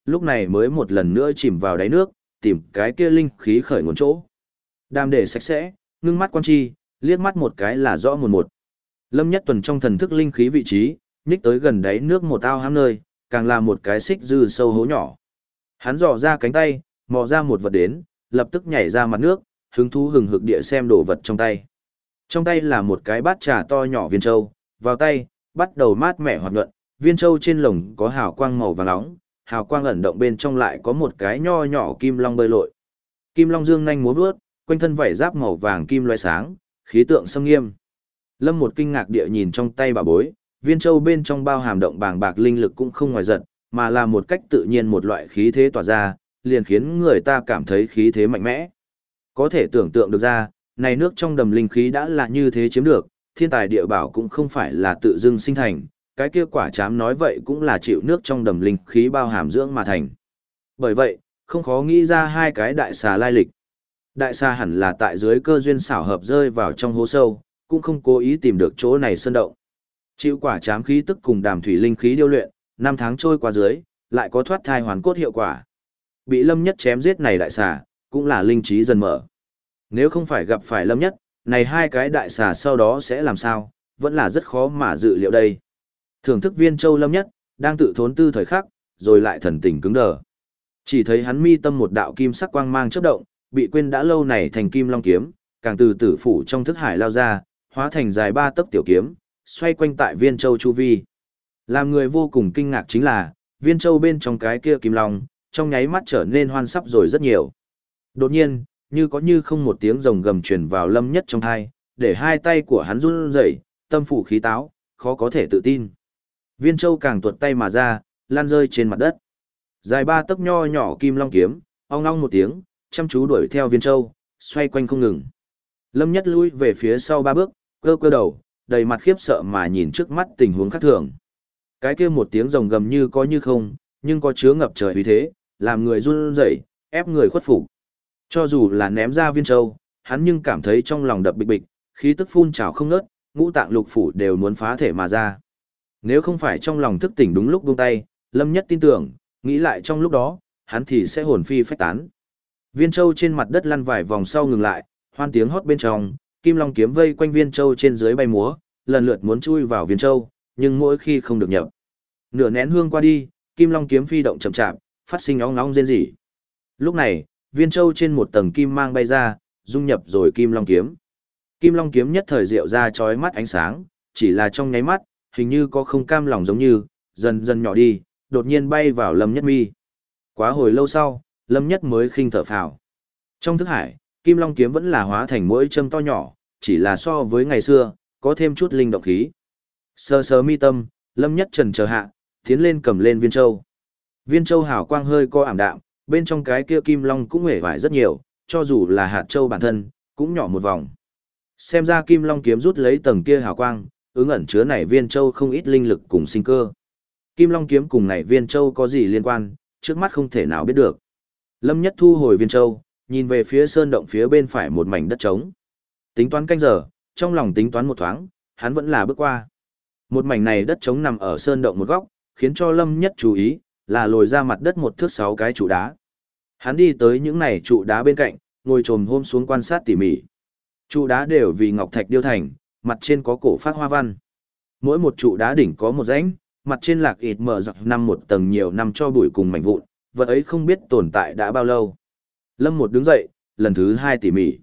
lúc này mới một lần nữa chìm vào đáy nước, tìm cái kia linh khí khởi nguồn chỗ. Đàm để sạch sẽ, ngưng mắt quan chi, liếc mắt một cái là rõ một một. Lâm Nhất Tuần trong thần thức linh khí vị trí, nhích tới gần đáy nước một ao hám nơi, càng là một cái xích dư sâu hố nhỏ. Hắn dò ra cánh tay, mò ra một vật đến, lập tức nhảy ra mặt nước, hứng thú hừng hực địa xem đồ vật trong tay. Trong tay là một cái bát trà to nhỏ viên châu, vào tay, bắt đầu mát mẻ hoạt nhuận, viên châu trên lồng có hào quang màu vàng nóng, hào quang ẩn động bên trong lại có một cái nho nhỏ kim long bơi lội. Kim long dương nhanh múa vuốt, quanh thân vảy giáp màu vàng kim loé sáng, khí tượng sâm nghiêm. Lâm một kinh ngạc địa nhìn trong tay bà bối, viên châu bên trong bao hàm động bàng bạc linh lực cũng không ngoài giật, mà là một cách tự nhiên một loại khí thế tỏa ra, liền khiến người ta cảm thấy khí thế mạnh mẽ. Có thể tưởng tượng được ra, này nước trong đầm linh khí đã là như thế chiếm được, thiên tài địa bảo cũng không phải là tự dưng sinh thành, cái kia quả chám nói vậy cũng là chịu nước trong đầm linh khí bao hàm dưỡng mà thành. Bởi vậy, không khó nghĩ ra hai cái đại xà lai lịch. Đại xà hẳn là tại dưới cơ duyên xảo hợp rơi vào trong hố sâu, cũng không cố ý tìm được chỗ này sơn động. Chịu quả chám khí tức cùng đàm thủy linh khí điêu luyện, 5 tháng trôi qua dưới, lại có thoát thai hoàn cốt hiệu quả. Bị Lâm Nhất chém giết này đại xà, cũng là linh trí dần mở. Nếu không phải gặp phải Lâm Nhất, này hai cái đại xà sau đó sẽ làm sao, vẫn là rất khó mà dự liệu đây. Thưởng thức viên châu Lâm Nhất, đang tự thốn tư thời khắc, rồi lại thần tình cứng đờ. Chỉ thấy hắn mi tâm một đạo kim sắc quang mang chớp động, bị quên đã lâu này thành kim long kiếm, càng từ tử phủ trong thức hải lao ra, hóa thành dài 3 tấc tiểu kiếm, xoay quanh tại viên châu chu vi. Làm người vô cùng kinh ngạc chính là, viên châu bên trong cái kia kim long, trong nháy mắt trở nên hoan sắp rồi rất nhiều. Đột nhiên, như có như không một tiếng rồng gầm truyền vào Lâm Nhất trong tai, để hai tay của hắn run rẩy, tâm phủ khí táo, khó có thể tự tin. Viên châu càng tuột tay mà ra, lan rơi trên mặt đất. Dài 3 tấc nho nhỏ kim long kiếm, ong ong một tiếng, chăm chú đuổi theo viên châu, xoay quanh không ngừng. Lâm Nhất lui về phía sau 3 bước, cơ cơ đầu, đầy mặt khiếp sợ mà nhìn trước mắt tình huống khác thường. Cái kia một tiếng rồng gầm như có như không, nhưng có chứa ngập trời uy thế, làm người run rẩy, ép người khuất phục. Cho dù là ném ra viên châu, hắn nhưng cảm thấy trong lòng đập bịch bịch, khí tức phun trào không ngớt, ngũ tạng lục phủ đều muốn phá thể mà ra. Nếu không phải trong lòng thức tỉnh đúng lúc buông tay, Lâm Nhất tin tưởng, nghĩ lại trong lúc đó, hắn thì sẽ hồn phi phách tán. Viên châu trên mặt đất lăn vài vòng sau ngừng lại, hoan tiếng hót bên trong, kim long kiếm vây quanh viên châu trên dưới bay múa, lần lượt muốn chui vào viên châu, nhưng mỗi khi không được nhập. Nửa nén hương qua đi, kim long kiếm phi động chậm chạp, phát sinh óng óng rên rỉ. Lúc này, viên châu trên một tầng kim mang bay ra, dung nhập rồi kim long kiếm. Kim long kiếm nhất thời diệu ra chói mắt ánh sáng, chỉ là trong nháy mắt, hình như có không cam lòng giống như, dần dần nhỏ đi, đột nhiên bay vào Lâm Nhất mi. Quá hồi lâu sau, Lâm Nhất mới khinh thở phào. Trong thức hải, kim long kiếm vẫn là hóa thành mỗi châm to nhỏ, chỉ là so với ngày xưa, có thêm chút linh động khí. Sờ sờ mi tâm, Lâm Nhất trần chờ hạ, tiến lên cầm lên viên châu. Viên châu hào quang hơi co ảm đạm, bên trong cái kia kim long cũng hề vải rất nhiều, cho dù là hạt châu bản thân, cũng nhỏ một vòng. Xem ra kim long kiếm rút lấy tầng kia hào quang, ứng ẩn chứa này viên châu không ít linh lực cùng sinh cơ. Kim long kiếm cùng này viên châu có gì liên quan, trước mắt không thể nào biết được. Lâm Nhất thu hồi viên châu, nhìn về phía sơn động phía bên phải một mảnh đất trống. Tính toán canh giờ, trong lòng tính toán một thoáng, hắn vẫn là bước qua. Một mảnh này đất trống nằm ở sơn động một góc, khiến cho Lâm Nhất chú ý, là lồi ra mặt đất một thước 6 cái trụ đá. Hắn đi tới những này trụ đá bên cạnh, ngồi chồm hôm xuống quan sát tỉ mỉ. Trụ đá đều vì ngọc thạch điêu thành, mặt trên có cổ phác hoa văn. Mỗi một trụ đá đỉnh có một rãnh, mặt trên lạc ịt mở rộng năm một tầng nhiều năm cho bụi cùng mảnh vụn, vật ấy không biết tồn tại đã bao lâu. Lâm một đứng dậy, lần thứ 2 tỉ mỉ.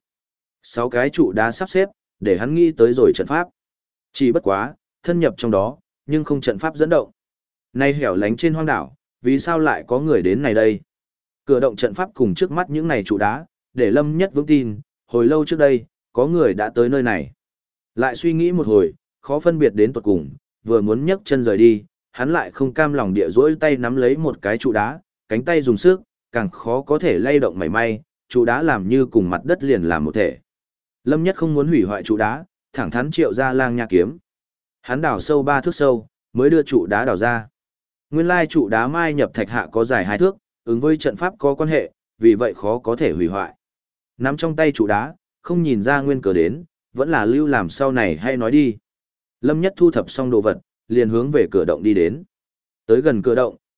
6 cái trụ đá sắp xếp, để hắn nghĩ tới rồi trận pháp. Chỉ bất quá, thân nhập trong đó, nhưng không trận pháp dẫn động. Nay hẻo lánh trên hoang đảo, vì sao lại có người đến này đây? Cửa động trận pháp cùng trước mắt những này trụ đá, để Lâm Nhất vững tin, hồi lâu trước đây, có người đã tới nơi này. Lại suy nghĩ một hồi, khó phân biệt đến tuột cùng, vừa muốn nhấc chân rời đi, hắn lại không cam lòng địa duỗi tay nắm lấy một cái trụ đá, cánh tay dùng sức, càng khó có thể lay động mảy may, trụ đá làm như cùng mặt đất liền làm một thể. Lâm Nhất không muốn hủy hoại trụ đá, thẳng thắn triệu ra lang nha kiếm. Hắn đào sâu 3 thước sâu, mới đưa trụ đá đào ra. Nguyên lai trụ đá mai nhập thạch hạ có dài 2 thước, ứng với trận pháp có quan hệ, vì vậy khó có thể hủy hoại. Nắm trong tay trụ đá, không nhìn ra nguyên cớ đến, vẫn là lưu làm sau này hay nói đi. Lâm Nhất thu thập xong đồ vật, liền hướng về cửa động đi đến. Tới gần cửa động,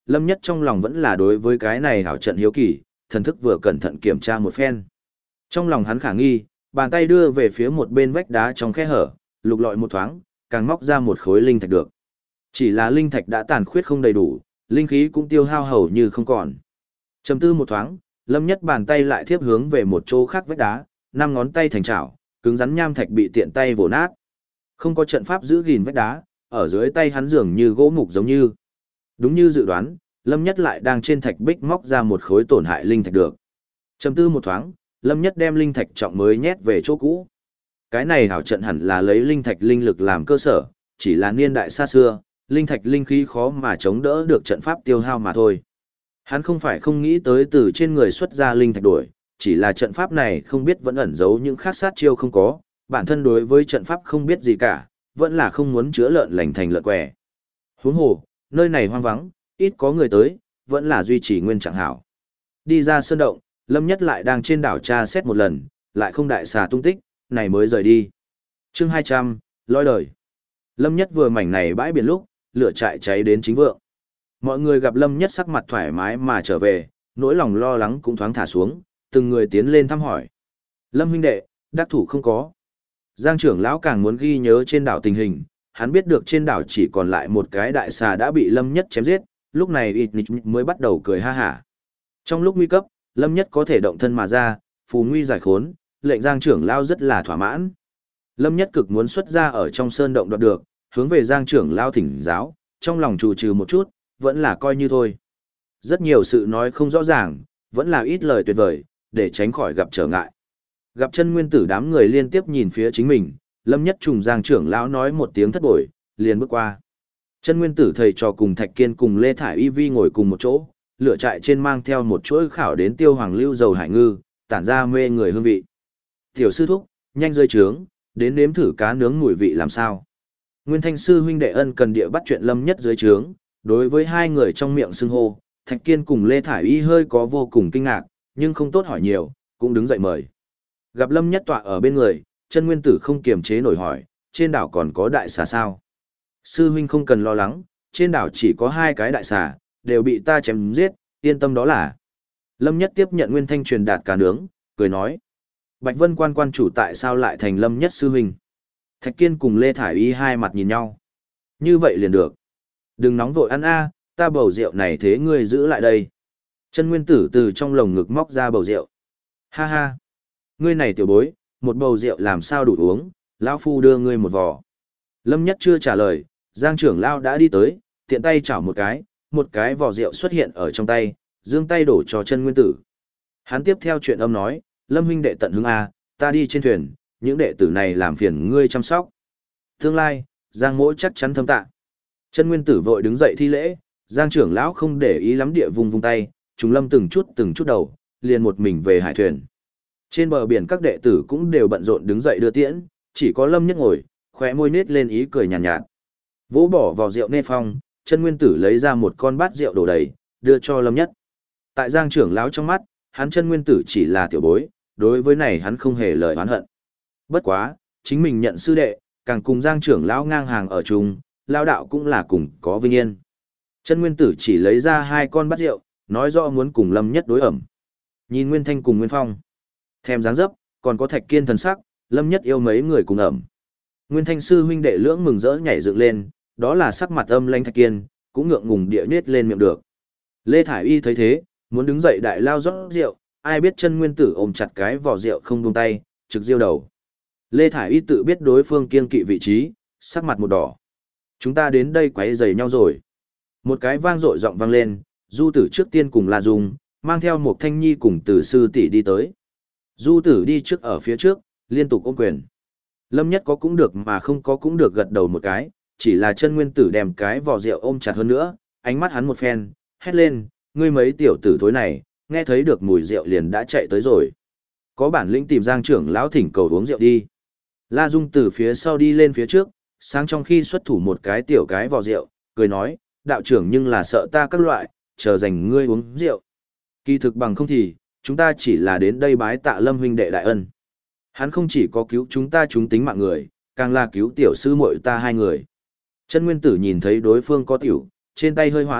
Lâm Nhất trong lòng vẫn là đối với cái này hảo trận hiếu kỳ, thần thức vừa cẩn thận kiểm tra một phen. Trong lòng hắn khả nghi, bàn tay đưa về phía một bên vách đá trong khe hở, lục lọi một thoáng, càng móc ra một khối linh thạch được. Chỉ là linh thạch đã tàn khuyết không đầy đủ, linh khí cũng tiêu hao hầu như không còn. Trầm tư một thoáng, Lâm Nhất bàn tay lại thiếp hướng về một chỗ khác vách đá, năm ngón tay thành chảo, cứng rắn nham thạch bị tiện tay vồ nát. Không có trận pháp giữ gìn vách đá, ở dưới tay hắn dường như gỗ mục giống như. Đúng như dự đoán, Lâm Nhất lại đang trên thạch bích móc ra một khối tổn hại linh thạch được. Trầm tư một thoáng, Lâm Nhất đem linh thạch trọng mới nhét về chỗ cũ. Cái này hảo trận hẳn là lấy linh thạch linh lực làm cơ sở, chỉ là niên đại xa xưa, linh thạch linh khí khó mà chống đỡ được trận pháp tiêu hao mà thôi. Hắn không phải không nghĩ tới từ trên người xuất ra linh thạch đổi, chỉ là trận pháp này không biết vẫn ẩn giấu những khác sát chiêu không có, bản thân đối với trận pháp không biết gì cả, vẫn là không muốn chữa lợn lành thành lợn què. Huống hồ, nơi này hoang vắng, ít có người tới, vẫn là duy trì nguyên trạng hảo. Đi ra sơn động, Lâm Nhất lại đang trên đảo tra xét một lần, lại không đại xà tung tích, này mới rời đi. Chương 200, lôi đời. Lâm Nhất vừa mảnh này bãi biển lúc, lửa trại cháy đến chính vượng. Mọi người gặp Lâm Nhất sắc mặt thoải mái mà trở về, nỗi lòng lo lắng cũng thoáng thả xuống, từng người tiến lên thăm hỏi. Lâm huynh đệ, đắc thủ không có. Giang trưởng lão càng muốn ghi nhớ trên đảo tình hình, hắn biết được trên đảo chỉ còn lại một cái đại xà đã bị Lâm Nhất chém giết, lúc này ít mới bắt đầu cười ha hả. Trong lúc nguy cấp, Lâm Nhất có thể động thân mà ra, phù nguy giải khốn, lệnh Giang trưởng lão rất là thỏa mãn. Lâm Nhất cực muốn xuất ra ở trong sơn động đoạt được, hướng về Giang trưởng lão thỉnh giáo, trong lòng trù trừ một chút, vẫn là coi như thôi. Rất nhiều sự nói không rõ ràng, vẫn là ít lời tuyệt vời, để tránh khỏi gặp trở ngại. Gặp chân nguyên tử đám người liên tiếp nhìn phía chính mình, Lâm Nhất trùng Giang trưởng lão nói một tiếng thất bội, liền bước qua. Chân nguyên tử thầy trò cùng Thạch Kiên cùng Lê Thải Y Vi ngồi cùng một chỗ, lửa trại trên mang theo một chuỗi khảo đến tiêu hoàng lưu dầu hải ngư, tản ra mê người hương vị. Tiểu sư thúc, nhanh rơi trướng, đến nếm thử cá nướng mùi vị làm sao. Nguyên Thanh sư huynh đệ ân cần địa bắt chuyện Lâm Nhất dưới trướng, đối với hai người trong miệng xưng hô, Thạch Kiên cùng Lê Thải Y hơi có vô cùng kinh ngạc, nhưng không tốt hỏi nhiều, cũng đứng dậy mời. Gặp Lâm Nhất tọa ở bên người, chân nguyên tử không kiềm chế nổi hỏi, trên đảo còn có đại xà sao? Sư huynh không cần lo lắng, trên đảo chỉ có 2 cái đại xà, đều bị ta chém giết, yên tâm đó là. Lâm Nhất tiếp nhận Nguyên Thanh truyền đạt cá nướng, cười nói. Bạch Vân quan quan chủ tại sao lại thành Lâm Nhất sư huynh? Thạch Kiên cùng Lê Thải Y hai mặt nhìn nhau. Như vậy liền được. Đừng nóng vội ăn a, ta bầu rượu này thế ngươi giữ lại đây. Chân nguyên tử từ trong lồng ngực móc ra bầu rượu. Ha ha. Ngươi này tiểu bối, một bầu rượu làm sao đủ uống, lão phu đưa ngươi một vò. Lâm Nhất chưa trả lời, Giang trưởng lão đã đi tới, tiện tay chảo một cái vò rượu xuất hiện ở trong tay, giương tay đổ cho chân nguyên tử. Hắn tiếp theo chuyện âm nói, Lâm huynh đệ tận hứng a, ta đi trên thuyền, những đệ tử này làm phiền ngươi chăm sóc. Tương lai, Giang mỗ chắc chắn thâm tạ. Chân nguyên tử vội đứng dậy thi lễ, Giang trưởng lão không để ý lắm địa vung tay, chúng Lâm từng chút đầu, liền một mình về hải thuyền. Trên bờ biển các đệ tử cũng đều bận rộn đứng dậy đưa tiễn, chỉ có Lâm Nhất ngồi, khóe môi nết lên ý cười nhàn nhạt. Vỗ bỏ vào rượu nê phong, chân nguyên tử lấy ra một con bát rượu đổ đầy, đưa cho Lâm Nhất. Tại Giang trưởng lão trong mắt, hắn chân nguyên tử chỉ là tiểu bối, đối với này hắn không hề lời oán hận. Bất quá, chính mình nhận sư đệ, càng cùng Giang trưởng lão ngang hàng ở chung, lao đạo cũng là cùng có vinh yên. Chân nguyên tử chỉ lấy ra 2 con bát rượu, nói rõ muốn cùng Lâm Nhất đối ẩm. Nhìn Nguyên Thanh cùng Nguyên Phong, thèm dáng dấp, còn có Thạch Kiên thần sắc, Lâm Nhất yêu mấy người cùng ẩm. Nguyên Thanh sư huynh đệ lưỡng mừng rỡ nhảy dựng lên, đó là sắc mặt âm lãnh Thạch Kiên, cũng ngượng ngùng địa nết lên miệng được. Lê Thải Y thấy thế, muốn đứng dậy đại lao rót rượu, ai biết chân nguyên tử ôm chặt cái vỏ rượu không buông tay, trực diêu đầu. Lê Thải Y tự biết đối phương kiên kỵ vị trí, sắc mặt một đỏ. Chúng ta đến đây quấy rầy nhau rồi. Một cái vang dội giọng vang lên, Du Tử trước tiên cùng La Dung, mang theo một Thanh Nhi cùng Tử sư tỷ đi tới. Du Tử đi trước ở phía trước, liên tục ôm quyền. Lâm Nhất có cũng được mà không có cũng được gật đầu một cái, chỉ là chân nguyên tử đem cái vỏ rượu ôm chặt hơn nữa, ánh mắt hắn một phen, hét lên, ngươi mấy tiểu tử thối này, nghe thấy được mùi rượu liền đã chạy tới rồi. Có bản lĩnh tìm Giang trưởng lão thỉnh cầu uống rượu đi. La Dung từ phía sau đi lên phía trước, sáng trong khi xuất thủ một cái tiểu cái vò rượu, cười nói, đạo trưởng nhưng là sợ ta các loại, chờ dành ngươi uống rượu. Kỳ thực bằng không thì, chúng ta chỉ là đến đây bái tạ Lâm huynh đệ đại ân. Hắn không chỉ có cứu chúng ta chúng tính mạng người, càng là cứu tiểu sư muội ta 2 người. Chân nguyên tử nhìn thấy đối phương có tiểu, trên tay hơi hoãn,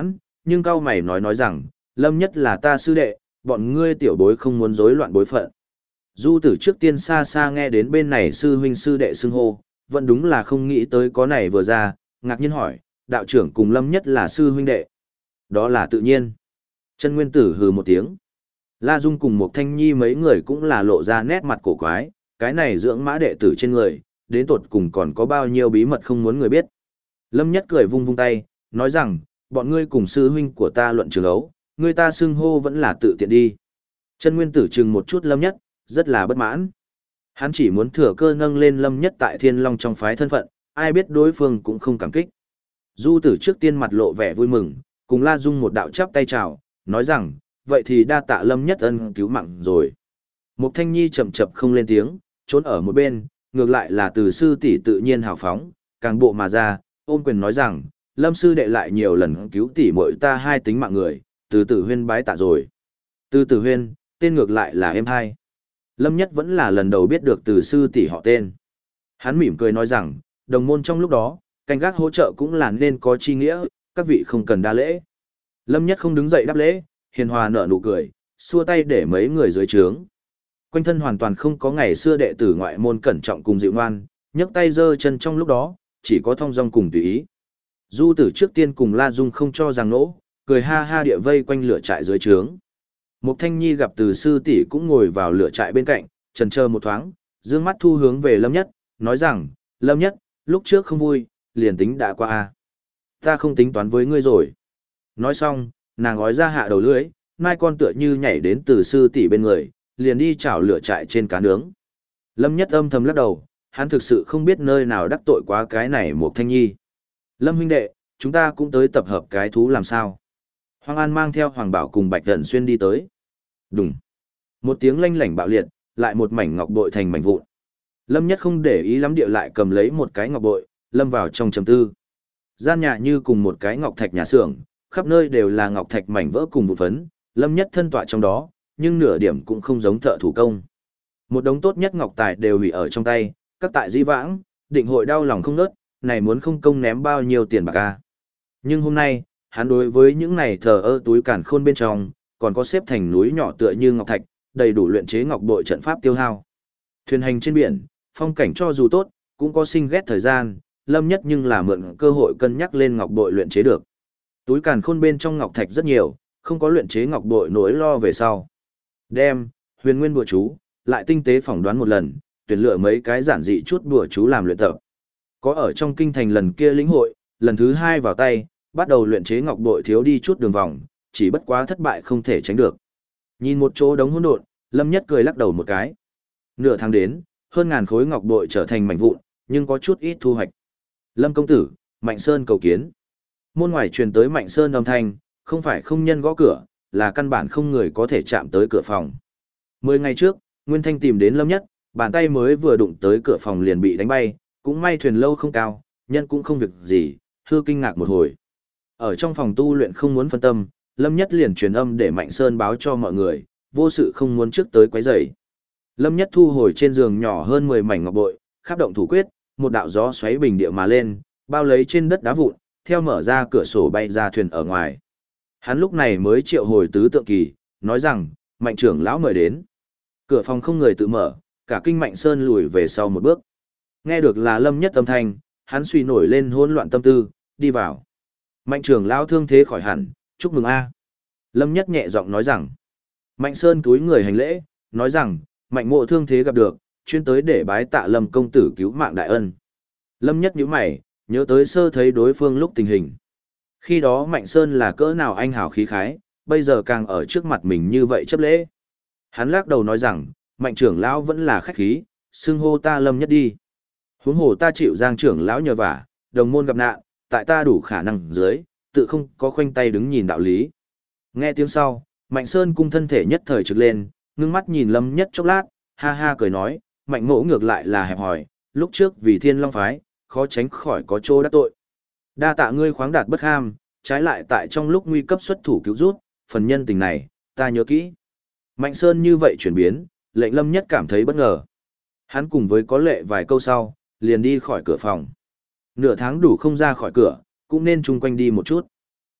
nhưng cao mày nói rằng, Lâm Nhất là ta sư đệ, bọn ngươi tiểu bối không muốn rối loạn bối phận. Du tử trước tiên xa xa nghe đến bên này sư huynh sư đệ xưng hô, vẫn đúng là không nghĩ tới có này vừa ra, ngạc nhiên hỏi, đạo trưởng cùng Lâm Nhất là sư huynh đệ. Đó là tự nhiên. Chân Nguyên Tử hừ một tiếng. La Dung cùng một Thanh Nhi mấy người cũng là lộ ra nét mặt cổ quái, cái này dưỡng mã đệ tử trên người, đến tột cùng còn có bao nhiêu bí mật không muốn người biết. Lâm Nhất cười vung vung tay, nói rằng, bọn ngươi cùng sư huynh của ta luận trường ấu, người ta xưng hô vẫn là tự tiện đi. Chân Nguyên Tử chừng một chút Lâm Nhất, rất là bất mãn. Hắn chỉ muốn thừa cơ nâng lên Lâm Nhất tại Thiên Long trong phái thân phận, ai biết đối phương cũng không cảm kích. Du Tử trước tiên mặt lộ vẻ vui mừng, cùng La Dung một đạo chắp tay chào, nói rằng, vậy thì đa tạ Lâm Nhất ân cứu mạng rồi. Mục Thanh Nhi chậm chậm không lên tiếng, trốn ở một bên, ngược lại là Từ sư tỷ tự nhiên hào phóng, càng bộ mà ra, ôm quyền nói rằng, Lâm sư đệ lại nhiều lần cứu tỷ muội ta hai tính mạng người, Từ Tử Huyên bái tạ rồi. Từ Tử Huyên, tên ngược lại là em hai. Lâm Nhất vẫn là lần đầu biết được Từ sư tỷ họ tên. Hắn mỉm cười nói rằng, đồng môn trong lúc đó, canh gác hỗ trợ cũng là nên có chi nghĩa, các vị không cần đa lễ. Lâm Nhất không đứng dậy đáp lễ, hiền hòa nở nụ cười, xua tay để mấy người dưới trướng. Quanh thân hoàn toàn không có ngày xưa đệ tử ngoại môn cẩn trọng cùng dịu ngoan, nhấc tay giơ chân trong lúc đó, chỉ có thong dong cùng tùy ý. Du Tử trước tiên cùng La Dung không cho rằng nỗ, cười ha ha địa vây quanh lửa trại dưới trướng. Mục Thanh Nhi gặp Từ sư tỷ cũng ngồi vào lửa trại bên cạnh, chần chờ một thoáng, dương mắt thu hướng về Lâm Nhất, nói rằng, Lâm Nhất, lúc trước không vui, liền tính đã qua a. Ta không tính toán với ngươi rồi. Nói xong, nàng gói ra hạ đầu lưỡi, mai con tựa như nhảy đến Từ sư tỷ bên người, liền đi chảo lửa trại trên cá nướng. Lâm Nhất âm thầm lắc đầu, hắn thực sự không biết nơi nào đắc tội quá cái này Mục Thanh Nhi. Lâm huynh đệ, chúng ta cũng tới tập hợp cái thú làm sao. Hoàng An mang theo Hoàng Bảo cùng Bạch Tần Xuyên đi tới. Đùng. Một tiếng lanh lảnh bạo liệt, lại một mảnh ngọc bội thành mảnh vụn. Lâm Nhất không để ý lắm địa lại cầm lấy một cái ngọc bội, lâm vào trong trầm tư. Gian nhà như cùng một cái ngọc thạch nhà xưởng, khắp nơi đều là ngọc thạch mảnh vỡ cùng vụn phấn, Lâm Nhất thân tọa trong đó, nhưng nửa điểm cũng không giống thợ thủ công. Một đống tốt nhất ngọc tài đều hủy ở trong tay, các tại di vãng, định hội đau lòng không nớt, này muốn không công ném bao nhiêu tiền bạc a. Nhưng hôm nay, hắn đối với những này thờ ơ túi càn khôn bên trong, còn có xếp thành núi nhỏ tựa như ngọc thạch, đầy đủ luyện chế ngọc bội trận pháp tiêu hao. Thuyền hành trên biển, phong cảnh cho dù tốt, cũng có sinh ghét thời gian, Lâm Nhất nhưng là mượn cơ hội cân nhắc lên ngọc bội luyện chế được. Túi càn khôn bên trong ngọc thạch rất nhiều, không có luyện chế ngọc bội nỗi lo về sau. Đem huyền nguyên bùa chú, lại tinh tế phỏng đoán một lần, tuyển lựa mấy cái giản dị chút bùa chú làm luyện tập. Có ở trong kinh thành lần kia lĩnh hội, lần thứ hai vào tay, bắt đầu luyện chế ngọc bội thiếu đi chút đường vòng, chỉ bất quá thất bại không thể tránh được. Nhìn một chỗ đống hỗn độn, Lâm Nhất cười lắc đầu một cái. Nửa tháng đến, hơn ngàn khối ngọc bội trở thành mảnh vụn, nhưng có chút ít thu hoạch. Lâm công tử, Mạnh Sơn cầu kiến. Môn ngoài truyền tới Mạnh Sơn âm thanh, không phải không nhân gõ cửa, là căn bản không người có thể chạm tới cửa phòng. 10 ngày trước, Nguyên Thanh tìm đến Lâm Nhất, bàn tay mới vừa đụng tới cửa phòng liền bị đánh bay, cũng may thuyền lâu không cao, nhân cũng không việc gì, hư kinh ngạc một hồi. Ở trong phòng tu luyện không muốn phân tâm, Lâm Nhất liền truyền âm để Mạnh Sơn báo cho mọi người, vô sự không muốn trước tới quấy rầy. Lâm Nhất thu hồi trên giường nhỏ hơn 10 mảnh ngọc bội, khắp động thủ quyết, một đạo gió xoáy bình địa mà lên, bao lấy trên đất đá vụn, theo mở ra cửa sổ bay ra thuyền ở ngoài. Hắn lúc này mới triệu hồi tứ tượng kỳ, nói rằng, Mạnh trưởng lão mời đến. Cửa phòng không người tự mở, cả kinh Mạnh Sơn lùi về sau một bước. Nghe được là Lâm Nhất âm thanh, hắn suy nổi lên hỗn loạn tâm tư, đi vào. Mạnh trưởng lão thương thế khỏi hẳn, chúc mừng a. Lâm Nhất nhẹ giọng nói rằng. Mạnh Sơn cúi người hành lễ, nói rằng, Mạnh mộ thương thế gặp được, chuyên tới để bái tạ Lâm công tử cứu mạng đại ân. Lâm Nhất nhíu mày, nhớ tới sơ thấy đối phương lúc tình hình. Khi đó Mạnh Sơn là cỡ nào anh hào khí khái, bây giờ càng ở trước mặt mình như vậy chấp lễ. Hắn lắc đầu nói rằng, Mạnh trưởng lão vẫn là khách khí, xưng hô ta Lâm Nhất đi. Huống hồ ta chịu Giang trưởng lão nhờ vả, đồng môn gặp nạn, tại ta đủ khả năng dưới, tự không có khoanh tay đứng nhìn đạo lý. Nghe tiếng sau, Mạnh Sơn cung thân thể nhất thời trực lên, ngưng mắt nhìn Lâm Nhất chốc lát, ha ha cười nói, Mạnh mỗ ngược lại là hẹp hòi, lúc trước vì Thiên Long phái, khó tránh khỏi có chỗ đắc tội. Đa tạ ngươi khoáng đạt bất ham, trái lại tại trong lúc nguy cấp xuất thủ cứu rút, phần nhân tình này, ta nhớ kỹ. Mạnh Sơn như vậy chuyển biến, lệnh Lâm Nhất cảm thấy bất ngờ. Hắn cùng với có lệ vài câu sau, liền đi khỏi cửa phòng. Nửa tháng đủ không ra khỏi cửa, cũng nên chung quanh đi một chút.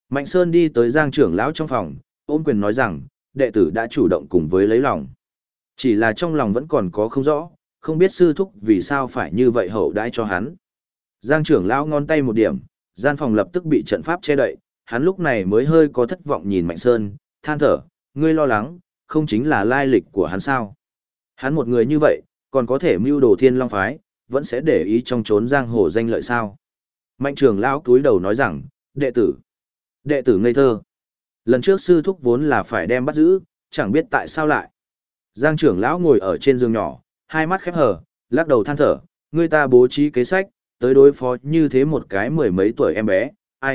Mạnh Sơn đi tới Giang trưởng lão trong phòng, ôm quyền nói rằng, đệ tử đã chủ động cùng với lấy lòng. Chỉ là trong lòng vẫn còn có không rõ, không biết sư thúc vì sao phải như vậy hậu đãi cho hắn. Giang trưởng lão ngón tay một điểm, gian phòng lập tức bị trận pháp che đậy, hắn lúc này mới hơi có thất vọng nhìn Mạnh Sơn, than thở, ngươi lo lắng, không chính là lai lịch của hắn sao. Hắn một người như vậy, còn có thể mưu đồ Thiên Long phái, vẫn sẽ để ý trong chốn giang hồ danh lợi sao. Mạnh trưởng lão cúi đầu nói rằng, đệ tử ngây thơ. Lần trước sư thúc vốn là phải đem bắt giữ, chẳng biết tại sao lại. Giang trưởng lão ngồi ở trên giường nhỏ, hai mắt khép hờ, lắc đầu than thở, người ta bố trí kế sách, tới đối phó như thế một cái mười mấy tuổi em bé,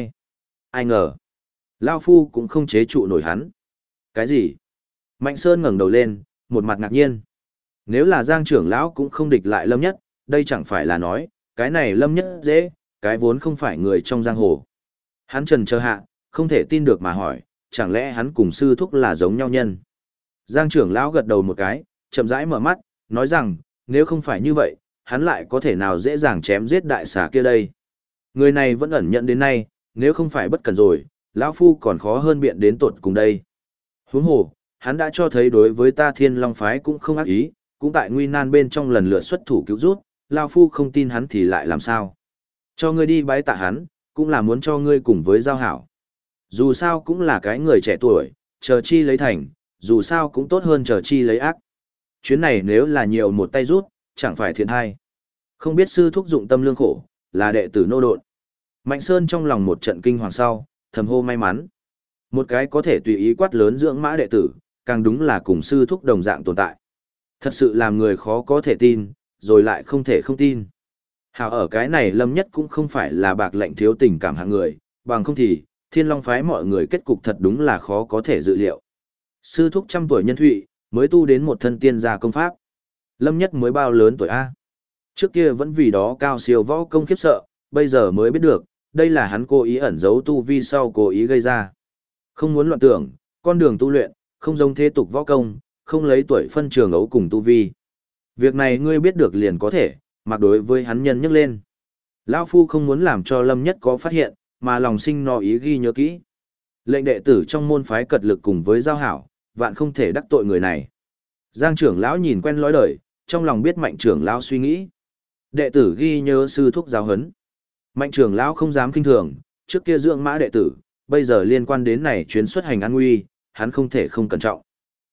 ai ngờ. Lao phu cũng không chế trụ nổi hắn. Cái gì? Mạnh Sơn ngẩng đầu lên, một mặt ngạc nhiên. Nếu là Giang trưởng lão cũng không địch lại Lâm Nhất, đây chẳng phải là nói, cái này Lâm Nhất dễ, cái vốn không phải người trong giang hồ. Hắn trần chờ hạ, không thể tin được mà hỏi, chẳng lẽ hắn cùng sư thúc là giống nhau nhân? Giang trưởng lão gật đầu một cái, chậm rãi mở mắt, nói rằng, nếu không phải như vậy, hắn lại có thể nào dễ dàng chém giết đại xà kia đây? Người này vẫn ẩn nhận đến nay, nếu không phải bất cẩn rồi, lão phu còn khó hơn biện đến tột cùng đây. Huống hồ, hắn đã cho thấy đối với ta Thiên Long phái cũng không ác ý, cũng tại nguy nan bên trong lần lượt xuất thủ cứu rút, lão phu không tin hắn thì lại làm sao? Cho ngươi đi bái tạ hắn, cũng là muốn cho ngươi cùng với giao hảo. Dù sao cũng là cái người trẻ tuổi, chờ chi lấy thành, dù sao cũng tốt hơn chờ chi lấy ác. Chuyến này nếu là nhiều một tay rút, chẳng phải thiện hay. Không biết sư thúc dụng tâm lương khổ, là đệ tử nô độn. Mạnh Sơn trong lòng một trận kinh hoàng sau, thầm hô may mắn. Một cái có thể tùy ý quát lớn dưỡng mã đệ tử, càng đúng là cùng sư thúc đồng dạng tồn tại. Thật sự làm người khó có thể tin, rồi lại không thể không tin. Hảo ở cái này Lâm Nhất cũng không phải là bạc lệnh thiếu tình cảm hạng người, bằng không thì, Thiên Long phái mọi người kết cục thật đúng là khó có thể dự liệu. Sư thúc trăm tuổi nhân thụy, mới tu đến một thân tiên gia công pháp. Lâm Nhất mới bao lớn tuổi A. Trước kia vẫn vì đó cao siêu võ công khiếp sợ, bây giờ mới biết được, đây là hắn cố ý ẩn giấu tu vi sau cố ý gây ra. Không muốn loạn tưởng, con đường tu luyện, không giống thế tục võ công, không lấy tuổi phân trường ấu cùng tu vi. Việc này ngươi biết được liền có thể, mặc đối với hắn nhân nhắc lên. Lão phu không muốn làm cho Lâm Nhất có phát hiện, mà lòng sinh nó ý ghi nhớ kỹ. Lệnh đệ tử trong môn phái cật lực cùng với giao hảo, vạn không thể đắc tội người này. Giang trưởng lão nhìn quen lối đời, trong lòng biết Mạnh trưởng lão suy nghĩ. Đệ tử ghi nhớ sư thúc giáo huấn. Mạnh trưởng lão không dám kinh thường, trước kia dưỡng mã đệ tử, bây giờ liên quan đến này chuyến xuất hành an nguy, hắn không thể không cẩn trọng.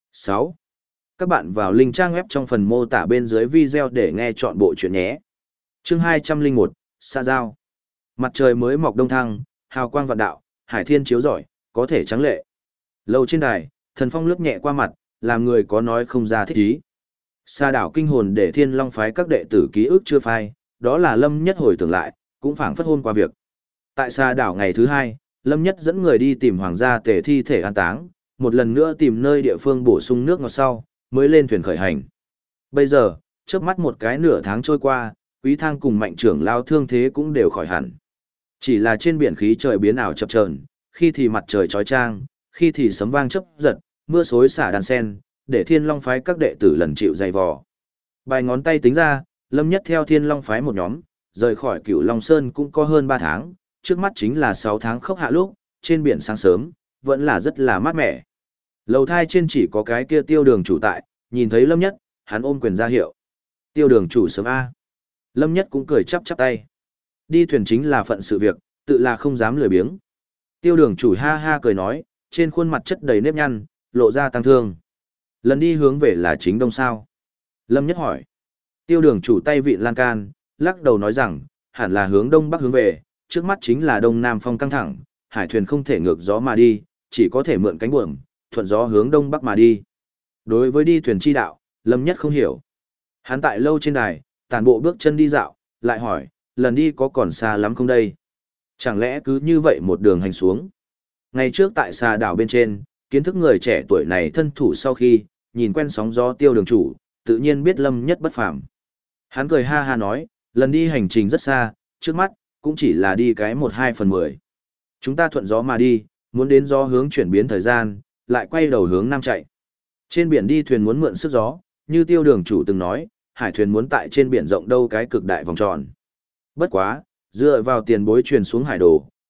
6. Các bạn vào link trang web trong phần mô tả bên dưới video để nghe chọn bộ chuyện nhé. Chương 201, Sa Giao. Mặt trời mới mọc đông thăng, hào quang vạn đạo, hải thiên chiếu rọi, có thể trắng lệ. Lâu trên đài, thần phong lướt nhẹ qua mặt, làm người có nói không ra thích ý. Sa đảo kinh hồn để Thiên Long phái các đệ tử ký ức chưa phai, đó là Lâm Nhất hồi tưởng lại, cũng phảng phất hôn qua việc. Tại Sa đảo ngày thứ 2, Lâm Nhất dẫn người đi tìm hoàng gia tề thi thể an táng, một lần nữa tìm nơi địa phương bổ sung nước ngọt sau, mới lên thuyền khởi hành. Bây giờ, chớp mắt một cái nửa tháng trôi qua, Quý Thang cùng Mạnh trưởng lao thương thế cũng đều khỏi hẳn. Chỉ là trên biển khí trời biến ảo chập chờn, khi thì mặt trời chói chang, khi thì sấm vang chớp giật, mưa xối xả đàn sen, để Thiên Long phái các đệ tử lần chịu dày vò. Bài ngón tay tính ra, Lâm Nhất theo Thiên Long phái một nhóm, rời khỏi Cửu Long Sơn cũng có hơn 3 tháng, trước mắt chính là 6 tháng khốc hạ lúc, trên biển sáng sớm, vẫn là rất là mát mẻ. Lầu thai trên chỉ có cái kia Tiêu Đường chủ tại, nhìn thấy Lâm Nhất, hắn ôm quyền ra hiệu. Tiêu Đường chủ sớm A. Lâm Nhất cũng cười chắp chắp tay. Đi thuyền chính là phận sự việc, tự là không dám lười biếng. Tiêu Đường chủ ha ha cười nói, trên khuôn mặt chất đầy nếp nhăn, lộ ra tăng thương. Lần đi hướng về là chính đông sao? Lâm Nhất hỏi. Tiêu Đường chủ tay vịn lan can, lắc đầu nói rằng, hẳn là hướng đông bắc hướng về, trước mắt chính là đông nam phong căng thẳng, hải thuyền không thể ngược gió mà đi, chỉ có thể mượn cánh buồm, thuận gió hướng đông bắc mà đi. Đối với đi thuyền chi đạo, Lâm Nhất không hiểu. Hắn tại lâu trên đài, tản bộ bước chân đi dạo, lại hỏi, lần đi có còn xa lắm không đây? Chẳng lẽ cứ như vậy một đường hành xuống? Ngày trước tại Sa đảo bên trên, kiến thức người trẻ tuổi này thân thủ sau khi, nhìn quen sóng gió Tiêu Đường chủ, tự nhiên biết Lâm Nhất bất phàm. Hắn cười ha ha nói, lần đi hành trình rất xa, trước mắt, cũng chỉ là đi cái 1/2/10. Chúng ta thuận gió mà đi, muốn đến gió hướng chuyển biến thời gian, lại quay đầu hướng nam chạy. Trên biển đi thuyền muốn mượn sức gió, như Tiêu Đường chủ từng nói, hải thuyền muốn tại trên biển rộng đâu cái cực đại vòng tròn. Bất quá, dựa vào tiền bối truyền xuống hải đồ,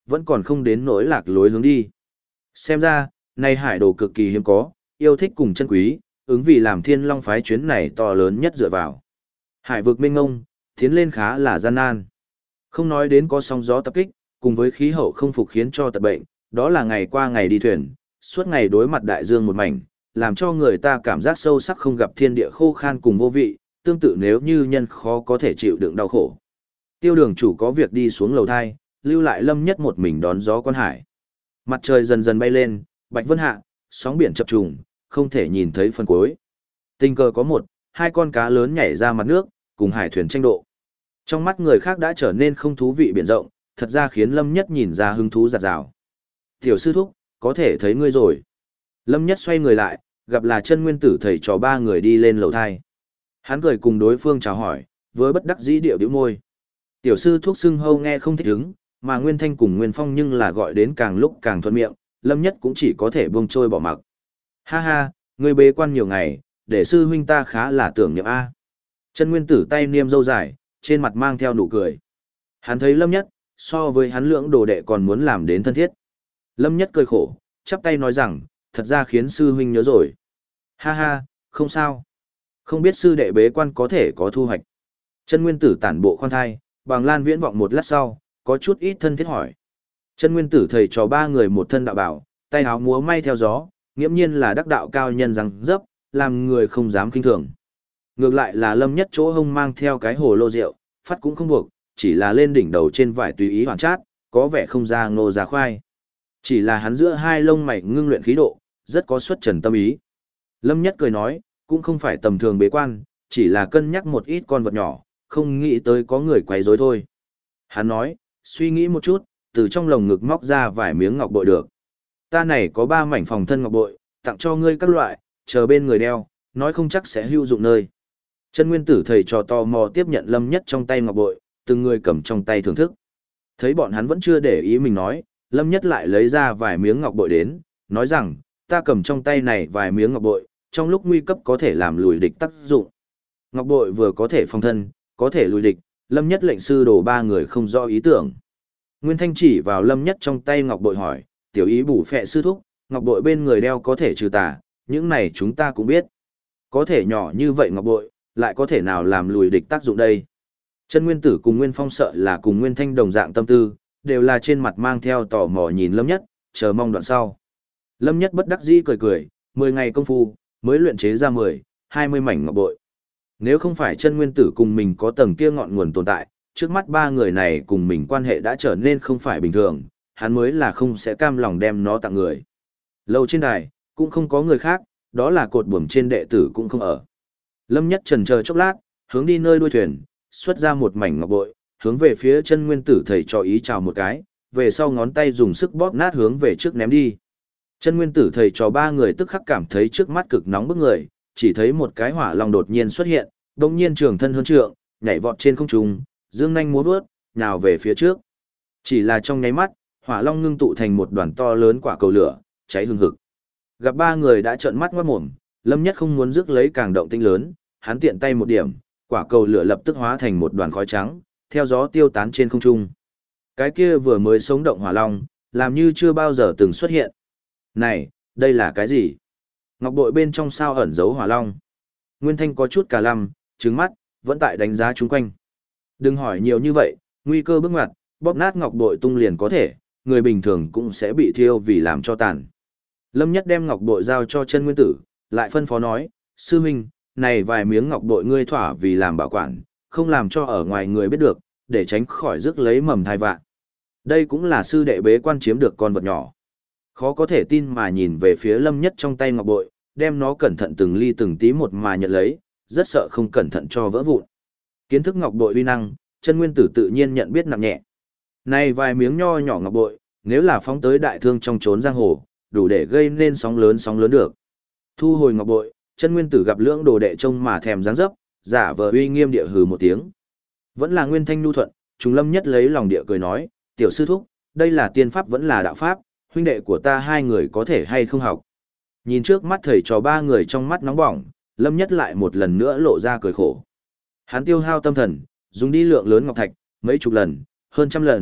vẫn còn không đến nỗi lạc lối hướng đi. Xem ra, này hải đồ cực kỳ hiếm có, yêu thích cùng chân quý, ứng vì làm Thiên Long phái chuyến này to lớn nhất dựa vào. Hải vực mênh mông, tiến lên khá là gian nan. Không nói đến có sóng gió tập kích, cùng với khí hậu không phục khiến cho tật bệnh, đó là ngày qua ngày đi thuyền, suốt ngày đối mặt đại dương một mảnh, làm cho người ta cảm giác sâu sắc không gặp thiên địa khô khan cùng vô vị, tương tự nếu như nhân khó có thể chịu đựng đau khổ. Tiêu đường chủ có việc đi xuống lầu thai, lưu lại Lâm Nhất một mình đón gió quan hải. Mặt trời dần dần bay lên, bạch vân hạ, sóng biển chập trùng, không thể nhìn thấy phần cuối. Tình cờ có hai con cá lớn nhảy ra mặt nước, cùng hải thuyền tranh độ. Trong mắt người khác đã trở nên không thú vị biển rộng, thật ra khiến Lâm Nhất nhìn ra hứng thú giạt rào. Tiểu sư thúc, có thể thấy ngươi rồi. Lâm Nhất xoay người lại, gặp là chân nguyên tử thầy trò ba người đi lên lầu thai. Hắn cười cùng đối phương chào hỏi, với bất đắc dĩ điệu bĩu môi. Tiểu sư thuốc xưng hâu nghe không thích ứng, mà Nguyên Thanh cùng Nguyên Phong nhưng là gọi đến càng lúc càng thuận miệng, Lâm Nhất cũng chỉ có thể buông trôi bỏ mặc. Ha ha, ngươi bế quan nhiều ngày, để sư huynh ta khá là tưởng niệm a. Chân Nguyên tử tay niêm râu dài, trên mặt mang theo nụ cười. Hắn thấy Lâm Nhất, so với hắn lưỡng đồ đệ còn muốn làm đến thân thiết. Lâm Nhất cười khổ, chắp tay nói rằng, thật ra khiến sư huynh nhớ rồi. Ha ha, không sao. Không biết sư đệ bế quan có thể có thu hoạch. Chân Nguyên tử tản bộ khoan thai, bằng Lan Viễn vọng một lát sau, có chút ít thân thiết hỏi. Chân Nguyên tử thầy trò ba người một thân đạo bảo, tay áo múa may theo gió, nghiễm nhiên là đắc đạo cao nhân răng dấp, làm người không dám kinh thường. Ngược lại là Lâm Nhất chỗ hông mang theo cái hồ lô rượu, phát cũng không buộc, chỉ là lên đỉnh đầu trên vải tùy ý hoàn chát, có vẻ không ra ngô ra khoai. Chỉ là hắn giữa hai lông mày ngưng luyện khí độ, rất có xuất trần tâm ý. Lâm Nhất cười nói, cũng không phải tầm thường bế quan, chỉ là cân nhắc một ít con vật nhỏ, không nghĩ tới có người quấy rối thôi. Hắn nói, suy nghĩ một chút, từ trong lồng ngực móc ra vài miếng ngọc bội được. Ta này có 3 mảnh phòng thân ngọc bội, tặng cho ngươi các loại, chờ bên người đeo, nói không chắc sẽ hữu dụng nơi. Chân Nguyên tử thầy trò tò mò tiếp nhận Lâm Nhất trong tay ngọc bội, từng người cầm trong tay thưởng thức. Thấy bọn hắn vẫn chưa để ý mình nói, Lâm Nhất lại lấy ra vài miếng ngọc bội đến, nói rằng, ta cầm trong tay này vài miếng ngọc bội, trong lúc nguy cấp có thể làm lùi địch tác dụng. Ngọc bội vừa có thể phòng thân, có thể lùi địch, Lâm Nhất lệnh sư đồ ba người không rõ ý tưởng. Nguyên Thanh chỉ vào Lâm Nhất trong tay ngọc bội hỏi, tiểu ý bủ phệ sư thúc, ngọc bội bên người đeo có thể trừ tà, những này chúng ta cũng biết. Có thể nhỏ như vậy ngọc bội, lại có thể nào làm lùi địch tác dụng đây? Chân Nguyên tử cùng Nguyên Phong sợ là cùng Nguyên Thanh đồng dạng tâm tư, đều là trên mặt mang theo tò mò nhìn Lâm Nhất, chờ mong đoạn sau. Lâm Nhất bất đắc dĩ cười cười, 10 ngày công phu, mới luyện chế ra 20 mảnh ngọc bội. Nếu không phải Chân Nguyên tử cùng mình có tầng kia ngọn nguồn tồn tại, trước mắt ba người này cùng mình quan hệ đã trở nên không phải bình thường, hắn mới là không sẽ cam lòng đem nó tặng người. Lâu trên đài, cũng không có người khác, đó là cột buồm trên đệ tử cũng không ở. Lâm Nhất chần chờ chốc lát, hướng đi nơi đuôi thuyền, xuất ra một mảnh ngọc bội, hướng về phía Chân Nguyên tử thầy cho ý chào một cái, về sau ngón tay dùng sức bóp nát hướng về trước ném đi. Chân Nguyên tử thầy cho ba người tức khắc cảm thấy trước mắt cực nóng bức người, chỉ thấy một cái hỏa long đột nhiên xuất hiện, đột nhiên trường thân hơn trượng, nhảy vọt trên không trung, dương nhanh múa vớt, nhào về phía trước. Chỉ là trong nháy mắt, hỏa long ngưng tụ thành một đoàn to lớn quả cầu lửa, cháy hừng hực. Gặp ba người đã trợn mắt ngoát mồm, Lâm Nhất không muốn rước lấy càng động tĩnh lớn, hắn tiện tay một điểm, quả cầu lửa lập tức hóa thành một đoàn khói trắng, theo gió tiêu tán trên không trung. Cái kia vừa mới sống động hỏa long, làm như chưa bao giờ từng xuất hiện. Này, đây là cái gì? Ngọc bội bên trong sao ẩn giấu hỏa long? Nguyên Thanh có chút cả lăm, trừng mắt, vẫn tại đánh giá chúng quanh. Đừng hỏi nhiều như vậy, nguy cơ bước ngoặt, bóp nát ngọc bội tung liền có thể, người bình thường cũng sẽ bị thiêu vì làm cho tàn. Lâm Nhất đem ngọc bội giao cho Chân Nguyên tử, lại phân phó nói, sư huynh, này vài miếng ngọc bội ngươi thỏa vì làm bảo quản, không làm cho ở ngoài người biết được, để tránh khỏi rước lấy mầm thai vạn. Đây cũng là sư đệ bế quan chiếm được con vật nhỏ. Khó có thể tin mà nhìn về phía Lâm Nhất trong tay ngọc bội, đem nó cẩn thận từng ly từng tí một mà nhận lấy, rất sợ không cẩn thận cho vỡ vụn. Kiến thức ngọc bội uy năng, Chân Nguyên tử tự nhiên nhận biết nặng nhẹ. Này vài miếng nho nhỏ ngọc bội, nếu là phóng tới đại thương trong chốn giang hồ, đủ để gây nên sóng lớn được. Thu hồi ngọc bội, Chân Nguyên tử gặp lưỡng đồ đệ trông mà thèm dáng dấp, giả vờ uy nghiêm địa hừ một tiếng. Vẫn là Nguyên Thanh nhu thuận, Trùng Lâm Nhất lấy lòng địa cười nói, tiểu sư thúc, đây là tiên pháp vẫn là đạo pháp, huynh đệ của ta hai người có thể hay không học. Nhìn trước mắt thầy trò ba người trong mắt nóng bỏng, Lâm Nhất lại một lần nữa lộ ra cười khổ. Hắn tiêu hao tâm thần, dùng đi lượng lớn ngọc thạch, mấy chục lần, hơn trăm lần,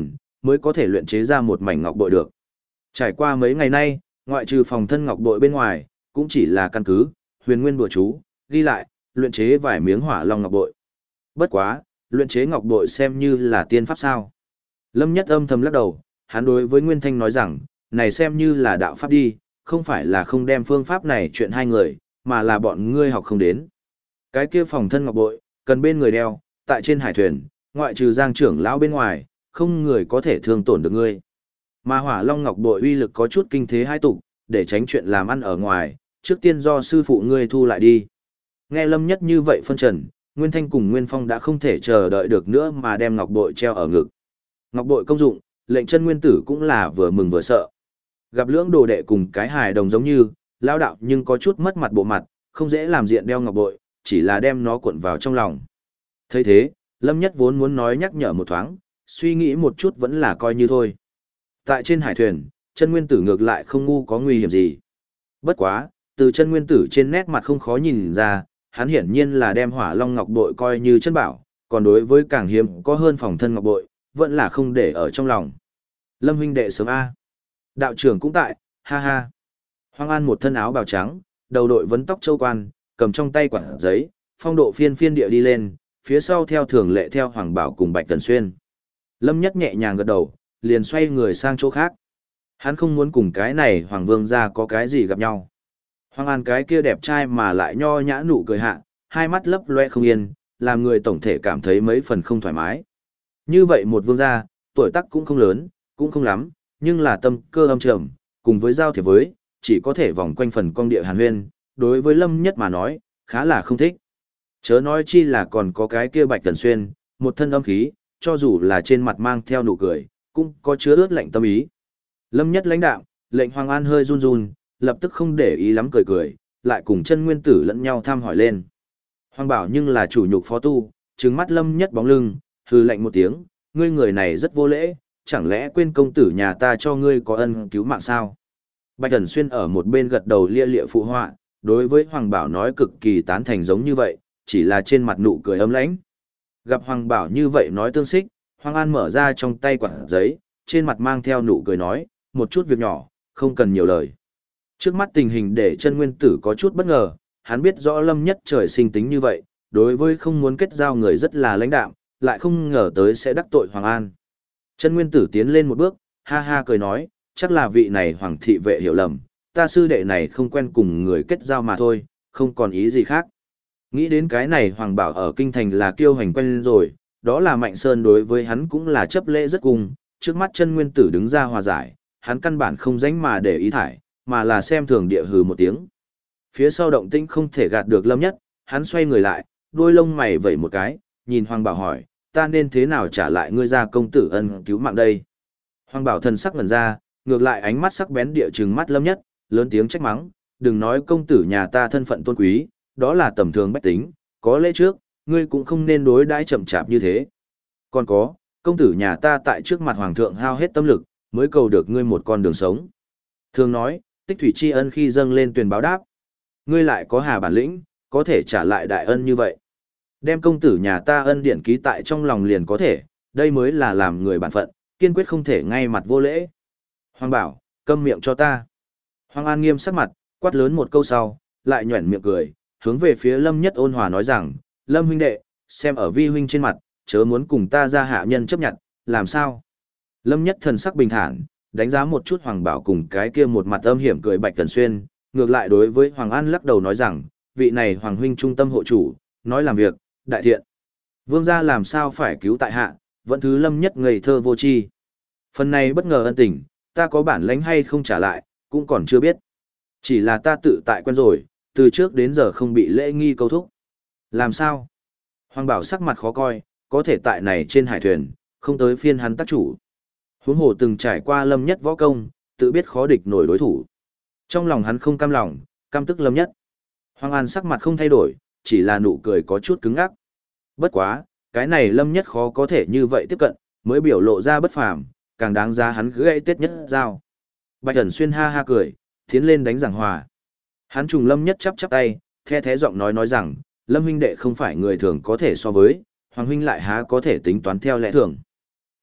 mới có thể luyện chế ra một mảnh ngọc bội được. Trải qua mấy ngày nay, ngoại trừ phòng thân ngọc bội bên ngoài, cũng chỉ là căn cứ, huyền nguyên bùa chú, ghi lại, luyện chế vài miếng hỏa long ngọc bội. Bất quá, luyện chế ngọc bội xem như là tiên pháp sao. Lâm Nhất âm thầm lắc đầu, hắn đối với Nguyên Thanh nói rằng, này xem như là đạo pháp đi, không phải là không đem phương pháp này chuyện hai người, mà là bọn ngươi học không đến. Cái kia phòng thân ngọc bội, cần bên người đeo, tại trên hải thuyền, ngoại trừ Giang trưởng lão bên ngoài, không người có thể thương tổn được ngươi. Mà hỏa long ngọc bội uy lực có chút kinh thế hai tục, để tránh chuyện làm ăn ở ngoài, trước tiên do sư phụ ngươi thu lại đi. Nghe Lâm Nhất như vậy phân trần, Nguyên Thanh cùng Nguyên Phong đã không thể chờ đợi được nữa mà đem ngọc bội treo ở ngực. Ngọc bội công dụng, lệnh chân nguyên tử cũng là vừa mừng vừa sợ. Gặp lưỡng đồ đệ cùng cái hài đồng giống như, lao đạo nhưng có chút mất mặt bộ mặt, không dễ làm diện đeo ngọc bội, chỉ là đem nó cuộn vào trong lòng. Thấy thế, Lâm Nhất vốn muốn nói nhắc nhở một thoáng, suy nghĩ một chút vẫn là coi như thôi. Tại trên hải thuyền, chân nguyên tử ngược lại không ngu có nguy hiểm gì. Bất quá, từ chân nguyên tử trên nét mặt không khó nhìn ra, hắn hiển nhiên là đem hỏa long ngọc bội coi như chân bảo, còn đối với càng hiếm có hơn phòng thân ngọc bội, vẫn là không để ở trong lòng. Lâm huynh đệ sớm A. Đạo trưởng cũng tại, ha ha. Hoàng An một thân áo bào trắng, đầu đội vấn tóc châu quan, cầm trong tay quạt giấy, phong độ phiên phiên địa đi lên, phía sau theo thường lệ theo Hoàng Bảo cùng Bạch Tần Xuyên. Lâm Nhất nhẹ nhàng gật đầu, liền xoay người sang chỗ khác. Hắn không muốn cùng cái này Hoàng Vương gia có cái gì gặp nhau. Hoàng An cái kia đẹp trai mà lại nho nhã nụ cười hạ, hai mắt lấp loe không yên, làm người tổng thể cảm thấy mấy phần không thoải mái. Như vậy một vương gia, tuổi tác cũng không lớn, cũng không lắm, nhưng là tâm cơ âm trầm, cùng với giao thiệp với, chỉ có thể vòng quanh phần cong địa hàn huyên, đối với Lâm Nhất mà nói, khá là không thích. Chớ nói chi là còn có cái kia Bạch Tần Xuyên, một thân âm khí, cho dù là trên mặt mang theo nụ cười, cũng có chứa ướt lạnh tâm ý. Lâm Nhất lãnh đạm, lệnh Hoàng An hơi run run, lập tức không để ý lắm cười cười, lại cùng chân nguyên tử lẫn nhau thăm hỏi lên. Hoàng Bảo nhưng là chủ nhục phó tu, trừng mắt Lâm Nhất bóng lưng, hừ lạnh một tiếng, ngươi người này rất vô lễ, chẳng lẽ quên công tử nhà ta cho ngươi có ân cứu mạng sao? Bạch Tần Xuyên ở một bên gật đầu lia lịa phụ họa, đối với Hoàng Bảo nói cực kỳ tán thành giống như vậy, chỉ là trên mặt nụ cười ấm lãnh. Gặp Hoàng Bảo như vậy nói tương xích, Hoàng An mở ra trong tay quạt giấy, trên mặt mang theo nụ cười nói, một chút việc nhỏ, không cần nhiều lời. Trước mắt tình hình để chân nguyên tử có chút bất ngờ, hắn biết rõ Lâm Nhất trời sinh tính như vậy, đối với không muốn kết giao người rất là lãnh đạm, lại không ngờ tới sẽ đắc tội Hoàng An. Chân nguyên tử tiến lên một bước, ha ha cười nói, chắc là vị này Hoàng thị vệ hiểu lầm, ta sư đệ này không quen cùng người kết giao mà thôi, không còn ý gì khác. Nghĩ đến cái này Hoàng Bảo ở kinh thành là kiêu hành quen rồi, đó là Mạnh Sơn đối với hắn cũng là chấp lễ rất cùng, trước mắt chân nguyên tử đứng ra hòa giải, hắn căn bản không dánh mà để ý thải, mà là xem thường địa hừ một tiếng. Phía sau động tĩnh không thể gạt được Lâm Nhất, hắn xoay người lại, đuôi lông mày vẩy một cái, nhìn Hoàng Bảo hỏi, ta nên thế nào trả lại ngươi ra công tử ân cứu mạng đây? Hoàng Bảo thần sắc ngẩn ra, ngược lại ánh mắt sắc bén địa trừng mắt Lâm Nhất, lớn tiếng trách mắng, đừng nói công tử nhà ta thân phận tôn quý, đó là tầm thường bách tính, có lẽ trước, ngươi cũng không nên đối đãi chậm chạp như thế. Còn có, công tử nhà ta tại trước mặt hoàng thượng hao hết tâm lực, mới cầu được ngươi một con đường sống. Thường nói, tích thủy tri ân khi dâng lên tuyền báo đáp. Ngươi lại có hà bản lĩnh, có thể trả lại đại ân như vậy. Đem công tử nhà ta ân điển ký tại trong lòng liền có thể, đây mới là làm người bản phận, kiên quyết không thể ngay mặt vô lễ. Hoàng Bảo, câm miệng cho ta. Hoàng An nghiêm sắc mặt, quát lớn một câu sau, lại nhuẩn miệng cười, hướng về phía Lâm Nhất ôn hòa nói rằng, Lâm huynh đệ, xem ở vi huynh trên mặt, chớ muốn cùng ta ra hạ nhân chấp nhận, làm sao? Lâm Nhất thần sắc bình thản, đánh giá một chút Hoàng Bảo cùng cái kia một mặt âm hiểm cười Bạch Tần Xuyên, ngược lại đối với Hoàng An lắc đầu nói rằng, vị này Hoàng huynh trung tâm hộ chủ, nói làm việc, đại thiện. Vương gia làm sao phải cứu tại hạ, vẫn thứ Lâm Nhất ngây thơ vô tri. Phần này bất ngờ ân tình, ta có bản lãnh hay không trả lại, cũng còn chưa biết. Chỉ là ta tự tại quen rồi, từ trước đến giờ không bị lễ nghi câu thúc. Làm sao? Hoàng Bảo sắc mặt khó coi, có thể tại này trên hải thuyền, không tới phiên hắn tác chủ. Huống hồ từng trải qua Lâm Nhất võ công, tự biết khó địch nổi đối thủ. Trong lòng hắn không cam lòng, căm tức Lâm Nhất. Hoàng An sắc mặt không thay đổi, chỉ là nụ cười có chút cứng ngắc. Bất quá, cái này Lâm Nhất khó có thể như vậy tiếp cận, mới biểu lộ ra bất phàm, càng đáng giá hắn gãy Tết Nhất giao. Bạch Tần Xuyên ha ha cười, tiến lên đánh giảng hòa. Hắn trùng Lâm Nhất chắp chắp tay, the thế giọng nói rằng, Lâm huynh đệ không phải người thường có thể so với, Hoàng huynh lại há có thể tính toán theo lẽ thường.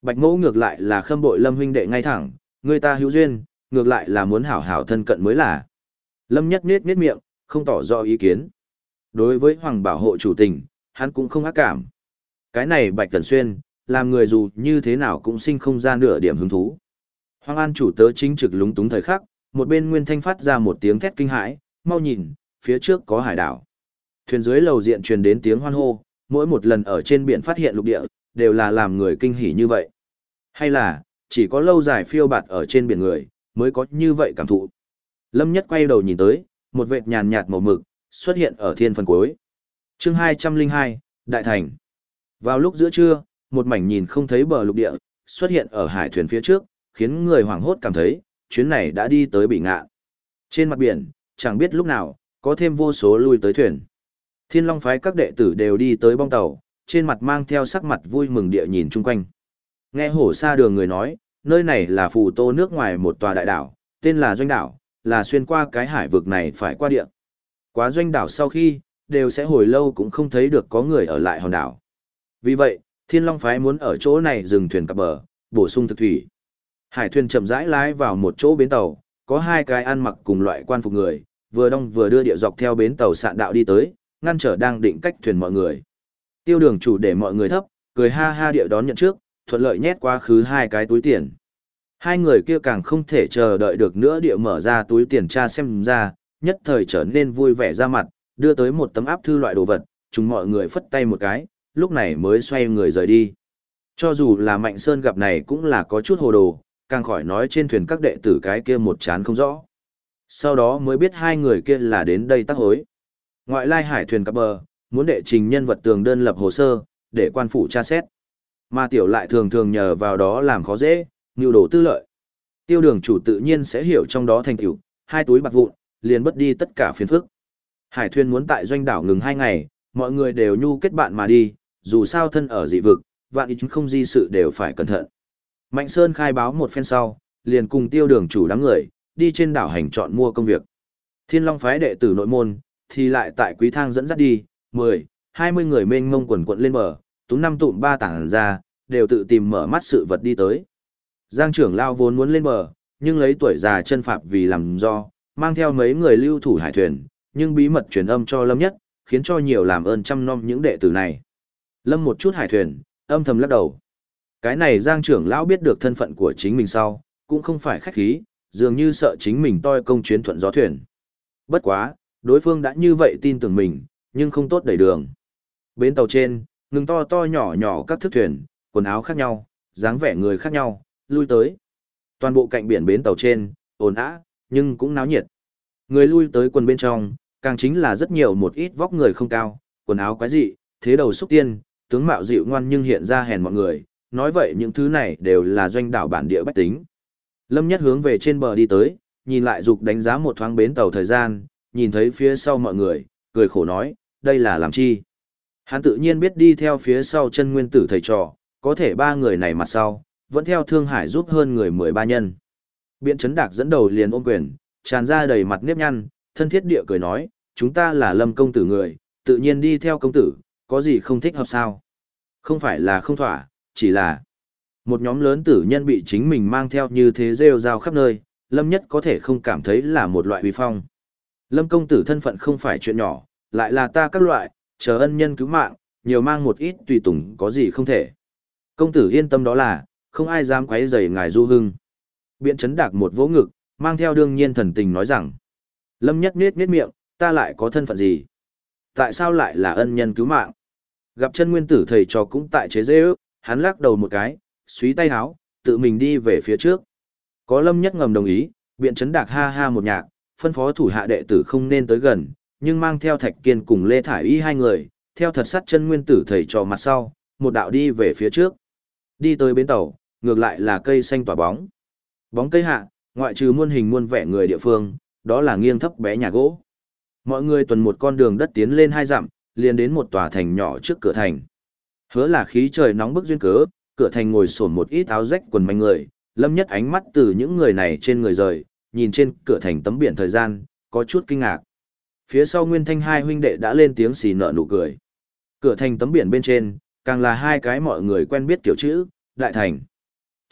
Bạch Mỗ ngược lại là khâm bội Lâm huynh đệ ngay thẳng, người ta hữu duyên, ngược lại là muốn hảo hảo thân cận mới là. Lâm Nhất nết nết miệng, không tỏ rõ ý kiến. Đối với Hoàng Bảo hộ chủ tình, hắn cũng không ác cảm. Cái này Bạch Tần Xuyên, làm người dù như thế nào cũng sinh không ra nửa điểm hứng thú. Hoàng An chủ tớ chính trực lúng túng thời khắc, một bên Nguyên Thanh phát ra một tiếng thét kinh hãi, mau nhìn, phía trước có hải đảo. Thuyền dưới lầu diện truyền đến tiếng hoan hô, mỗi một lần ở trên biển phát hiện lục địa, đều là làm người kinh hỉ như vậy. Hay là, chỉ có lâu dài phiêu bạt ở trên biển người, mới có như vậy cảm thụ. Lâm Nhất quay đầu nhìn tới, một vệt nhàn nhạt màu mực, xuất hiện ở thiên phần cuối. Chương 202, Đại Thành. Vào lúc giữa trưa, một mảnh nhìn không thấy bờ lục địa, xuất hiện ở hải thuyền phía trước, khiến người hoảng hốt cảm thấy, chuyến này đã đi tới Bỉ Ngạn. Trên mặt biển, chẳng biết lúc nào, có thêm vô số lui tới thuyền. Thiên Long phái các đệ tử đều đi tới bong tàu, trên mặt mang theo sắc mặt vui mừng địa nhìn chung quanh. Nghe hổ xa đường người nói, nơi này là phù tô nước ngoài một tòa đại đảo, tên là Doanh đảo, là xuyên qua cái hải vực này phải qua địa. Quá Doanh đảo sau khi, đều sẽ hồi lâu cũng không thấy được có người ở lại hòn đảo. Vì vậy, Thiên Long phái muốn ở chỗ này dừng thuyền cập bờ, bổ sung thực thủy. Hải thuyền chậm rãi lái vào một chỗ bến tàu, có hai cái ăn mặc cùng loại quan phục người, vừa đong vừa đưa địa dọc theo bến tàu sạn đạo đi tới, ngăn trở đang định cách thuyền mọi người. Tiêu Đường chủ để mọi người thấp, cười ha ha địa đón nhận trước, thuận lợi nhét quá khứ hai cái túi tiền. Hai người kia càng không thể chờ đợi được nữa địa mở ra túi tiền tra xem ra, nhất thời trở nên vui vẻ ra mặt, đưa tới một tấm áp thư loại đồ vật, chúng mọi người phất tay một cái, lúc này mới xoay người rời đi. Cho dù là Mạnh Sơn gặp này cũng là có chút hồ đồ, càng khỏi nói trên thuyền các đệ tử cái kia một chán không rõ. Sau đó mới biết hai người kia là đến đây tác hối. Ngoại lai hải thuyền cập bờ, muốn đệ trình nhân vật tường đơn lập hồ sơ, để quan phủ tra xét. Mà tiểu lại thường thường nhờ vào đó làm khó dễ, nưu đồ tư lợi. Tiêu Đường chủ tự nhiên sẽ hiểu trong đó thành tựu, hai túi bạc vụn, liền bất đi tất cả phiền phức. Hải thuyền muốn tại Doanh đảo ngừng 2 ngày, mọi người đều nhu kết bạn mà đi, dù sao thân ở dị vực, vạn ý không di sự đều phải cẩn thận. Mạnh Sơn khai báo một phen sau, liền cùng Tiêu Đường chủ đám người, đi trên đảo hành chọn mua công việc. Thiên Long phái đệ tử nội môn, thì lại tại Quý Thang dẫn dắt đi, 10-20 người mênh mông quần quận lên bờ, túm năm tụm ba tảng ra, đều tự tìm mở mắt sự vật đi tới. Giang trưởng lao vốn muốn lên bờ, nhưng lấy tuổi già chân phạm vì làm do, mang theo mấy người lưu thủ hải thuyền, nhưng bí mật truyền âm cho Lâm Nhất, khiến cho nhiều làm ơn chăm nom những đệ tử này. Lâm một chút hải thuyền, âm thầm lắc đầu. Cái này Giang trưởng lão biết được thân phận của chính mình sau, cũng không phải khách khí, dường như sợ chính mình toi công chuyến thuận gió thuyền. Bất quá, đối phương đã như vậy tin tưởng mình, nhưng không tốt đẩy đường. Bến tàu trên, ngừng to to nhỏ nhỏ các thức thuyền, quần áo khác nhau, dáng vẻ người khác nhau, lui tới. Toàn bộ cạnh biển bến tàu trên, ồn ào, nhưng cũng náo nhiệt. Người lui tới quần bên trong, càng chính là rất nhiều một ít vóc người không cao, quần áo quái dị, thế đầu xúc tiên, tướng mạo dịu ngoan nhưng hiện ra hèn mọi người, nói vậy những thứ này đều là doanh đảo bản địa bách tính. Lâm Nhất hướng về trên bờ đi tới, nhìn lại dục đánh giá một thoáng bến tàu thời gian, nhìn thấy phía sau mọi người, cười khổ nói, đây là làm chi? Hắn tự nhiên biết đi theo phía sau chân nguyên tử thầy trò, có thể ba người này mặt sau, vẫn theo Thương Hải giúp hơn người 13 nhân. Biện Trấn Đạc dẫn đầu liền ôm quyền, tràn ra đầy mặt nếp nhăn, thân thiết địa cười nói, chúng ta là Lâm công tử người, tự nhiên đi theo công tử, có gì không thích hợp sao? Không phải là không thỏa, chỉ là một nhóm lớn tử nhân bị chính mình mang theo như thế rêu rao khắp nơi, Lâm Nhất có thể không cảm thấy là một loại uy phong. Lâm công tử thân phận không phải chuyện nhỏ, lại là ta các loại, chờ ân nhân cứu mạng, nhiều mang một ít tùy tùng có gì không thể. Công tử yên tâm đó là, không ai dám quấy rầy ngài du hưng. Biện Trấn Đạc một vỗ ngực, mang theo đương nhiên thần tình nói rằng, Lâm Nhất nết miệng, ta lại có thân phận gì? Tại sao lại là ân nhân cứu mạng? Gặp chân nguyên tử thầy trò cũng tại chế dễ ước, hắn lắc đầu một cái, xúy tay háo, tự mình đi về phía trước. Có Lâm Nhất ngầm đồng ý, Biện Trấn Đạc ha ha một nhạc, phân phó thủ hạ đệ tử không nên tới gần, nhưng mang theo Thạch Kiên cùng Lê Thải Y hai người, theo thật sát chân nguyên tử thầy trò mặt sau, một đạo đi về phía trước. Đi tới bến tàu, ngược lại là cây xanh tỏa bóng. Bóng cây hạ, ngoại trừ muôn hình muôn vẻ người địa phương, đó là nghiêng thấp bé nhà gỗ. Mọi người tuần một con đường đất tiến lên 2 dặm, liền đến một tòa thành nhỏ trước cửa thành. Hứa là khí trời nóng bức duyên cớ, cửa thành ngồi xổm một ít áo rách quần manh người, Lâm Nhất ánh mắt từ những người này trên người rời, nhìn trên cửa thành tấm biển thời gian, có chút kinh ngạc. Phía sau Nguyên Thanh hai huynh đệ đã lên tiếng xì nở nụ cười. Cửa thành tấm biển bên trên, càng là hai cái mọi người quen biết kiểu chữ, Đại Thành.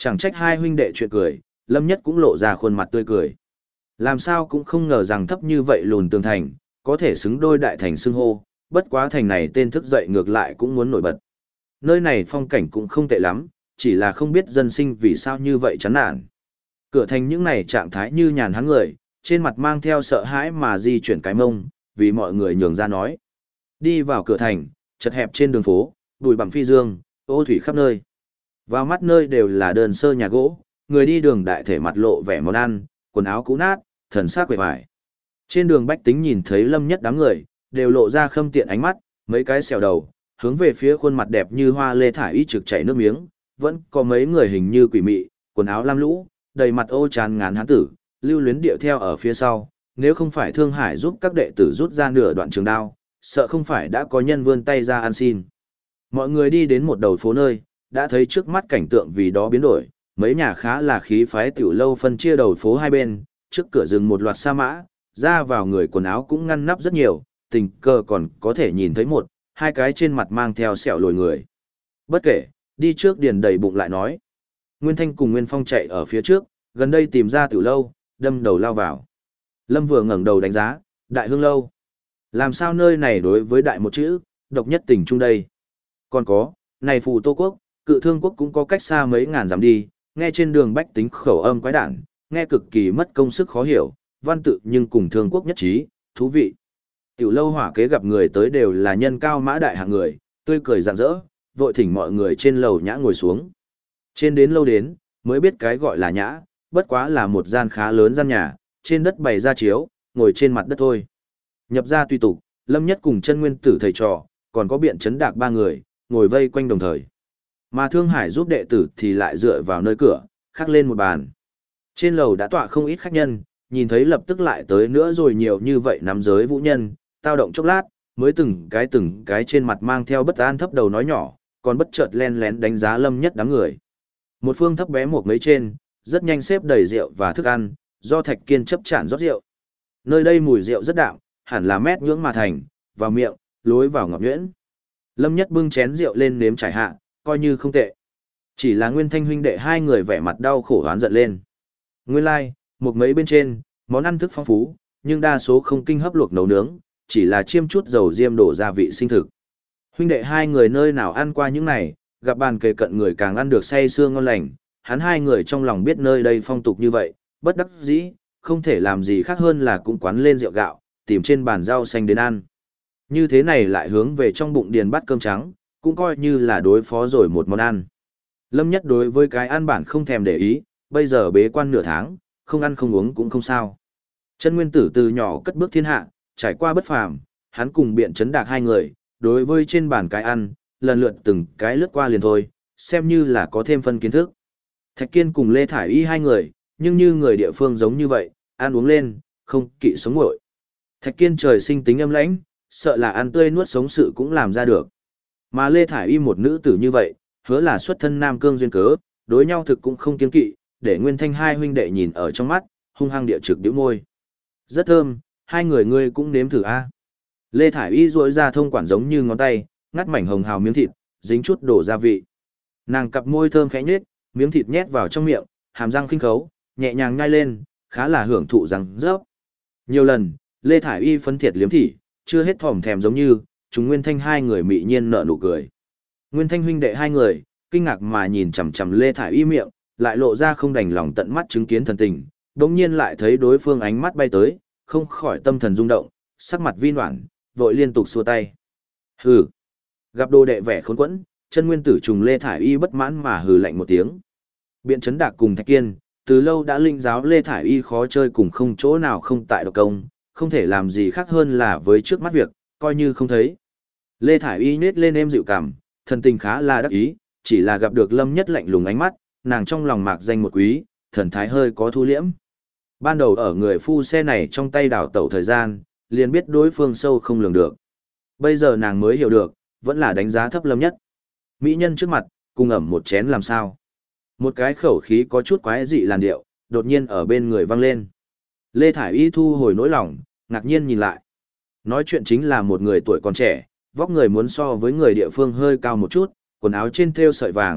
Chẳng trách hai huynh đệ chuyện cười, Lâm Nhất cũng lộ ra khuôn mặt tươi cười. Làm sao cũng không ngờ rằng thấp như vậy lùn tường thành, có thể xứng đôi đại thành xưng hô, bất quá thành này tên thức dậy ngược lại cũng muốn nổi bật. Nơi này phong cảnh cũng không tệ lắm, chỉ là không biết dân sinh vì sao như vậy chán nản. Cửa thành những này trạng thái như nhàn hắn người, trên mặt mang theo sợ hãi mà di chuyển cái mông, vì mọi người nhường ra nói. Đi vào cửa thành, chật hẹp trên đường phố, bụi bặm phi dương, ô thủy khắp nơi. Vào mắt nơi đều là đơn sơ nhà gỗ, người đi đường đại thể mặt lộ vẻ món ăn, quần áo cũ nát, thần sắc quệ vải. Trên đường bách tính nhìn thấy Lâm Nhất đám người, đều lộ ra khâm tiện ánh mắt, mấy cái xèo đầu, hướng về phía khuôn mặt đẹp như hoa lê thải y trực chảy nước miếng, vẫn có mấy người hình như quỷ mị, quần áo lam lũ, đầy mặt ô chán ngán hán tử, lưu luyến điệu theo ở phía sau, nếu không phải Thương Hải giúp các đệ tử rút ra nửa đoạn trường đao, sợ không phải đã có nhân vươn tay ra ăn xin. Mọi người đi đến một đầu phố nơi, đã thấy trước mắt cảnh tượng vì đó biến đổi, mấy nhà khá là khí phái tiểu lâu phân chia đầu phố hai bên, trước cửa dừng một loạt sa mã, ra vào người quần áo cũng ngăn nắp rất nhiều, tình cờ còn có thể nhìn thấy một, hai cái trên mặt mang theo sẹo lồi người. Bất kể, đi trước điền đầy bụng lại nói. Nguyên Thanh cùng Nguyên Phong chạy ở phía trước, gần đây tìm ra tiểu lâu, đâm đầu lao vào. Lâm vừa ngẩng đầu đánh giá, Đại Hương lâu. Làm sao nơi này đối với đại một chữ, độc nhất tình trung đây. Còn có, này phù Tô Quốc, Cự Thương Quốc cũng có cách xa mấy ngàn dặm đi, nghe trên đường bách tính khẩu âm quái đản, nghe cực kỳ mất công sức khó hiểu, văn tự nhưng cùng Thương Quốc nhất trí, thú vị. Tiểu lâu hỏa kế gặp người tới đều là nhân cao mã đại hạng người, tươi cười rạng rỡ, vội thỉnh mọi người trên lầu nhã ngồi xuống. Trên đến lâu đến, mới biết cái gọi là nhã, bất quá là một gian khá lớn gian nhà, trên đất bày ra chiếu, ngồi trên mặt đất thôi. Nhập ra tùy tục, Lâm Nhất cùng Chân Nguyên Tử thầy trò, còn có Biện Chấn Đạc ba người, ngồi vây quanh đồng thời. Mà Thương Hải giúp đệ tử thì lại dựa vào nơi cửa, khắc lên một bàn. Trên lầu đã tọa không ít khách nhân, nhìn thấy lập tức lại tới nữa rồi nhiều như vậy nắm giới vũ nhân, tao động chốc lát, mới từng cái trên mặt mang theo bất an thấp đầu nói nhỏ, còn bất chợt len lén đánh giá Lâm Nhất đám người. Một phương thấp bé một mấy trên, rất nhanh xếp đầy rượu và thức ăn, do Thạch Kiên chấp chản rót rượu. Nơi đây mùi rượu rất đạm, hẳn là mét nhưỡng mà thành, vào miệng, lối vào ngọt nhuyễn. Lâm Nhất bưng chén rượu lên nếm trải hạ, coi như không tệ. Chỉ là Nguyên Thanh huynh đệ hai người vẻ mặt đau khổ oán giận lên. Nguyên lai, like, một mấy bên trên, món ăn thức phong phú, nhưng đa số không kinh hấp luộc nấu nướng, chỉ là chiêm chút dầu diêm đổ gia vị sinh thực. Huynh đệ hai người nơi nào ăn qua những này, gặp bàn kề cận người càng ăn được say sưa ngon lành, hắn hai người trong lòng biết nơi đây phong tục như vậy, bất đắc dĩ, không thể làm gì khác hơn là cũng quán lên rượu gạo, tìm trên bàn rau xanh đến ăn. Như thế này lại hướng về trong bụng điền bát cơm trắng, cũng coi như là đối phó rồi một món ăn. Lâm Nhất đối với cái ăn bản không thèm để ý, bây giờ bế quan nửa tháng, không ăn không uống cũng không sao. Chân Nguyên Tử từ nhỏ cất bước thiên hạ, trải qua bất phàm, hắn cùng Biện Chấn Đạc hai người, đối với trên bàn cái ăn, lần lượt từng cái lướt qua liền thôi, xem như là có thêm phân kiến thức. Thạch Kiên cùng Lê Thải Y hai người, nhưng như người địa phương giống như vậy, ăn uống lên, không kỵ sống nguội. Thạch Kiên trời sinh tính âm lãnh, sợ là ăn tươi nuốt sống sự cũng làm ra được. Mà Lê Thải Y một nữ tử như vậy, hứa là xuất thân Nam Cương duyên cớ, đối nhau thực cũng không kiêng kỵ, để Nguyên Thanh hai huynh đệ nhìn ở trong mắt, hung hăng địa trực điếu môi. Rất thơm, hai người ngươi cũng nếm thử a. Lê Thải Y duỗi ra thông quản giống như ngón tay, ngắt mảnh hồng hào miếng thịt, dính chút đổ gia vị. Nàng cặp môi thơm khẽ nhếch, miếng thịt nhét vào trong miệng, hàm răng khinh khấu, nhẹ nhàng nhai lên, khá là hưởng thụ răng rớp. Nhiều lần, Lê Thải Y phấn thiệt liếm thỉ, chưa hết thòm thèm giống như, chúng Nguyên Thanh hai người mị nhiên nở nụ cười. Nguyên Thanh huynh đệ hai người, kinh ngạc mà nhìn chằm chằm Lê Thải Y miệng, lại lộ ra không đành lòng tận mắt chứng kiến thần tình, đống nhiên lại thấy đối phương ánh mắt bay tới, không khỏi tâm thần rung động, sắc mặt vi noãn, vội liên tục xua tay. Hừ. Gặp đồ đệ vẻ khốn quẫn, Chân Nguyên Tử trùng Lê Thải Y bất mãn mà hừ lạnh một tiếng. Biện Chấn Đạc cùng Thạch Kiên, từ lâu đã linh giáo Lê Thải Y khó chơi cùng không chỗ nào không tại độc công, không thể làm gì khác hơn là với trước mắt việc, coi như không thấy. Lê Thải Y nết lên êm dịu cảm, thần tình khá là đắc ý, chỉ là gặp được Lâm Nhất lạnh lùng ánh mắt, nàng trong lòng mạc danh một quý, thần thái hơi có thu liễm. Ban đầu ở người phu xe này trong tay đảo tẩu thời gian, liền biết đối phương sâu không lường được. Bây giờ nàng mới hiểu được, vẫn là đánh giá thấp Lâm Nhất. Mỹ nhân trước mặt, cùng ẩm một chén làm sao. Một cái khẩu khí có chút quái dị làn điệu, đột nhiên ở bên người vang lên. Lê Thải Y thu hồi nỗi lòng, ngạc nhiên nhìn lại. Nói chuyện chính là một người tuổi còn trẻ, vóc người muốn so với người địa phương hơi cao một chút, quần áo trên thêu sợi vàng,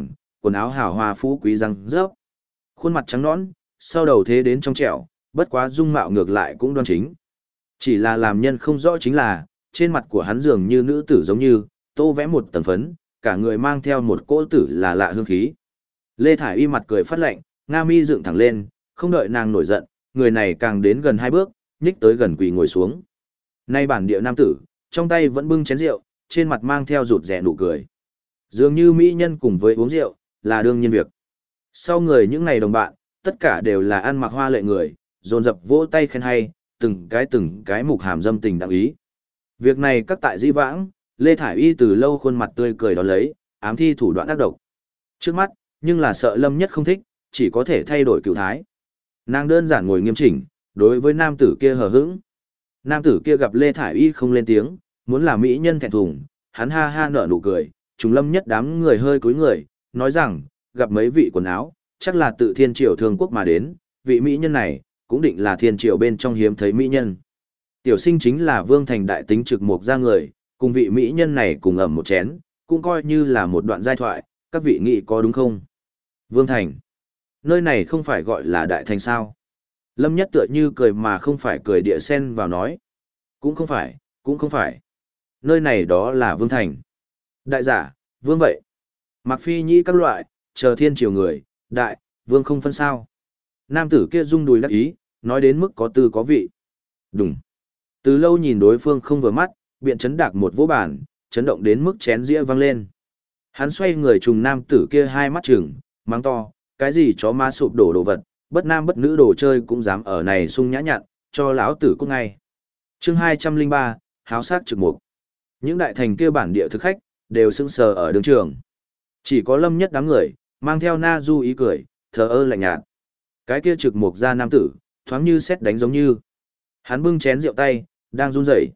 quần áo hào hoa phú quý răng rớp. Khuôn mặt trắng nõn, sau đầu thế đến trong trẻo, bất quá dung mạo ngược lại cũng đoan chính. Chỉ là làm nhân không rõ chính là, trên mặt của hắn dường như nữ tử giống như, tô vẽ một tầng phấn, cả người mang theo một cỗ tử là lạ hương khí. Lê Thải Y mặt cười phát lạnh, nga mi dựng thẳng lên, không đợi nàng nổi giận, người này càng đến gần 2 bước, nhích tới gần quỳ ngồi xuống. Nay bản địa nam tử, trong tay vẫn bưng chén rượu, trên mặt mang theo rụt rẻ nụ cười. Dường như mỹ nhân cùng với uống rượu, là đương nhiên việc. Sau người những ngày đồng bạn, tất cả đều là ăn mặc hoa lệ người, dồn dập vỗ tay khen hay, từng cái mục hàm dâm tình đặng ý. Việc này các tại dĩ vãng, Lê Thải Y từ lâu khuôn mặt tươi cười đón lấy, ám thi thủ đoạn ác độc. Trước mắt, nhưng là sợ Lâm Nhất không thích, chỉ có thể thay đổi cựu thái. Nàng đơn giản ngồi nghiêm chỉnh, đối với nam tử kia hờ hững. Nam tử kia gặp Lê Thải Y không lên tiếng, muốn là mỹ nhân thẹn thùng, hắn ha ha nở nụ cười, trùng Lâm Nhất đám người hơi cúi người, nói rằng, gặp mấy vị quần áo, chắc là tự thiên triều thương quốc mà đến, vị mỹ nhân này, cũng định là thiên triều bên trong hiếm thấy mỹ nhân. Tiểu sinh chính là Vương Thành đại tính trực mục ra người, cùng vị mỹ nhân này cùng ẩm một chén, cũng coi như là một đoạn giai thoại, các vị nghĩ có đúng không? Vương Thành. Nơi này không phải gọi là đại thành sao? Lâm Nhất tựa như cười mà không phải cười địa sen vào nói. Cũng không phải, cũng không phải. Nơi này đó là Vương Thành. Đại giả, Vương vậy. Mạc Phi Nhĩ các loại, chờ thiên triều người, đại, Vương không phân sao. Nam tử kia rung đùi đắc ý, nói đến mức có tư có vị. Đúng. Từ lâu nhìn đối phương không vừa mắt, biện chấn đạc một vỗ bản, chấn động đến mức chén dĩa văng lên. Hắn xoay người trùng nam tử kia 2 mắt trừng, mắng to, cái gì chó má sụp đổ đồ vật, bất nam bất nữ đồ chơi cũng dám ở này sung nhã nhặn, cho lão tử cút ngay. Chương 203, háo sát trực mục. Những đại thành kia bản địa thực khách, đều sững sờ ở đường trường. Chỉ có Lâm Nhất đám người, mang theo na du ý cười, thờ ơ lạnh nhạt. Cái kia trực mục ra nam tử, thoáng như sét đánh giống như. Hắn bưng chén rượu tay, đang run rẩy.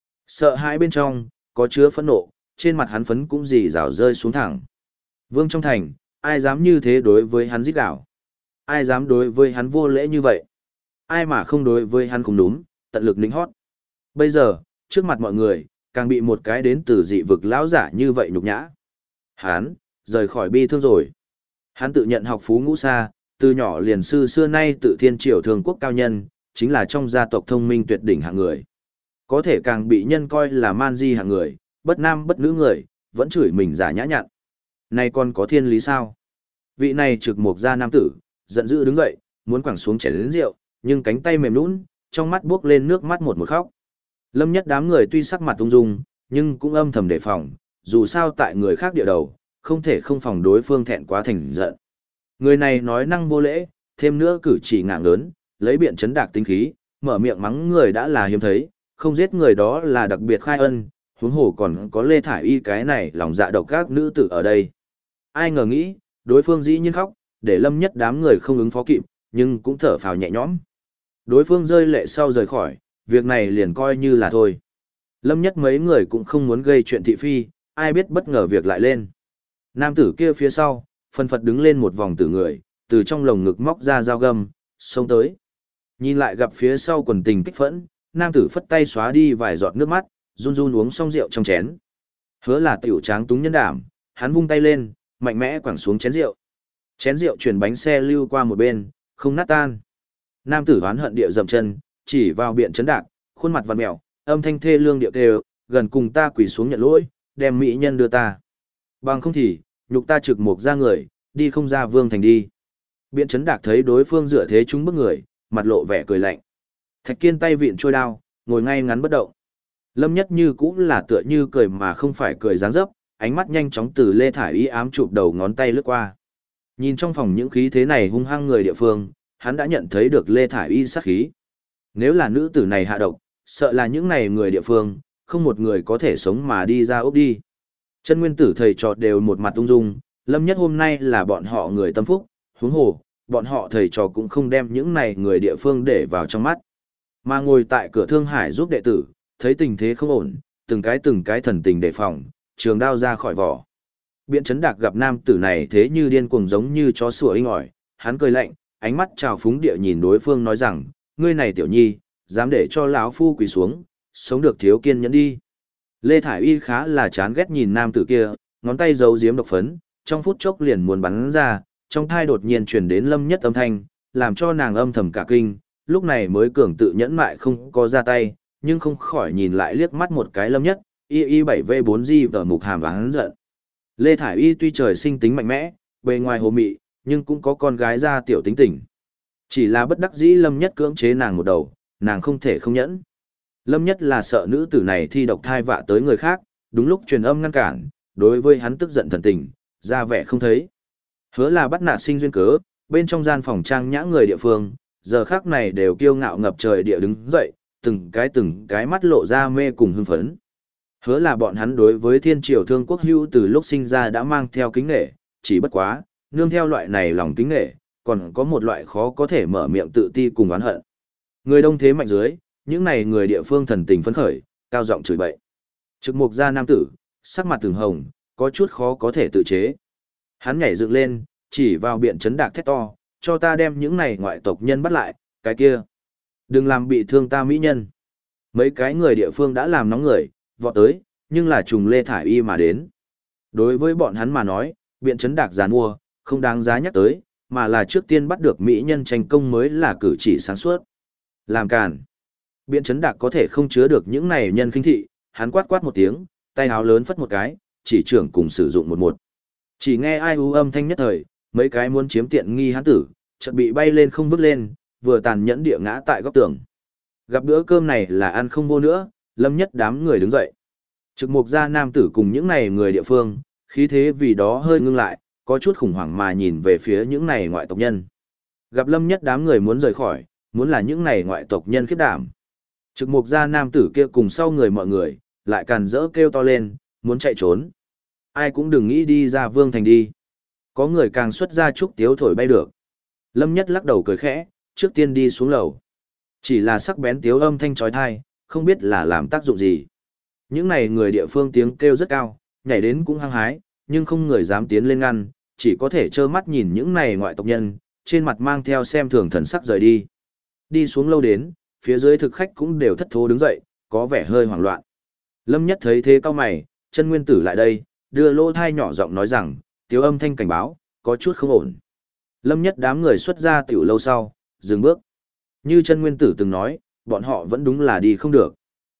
Sợ hãi bên trong, có chứa phẫn nộ, trên mặt hắn phấn cũng rỉ rào rơi xuống thẳng. Vương trong thành, ai dám như thế đối với hắn giết đảo? Ai dám đối với hắn vô lễ như vậy? Ai mà không đối với hắn cũng đúng, tận lực nịnh hót. Bây giờ, trước mặt mọi người, càng bị một cái đến từ dị vực lão giả như vậy nhục nhã. Hắn, rời khỏi bi thương rồi. Hắn tự nhận học phú ngũ xa, từ nhỏ liền sư xưa nay tự thiên triều thường quốc cao nhân, chính là trong gia tộc thông minh tuyệt đỉnh hạng người. Có thể càng bị nhân coi là man di hạng người, bất nam bất nữ người, vẫn chửi mình giả nhã nhặn. Này còn có thiên lý sao? Vị này trực mục gia nam tử, giận dữ đứng dậy, muốn quẳng xuống chén lớn rượu, nhưng cánh tay mềm nhũn, trong mắt buốc lên nước mắt một khóc. Lâm Nhất đám người tuy sắc mặt ung dung, nhưng cũng âm thầm đề phòng, dù sao tại người khác địa đầu, không thể không phòng đối phương thẹn quá thành giận. Người này nói năng vô lễ, thêm nữa cử chỉ ngạng lớn, lấy biện chấn đạc tinh khí, mở miệng mắng người đã là hiếm thấy, không giết người đó là đặc biệt khai ân, huống hồ còn có Lê Thải Y cái này lòng dạ độc các nữ tử ở đây. Ai ngờ nghĩ, đối phương dĩ nhiên khóc, để Lâm Nhất đám người không ứng phó kịp, nhưng cũng thở phào nhẹ nhõm. Đối phương rơi lệ sau rời khỏi, việc này liền coi như là thôi. Lâm Nhất mấy người cũng không muốn gây chuyện thị phi, ai biết bất ngờ việc lại lên. Nam tử kia phía sau, phân phật đứng lên một vòng tử người, từ trong lồng ngực móc ra dao găm, xông tới. Nhìn lại gặp phía sau quần tình kích phẫn, nam tử phất tay xóa đi vài giọt nước mắt, run run uống xong rượu trong chén. Hứa là tiểu tráng túng nhân đảm, hắn vung tay lên, mạnh mẽ quẳng xuống chén rượu. Chén rượu chuyển bánh xe lưu qua một bên, không nát tan. Nam tử oán hận địa dậm chân, chỉ vào biện chấn đạc, khuôn mặt vặn mèo, âm thanh thê lương địa kêu, gần cùng ta quỳ xuống nhận lỗi, đem mỹ nhân đưa ta. Bằng không thì, nhục ta trực mục ra người, đi không ra Vương Thành đi. Biện chấn đạc thấy đối phương dựa thế chúng bức người, mặt lộ vẻ cười lạnh. Thạch Kiên tay vịn trôi đao, ngồi ngay ngắn bất động. Lâm Nhất như cũng là tựa như cười mà không phải cười dáng dấp, ánh mắt nhanh chóng từ Lê Thải Y ám chụp đầu ngón tay lướt qua. Nhìn trong phòng những khí thế này hung hăng người địa phương, hắn đã nhận thấy được Lê Thải Y sát khí. Nếu là nữ tử này hạ độc, sợ là những này người địa phương, không một người có thể sống mà đi ra ốc đi. Chân nguyên tử thầy trò đều một mặt ung dung, Lâm Nhất hôm nay là bọn họ người tâm phúc, huống hồ, bọn họ thầy trò cũng không đem những này người địa phương để vào trong mắt. Mà ngồi tại cửa Thương Hải giúp đệ tử, thấy tình thế không ổn, từng cái thần tình đề phòng, trường đao ra khỏi vỏ. Biện chấn đạc gặp nam tử này thế như điên cuồng giống như chó sủa inh ỏi, hắn cười lạnh, ánh mắt trào phúng địa nhìn đối phương nói rằng, ngươi này tiểu nhi, dám để cho lão phu quỳ xuống, sống được thiếu kiên nhẫn đi. Lê Thải Y khá là chán ghét nhìn nam tử kia, ngón tay giấu giếm độc phấn, trong phút chốc liền muốn bắn ra, trong thai đột nhiên truyền đến Lâm Nhất âm thanh, làm cho nàng âm thầm cả kinh, lúc này mới cường tự nhẫn mại không có ra tay, nhưng không khỏi nhìn lại liếc mắt một cái Lâm Nhất, Y7V4G ở mục hàm oán giận. Lê Thải Y tuy trời sinh tính mạnh mẽ, bề ngoài hồ mị, nhưng cũng có con gái ra tiểu tính tình. Chỉ là bất đắc dĩ Lâm Nhất cưỡng chế nàng một đầu, nàng không thể không nhẫn. Lâm Nhất là sợ nữ tử này thi độc thai vạ tới người khác, đúng lúc truyền âm ngăn cản, đối với hắn tức giận thần tình, ra vẻ không thấy. Hứa là bắt nạt sinh duyên cớ, bên trong gian phòng trang nhã người địa phương, giờ khác này đều kiêu ngạo ngập trời địa đứng dậy, từng cái mắt lộ ra mê cùng hưng phấn. Hứa là bọn hắn đối với thiên triều thương quốc hưu từ lúc sinh ra đã mang theo kính nghệ, chỉ bất quá, nương theo loại này lòng kính nghệ, còn có một loại khó có thể mở miệng tự ti cùng oán hận. Người đông thế mạnh dưới, những này người địa phương thần tình phấn khởi, cao giọng chửi bậy. Trực mục gia nam tử, sắc mặt từng hồng, có chút khó có thể tự chế. Hắn nhảy dựng lên, chỉ vào biện chấn đạc thét to, cho ta đem những này ngoại tộc nhân bắt lại, cái kia. Đừng làm bị thương ta mỹ nhân. Mấy cái người địa phương đã làm nóng người, vọt tới, nhưng là trùng Lê Thải Y mà đến. Đối với bọn hắn mà nói, biện chấn đạc giàn mua, không đáng giá nhắc tới, mà là trước tiên bắt được mỹ nhân tranh công mới là cử chỉ sáng suốt. Làm càn. Biện chấn đạc có thể không chứa được những này nhân khinh thị, hắn quát quát một tiếng, tay háo lớn phất một cái, chỉ trưởng cùng sử dụng một. Chỉ nghe ai u âm thanh nhất thời, mấy cái muốn chiếm tiện nghi hắn tử, chợt bị bay lên không vứt lên, vừa tàn nhẫn địa ngã tại góc tường. Gặp bữa cơm này là ăn không vô nữa, Lâm Nhất đám người đứng dậy. Trực mục gia nam tử cùng những này người địa phương, khí thế vì đó hơi ngưng lại, có chút khủng hoảng mà nhìn về phía những này ngoại tộc nhân. Gặp Lâm Nhất đám người muốn rời khỏi, muốn là những này ngoại tộc nhân khiếp đảm. Trực mục gia nam tử kia cùng sau người mọi người, lại càn rỡ kêu to lên, muốn chạy trốn. Ai cũng đừng nghĩ đi ra Vương Thành đi. Có người càng xuất ra trúc tiếu thổi bay được. Lâm Nhất lắc đầu cười khẽ, trước tiên đi xuống lầu. Chỉ là sắc bén tiếu âm thanh trói thai, không biết là làm tác dụng gì. Những này người địa phương tiếng kêu rất cao, nhảy đến cũng hăng hái, nhưng không người dám tiến lên ngăn, chỉ có thể trơ mắt nhìn những này ngoại tộc nhân, trên mặt mang theo xem thường thần sắc rời đi. Đi xuống lâu đến, phía dưới thực khách cũng đều thất thố đứng dậy, có vẻ hơi hoảng loạn. Lâm Nhất thấy thế cao mày, chân nguyên tử lại đây, đưa lỗ thai nhỏ giọng nói rằng, tiếu âm thanh cảnh báo, có chút không ổn. Lâm Nhất đám người xuất ra tiểu lâu sau, dừng bước. Như chân nguyên tử từng nói, bọn họ vẫn đúng là đi không được.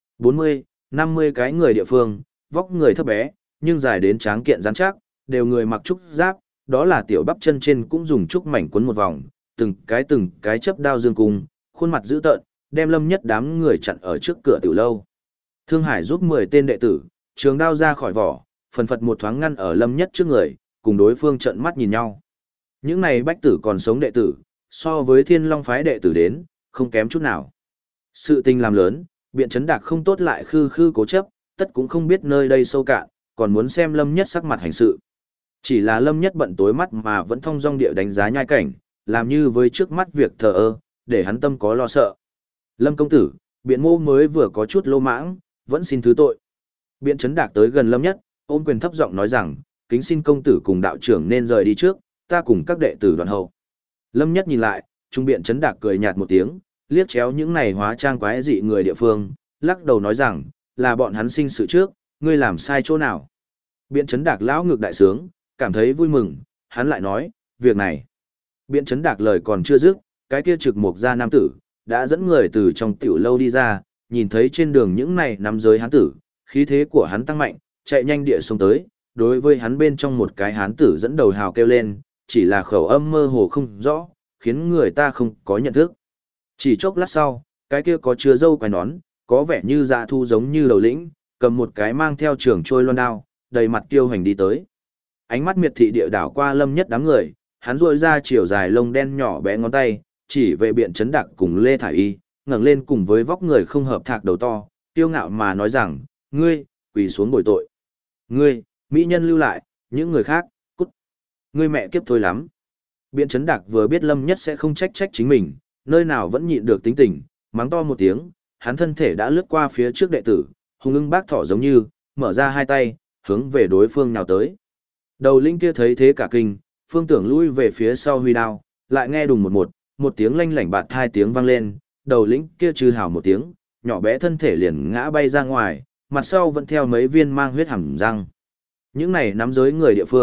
40, 50 cái người địa phương, vóc người thấp bé, nhưng dài đến tráng kiện rắn chắc, đều người mặc trúc giáp, đó là tiểu bắp chân trên cũng dùng trúc mảnh quấn một vòng, từng cái chấp đao dương cung, khuôn mặt dữ tợn, đem Lâm Nhất đám người chặn ở trước cửa tiểu lâu. Thương Hải giúp 10 tên đệ tử, trường đao ra khỏi vỏ, phần phật một thoáng ngăn ở Lâm Nhất trước người, cùng đối phương trợn mắt nhìn nhau. Những này bách tử còn sống đệ tử, so với Thiên Long phái đệ tử đến, không kém chút nào. Sự tình làm lớn, biện chấn đạc không tốt lại khư khư cố chấp, tất cũng không biết nơi đây sâu cạn, còn muốn xem Lâm Nhất sắc mặt hành sự. Chỉ là Lâm Nhất bận tối mắt mà vẫn thong dong địa đánh giá nhai cảnh, làm như với trước mắt việc thờ ơ, để hắn tâm có lo sợ. Lâm công tử, biện mô mới vừa có chút lô mãng, vẫn xin thứ tội. Biện chấn đạc tới gần Lâm Nhất, ôm quyền thấp giọng nói rằng, kính xin công tử cùng đạo trưởng nên rời đi trước, ta cùng các đệ tử đoàn hậu. Lâm Nhất nhìn lại, trung biện chấn đạc cười nhạt một tiếng, liếc chéo những này hóa trang quái dị người địa phương, lắc đầu nói rằng, là bọn hắn sinh sự trước, ngươi làm sai chỗ nào. Biện chấn đạc lão ngược đại sướng, cảm thấy vui mừng, hắn lại nói, việc này. Biện chấn đạc lời còn chưa dứt, cái kia trực mục gia nam tử, đã dẫn người từ trong tiểu lâu đi ra, nhìn thấy trên đường những này nắm giới hán tử, khí thế của hắn tăng mạnh, chạy nhanh địa xuống tới, đối với hắn bên trong một cái hán tử dẫn đầu hào kêu lên, chỉ là khẩu âm mơ hồ không rõ, khiến người ta không có nhận thức. Chỉ chốc lát sau, cái kia có chứa râu quai nón, có vẻ như dạ thu giống như đầu lĩnh, cầm một cái mang theo trường trôi loan đao, đầy mặt kiêu hành đi tới. Ánh mắt miệt thị địa đảo qua Lâm Nhất đám người, hắn rôi ra chiều dài lông đen nhỏ bé ngón tay, chỉ về biện chấn đạc cùng Lê Thải Y, ngẩng lên cùng với vóc người không hợp thạc đầu to, tiêu ngạo mà nói rằng, ngươi, quỳ xuống bồi tội. Ngươi, mỹ nhân lưu lại, những người khác, cút. Ngươi mẹ kiếp thôi lắm. Biện chấn đạc vừa biết Lâm Nhất sẽ không trách chính mình, nơi nào vẫn nhịn được tính tình, mắng to một tiếng, hắn thân thể đã lướt qua phía trước đệ tử, hung ưng bác thỏ giống như, mở ra hai tay, hướng về đối phương nào tới. Đầu linh kia thấy thế cả kinh, phương tưởng lui về phía sau huy đao, lại nghe đùng một tiếng lanh lảnh bạt hai tiếng vang lên, đầu lĩnh kia trừ hào một tiếng, nhỏ bé thân thể liền ngã bay ra ngoài, mặt sau vẫn theo mấy viên mang huyết hẳn răng. Những này nắm giới người địa phương,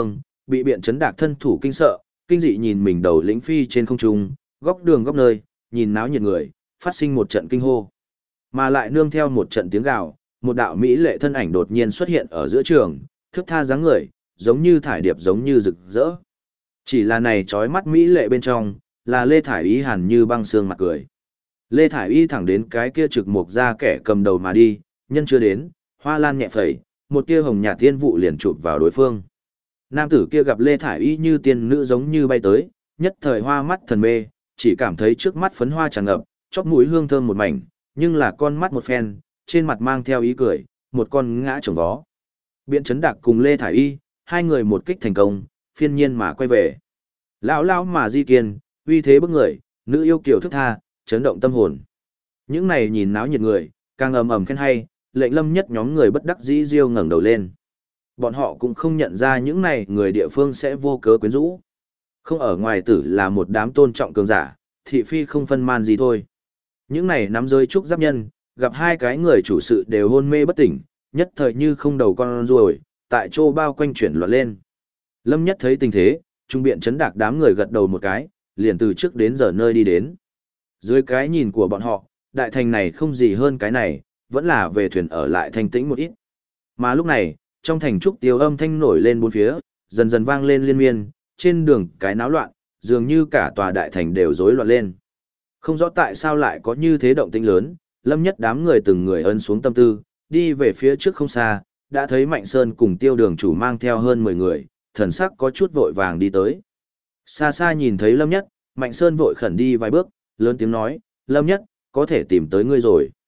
Bị Biện Chấn Đạc thân thủ kinh sợ, kinh dị nhìn mình đầu lĩnh phi trên không trung, góc đường góc nơi, nhìn náo nhiệt người, phát sinh một trận kinh hô. Mà lại nương theo một trận tiếng gào, một đạo mỹ lệ thân ảnh đột nhiên xuất hiện ở giữa trường, thước tha dáng người, giống như thải điệp giống như rực rỡ. Chỉ là này trói mắt mỹ lệ bên trong, là Lê Thải Y hàn như băng xương mặt cười. Lê Thải Y thẳng đến cái kia trực mục ra kẻ cầm đầu mà đi, nhân chưa đến, hoa lan nhẹ phẩy, một tia hồng nhạt tiên vụ liền chụp vào đối phương. Nam tử kia gặp Lê Thải Y như tiên nữ giống như bay tới, nhất thời hoa mắt thần mê, chỉ cảm thấy trước mắt phấn hoa tràn ngập, chóp mũi hương thơm một mảnh, nhưng là con mắt một phen, trên mặt mang theo ý cười, một con ngã chồng vó. Biện Chấn Đạc cùng Lê Thải Y, hai người một kích thành công, phiên nhiên mà quay về. Lão lão mà di kiên, uy thế bức người, nữ yêu kiều thức tha, chấn động tâm hồn. Những này nhìn náo nhiệt người, càng ầm ầm khen hay, lệnh Lâm Nhất nhóm người bất đắc dĩ riêu ngẩng đầu lên. Bọn họ cũng không nhận ra những này người địa phương sẽ vô cớ quyến rũ. Không ở ngoài tử là một đám tôn trọng cường giả, thị phi không phân man gì thôi. Những này nắm rơi trúc giáp nhân, gặp hai cái người chủ sự đều hôn mê bất tỉnh, nhất thời như không đầu con ruồi, tại chỗ bao quanh chuyển loạn lên. Lâm Nhất thấy tình thế, trung biện chấn đạc đám người gật đầu một cái, liền từ trước đến giờ nơi đi đến. Dưới cái nhìn của bọn họ, đại thành này không gì hơn cái này, vẫn là về thuyền ở lại thanh tĩnh một ít. Mà lúc này, trong thành trúc tiêu âm thanh nổi lên bốn phía, dần dần vang lên liên miên, trên đường cái náo loạn, dường như cả tòa đại thành đều rối loạn lên. Không rõ tại sao lại có như thế động tĩnh lớn, Lâm Nhất đám người từng người ấn xuống tâm tư, đi về phía trước không xa, đã thấy Mạnh Sơn cùng Tiêu Đường chủ mang theo hơn 10 người, thần sắc có chút vội vàng đi tới. Xa xa nhìn thấy Lâm Nhất, Mạnh Sơn vội khẩn đi vài bước, lớn tiếng nói, Lâm Nhất, có thể tìm tới ngươi rồi.